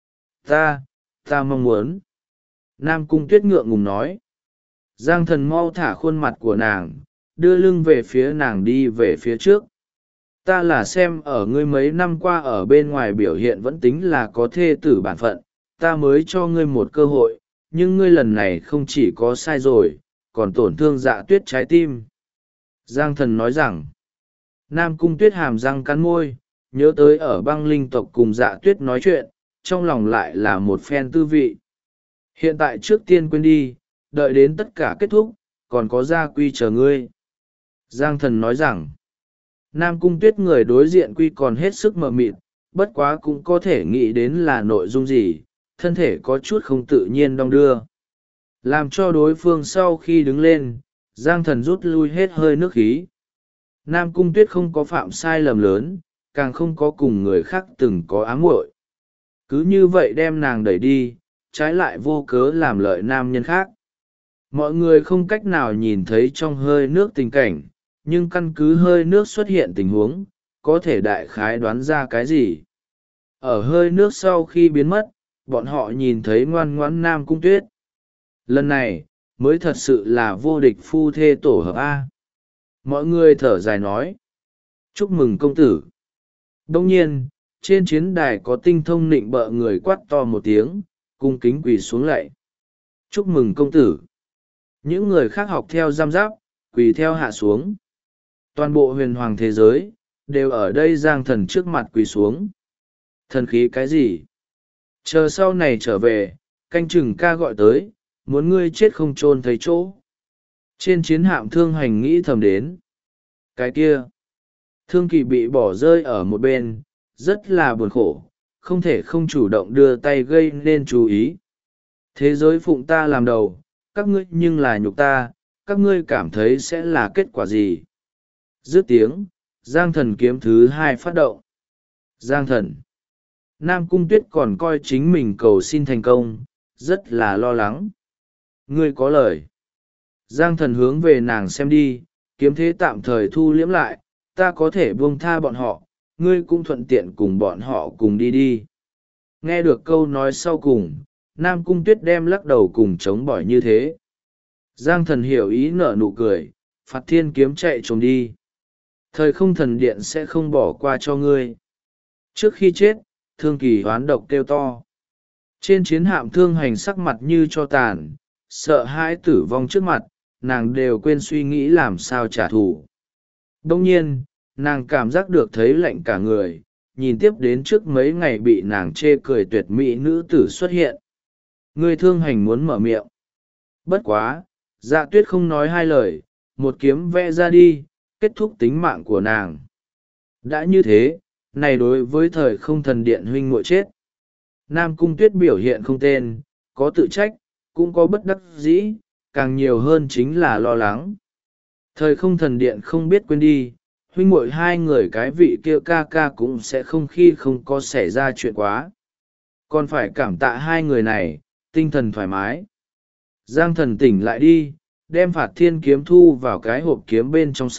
Ta mong muốn. Nam Cung Tuyết ngượng ngùng nói. Giang Thần mau thả khuôn mặt của nàng, đưa lưng về phía nàng đi về phía trước. Ta là xem ở ngươi mấy năm qua ở bên ngoài biểu hiện vẫn tính là có thê tử bản phận, ta mới cho ngươi một cơ hội, nhưng ngươi lần này không chỉ có sai rồi, còn tổn thương Dạ Tuyết trái tim. Giang Thần nói rằng, Nam Cung Tuyết hàm răng cắn môi, nhớ tới ở băng linh tộc cùng Dạ Tuyết nói chuyện, trong lòng lại là một phen tư vị. Hiện tại trước tiên quên đi, đợi đến tất cả kết thúc, còn có gia quy chờ ngươi. Giang Thần nói rằng, Nam Cung Tuyết người đối diện quy còn hết sức mờ mịt, bất quá cũng có thể nghĩ đến là nội dung gì, thân thể có chút không tự nhiên đong đưa. Làm cho đối phương sau khi đứng lên, Giang Thần rút lui hết hơi nước khí. Nam Cung Tuyết không có phạm sai lầm lớn, càng không có cùng người khác từng có ám muội. Cứ như vậy đem nàng đẩy đi, trái lại vô cớ làm lợi nam nhân khác. Mọi người không cách nào nhìn thấy trong hơi nước tình cảnh, nhưng căn cứ hơi nước xuất hiện tình huống, có thể đại khái đoán ra cái gì. Ở hơi nước sau khi biến mất, bọn họ nhìn thấy ngoan ngoãn Nam Cung Tuyết. Lần này, mới thật sự là vô địch phu thê tổ hợp A. Mọi người thở dài nói. Chúc mừng công tử. Đông nhiên, trên chiến đài có tinh thông nịnh bợ người quát to một tiếng, cung kính quỳ xuống lạy. Chúc mừng công tử. Những người khác học theo giam giáp, quỳ theo hạ xuống. Toàn bộ huyền hoàng thế giới, đều ở đây Giang Thần trước mặt quỳ xuống. Thần khí cái gì? Chờ sau này trở về, canh chừng ca gọi tới, muốn ngươi chết không chôn thấy chỗ. Trên chiến hạm Thương Hành nghĩ thầm đến. Cái kia, Thương Kỳ bị bỏ rơi ở một bên, rất là buồn khổ, không thể không chủ động đưa tay gây nên chú ý. Thế giới phụng ta làm đầu, các ngươi nhưng là nhục ta, các ngươi cảm thấy sẽ là kết quả gì? Dứt tiếng, Giang Thần kiếm thứ 2 phát động. Giang Thần. Nam Cung Tuyết còn coi chính mình cầu xin thành công, rất là lo lắng. Ngươi có lời. Giang Thần hướng về nàng xem đi, kiếm thế tạm thời thu liễm lại, ta có thể buông tha bọn họ, ngươi cũng thuận tiện cùng bọn họ cùng đi đi. Nghe được câu nói sau cùng, Nam Cung Tuyết đem lắc đầu cùng chống bỏi như thế. Giang Thần hiểu ý nở nụ cười, phạt thiên kiếm chạy trốn đi. Thời không thần điện sẽ không bỏ qua cho ngươi. Trước khi chết, Thương Kỳ hoán độc kêu to. Trên chiến hạm Thương Hành sắc mặt như cho tàn, sợ hãi tử vong trước mặt, nàng đều quên suy nghĩ làm sao trả thù. Đông nhiên, nàng cảm giác được thấy lạnh cả người, nhìn tiếp đến trước mấy ngày bị nàng chê cười tuyệt mỹ nữ tử xuất hiện. Người Thương Hành muốn mở miệng. Bất quá, Dạ Tuyết không nói hai lời, một kiếm vẽ ra đi, kết thúc tính mạng của nàng. Đã như thế, này đối với thời không thần điện huynh muội chết. Nam Cung Tuyết biểu hiện không tên, có tự trách, cũng có bất đắc dĩ, càng nhiều hơn chính là lo lắng. Thời không thần điện không biết quên đi, huynh muội hai người cái vị kia ca ca cũng sẽ không khi không có xảy ra chuyện quá. Còn phải cảm tạ hai người này, tinh thần thoải mái. Giang Thần tỉnh lại đi, đem phạt thiên kiếm thu vào cái hộp kiếm bên trong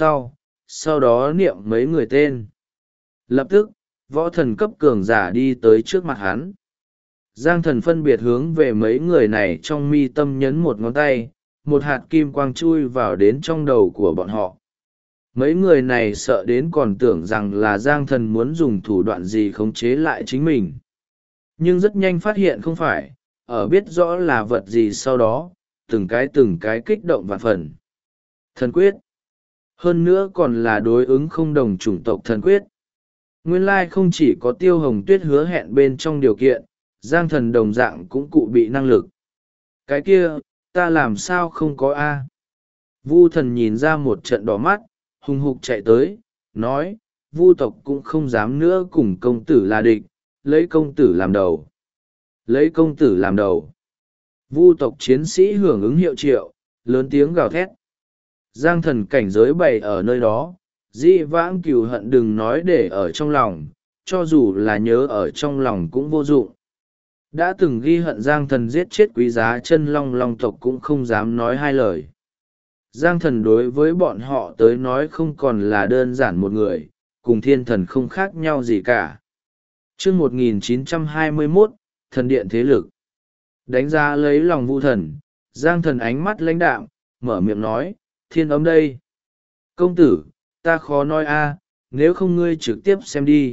sau đó niệm mấy người tên. Lập tức, võ thần cấp cường giả đi tới trước mặt hắn. Giang Thần phân biệt hướng về mấy người này trong mi tâm nhấn một ngón tay, một hạt kim quang chui vào đến trong đầu của bọn họ. Mấy người này sợ đến còn tưởng rằng là Giang Thần muốn dùng thủ đoạn gì khống chế lại chính mình. Nhưng rất nhanh phát hiện không phải, ở biết rõ là vật gì sau đó, từng cái kích động vạn phần. Thần quyết. hơn nữa còn là đối ứng không đồng chủng tộc thần quyết. Nguyên lai không chỉ có Tiêu Hồng Tuyết hứa hẹn bên trong điều kiện, Giang Thần đồng dạng cũng cụ bị năng lực. Cái kia, ta làm sao không có a? Vu Thần nhìn ra một trận đỏ mắt, hùng hục chạy tới, nói, Vu tộc cũng không dám nữa cùng công tử là địch, lấy công tử làm đầu. Lấy công tử làm đầu. Vu tộc chiến sĩ hưởng ứng hiệu triệu, lớn tiếng gào thét. Giang Thần cảnh giới bày ở nơi đó, dĩ vãng cừu hận đừng nói để ở trong lòng, cho dù là nhớ ở trong lòng cũng vô dụng. Đã từng ghi hận Giang Thần giết chết quý giá chân long long tộc cũng không dám nói hai lời. Giang Thần đối với bọn họ tới nói không còn là đơn giản một người, cùng thiên thần không khác nhau gì cả. Trước 1921, thần điện thế lực. Đánh giá lấy lòng Vu Thần, Giang Thần ánh mắt lãnh đạm, mở miệng nói, thiên âm đây. Công tử, ta khó nói a, nếu không ngươi trực tiếp xem đi.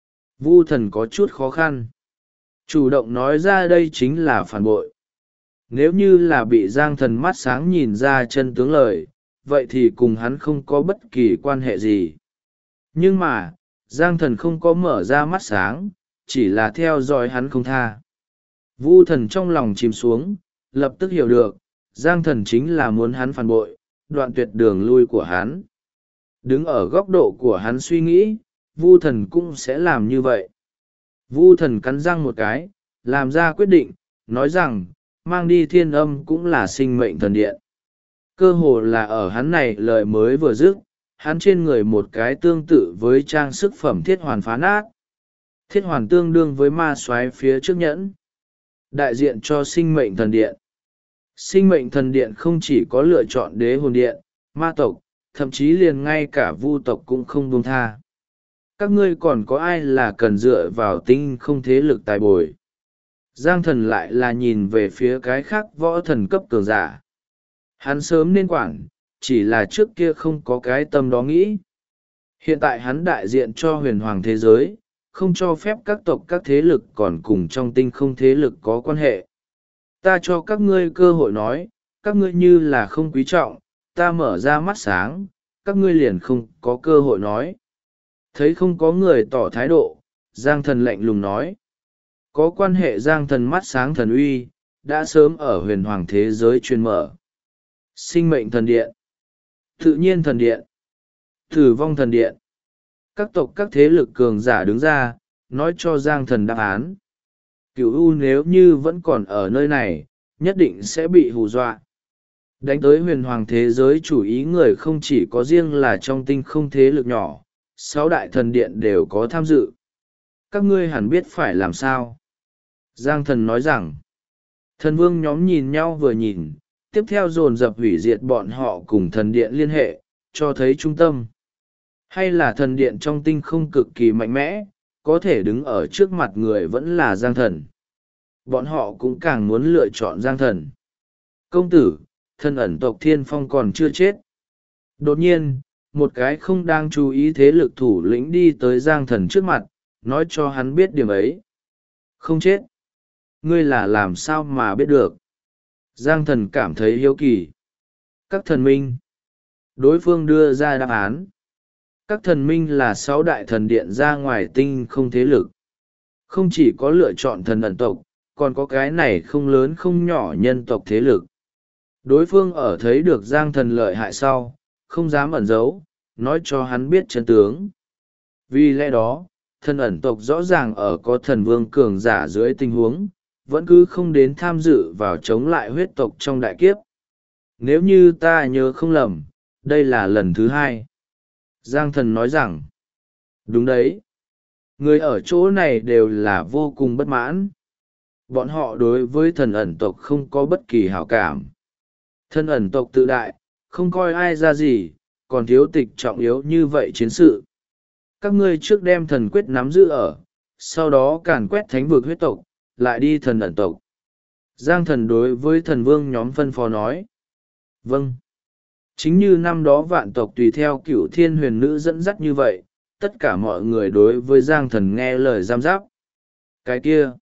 Vu Thần có chút khó khăn. Chủ động nói ra đây chính là phản bội. Nếu như là bị Giang Thần mắt sáng nhìn ra chân tướng lời, vậy thì cùng hắn không có bất kỳ quan hệ gì. Nhưng mà, Giang Thần không có mở ra mắt sáng, chỉ là theo dõi hắn không tha. Vu Thần trong lòng chìm xuống, lập tức hiểu được, Giang Thần chính là muốn hắn phản bội, đoạn tuyệt đường lui của hắn. Đứng ở góc độ của hắn suy nghĩ, Vu Thần cũng sẽ làm như vậy. Vu Thần cắn răng một cái, làm ra quyết định, nói rằng, mang đi thiên âm cũng là sinh mệnh thần điện. Cơ hồ là ở hắn này lời mới vừa dứt, hắn trên người một cái tương tự với trang sức phẩm thiết hoàn phá nát. Thiết hoàn tương đương với ma soái phía trước nhẫn. Đại diện cho sinh mệnh thần điện. Sinh mệnh thần điện không chỉ có lựa chọn đế hồn điện, ma tộc, thậm chí liền ngay cả vu tộc cũng không buông tha. Các ngươi còn có ai là cần dựa vào tinh không thế lực tài bồi? Giang Thần lại là nhìn về phía cái khác võ thần cấp cường giả. Hắn sớm nên quản, chỉ là trước kia không có cái tâm đó nghĩ. Hiện tại hắn đại diện cho huyền hoàng thế giới, không cho phép các tộc các thế lực còn cùng trong tinh không thế lực có quan hệ. Ta cho các ngươi cơ hội nói, các ngươi như là không quý trọng, ta mở ra mắt sáng, các ngươi liền không có cơ hội nói. Thấy không có người tỏ thái độ, Giang Thần lạnh lùng nói. Có quan hệ Giang Thần mắt sáng thần uy, đã sớm ở huyền hoàng thế giới truyền mở. Sinh mệnh thần điện, tự nhiên thần điện, tử vong thần điện. Các tộc các thế lực cường giả đứng ra, nói cho Giang Thần đáp án. Cửu U nếu như vẫn còn ở nơi này, nhất định sẽ bị hù dọa. Đánh tới huyền hoàng thế giới chủ ý người không chỉ có riêng là trong tinh không thế lực nhỏ, 6 đại thần điện đều có tham dự. Các ngươi hẳn biết phải làm sao. Giang Thần nói rằng, thần vương nhóm nhìn nhau vừa nhìn, tiếp theo dồn dập hủy diệt bọn họ cùng thần điện liên hệ, cho thấy trung tâm. Hay là thần điện trong tinh không cực kỳ mạnh mẽ, có thể đứng ở trước mặt người vẫn là Giang Thần. Bọn họ cũng càng muốn lựa chọn Giang Thần. Công tử, thần ẩn tộc Thiên Phong còn chưa chết. Đột nhiên, một cái không đang chú ý thế lực thủ lĩnh đi tới Giang Thần trước mặt, nói cho hắn biết điểm ấy. Không chết. Ngươi là làm sao mà biết được? Giang Thần cảm thấy hiếu kỳ. Các thần minh. Đối phương đưa ra đáp án. Các thần minh là 6 đại thần điện ra ngoài tinh không thế lực. Không chỉ có lựa chọn thần ẩn tộc, còn có cái này không lớn không nhỏ nhân tộc thế lực. Đối phương ở thấy được Giang Thần lợi hại sau, không dám ẩn giấu, nói cho hắn biết chân tướng. Vì lẽ đó, thần ẩn tộc rõ ràng ở có thần vương cường giả dưới tình huống, vẫn cứ không đến tham dự vào chống lại huyết tộc trong đại kiếp. Nếu như ta nhớ không lầm, đây là lần thứ 2. Giang Thần nói rằng, đúng đấy. Người ở chỗ này đều là vô cùng bất mãn. Bọn họ đối với thần ẩn tộc không có bất kỳ hảo cảm. Thần ẩn tộc tự đại, không coi ai ra gì, còn thiếu tịch trọng yếu như vậy chiến sự. Các ngươi trước đem thần quyết nắm giữ ở, sau đó càn quét thánh vực huyết tộc, lại đi thần ẩn tộc. Giang Thần đối với thần vương nhóm phân phó nói. Vâng. Chính như năm đó vạn tộc tùy theo cửu thiên huyền nữ dẫn dắt như vậy, tất cả mọi người đối với Giang Thần nghe lời giam giáp. Cái kia.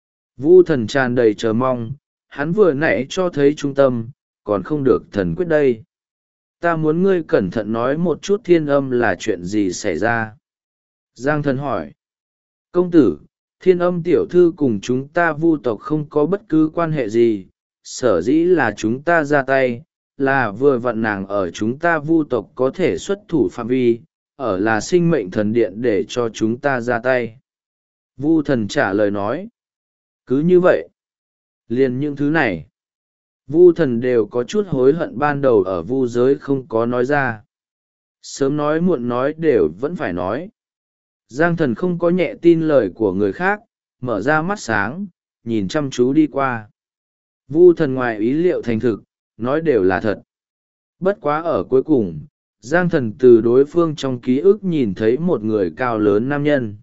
Vu Thần tràn đầy chờ mong, hắn vừa nãy cho thấy trung tâm, còn không được thần quyết đây. Ta muốn ngươi cẩn thận nói một chút Thiên Âm là chuyện gì xảy ra. Giang thần hỏi. Công tử, Thiên Âm tiểu thư cùng chúng ta Vu tộc không có bất cứ quan hệ gì, sở dĩ là chúng ta ra tay, là vừa vặn nàng ở chúng ta Vu tộc có thể xuất thủ phạm vi, ở là sinh mệnh thần điện để cho chúng ta ra tay. Vu thần trả lời nói. Cứ như vậy. Liền những thứ này. Vu thần đều có chút hối hận ban đầu ở vu giới không có nói ra. Sớm nói muộn nói đều vẫn phải nói. Giang thần không có nhẹ tin lời của người khác, mở ra mắt sáng, nhìn chăm chú đi qua. Vu thần ngoài ý liệu thành thực, nói đều là thật. Bất quá ở cuối cùng, Giang thần từ đối phương trong ký ức nhìn thấy một người cao lớn nam nhân.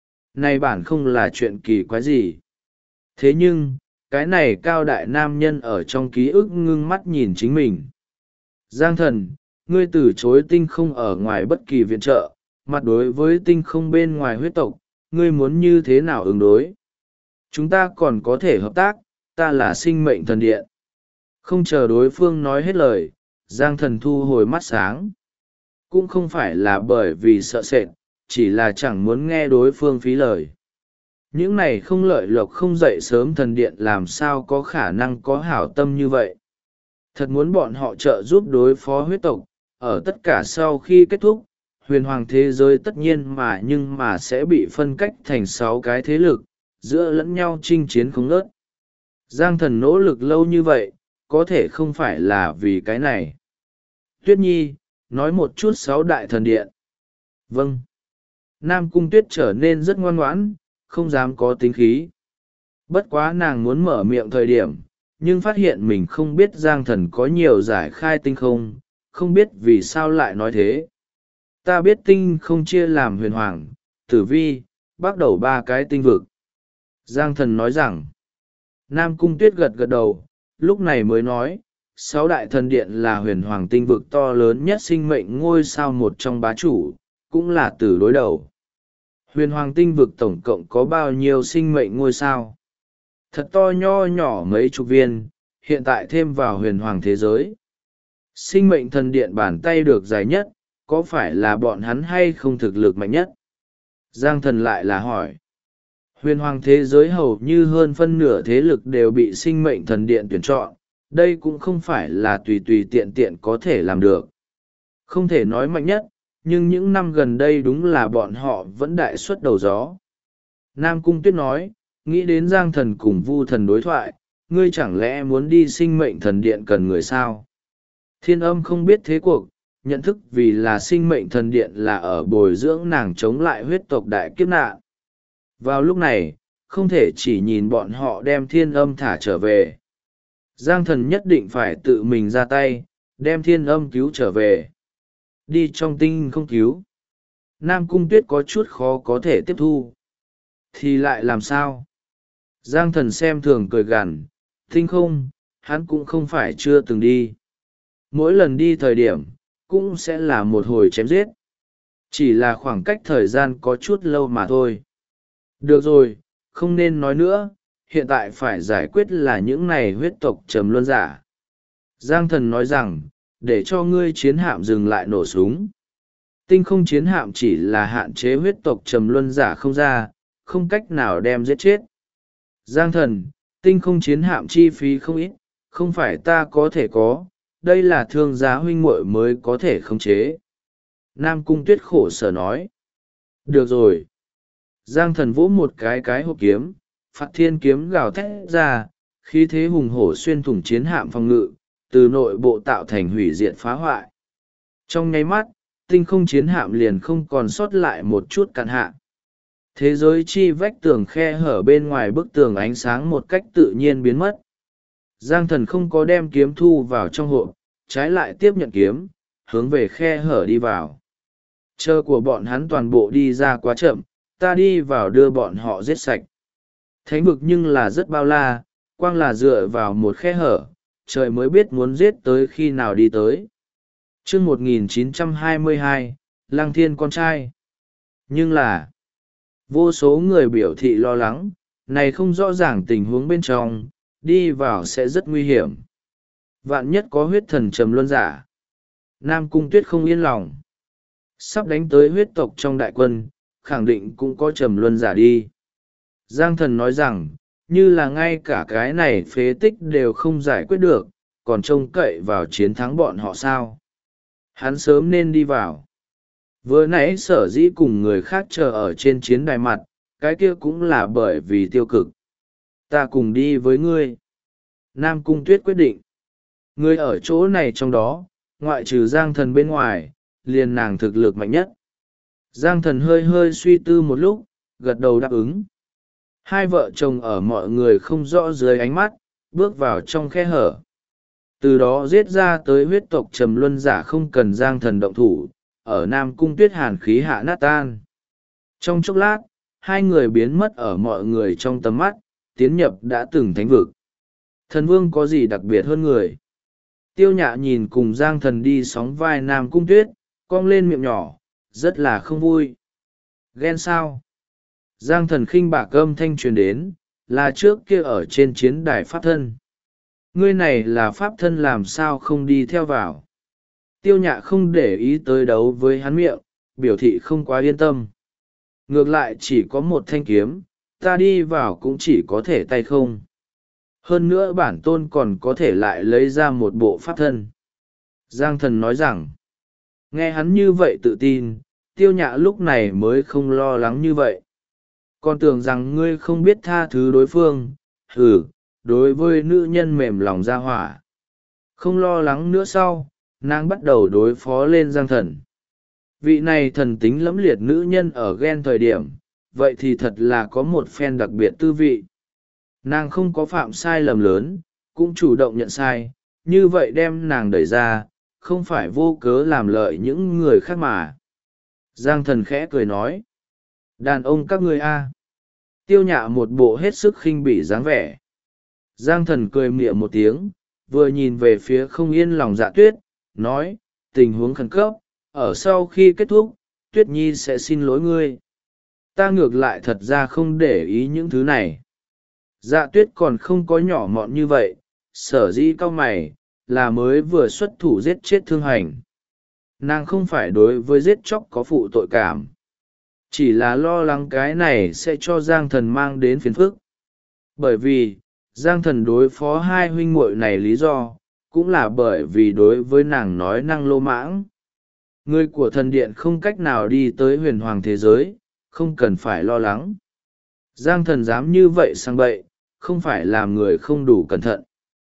Này bản không là chuyện kỳ quái gì. Thế nhưng, cái này cao đại nam nhân ở trong ký ức ngưng mắt nhìn chính mình. Giang thần, ngươi từ chối tinh không ở ngoài bất kỳ viện trợ, mặt đối với tinh không bên ngoài huyết tộc, ngươi muốn như thế nào ứng đối? Chúng ta còn có thể hợp tác, ta là sinh mệnh thần điện. Không chờ đối phương nói hết lời, Giang thần thu hồi mắt sáng. Cũng không phải là bởi vì sợ sệt, chỉ là chẳng muốn nghe đối phương phí lời. Những này không lợi lộc không dậy sớm thần điện làm sao có khả năng có hảo tâm như vậy. Thật muốn bọn họ trợ giúp đối phó huyết tộc, ở tất cả sau khi kết thúc, huyền hoàng thế giới tất nhiên nhưng mà sẽ bị phân cách thành 6 cái thế lực, giữa lẫn nhau chinh chiến không ngớt. Giang thần nỗ lực lâu như vậy, có thể không phải là vì cái này. Tuyết Nhi, nói một chút 6 đại thần điện. Vâng. Nam Cung Tuyết trở nên rất ngoan ngoãn, không dám có tính khí. Bất quá nàng muốn mở miệng thời điểm, nhưng phát hiện mình không biết Giang thần có nhiều giải khai tinh không, không biết vì sao lại nói thế. Ta biết tinh không chia làm huyền hoàng, tử vi, bắt đầu 3 cái tinh vực. Giang thần nói rằng, Nam Cung Tuyết gật gật đầu, lúc này mới nói, 6 đại thần điện là huyền hoàng tinh vực to lớn nhất sinh mệnh ngôi sao một trong bá chủ, cũng là tử đối đầu. Huyền hoàng tinh vực tổng cộng có bao nhiêu sinh mệnh ngôi sao? Thật to nho nhỏ mấy chục viên, hiện tại thêm vào huyền hoàng thế giới. Sinh mệnh thần điện bàn tay được dài nhất, có phải là bọn hắn hay không thực lực mạnh nhất? Giang thần lại là hỏi. Huyền hoàng thế giới hầu như hơn phân nửa thế lực đều bị sinh mệnh thần điện tuyển chọn, đây cũng không phải là tùy tùy tiện tiện có thể làm được. Không thể nói mạnh nhất, nhưng những năm gần đây đúng là bọn họ vẫn đại xuất đầu gió. Nam Cung Tuyết nói, nghĩ đến Giang thần cùng Vu thần đối thoại, ngươi chẳng lẽ muốn đi sinh mệnh thần điện cần người sao? Thiên Âm không biết thế cuộc, nhận thức vì là sinh mệnh thần điện là ở bồi dưỡng nàng chống lại huyết tộc đại kiếp nạn. Vào lúc này, không thể chỉ nhìn bọn họ đem Thiên Âm thả trở về. Giang thần nhất định phải tự mình ra tay, đem Thiên Âm cứu trở về. Đi trong tinh không cứu. Nam Cung Tuyết có chút khó có thể tiếp thu. Thì lại làm sao? Giang thần xem thường cười gằn, tinh không, hắn cũng không phải chưa từng đi. Mỗi lần đi thời điểm, cũng sẽ là một hồi chém giết. Chỉ là khoảng cách thời gian có chút lâu mà thôi. Được rồi, không nên nói nữa, hiện tại phải giải quyết là những này huyết tộc trầm luân giả. Giang thần nói rằng, để cho ngươi chiến hạm dừng lại nổ súng. Tinh không chiến hạm chỉ là hạn chế huyết tộc trầm luân giả không ra, không cách nào đem giết chết. Giang thần, tinh không chiến hạm chi phí không ít, không phải ta có thể có, đây là thương gia huynh muội mới có thể khống chế. Nam Cung Tuyết khổ sở nói. Được rồi. Giang thần vỗ một cái hộp kiếm, phạt thiên kiếm gào thét ra, khí thế hùng hổ xuyên thủng chiến hạm phòng ngự, từ nội bộ tạo thành hủy diệt phá hoại. Trong nháy mắt, tinh không chiến hạm liền không còn sót lại một chút cạn hạ. Thế giới chi vách tường khe hở bên ngoài bức tường ánh sáng một cách tự nhiên biến mất. Giang thần không có đem kiếm thu vào trong hộp, trái lại tiếp nhận kiếm, hướng về khe hở đi vào. Chờ của bọn hắn toàn bộ đi ra quá chậm, ta đi vào đưa bọn họ giết sạch. Thánh vực nhưng là rất bao la, quang là dựa vào một khe hở, trời mới biết muốn giết tới khi nào đi tới. Chương 1922, Lăng Thiên con trai. Nhưng là, vô số người biểu thị lo lắng, này không rõ ràng tình huống bên trong, đi vào sẽ rất nguy hiểm. Vạn nhất có huyết thần trầm luân giả. Nam Cung Tuyết không yên lòng. Sắp đánh tới huyết tộc trong đại quân, khẳng định cũng có trầm luân giả đi. Giang Thần nói rằng, như là ngay cả cái này phế tích đều không giải quyết được, còn trông cậy vào chiến thắng bọn họ sao. Hắn sớm nên đi vào. Vừa nãy sở dĩ cùng người khác chờ ở trên chiến đài mặt, cái kia cũng là bởi vì tiêu cực. Ta cùng đi với ngươi. Nam Cung Tuyết quyết định. Người ở chỗ này trong đó, ngoại trừ Giang Thần bên ngoài, liền nàng thực lực mạnh nhất. Giang Thần hơi hơi suy tư một lúc, gật đầu đáp ứng. Hai vợ chồng ở mọi người không rõ dưới ánh mắt, bước vào trong khe hở. Từ đó giết ra tới huyết tộc trầm luân giả không cần Giang Thần động thủ, ở Nam Cung Tuyết hàn khí hạ nát tan. Trong chốc lát, hai người biến mất ở mọi người trong tầm mắt, tiến nhập đã từng thánh vực. Thần vương có gì đặc biệt hơn người? Tiêu Nhạ nhìn cùng Giang Thần đi sóng vai Nam Cung Tuyết, cong lên miệng nhỏ, rất là không vui. Ghen sao? Giang Thần khinh bạc âm thanh truyền đến, là trước kia ở trên chiến đài pháp thân. Ngươi này là pháp thân làm sao không đi theo vào? Tiêu Nhạ không để ý tới đấu với hắn miệng, biểu thị không quá yên tâm. Ngược lại chỉ có một thanh kiếm, ta đi vào cũng chỉ có thể tay không. Hơn nữa bản tôn còn có thể lại lấy ra một bộ pháp thân. Giang Thần nói rằng, nghe hắn như vậy tự tin, Tiêu Nhạ lúc này mới không lo lắng như vậy. Còn tưởng rằng ngươi không biết tha thứ đối phương, đối với nữ nhân mềm lòng ra hỏa. Không lo lắng nữa sau, nàng bắt đầu đối phó lên Giang Thần. Vị này thần tính lẫm liệt nữ nhân ở ghen thời điểm, vậy thì thật là có một phen đặc biệt tư vị. Nàng không có phạm sai lầm lớn, cũng chủ động nhận sai, như vậy đem nàng đẩy ra, không phải vô cớ làm lợi những người khác mà. Giang Thần khẽ cười nói, đàn ông các ngươi a. Tiêu Nhạ một bộ hết sức khinh bỉ dáng vẻ. Giang Thần cười mỉa một tiếng, vừa nhìn về phía không yên lòng Dạ Tuyết, nói, tình huống khẩn cấp, ở sau khi kết thúc, Tuyết Nhi sẽ xin lỗi ngươi. Ta ngược lại thật ra không để ý những thứ này. Dạ Tuyết còn không có nhỏ mọn như vậy, sở dĩ cao mày, là mới vừa xuất thủ giết chết Thương Hành. Nàng không phải đối với giết chóc có phụ tội cảm. Chỉ là lo lắng cái này sẽ cho Giang Thần mang đến phiền phức. Bởi vì, Giang Thần đối phó hai huynh muội này lý do, cũng là bởi vì đối với nàng nói năng lô mãng. Người của thần điện không cách nào đi tới huyền hoàng thế giới, không cần phải lo lắng. Giang Thần dám như vậy sang bậy, không phải làm người không đủ cẩn thận.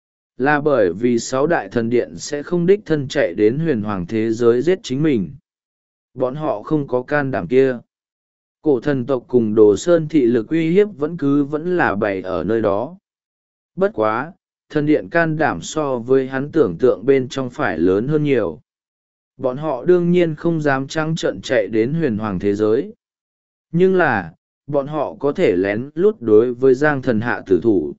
Là bởi vì 6 đại thần điện sẽ không đích thân chạy đến huyền hoàng thế giới giết chính mình. Bọn họ không có can đảm kia. Cổ thần tộc cùng Đồ Sơn thị lực uy hiếp vẫn là bày ở nơi đó. Bất quá, thần điện can đảm so với hắn tưởng tượng bên trong phải lớn hơn nhiều. Bọn họ đương nhiên không dám trắng trợn chạy đến huyền hoàng thế giới. Nhưng là, bọn họ có thể lén lút đối với Giang Thần hạ tử thủ.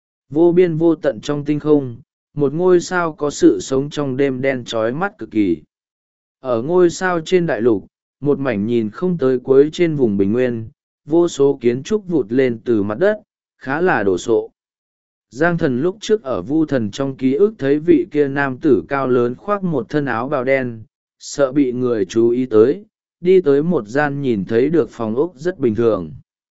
Vô biên vô tận trong tinh không, một ngôi sao có sự sống trong đêm đen trói mắt cực kỳ. Ở ngôi sao trên đại lục, một mảnh nhìn không tới cuối trên vùng bình nguyên, vô số kiến trúc vụt lên từ mặt đất, khá là đồ sộ. Giang Thần lúc trước ở Vu Thần trong ký ức thấy vị kia nam tử cao lớn khoác một thân áo bào đen, sợ bị người chú ý tới, đi tới một gian nhìn thấy được phòng ốc rất bình thường.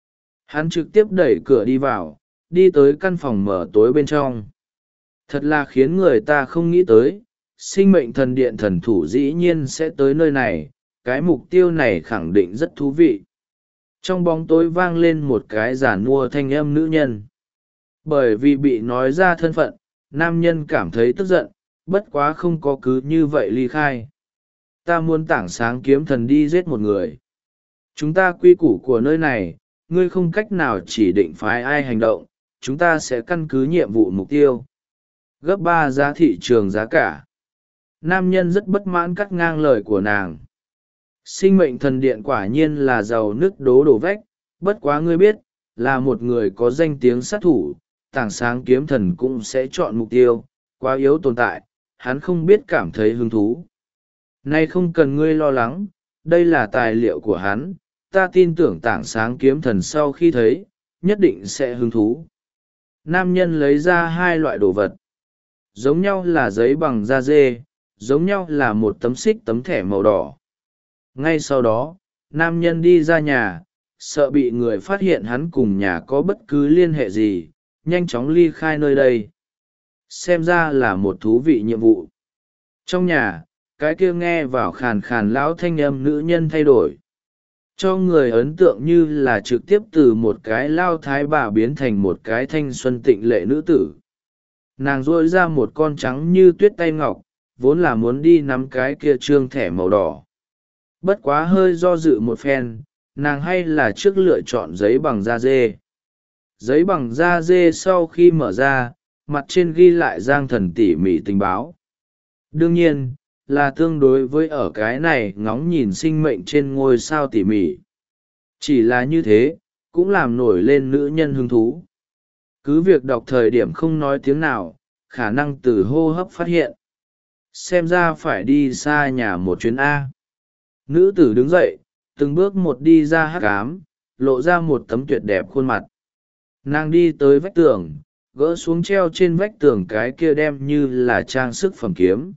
Hắn trực tiếp đẩy cửa đi vào, đi tới căn phòng mở tối bên trong. Thật là khiến người ta không nghĩ tới, sinh mệnh thần điện thần thủ dĩ nhiên sẽ tới nơi này, cái mục tiêu này khẳng định rất thú vị. Trong bóng tối vang lên một cái giản mua thanh âm nữ nhân. Bởi vì bị nói ra thân phận, nam nhân cảm thấy tức giận, bất quá không có cứ như vậy ly khai. Ta muốn tảng sáng kiếm thần đi giết một người. Chúng ta quy củ của nơi này, ngươi không cách nào chỉ định phái ai hành động, chúng ta sẽ căn cứ nhiệm vụ mục tiêu. Gấp 3 giá thị trường giá cả. Nam nhân rất bất mãn cắt ngang lời của nàng. Sinh mệnh thần điện quả nhiên là giàu nước đổ vách, bất quá ngươi biết, là một người có danh tiếng sát thủ, tảng sáng kiếm thần cũng sẽ chọn mục tiêu, quá yếu tồn tại, hắn không biết cảm thấy hứng thú. Nay không cần ngươi lo lắng, đây là tài liệu của hắn, ta tin tưởng tảng sáng kiếm thần sau khi thấy, nhất định sẽ hứng thú. Nam nhân lấy ra 2 loại đồ vật. Giống nhau là giấy bằng da dê, giống nhau là một tấm xích tấm thẻ màu đỏ. Ngay sau đó, nam nhân đi ra nhà, sợ bị người phát hiện hắn cùng nhà có bất cứ liên hệ gì, nhanh chóng ly khai nơi đây. Xem ra là một thú vị nhiệm vụ. Trong nhà, cái kia nghe vào khàn khàn lão thanh âm nữ nhân thay đổi, cho người ấn tượng như là trực tiếp từ một cái lao thái bà biến thành một cái thanh xuân tịnh lệ nữ tử. Nàng duỗi ra một con trắng như tuyết tay ngọc, vốn là muốn đi nắm cái kia trương thẻ màu đỏ. Bất quá hơi do dự một phen, nàng hay là trước lựa chọn giấy bằng da dê. Giấy bằng da dê sau khi mở ra, mặt trên ghi lại Giang Thần tỉ mỉ tình báo. Đương nhiên, là tương đối với ở cái này ngóng nhìn sinh mệnh trên ngôi sao tỉ mỉ. Chỉ là như thế, cũng làm nổi lên nữ nhân hứng thú. Cứ việc đọc thời điểm không nói tiếng nào, khả năng từ hô hấp phát hiện. Xem ra phải đi xa nhà một chuyến A. Nữ tử đứng dậy, từng bước một đi ra hắc ám, lộ ra một tấm tuyệt đẹp khuôn mặt. Nàng đi tới vách tường, gỡ xuống treo trên vách tường cái kia đem như là trang sức phẩm kiếm.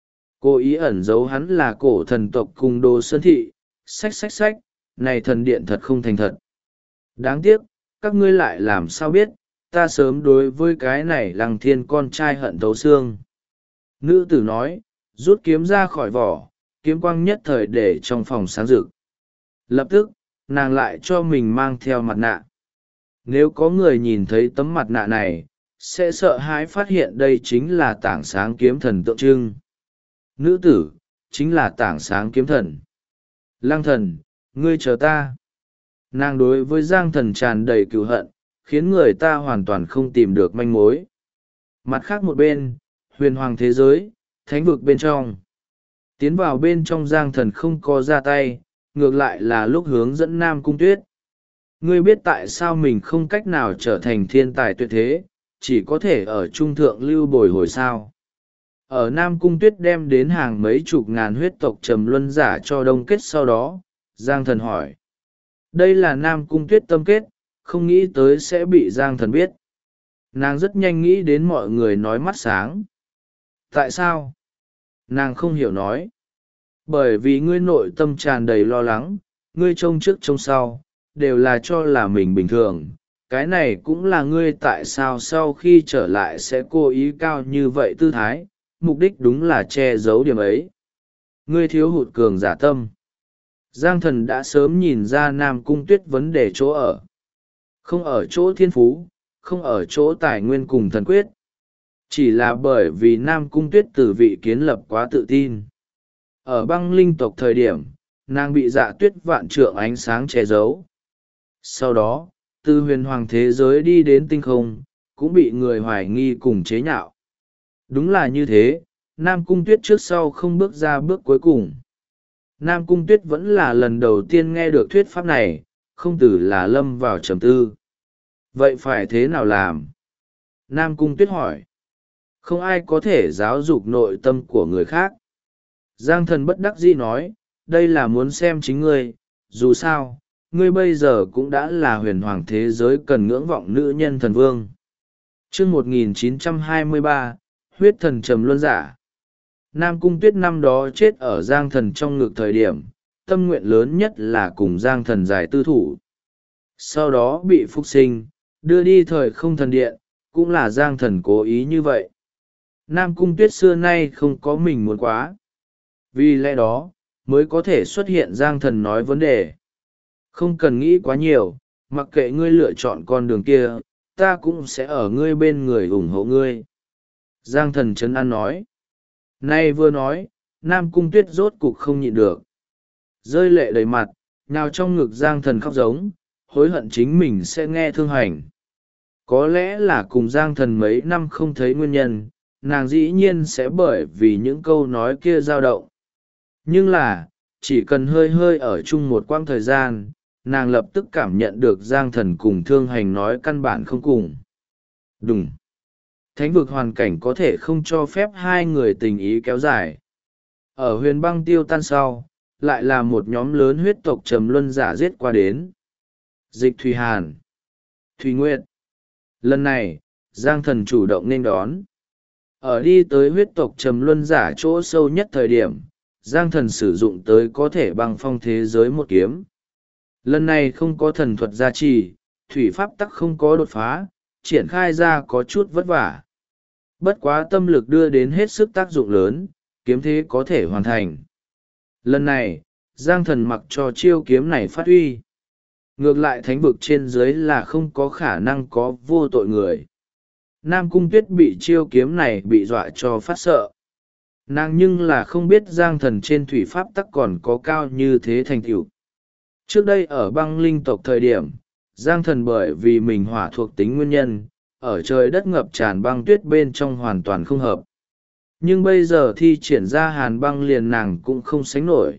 Cô ý ẩn giấu hắn là cổ thần tộc cùng Đồ Sơn Thị, xách, này thần điện thật không thành thật. Đáng tiếc, các ngươi lại làm sao biết, ta sớm đối với cái này Lăng Thiên con trai hận thấu xương. Nữ tử nói, rút kiếm ra khỏi vỏ, kiếm quang nhất thời để trong phòng sáng rực. Lập tức, nàng lại cho mình mang theo mặt nạ. Nếu có người nhìn thấy tấm mặt nạ này, sẽ sợ hãi phát hiện đây chính là tảng sáng kiếm thần tượng trưng. Nữ tử, chính là tảng sáng kiếm thần. Lăng thần, ngươi chờ ta. Nàng đối với Giang Thần tràn đầy cừu hận, khiến người ta hoàn toàn không tìm được manh mối. Mặt khác một bên, huyền hoàng thế giới, thánh vực bên trong. Tiến vào bên trong Giang Thần không có ra tay, ngược lại là lúc hướng dẫn Nam Cung Tuyết. Ngươi biết tại sao mình không cách nào trở thành thiên tài tuyệt thế, chỉ có thể ở trung thượng lưu bồi hồi sao. Ở Nam Cung Tuyết đem đến hàng mấy chục ngàn huyết tộc trầm luân giả cho đông kết sau đó, Giang Thần hỏi. Đây là Nam Cung Tuyết tâm kết, không nghĩ tới sẽ bị Giang Thần biết. Nàng rất nhanh nghĩ đến mọi người nói mắt sáng. Tại sao? Nàng không hiểu nói. Bởi vì ngươi nội tâm tràn đầy lo lắng, ngươi trông trước trông sau, đều là cho là mình bình thường. Cái này cũng là ngươi tại sao sau khi trở lại sẽ cố ý cao như vậy tư thái, mục đích đúng là che giấu điểm ấy. Ngươi thiếu hụt cường giả tâm. Giang Thần đã sớm nhìn ra Nam Cung Tuyết vấn đề chỗ ở. Không ở chỗ thiên phú, không ở chỗ tài nguyên cùng thần quyết. Chỉ là bởi vì Nam Cung Tuyết từ vị kiến lập quá tự tin. Ở băng linh tộc thời điểm, nàng bị Dạ Tuyết vạn trượng ánh sáng che giấu. Sau đó, từ huyền hoàng thế giới đi đến tinh không, cũng bị người hoài nghi cùng chế nhạo. Đúng là như thế, Nam Cung Tuyết trước sau không bước ra bước cuối cùng. Nam Cung Tuyết vẫn là lần đầu tiên nghe được thuyết pháp này, không từ là lâm vào trầm tư. Vậy phải thế nào làm? Nam Cung Tuyết hỏi. Không ai có thể giáo dục nội tâm của người khác. Giang Thần bất đắc dĩ nói, đây là muốn xem chính ngươi, dù sao, ngươi bây giờ cũng đã là huyền hoàng thế giới cần ngưỡng vọng nữ nhân thần vương. Chương 1923, huyết thần trầm luân giả. Nam Cung Tuyết năm đó chết ở Giang Thần trong ngực thời điểm, tâm nguyện lớn nhất là cùng Giang Thần giải tư thủ. Sau đó bị phục sinh, đưa đi thời không thần điện, cũng là Giang Thần cố ý như vậy. Nam Cung Tuyết xưa nay không có mình muốn quá. Vì lẽ đó, mới có thể xuất hiện Giang Thần nói vấn đề. Không cần nghĩ quá nhiều, mặc kệ ngươi lựa chọn con đường kia, ta cũng sẽ ở ngươi bên người ủng hộ ngươi. Giang Thần trấn an nói. Nay vừa nói, Nam Cung Tuyết rốt cục không nhịn được. Rơi lệ đầy mặt, nào trong ngực Giang Thần khóc giống, hối hận chính mình sẽ nghe thương hành. Có lẽ là cùng Giang Thần mấy năm không thấy nguyên nhân, nàng dĩ nhiên sẽ bởi vì những câu nói kia dao động. Nhưng là, chỉ cần hơi hơi ở chung một quãng thời gian, nàng lập tức cảm nhận được Giang Thần cùng thương hành nói căn bản không cùng. Đúng. Thánh vực hoàn cảnh có thể không cho phép hai người tình ý kéo dài. Ở huyền băng tiêu tan sau, lại là một nhóm lớn huyết tộc trầm luân giả giết qua đến. Dịch Thùy Hàn, Thùy Nguyệt. Lần này, Giang Thần chủ động nên đón. Ở đi tới huyết tộc trầm luân giả chỗ sâu nhất thời điểm, Giang Thần sử dụng tới có thể băng phong thế giới một kiếm. Lần này không có thần thuật gia trì, thủy pháp tắc không có đột phá, triển khai ra có chút vất vả. Bất quá tâm lực đưa đến hết sức tác dụng lớn, kiếm thế có thể hoàn thành. Lần này, Giang Thần mặc cho chiêu kiếm này phát huy. Ngược lại thánh vực trên dưới là không có khả năng có vô tội người. Nam Cung Tuyết bị chiêu kiếm này bị dọa cho phát sợ. Nàng nhưng là không biết Giang Thần trên thủy pháp tắc còn có cao như thế thành tựu. Trước đây ở băng linh tộc thời điểm, Giang Thần bởi vì mình hỏa thuộc tính nguyên nhân, ở trời đất ngập tràn băng tuyết bên trong hoàn toàn không hợp. Nhưng bây giờ thi triển ra hàn băng liền nàng cũng không sánh nổi.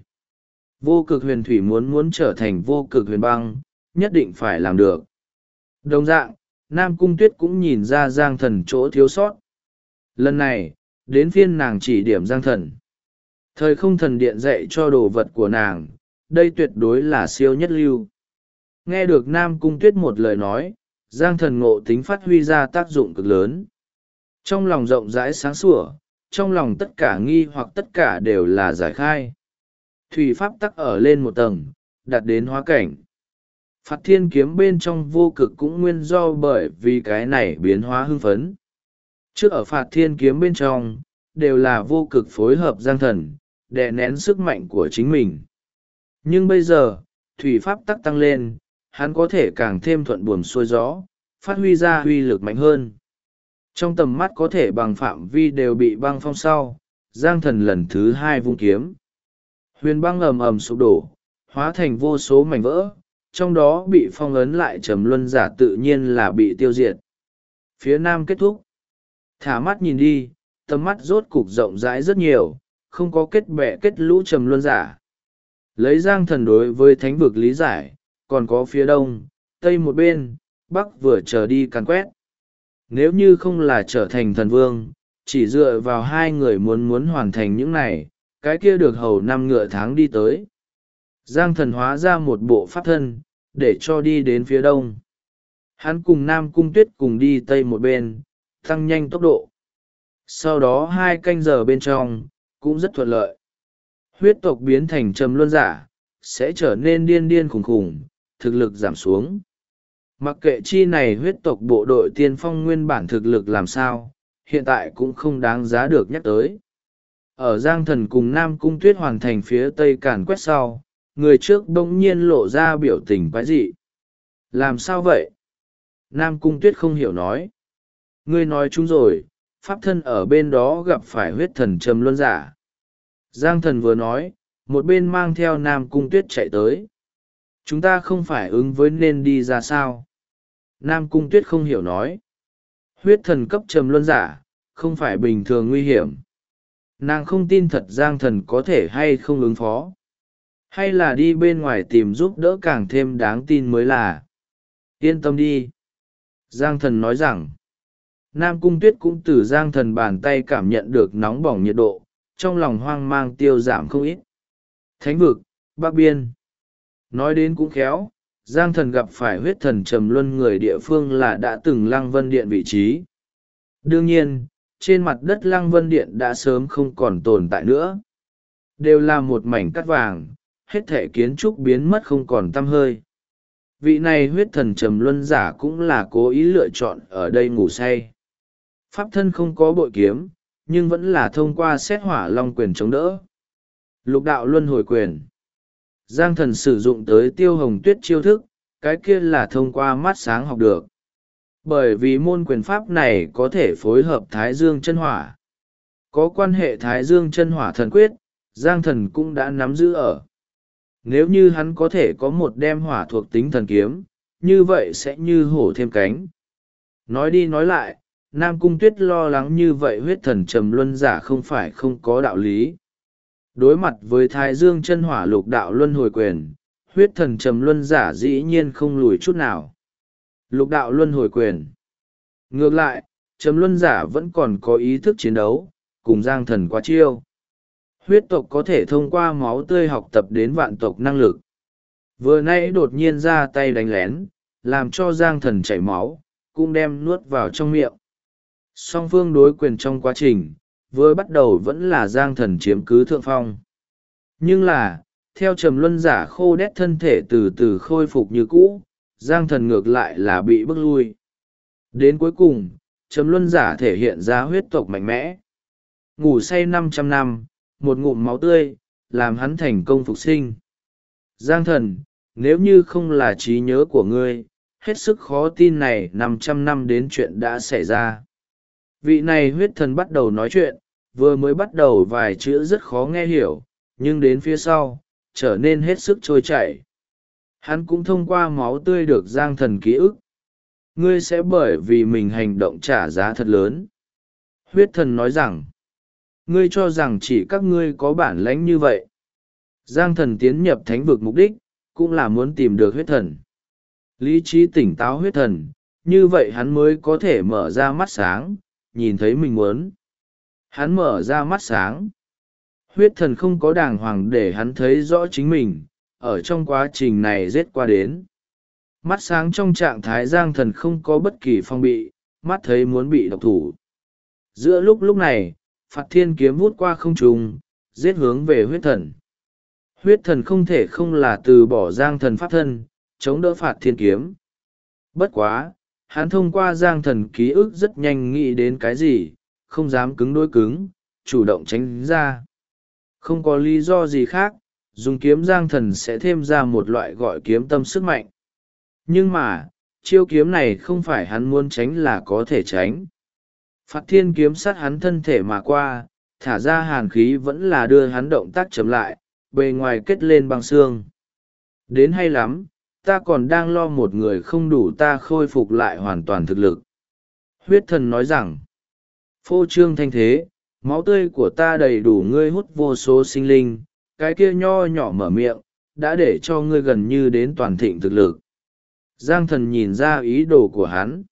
Vô cực huyền thủy muốn trở thành vô cực huyền băng, nhất định phải làm được. Đồng dạng, Nam Cung Tuyết cũng nhìn ra Giang Thần chỗ thiếu sót. Lần này, đến phiên nàng chỉ điểm Giang Thần. Thời không thần điện dạy cho đồ vật của nàng, đây tuyệt đối là siêu nhất lưu. Nghe được Nam Cung Tuyết một lời nói, Giang Thần ngộ tính phát huy ra tác dụng cực lớn. Trong lòng rộng rãi sáng sủa, trong lòng tất cả nghi hoặc tất cả đều là giải khai. Thủy pháp tắc ở lên một tầng, đạt đến hóa cảnh. Phạt thiên kiếm bên trong vô cực cũng nguyên do bởi vì cái này biến hóa hưng phấn. Trước ở phạt thiên kiếm bên trong, đều là vô cực phối hợp Giang Thần, đè nén sức mạnh của chính mình. Nhưng bây giờ, thủy pháp tắc tăng lên, hắn có thể càng thêm thuận buồm xuôi gió, phát huy ra uy lực mạnh hơn. Trong tầm mắt có thể bằng phạm vi đều bị băng phong sau, Giang Thần lần thứ hai vung kiếm. Huyền băng ầm ầm sụp đổ, hóa thành vô số mảnh vỡ, trong đó bị phong ấn lại trầm luân giả tự nhiên là bị tiêu diệt. Phía nam kết thúc. Thả mắt nhìn đi, tầm mắt rốt cục rộng rãi rất nhiều, không có kết bè kết lũ trầm luân giả. Lấy Giang Thần đối với thánh vực lý giải, còn có phía đông, tây một bên, bắc vừa chờ đi càn quét. Nếu như không là trở thành thần vương, chỉ dựa vào hai người muốn hoàn thành những này, cái kia được hầu năm ngựa tháng đi tới. Giang Thần hóa ra một bộ pháp thân, để cho đi đến phía đông. Hắn cùng Nam Cung Tuyết cùng đi tây một bên, tăng nhanh tốc độ. Sau đó 2 canh giờ bên trong, cũng rất thuận lợi. Huyết tộc biến thành trầm luân giả, sẽ trở nên điên điên khủng khủng, thực lực giảm xuống. Mặc kệ chi này huyết tộc bộ đội tiên phong nguyên bản thực lực làm sao, hiện tại cũng không đáng giá được nhắc tới. Ở Giang Thần cùng Nam Cung Tuyết hoàn thành phía tây càn quét sau, người trước bỗng nhiên lộ ra biểu tình quái dị. Làm sao vậy? Nam Cung Tuyết không hiểu nói. Ngươi nói chúng rồi, pháp thân ở bên đó gặp phải huyết thần trầm luân giả. Giang Thần vừa nói, một bên mang theo Nam Cung Tuyết chạy tới. Chúng ta không phải ứng với nên đi ra sao? Nam Cung Tuyết không hiểu nói. Huyết thần cấp trầm luân giả, không phải bình thường nguy hiểm. Nàng không tin thật Giang Thần có thể hay không ứng phó. Hay là đi bên ngoài tìm giúp đỡ càng thêm đáng tin mới là. Yên tâm đi. Giang Thần nói rằng. Nam Cung Tuyết cũng từ Giang Thần bàn tay cảm nhận được nóng bỏng nhiệt độ, trong lòng hoang mang tiêu giảm không ít. Thánh vực, Bắc Biên. Nói đến cũng khéo, Giang Thần gặp phải huyết thần trầm luân người địa phương là đã từng Lăng Vân Điện vị trí. Đương nhiên, trên mặt đất Lăng Vân Điện đã sớm không còn tồn tại nữa. Đều là một mảnh cát vàng, hết thể kiến trúc biến mất không còn tăm hơi. Vị này huyết thần trầm luân giả cũng là cố ý lựa chọn ở đây ngủ say. Pháp thân không có bội kiếm, nhưng vẫn là thông qua xét hỏa long quyền chống đỡ. Lục đạo luân hồi quyền. Giang Thần sử dụng tới Tiêu Hồng Tuyết chiêu thức, cái kia là thông qua mắt sáng học được. Bởi vì môn quyền pháp này có thể phối hợp Thái Dương chân hỏa. Có quan hệ Thái Dương chân hỏa thần quyết, Giang Thần cũng đã nắm giữ ở. Nếu như hắn có thể có một đem hỏa thuộc tính thần kiếm, như vậy sẽ như hổ thêm cánh. Nói đi nói lại, Nam Cung Tuyết lo lắng như vậy huyết thần trầm luân giả không phải không có đạo lý. Đối mặt với Thái Dương chân hỏa lục đạo luân hồi quyền, huyết thần trầm luân giả dĩ nhiên không lùi chút nào. Lục đạo luân hồi quyền. Ngược lại, trầm luân giả vẫn còn có ý thức chiến đấu, cùng Giang Thần quá chiêu. Huyết tộc có thể thông qua máu tươi học tập đến vạn tộc năng lực. Vừa nãy đột nhiên ra tay đánh lén, làm cho Giang Thần chảy máu, cũng đem nuốt vào trong miệng. Song phương đối quyền trong quá trình, vừa bắt đầu vẫn là Giang Thần chiếm cứ thượng phong. Nhưng là, theo Trầm Luân giả khô đét thân thể từ từ khôi phục như cũ, Giang Thần ngược lại là bị bước lui. Đến cuối cùng, Trầm Luân giả thể hiện ra huyết tộc mạnh mẽ. Ngủ say 500 năm, một ngụm máu tươi, làm hắn thành công phục sinh. Giang Thần, nếu như không là trí nhớ của ngươi, hết sức khó tin này 500 năm đến chuyện đã xảy ra. Vị này huyết thần bắt đầu nói chuyện, vừa mới bắt đầu vài chữ rất khó nghe hiểu, nhưng đến phía sau, trở nên hết sức trôi chảy. Hắn cũng thông qua máu tươi được Giang Thần ký ức. Ngươi sẽ bởi vì mình hành động trả giá thật lớn. Huyết thần nói rằng, ngươi cho rằng chỉ các ngươi có bản lãnh như vậy. Giang Thần tiến nhập thánh vực mục đích, cũng là muốn tìm được huyết thần. Lý trí tỉnh táo huyết thần, như vậy hắn mới có thể mở ra mắt sáng, nhìn thấy mình muốn. Hắn mở ra mắt sáng. Huyết thần không có đàng hoàng để hắn thấy rõ chính mình, ở trong quá trình này giết qua đến. Mắt sáng trong trạng thái Giang Thần không có bất kỳ phong bị, mắt thấy muốn bị độc thủ. Giữa lúc này, Phạt Thiên kiếm vút qua không trung, giết hướng về huyết thần. Huyết thần không thể không là từ bỏ Giang Thần pháp thân, chống đỡ Phạt Thiên kiếm. Bất quá, hắn thông qua Giang Thần ký ức rất nhanh nghĩ đến cái gì, không dám cứng đối cứng, chủ động tránh ra. Không có lý do gì khác, dùng kiếm Giang Thần sẽ thêm ra một loại gọi kiếm tâm sức mạnh. Nhưng mà, chiêu kiếm này không phải hắn muốn tránh là có thể tránh. Phạt Thiên kiếm sát hắn thân thể mà qua, thả ra hàn khí vẫn là đưa hắn động tác chậm lại, bề ngoài kết lên băng xương. Đến hay lắm, ta còn đang lo một người không đủ ta khôi phục lại hoàn toàn thực lực. Huyết thần nói rằng, phô trương thanh thế, máu tươi của ta đầy đủ ngươi hút vô số sinh linh, cái kia nho nhỏ mở miệng, đã để cho ngươi gần như đến toàn thịnh thực lực. Giang Thần nhìn ra ý đồ của hắn,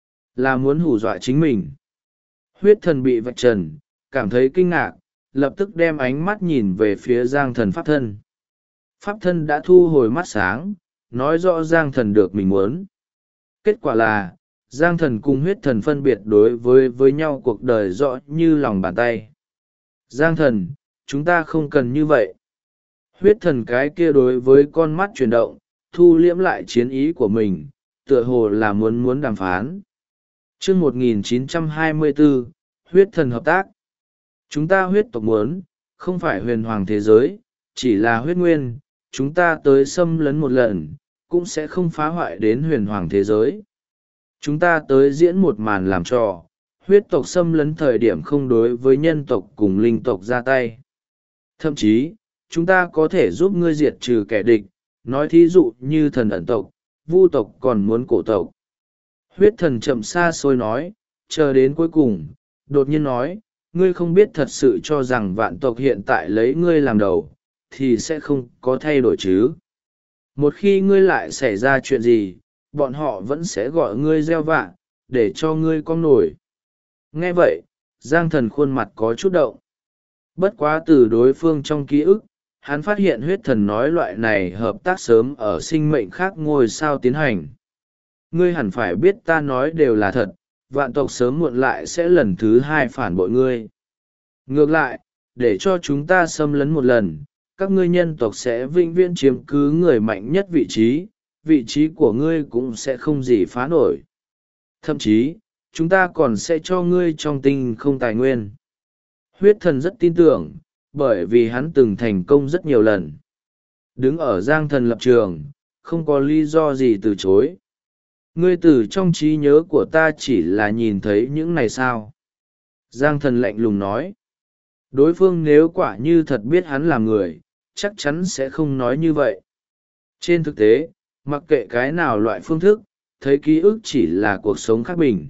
là muốn hù dọa chính mình. Huyết thần bị vạch trần, cảm thấy kinh ngạc, lập tức đem ánh mắt nhìn về phía Giang Thần pháp thân. Pháp thân đã thu hồi mắt sáng, nói rõ Giang Thần được mình muốn. Kết quả là, Giang Thần cùng huyết thần phân biệt đối với nhau cuộc đời rõ như lòng bàn tay. Giang Thần, chúng ta không cần như vậy. Huyết thần cái kia đối với con mắt chuyển động, thu liễm lại chiến ý của mình, tựa hồ là muốn đàm phán. Chương 1924, huyết thần hợp tác. Chúng ta huyết tộc muốn, không phải huyền hoàng thế giới, chỉ là huyết nguyên, chúng ta tới xâm lấn một lần, cũng sẽ không phá hoại đến huyền hoàng thế giới. Chúng ta tới diễn một màn làm trò, huyết tộc xâm lấn thời điểm không đối với nhân tộc cùng linh tộc ra tay. Thậm chí, chúng ta có thể giúp ngươi diệt trừ kẻ địch, nói thí dụ như thần ẩn tộc, vu tộc còn muốn cổ tộc. Huyết thần chậm xa xôi nói, chờ đến cuối cùng, đột nhiên nói, ngươi không biết thật sự cho rằng vạn tộc hiện tại lấy ngươi làm đầu, thì sẽ không có thay đổi chứ. Một khi ngươi lại xảy ra chuyện gì, bọn họ vẫn sẽ gọi ngươi gieo vạ, để cho ngươi cong nổi. Nghe vậy, Giang Thần khuôn mặt có chút động. Bất quá từ đối phương trong ký ức, hắn phát hiện huyết thần nói loại này hợp tác sớm ở sinh mệnh khác ngôi sao tiến hành. Ngươi hẳn phải biết ta nói đều là thật, vạn tộc sớm muộn lại sẽ lần thứ hai phản bội ngươi. Ngược lại, để cho chúng ta xâm lấn một lần, các ngươi nhân tộc sẽ vĩnh viễn chiếm cứ người mạnh nhất vị trí của ngươi cũng sẽ không gì phá nổi. Thậm chí, chúng ta còn sẽ cho ngươi trong tinh không tài nguyên. Huyết thần rất tin tưởng, bởi vì hắn từng thành công rất nhiều lần. Đứng ở Giang Thần lập trường, không có lý do gì từ chối. Ngươi từ trong trí nhớ của ta chỉ là nhìn thấy những này sao? Giang Thần lạnh lùng nói. Đối phương nếu quả như thật biết hắn là người, chắc chắn sẽ không nói như vậy. Trên thực tế, mặc kệ cái nào loại phương thức, thấy ký ức chỉ là cuộc sống khác bình.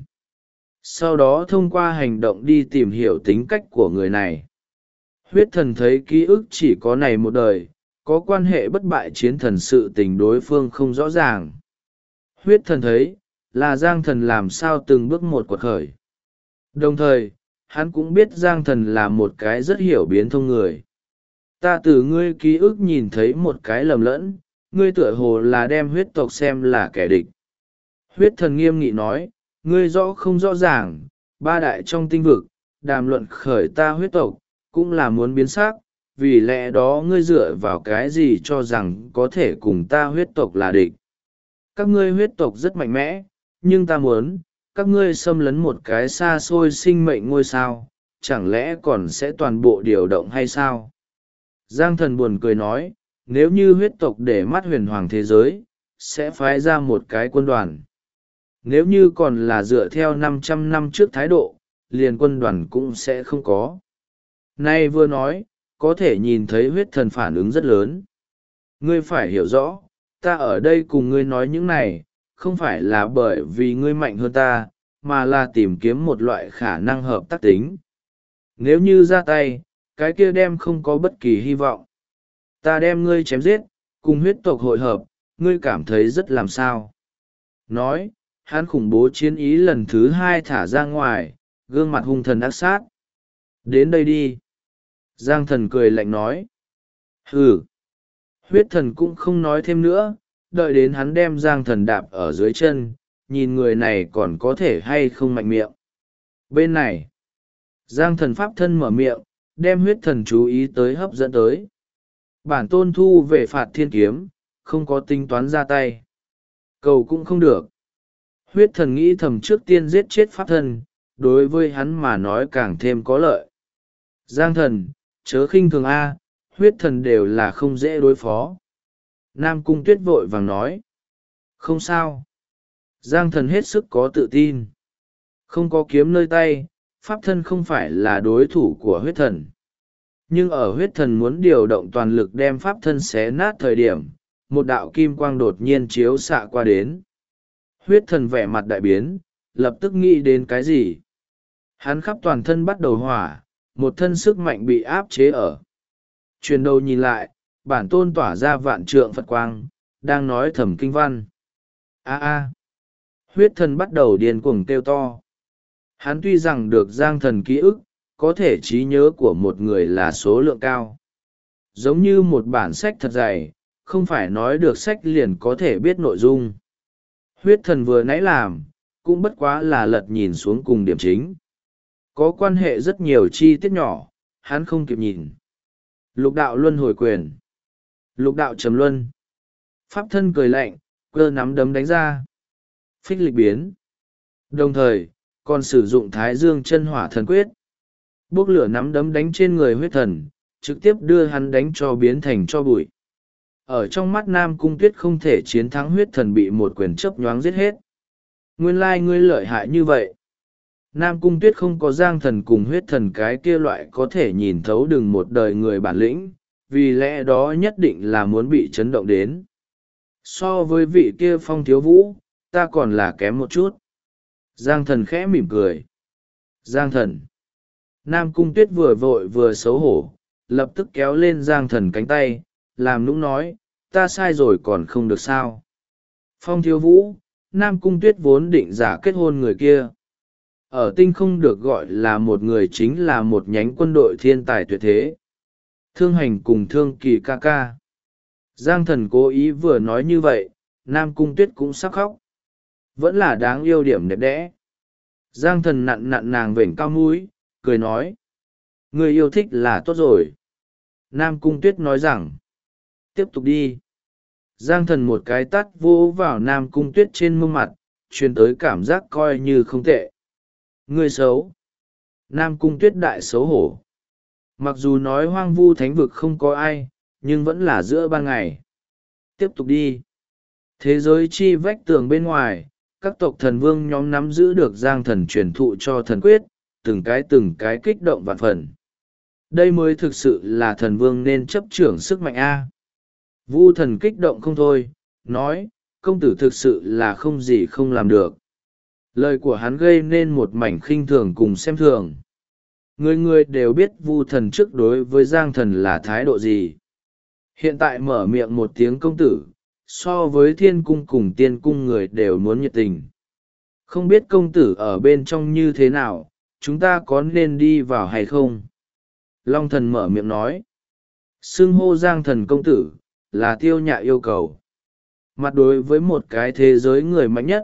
Sau đó thông qua hành động đi tìm hiểu tính cách của người này. Huyết thần thấy ký ức chỉ có này một đời, có quan hệ bất bại chiến thần sự tình đối phương không rõ ràng. Huyết thần thấy, là Giang Thần làm sao từng bước một quật khởi. Đồng thời, hắn cũng biết Giang Thần là một cái rất hiểu biến thông người. Ta từ ngươi ký ức nhìn thấy một cái lầm lẫn, ngươi tựa hồ là đem huyết tộc xem là kẻ địch. Huyết thần nghiêm nghị nói, ngươi rõ không rõ ràng, ba đại trong tinh vực, đàm luận khởi ta huyết tộc, cũng là muốn biến sắc, vì lẽ đó ngươi dựa vào cái gì cho rằng có thể cùng ta huyết tộc là địch. Các ngươi huyết tộc rất mạnh mẽ, nhưng ta muốn, các ngươi xâm lấn một cái xa xôi sinh mệnh ngôi sao, chẳng lẽ còn sẽ toàn bộ điều động hay sao? Giang thần buồn cười nói, nếu như huyết tộc để mắt huyền hoàng thế giới, sẽ phái ra một cái quân đoàn. Nếu như còn là dựa theo 500 năm trước thái độ, liền quân đoàn cũng sẽ không có. Nay vừa nói, có thể nhìn thấy huyết thần phản ứng rất lớn. Ngươi phải hiểu rõ, ta ở đây cùng ngươi nói những này, không phải là bởi vì ngươi mạnh hơn ta, mà là tìm kiếm một loại khả năng hợp tác tính. Nếu như ra tay, cái kia đem không có bất kỳ hy vọng. Ta đem ngươi chém giết, cùng huyết tộc hội hợp, ngươi cảm thấy rất làm sao. Nói, hắn khủng bố chiến ý lần thứ hai thả ra ngoài, gương mặt hung thần ác sát. Đến đây đi. Giang thần cười lạnh nói. Hừ. Huyết thần cũng không nói thêm nữa, đợi đến hắn đem giang thần đạp ở dưới chân, nhìn người này còn có thể hay không mạnh miệng. Bên này, giang thần pháp thân mở miệng, đem huyết thần chú ý tới hấp dẫn tới. Bản tôn thu về phạt thiên kiếm, không có tính toán ra tay. Cầu cũng không được. Huyết thần nghĩ thầm trước tiên giết chết pháp thân, đối với hắn mà nói càng thêm có lợi. Giang thần, chớ khinh thường A, huyết thần đều là không dễ đối phó. Nam Cung Tuyết vội vàng nói. Không sao. Giang thần hết sức có tự tin. Không có kiếm nơi tay, pháp thân không phải là đối thủ của huyết thần. Nhưng ở huyết thần muốn điều động toàn lực đem pháp thân xé nát thời điểm, một đạo kim quang đột nhiên chiếu xạ qua đến. Huyết thần vẻ mặt đại biến, lập tức nghĩ đến cái gì. Hắn khắp toàn thân bắt đầu hỏa, một thân sức mạnh bị áp chế ở. Chuyển đầu nhìn lại, bản tôn tỏa ra vạn trượng Phật quang, đang nói thầm kinh văn. A. Huyết thần bắt đầu điên cuồng kêu to. Hắn tuy rằng được giang thần ký ức, có thể trí nhớ của một người là số lượng cao. Giống như một bản sách thật dày, không phải nói được sách liền có thể biết nội dung. Huyết thần vừa nãy làm, cũng bất quá là lật nhìn xuống cùng điểm chính. Có quan hệ rất nhiều chi tiết nhỏ, hắn không kịp nhìn. Lục đạo luân hồi quyền. Lục đạo trầm luân. Pháp thân cười lạnh, cơ nắm đấm đánh ra. Phích lịch biến. Đồng thời, còn sử dụng thái dương chân hỏa thần quyết. Bốc lửa nắm đấm đánh trên người huyết thần, trực tiếp đưa hắn đánh cho biến thành cho bụi. Ở trong mắt Nam Cung Tuyết không thể chiến thắng huyết thần bị một quyền chớp nhoáng giết hết. Nguyên lai ngươi lợi hại như vậy. Nam Cung Tuyết không có giang thần cùng huyết thần cái kia loại có thể nhìn thấu đừng một đời người bản lĩnh, vì lẽ đó nhất định là muốn bị chấn động đến. So với vị kia Phong Thiếu Vũ, ta còn là kém một chút. Giang thần khẽ mỉm cười. Giang thần. Nam Cung Tuyết vừa vội vừa xấu hổ, lập tức kéo lên giang thần cánh tay, làm nũng nói, ta sai rồi còn không được sao. Phong Thiếu Vũ, Nam Cung Tuyết vốn định giả kết hôn người kia. Ở tinh không được gọi là một người chính là một nhánh quân đội thiên tài tuyệt thế. Thương hành cùng thương kỳ ca ca. Giang thần cố ý vừa nói như vậy, Nam Cung Tuyết cũng sắp khóc. Vẫn là đáng yêu điểm đẹp đẽ. Giang thần nặn nặn nàng vểnh cao mũi, cười nói. Người yêu thích là tốt rồi. Nam Cung Tuyết nói rằng. Tiếp tục đi. Giang thần một cái tát vỗ vào Nam Cung Tuyết trên mông mặt, truyền tới cảm giác coi như không tệ. Người xấu. Nam Cung Tuyết đại xấu hổ. Mặc dù nói hoang vu thánh vực không có ai, nhưng vẫn là giữa ban ngày. Tiếp tục đi. Thế giới chi vách tường bên ngoài, các tộc thần vương nhóm nắm giữ được giang thần truyền thụ cho thần quyết, từng cái kích động vạn phần. Đây mới thực sự là thần vương nên chấp trưởng sức mạnh A. Vu thần kích động không thôi, nói, công tử thực sự là không gì không làm được. Lời của hắn gây nên một mảnh khinh thường cùng xem thường. Người người đều biết Vu thần trước đối với giang thần là thái độ gì. Hiện tại mở miệng một tiếng công tử, so với thiên cung cùng tiên cung người đều muốn nhiệt tình. Không biết công tử ở bên trong như thế nào, chúng ta có nên đi vào hay không? Long thần mở miệng nói. Xưng hô giang thần công tử, là tiêu nhạ yêu cầu. Mặt đối với một cái thế giới người mạnh nhất,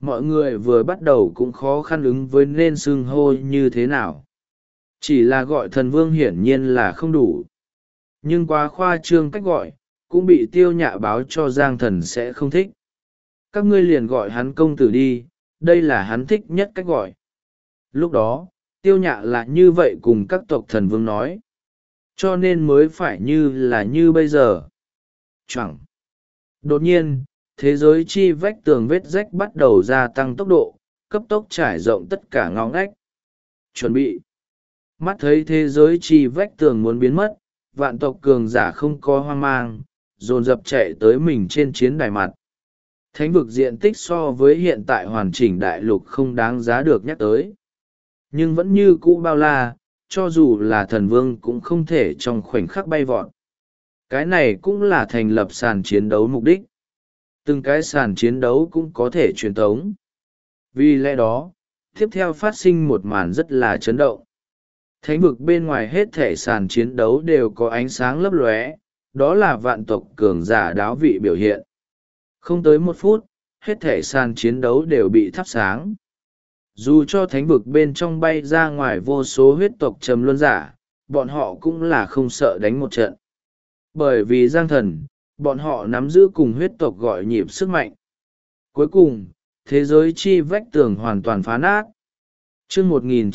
mọi người vừa bắt đầu cũng khó khăn ứng với nên xưng hô như thế nào. Chỉ là gọi thần vương hiển nhiên là không đủ. Nhưng quá khoa trương cách gọi, cũng bị Tiêu Nhạ báo cho Giang Thần sẽ không thích. Các ngươi liền gọi hắn công tử đi, đây là hắn thích nhất cách gọi. Lúc đó, Tiêu Nhạ là như vậy cùng các tộc thần vương nói. Cho nên mới phải như bây giờ. Chẳng. Đột nhiên, thế giới chi vách tường vết rách bắt đầu gia tăng tốc độ, cấp tốc trải rộng tất cả ngõ ngách. Chuẩn bị. Mắt thấy thế giới chi vách tường muốn biến mất, vạn tộc cường giả không có hoang mang, dồn dập chạy tới mình trên chiến đài mặt. Thánh vực diện tích so với hiện tại hoàn chỉnh đại lục không đáng giá được nhắc tới. Nhưng vẫn như cũ bao la, cho dù là thần vương cũng không thể trong khoảnh khắc bay vọt. Cái này cũng là thành lập sàn chiến đấu mục đích. Từng cái sàn chiến đấu cũng có thể truyền tống. Vì lẽ đó, tiếp theo phát sinh một màn rất là chấn động. Thánh vực bên ngoài hết thể sàn chiến đấu đều có ánh sáng lấp lóe, đó là vạn tộc cường giả đáo vị biểu hiện. Không tới 1 phút, hết thể sàn chiến đấu đều bị thắp sáng. Dù cho thánh vực bên trong bay ra ngoài vô số huyết tộc trầm luân giả, bọn họ cũng là không sợ đánh một trận. Bởi vì Giang Thần, bọn họ nắm giữ cùng huyết tộc gọi nhịp sức mạnh. Cuối cùng, thế giới chi vách tường hoàn toàn phá nát. Chương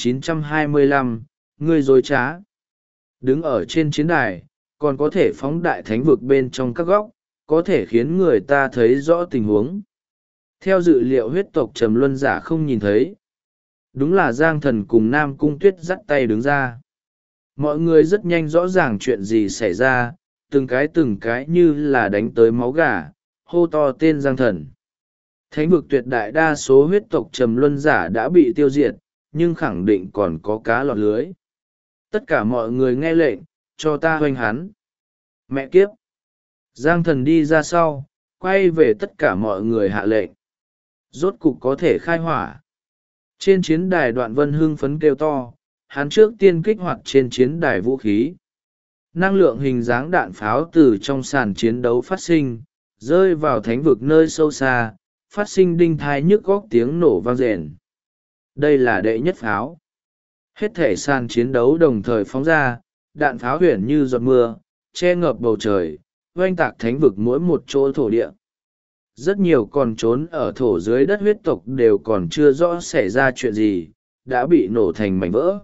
1925, ngươi dối trá. Đứng ở trên chiến đài, còn có thể phóng đại thánh vực bên trong các góc, có thể khiến người ta thấy rõ tình huống. Theo dự liệu huyết tộc trầm luân giả không nhìn thấy. Đúng là Giang Thần cùng Nam Cung Tuyết dắt tay đứng ra. Mọi người rất nhanh rõ ràng chuyện gì xảy ra, từng cái như là đánh tới máu gà, hô to tên Giang Thần. Thánh vực tuyệt đại đa số huyết tộc trầm luân giả đã bị tiêu diệt, nhưng khẳng định còn có cá lọt lưới. Tất cả mọi người nghe lệnh, cho ta hoành hắn. Mẹ kiếp! Giang Thần đi ra sau, quay về tất cả mọi người hạ lệnh. Rốt cục có thể khai hỏa. Trên chiến đài Đoạn Vân hưng phấn kêu to, hắn trước tiên kích hoạt trên chiến đài vũ khí. Năng lượng hình dáng đạn pháo từ trong sàn chiến đấu phát sinh, rơi vào thánh vực nơi sâu xa, phát sinh đinh thai nhức góc tiếng nổ vang rền. Đây là đệ nhất pháo. Hết thể sàn chiến đấu đồng thời phóng ra, đạn pháo huyền như giọt mưa, che ngập bầu trời, oanh tạc thánh vực mỗi một chỗ thổ địa. Rất nhiều còn trốn ở thổ dưới đất huyết tộc đều còn chưa rõ xảy ra chuyện gì, đã bị nổ thành mảnh vỡ.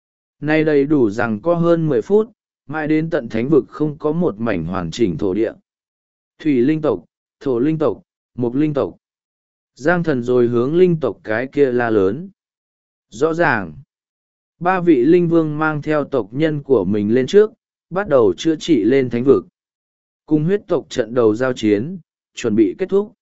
Nay đầy đủ rằng có hơn 10 phút, mãi đến tận thánh vực không có một mảnh hoàn chỉnh thổ địa. Thủy linh tộc, thổ linh tộc, mục linh tộc. Giang Thần rồi hướng linh tộc cái kia la lớn. Rõ ràng, 3 vị linh vương mang theo tộc nhân của mình lên trước, bắt đầu chữa trị lên thánh vực. Cùng huyết tộc trận đầu giao chiến, chuẩn bị kết thúc.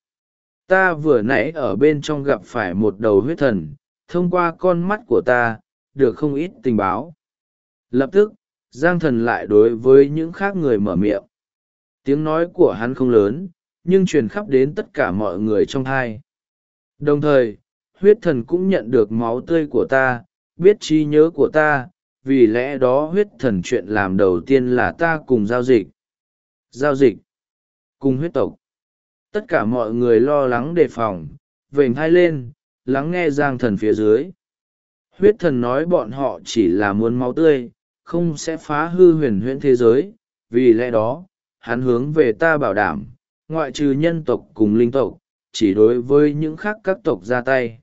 Ta vừa nãy ở bên trong gặp phải một đầu huyết thần, thông qua con mắt của ta, được không ít tình báo. Lập tức, Giang Thần lại đối với những khác người mở miệng. Tiếng nói của hắn không lớn, nhưng truyền khắp đến tất cả mọi người trong hai. Đồng thời, huyết thần cũng nhận được máu tươi của ta, biết trí nhớ của ta, vì lẽ đó huyết thần chuyện làm đầu tiên là ta cùng giao dịch. Giao dịch. Cùng huyết tộc. Tất cả mọi người lo lắng đề phòng, vểnh hai lên, lắng nghe Giang Thần phía dưới. Huyết thần nói bọn họ chỉ là muốn máu tươi, không sẽ phá hư huyền huyễn thế giới, vì lẽ đó, hắn hướng về ta bảo đảm, ngoại trừ nhân tộc cùng linh tộc, chỉ đối với những khác các tộc ra tay.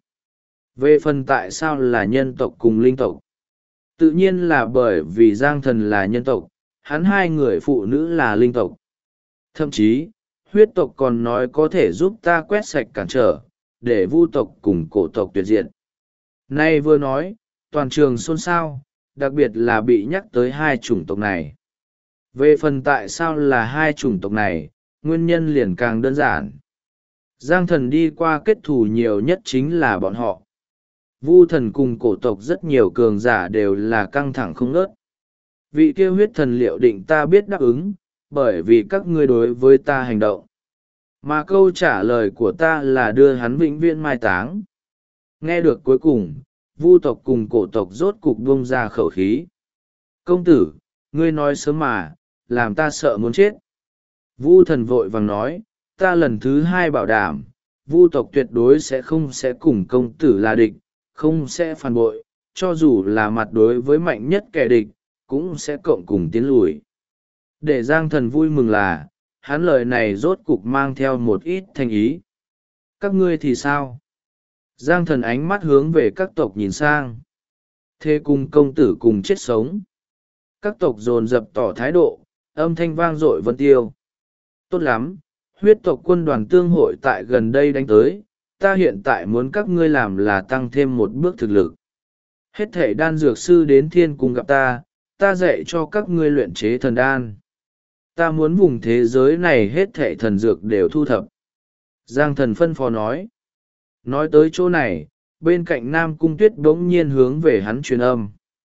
Về phần tại sao là nhân tộc cùng linh tộc? Tự nhiên là bởi vì Giang Thần là nhân tộc, hắn 2 người phụ nữ là linh tộc. Thậm chí, huyết tộc còn nói có thể giúp ta quét sạch cản trở, để vu tộc cùng cổ tộc tuyệt diệt. Nay vừa nói, toàn trường xôn xao, đặc biệt là bị nhắc tới 2 chủng tộc này. Về phần tại sao là 2 chủng tộc này, nguyên nhân liền càng đơn giản. Giang Thần đi qua kết thù nhiều nhất chính là bọn họ. Vu thần cùng cổ tộc rất nhiều cường giả đều là căng thẳng không ngớt. Vị kia huyết thần liệu định ta biết đáp ứng, bởi vì các ngươi đối với ta hành động. Mà câu trả lời của ta là đưa hắn vĩnh viễn mai táng. Nghe được cuối cùng, Vu tộc cùng cổ tộc rốt cục buông ra khẩu khí. Công tử, ngươi nói sớm mà, làm ta sợ muốn chết. Vu thần vội vàng nói, ta lần thứ 2 bảo đảm, Vu tộc tuyệt đối sẽ cùng công tử là địch, không sẽ phản bội, cho dù là mặt đối với mạnh nhất kẻ địch, cũng sẽ cộng cùng tiến lùi. Để Giang Thần vui mừng là, hắn lời này rốt cục mang theo một ít thành ý. Các ngươi thì sao? Giang Thần ánh mắt hướng về các tộc nhìn sang. Thế cùng công tử cùng chết sống. Các tộc dồn dập tỏ thái độ, âm thanh vang dội vân tiêu. Tốt lắm, huyết tộc quân đoàn tương hội tại gần đây đánh tới, ta hiện tại muốn các ngươi làm là tăng thêm một bước thực lực. Hết thể đan dược sư đến thiên cung gặp ta, ta dạy cho các ngươi luyện chế thần đan. Ta muốn vùng thế giới này hết thể thần dược đều thu thập. Giang Thần phân phó nói. Nói tới chỗ này, bên cạnh Nam Cung Tuyết bỗng nhiên hướng về hắn truyền âm.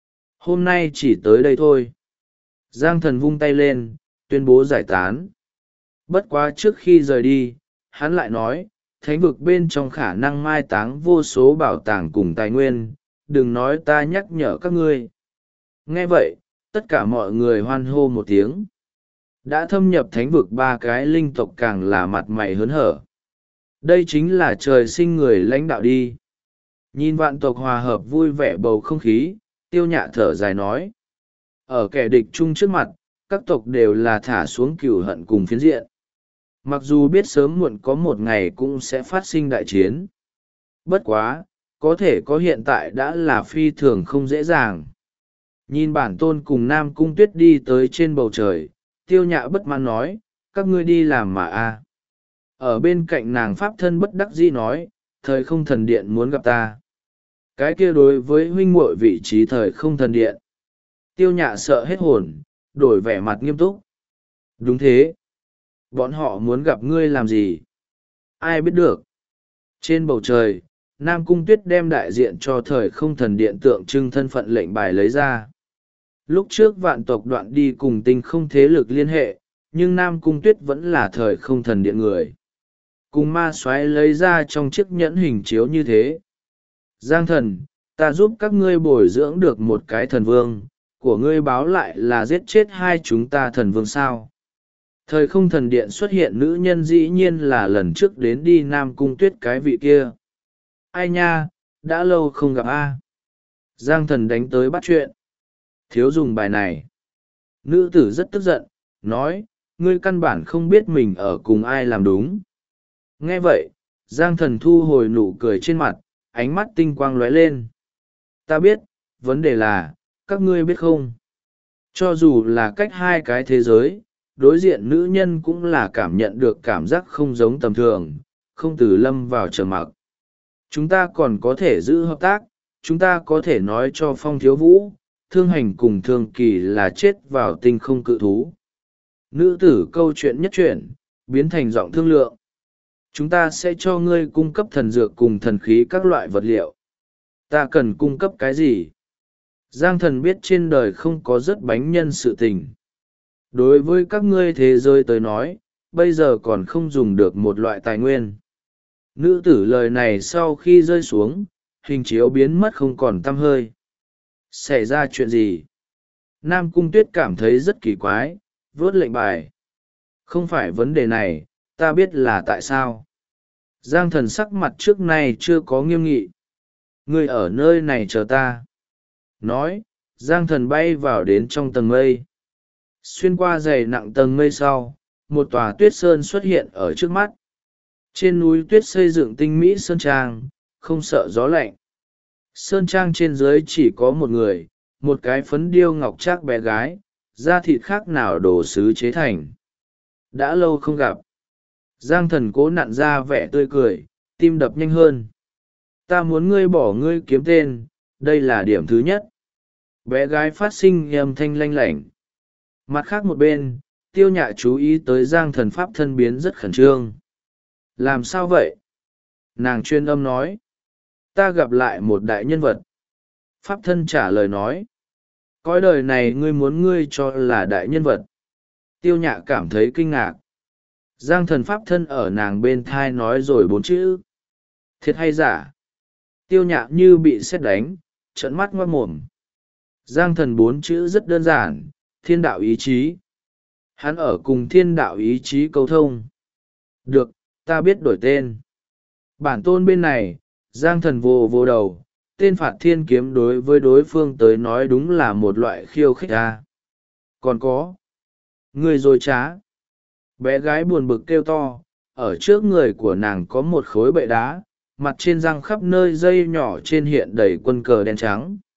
Hôm nay chỉ tới đây thôi. Giang Thần vung tay lên, tuyên bố giải tán. Bất quá trước khi rời đi, hắn lại nói, thánh vực bên trong khả năng mai táng vô số bảo tàng cùng tài nguyên, đừng nói ta nhắc nhở các ngươi. Nghe vậy, tất cả mọi người hoan hô một tiếng. Đã thâm nhập thánh vực ba cái linh tộc càng là mặt mày hớn hở. Đây chính là trời sinh người lãnh đạo đi. Nhìn vạn tộc hòa hợp vui vẻ bầu không khí, Tiêu Nhạ thở dài nói. Ở kẻ địch chung trước mặt, các tộc đều là thả xuống cừu hận cùng phiến diện. Mặc dù biết sớm muộn có một ngày cũng sẽ phát sinh đại chiến. Bất quá, có thể có hiện tại đã là phi thường không dễ dàng. Nhìn bản tôn cùng Nam Cung Tuyết đi tới trên bầu trời, Tiêu Nhạ bất mãn nói, các ngươi đi làm mà a. Ở bên cạnh nàng pháp thân bất đắc dĩ nói, thời không thần điện muốn gặp ta. Cái kia đối với huynh muội vị trí thời không thần điện. Tiêu Nhạ sợ hết hồn, đổi vẻ mặt nghiêm túc. Đúng thế. Bọn họ muốn gặp ngươi làm gì? Ai biết được. Trên bầu trời, Nam Cung Tuyết đem đại diện cho thời không thần điện tượng trưng thân phận lệnh bài lấy ra. Lúc trước vạn tộc đoạn đi cùng tinh không thế lực liên hệ, nhưng Nam Cung Tuyết vẫn là thời không thần điện người. Cùng ma soái lấy ra trong chiếc nhẫn hình chiếu như thế. Giang Thần, ta giúp các ngươi bồi dưỡng được một cái thần vương, của ngươi báo lại là giết chết hai chúng ta thần vương sao. Thời không thần điện xuất hiện nữ nhân dĩ nhiên là lần trước đến đi Nam Cung Tuyết cái vị kia. Ai nha, đã lâu không gặp a. Giang Thần đánh tới bắt chuyện. Thiếu dùng bài này. Nữ tử rất tức giận, nói, ngươi căn bản không biết mình ở cùng ai làm đúng. Nghe vậy, Giang Thần thu hồi nụ cười trên mặt, ánh mắt tinh quang lóe lên. Ta biết, vấn đề là, các ngươi biết không? Cho dù là cách hai cái thế giới, đối diện nữ nhân cũng là cảm nhận được cảm giác không giống tầm thường, không từ lâm vào trầm mặc. Chúng ta còn có thể giữ hợp tác, chúng ta có thể nói cho Phong Thiếu Vũ, Thương Hành cùng Thương Kỳ là chết vào tinh không cự thú. Nữ tử câu chuyện nhất chuyển, biến thành giọng thương lượng. Chúng ta sẽ cho ngươi cung cấp thần dược cùng thần khí các loại vật liệu. Ta cần cung cấp cái gì? Giang Thần biết trên đời không có rất bánh nhân sự tình. Đối với các ngươi thế giới tới nói, bây giờ còn không dùng được một loại tài nguyên. Nữ tử lời này sau khi rơi xuống, hình chiếu biến mất không còn tăm hơi. Xảy ra chuyện gì? Nam Cung Tuyết cảm thấy rất kỳ quái, vớt lệnh bài. Không phải vấn đề này, ta biết là tại sao. Giang Thần sắc mặt trước nay chưa có nghiêm nghị. Ngươi ở nơi này chờ ta. Nói, Giang Thần bay vào đến trong tầng mây. Xuyên qua dày nặng tầng mây sau, một tòa tuyết sơn xuất hiện ở trước mắt. Trên núi tuyết xây dựng tinh mỹ sơn trang, không sợ gió lạnh. Sơn trang trên dưới chỉ có một người, một cái phấn điêu ngọc trác bé gái, da thịt khác nào đồ sứ chế thành. Đã lâu không gặp. Giang Thần cố nặn ra vẻ tươi cười, tim đập nhanh hơn. Ta muốn ngươi bỏ ngươi kiếm tên, đây là điểm thứ nhất. Bé gái phát sinh âm thanh lanh lảnh. Mặt khác một bên, Tiêu Nhạ chú ý tới Giang Thần pháp thân biến rất khẩn trương. Làm sao vậy? Nàng chuyên âm nói. Ta gặp lại một đại nhân vật. Pháp thân trả lời nói. Cõi đời này ngươi muốn ngươi cho là đại nhân vật. Tiêu Nhạ cảm thấy kinh ngạc. Giang Thần pháp thân ở nàng bên thai nói rồi 4 chữ. Thiệt hay giả? Tiêu Nhạ như bị sét đánh, trợn mắt ngoác mồm. Giang Thần 4 chữ rất đơn giản, thiên đạo ý chí. Hắn ở cùng thiên đạo ý chí câu thông. Được, ta biết đổi tên. Bản tôn bên này, Giang Thần vô vô đầu, tên Phạt Thiên Kiếm đối với đối phương tới nói đúng là một loại khiêu khích a. Còn có, người dối trá. Bé gái buồn bực kêu to, ở trước người của nàng có một khối bệ đá, mặt trên răng khắp nơi dây nhỏ trên hiện đầy quân cờ đen trắng.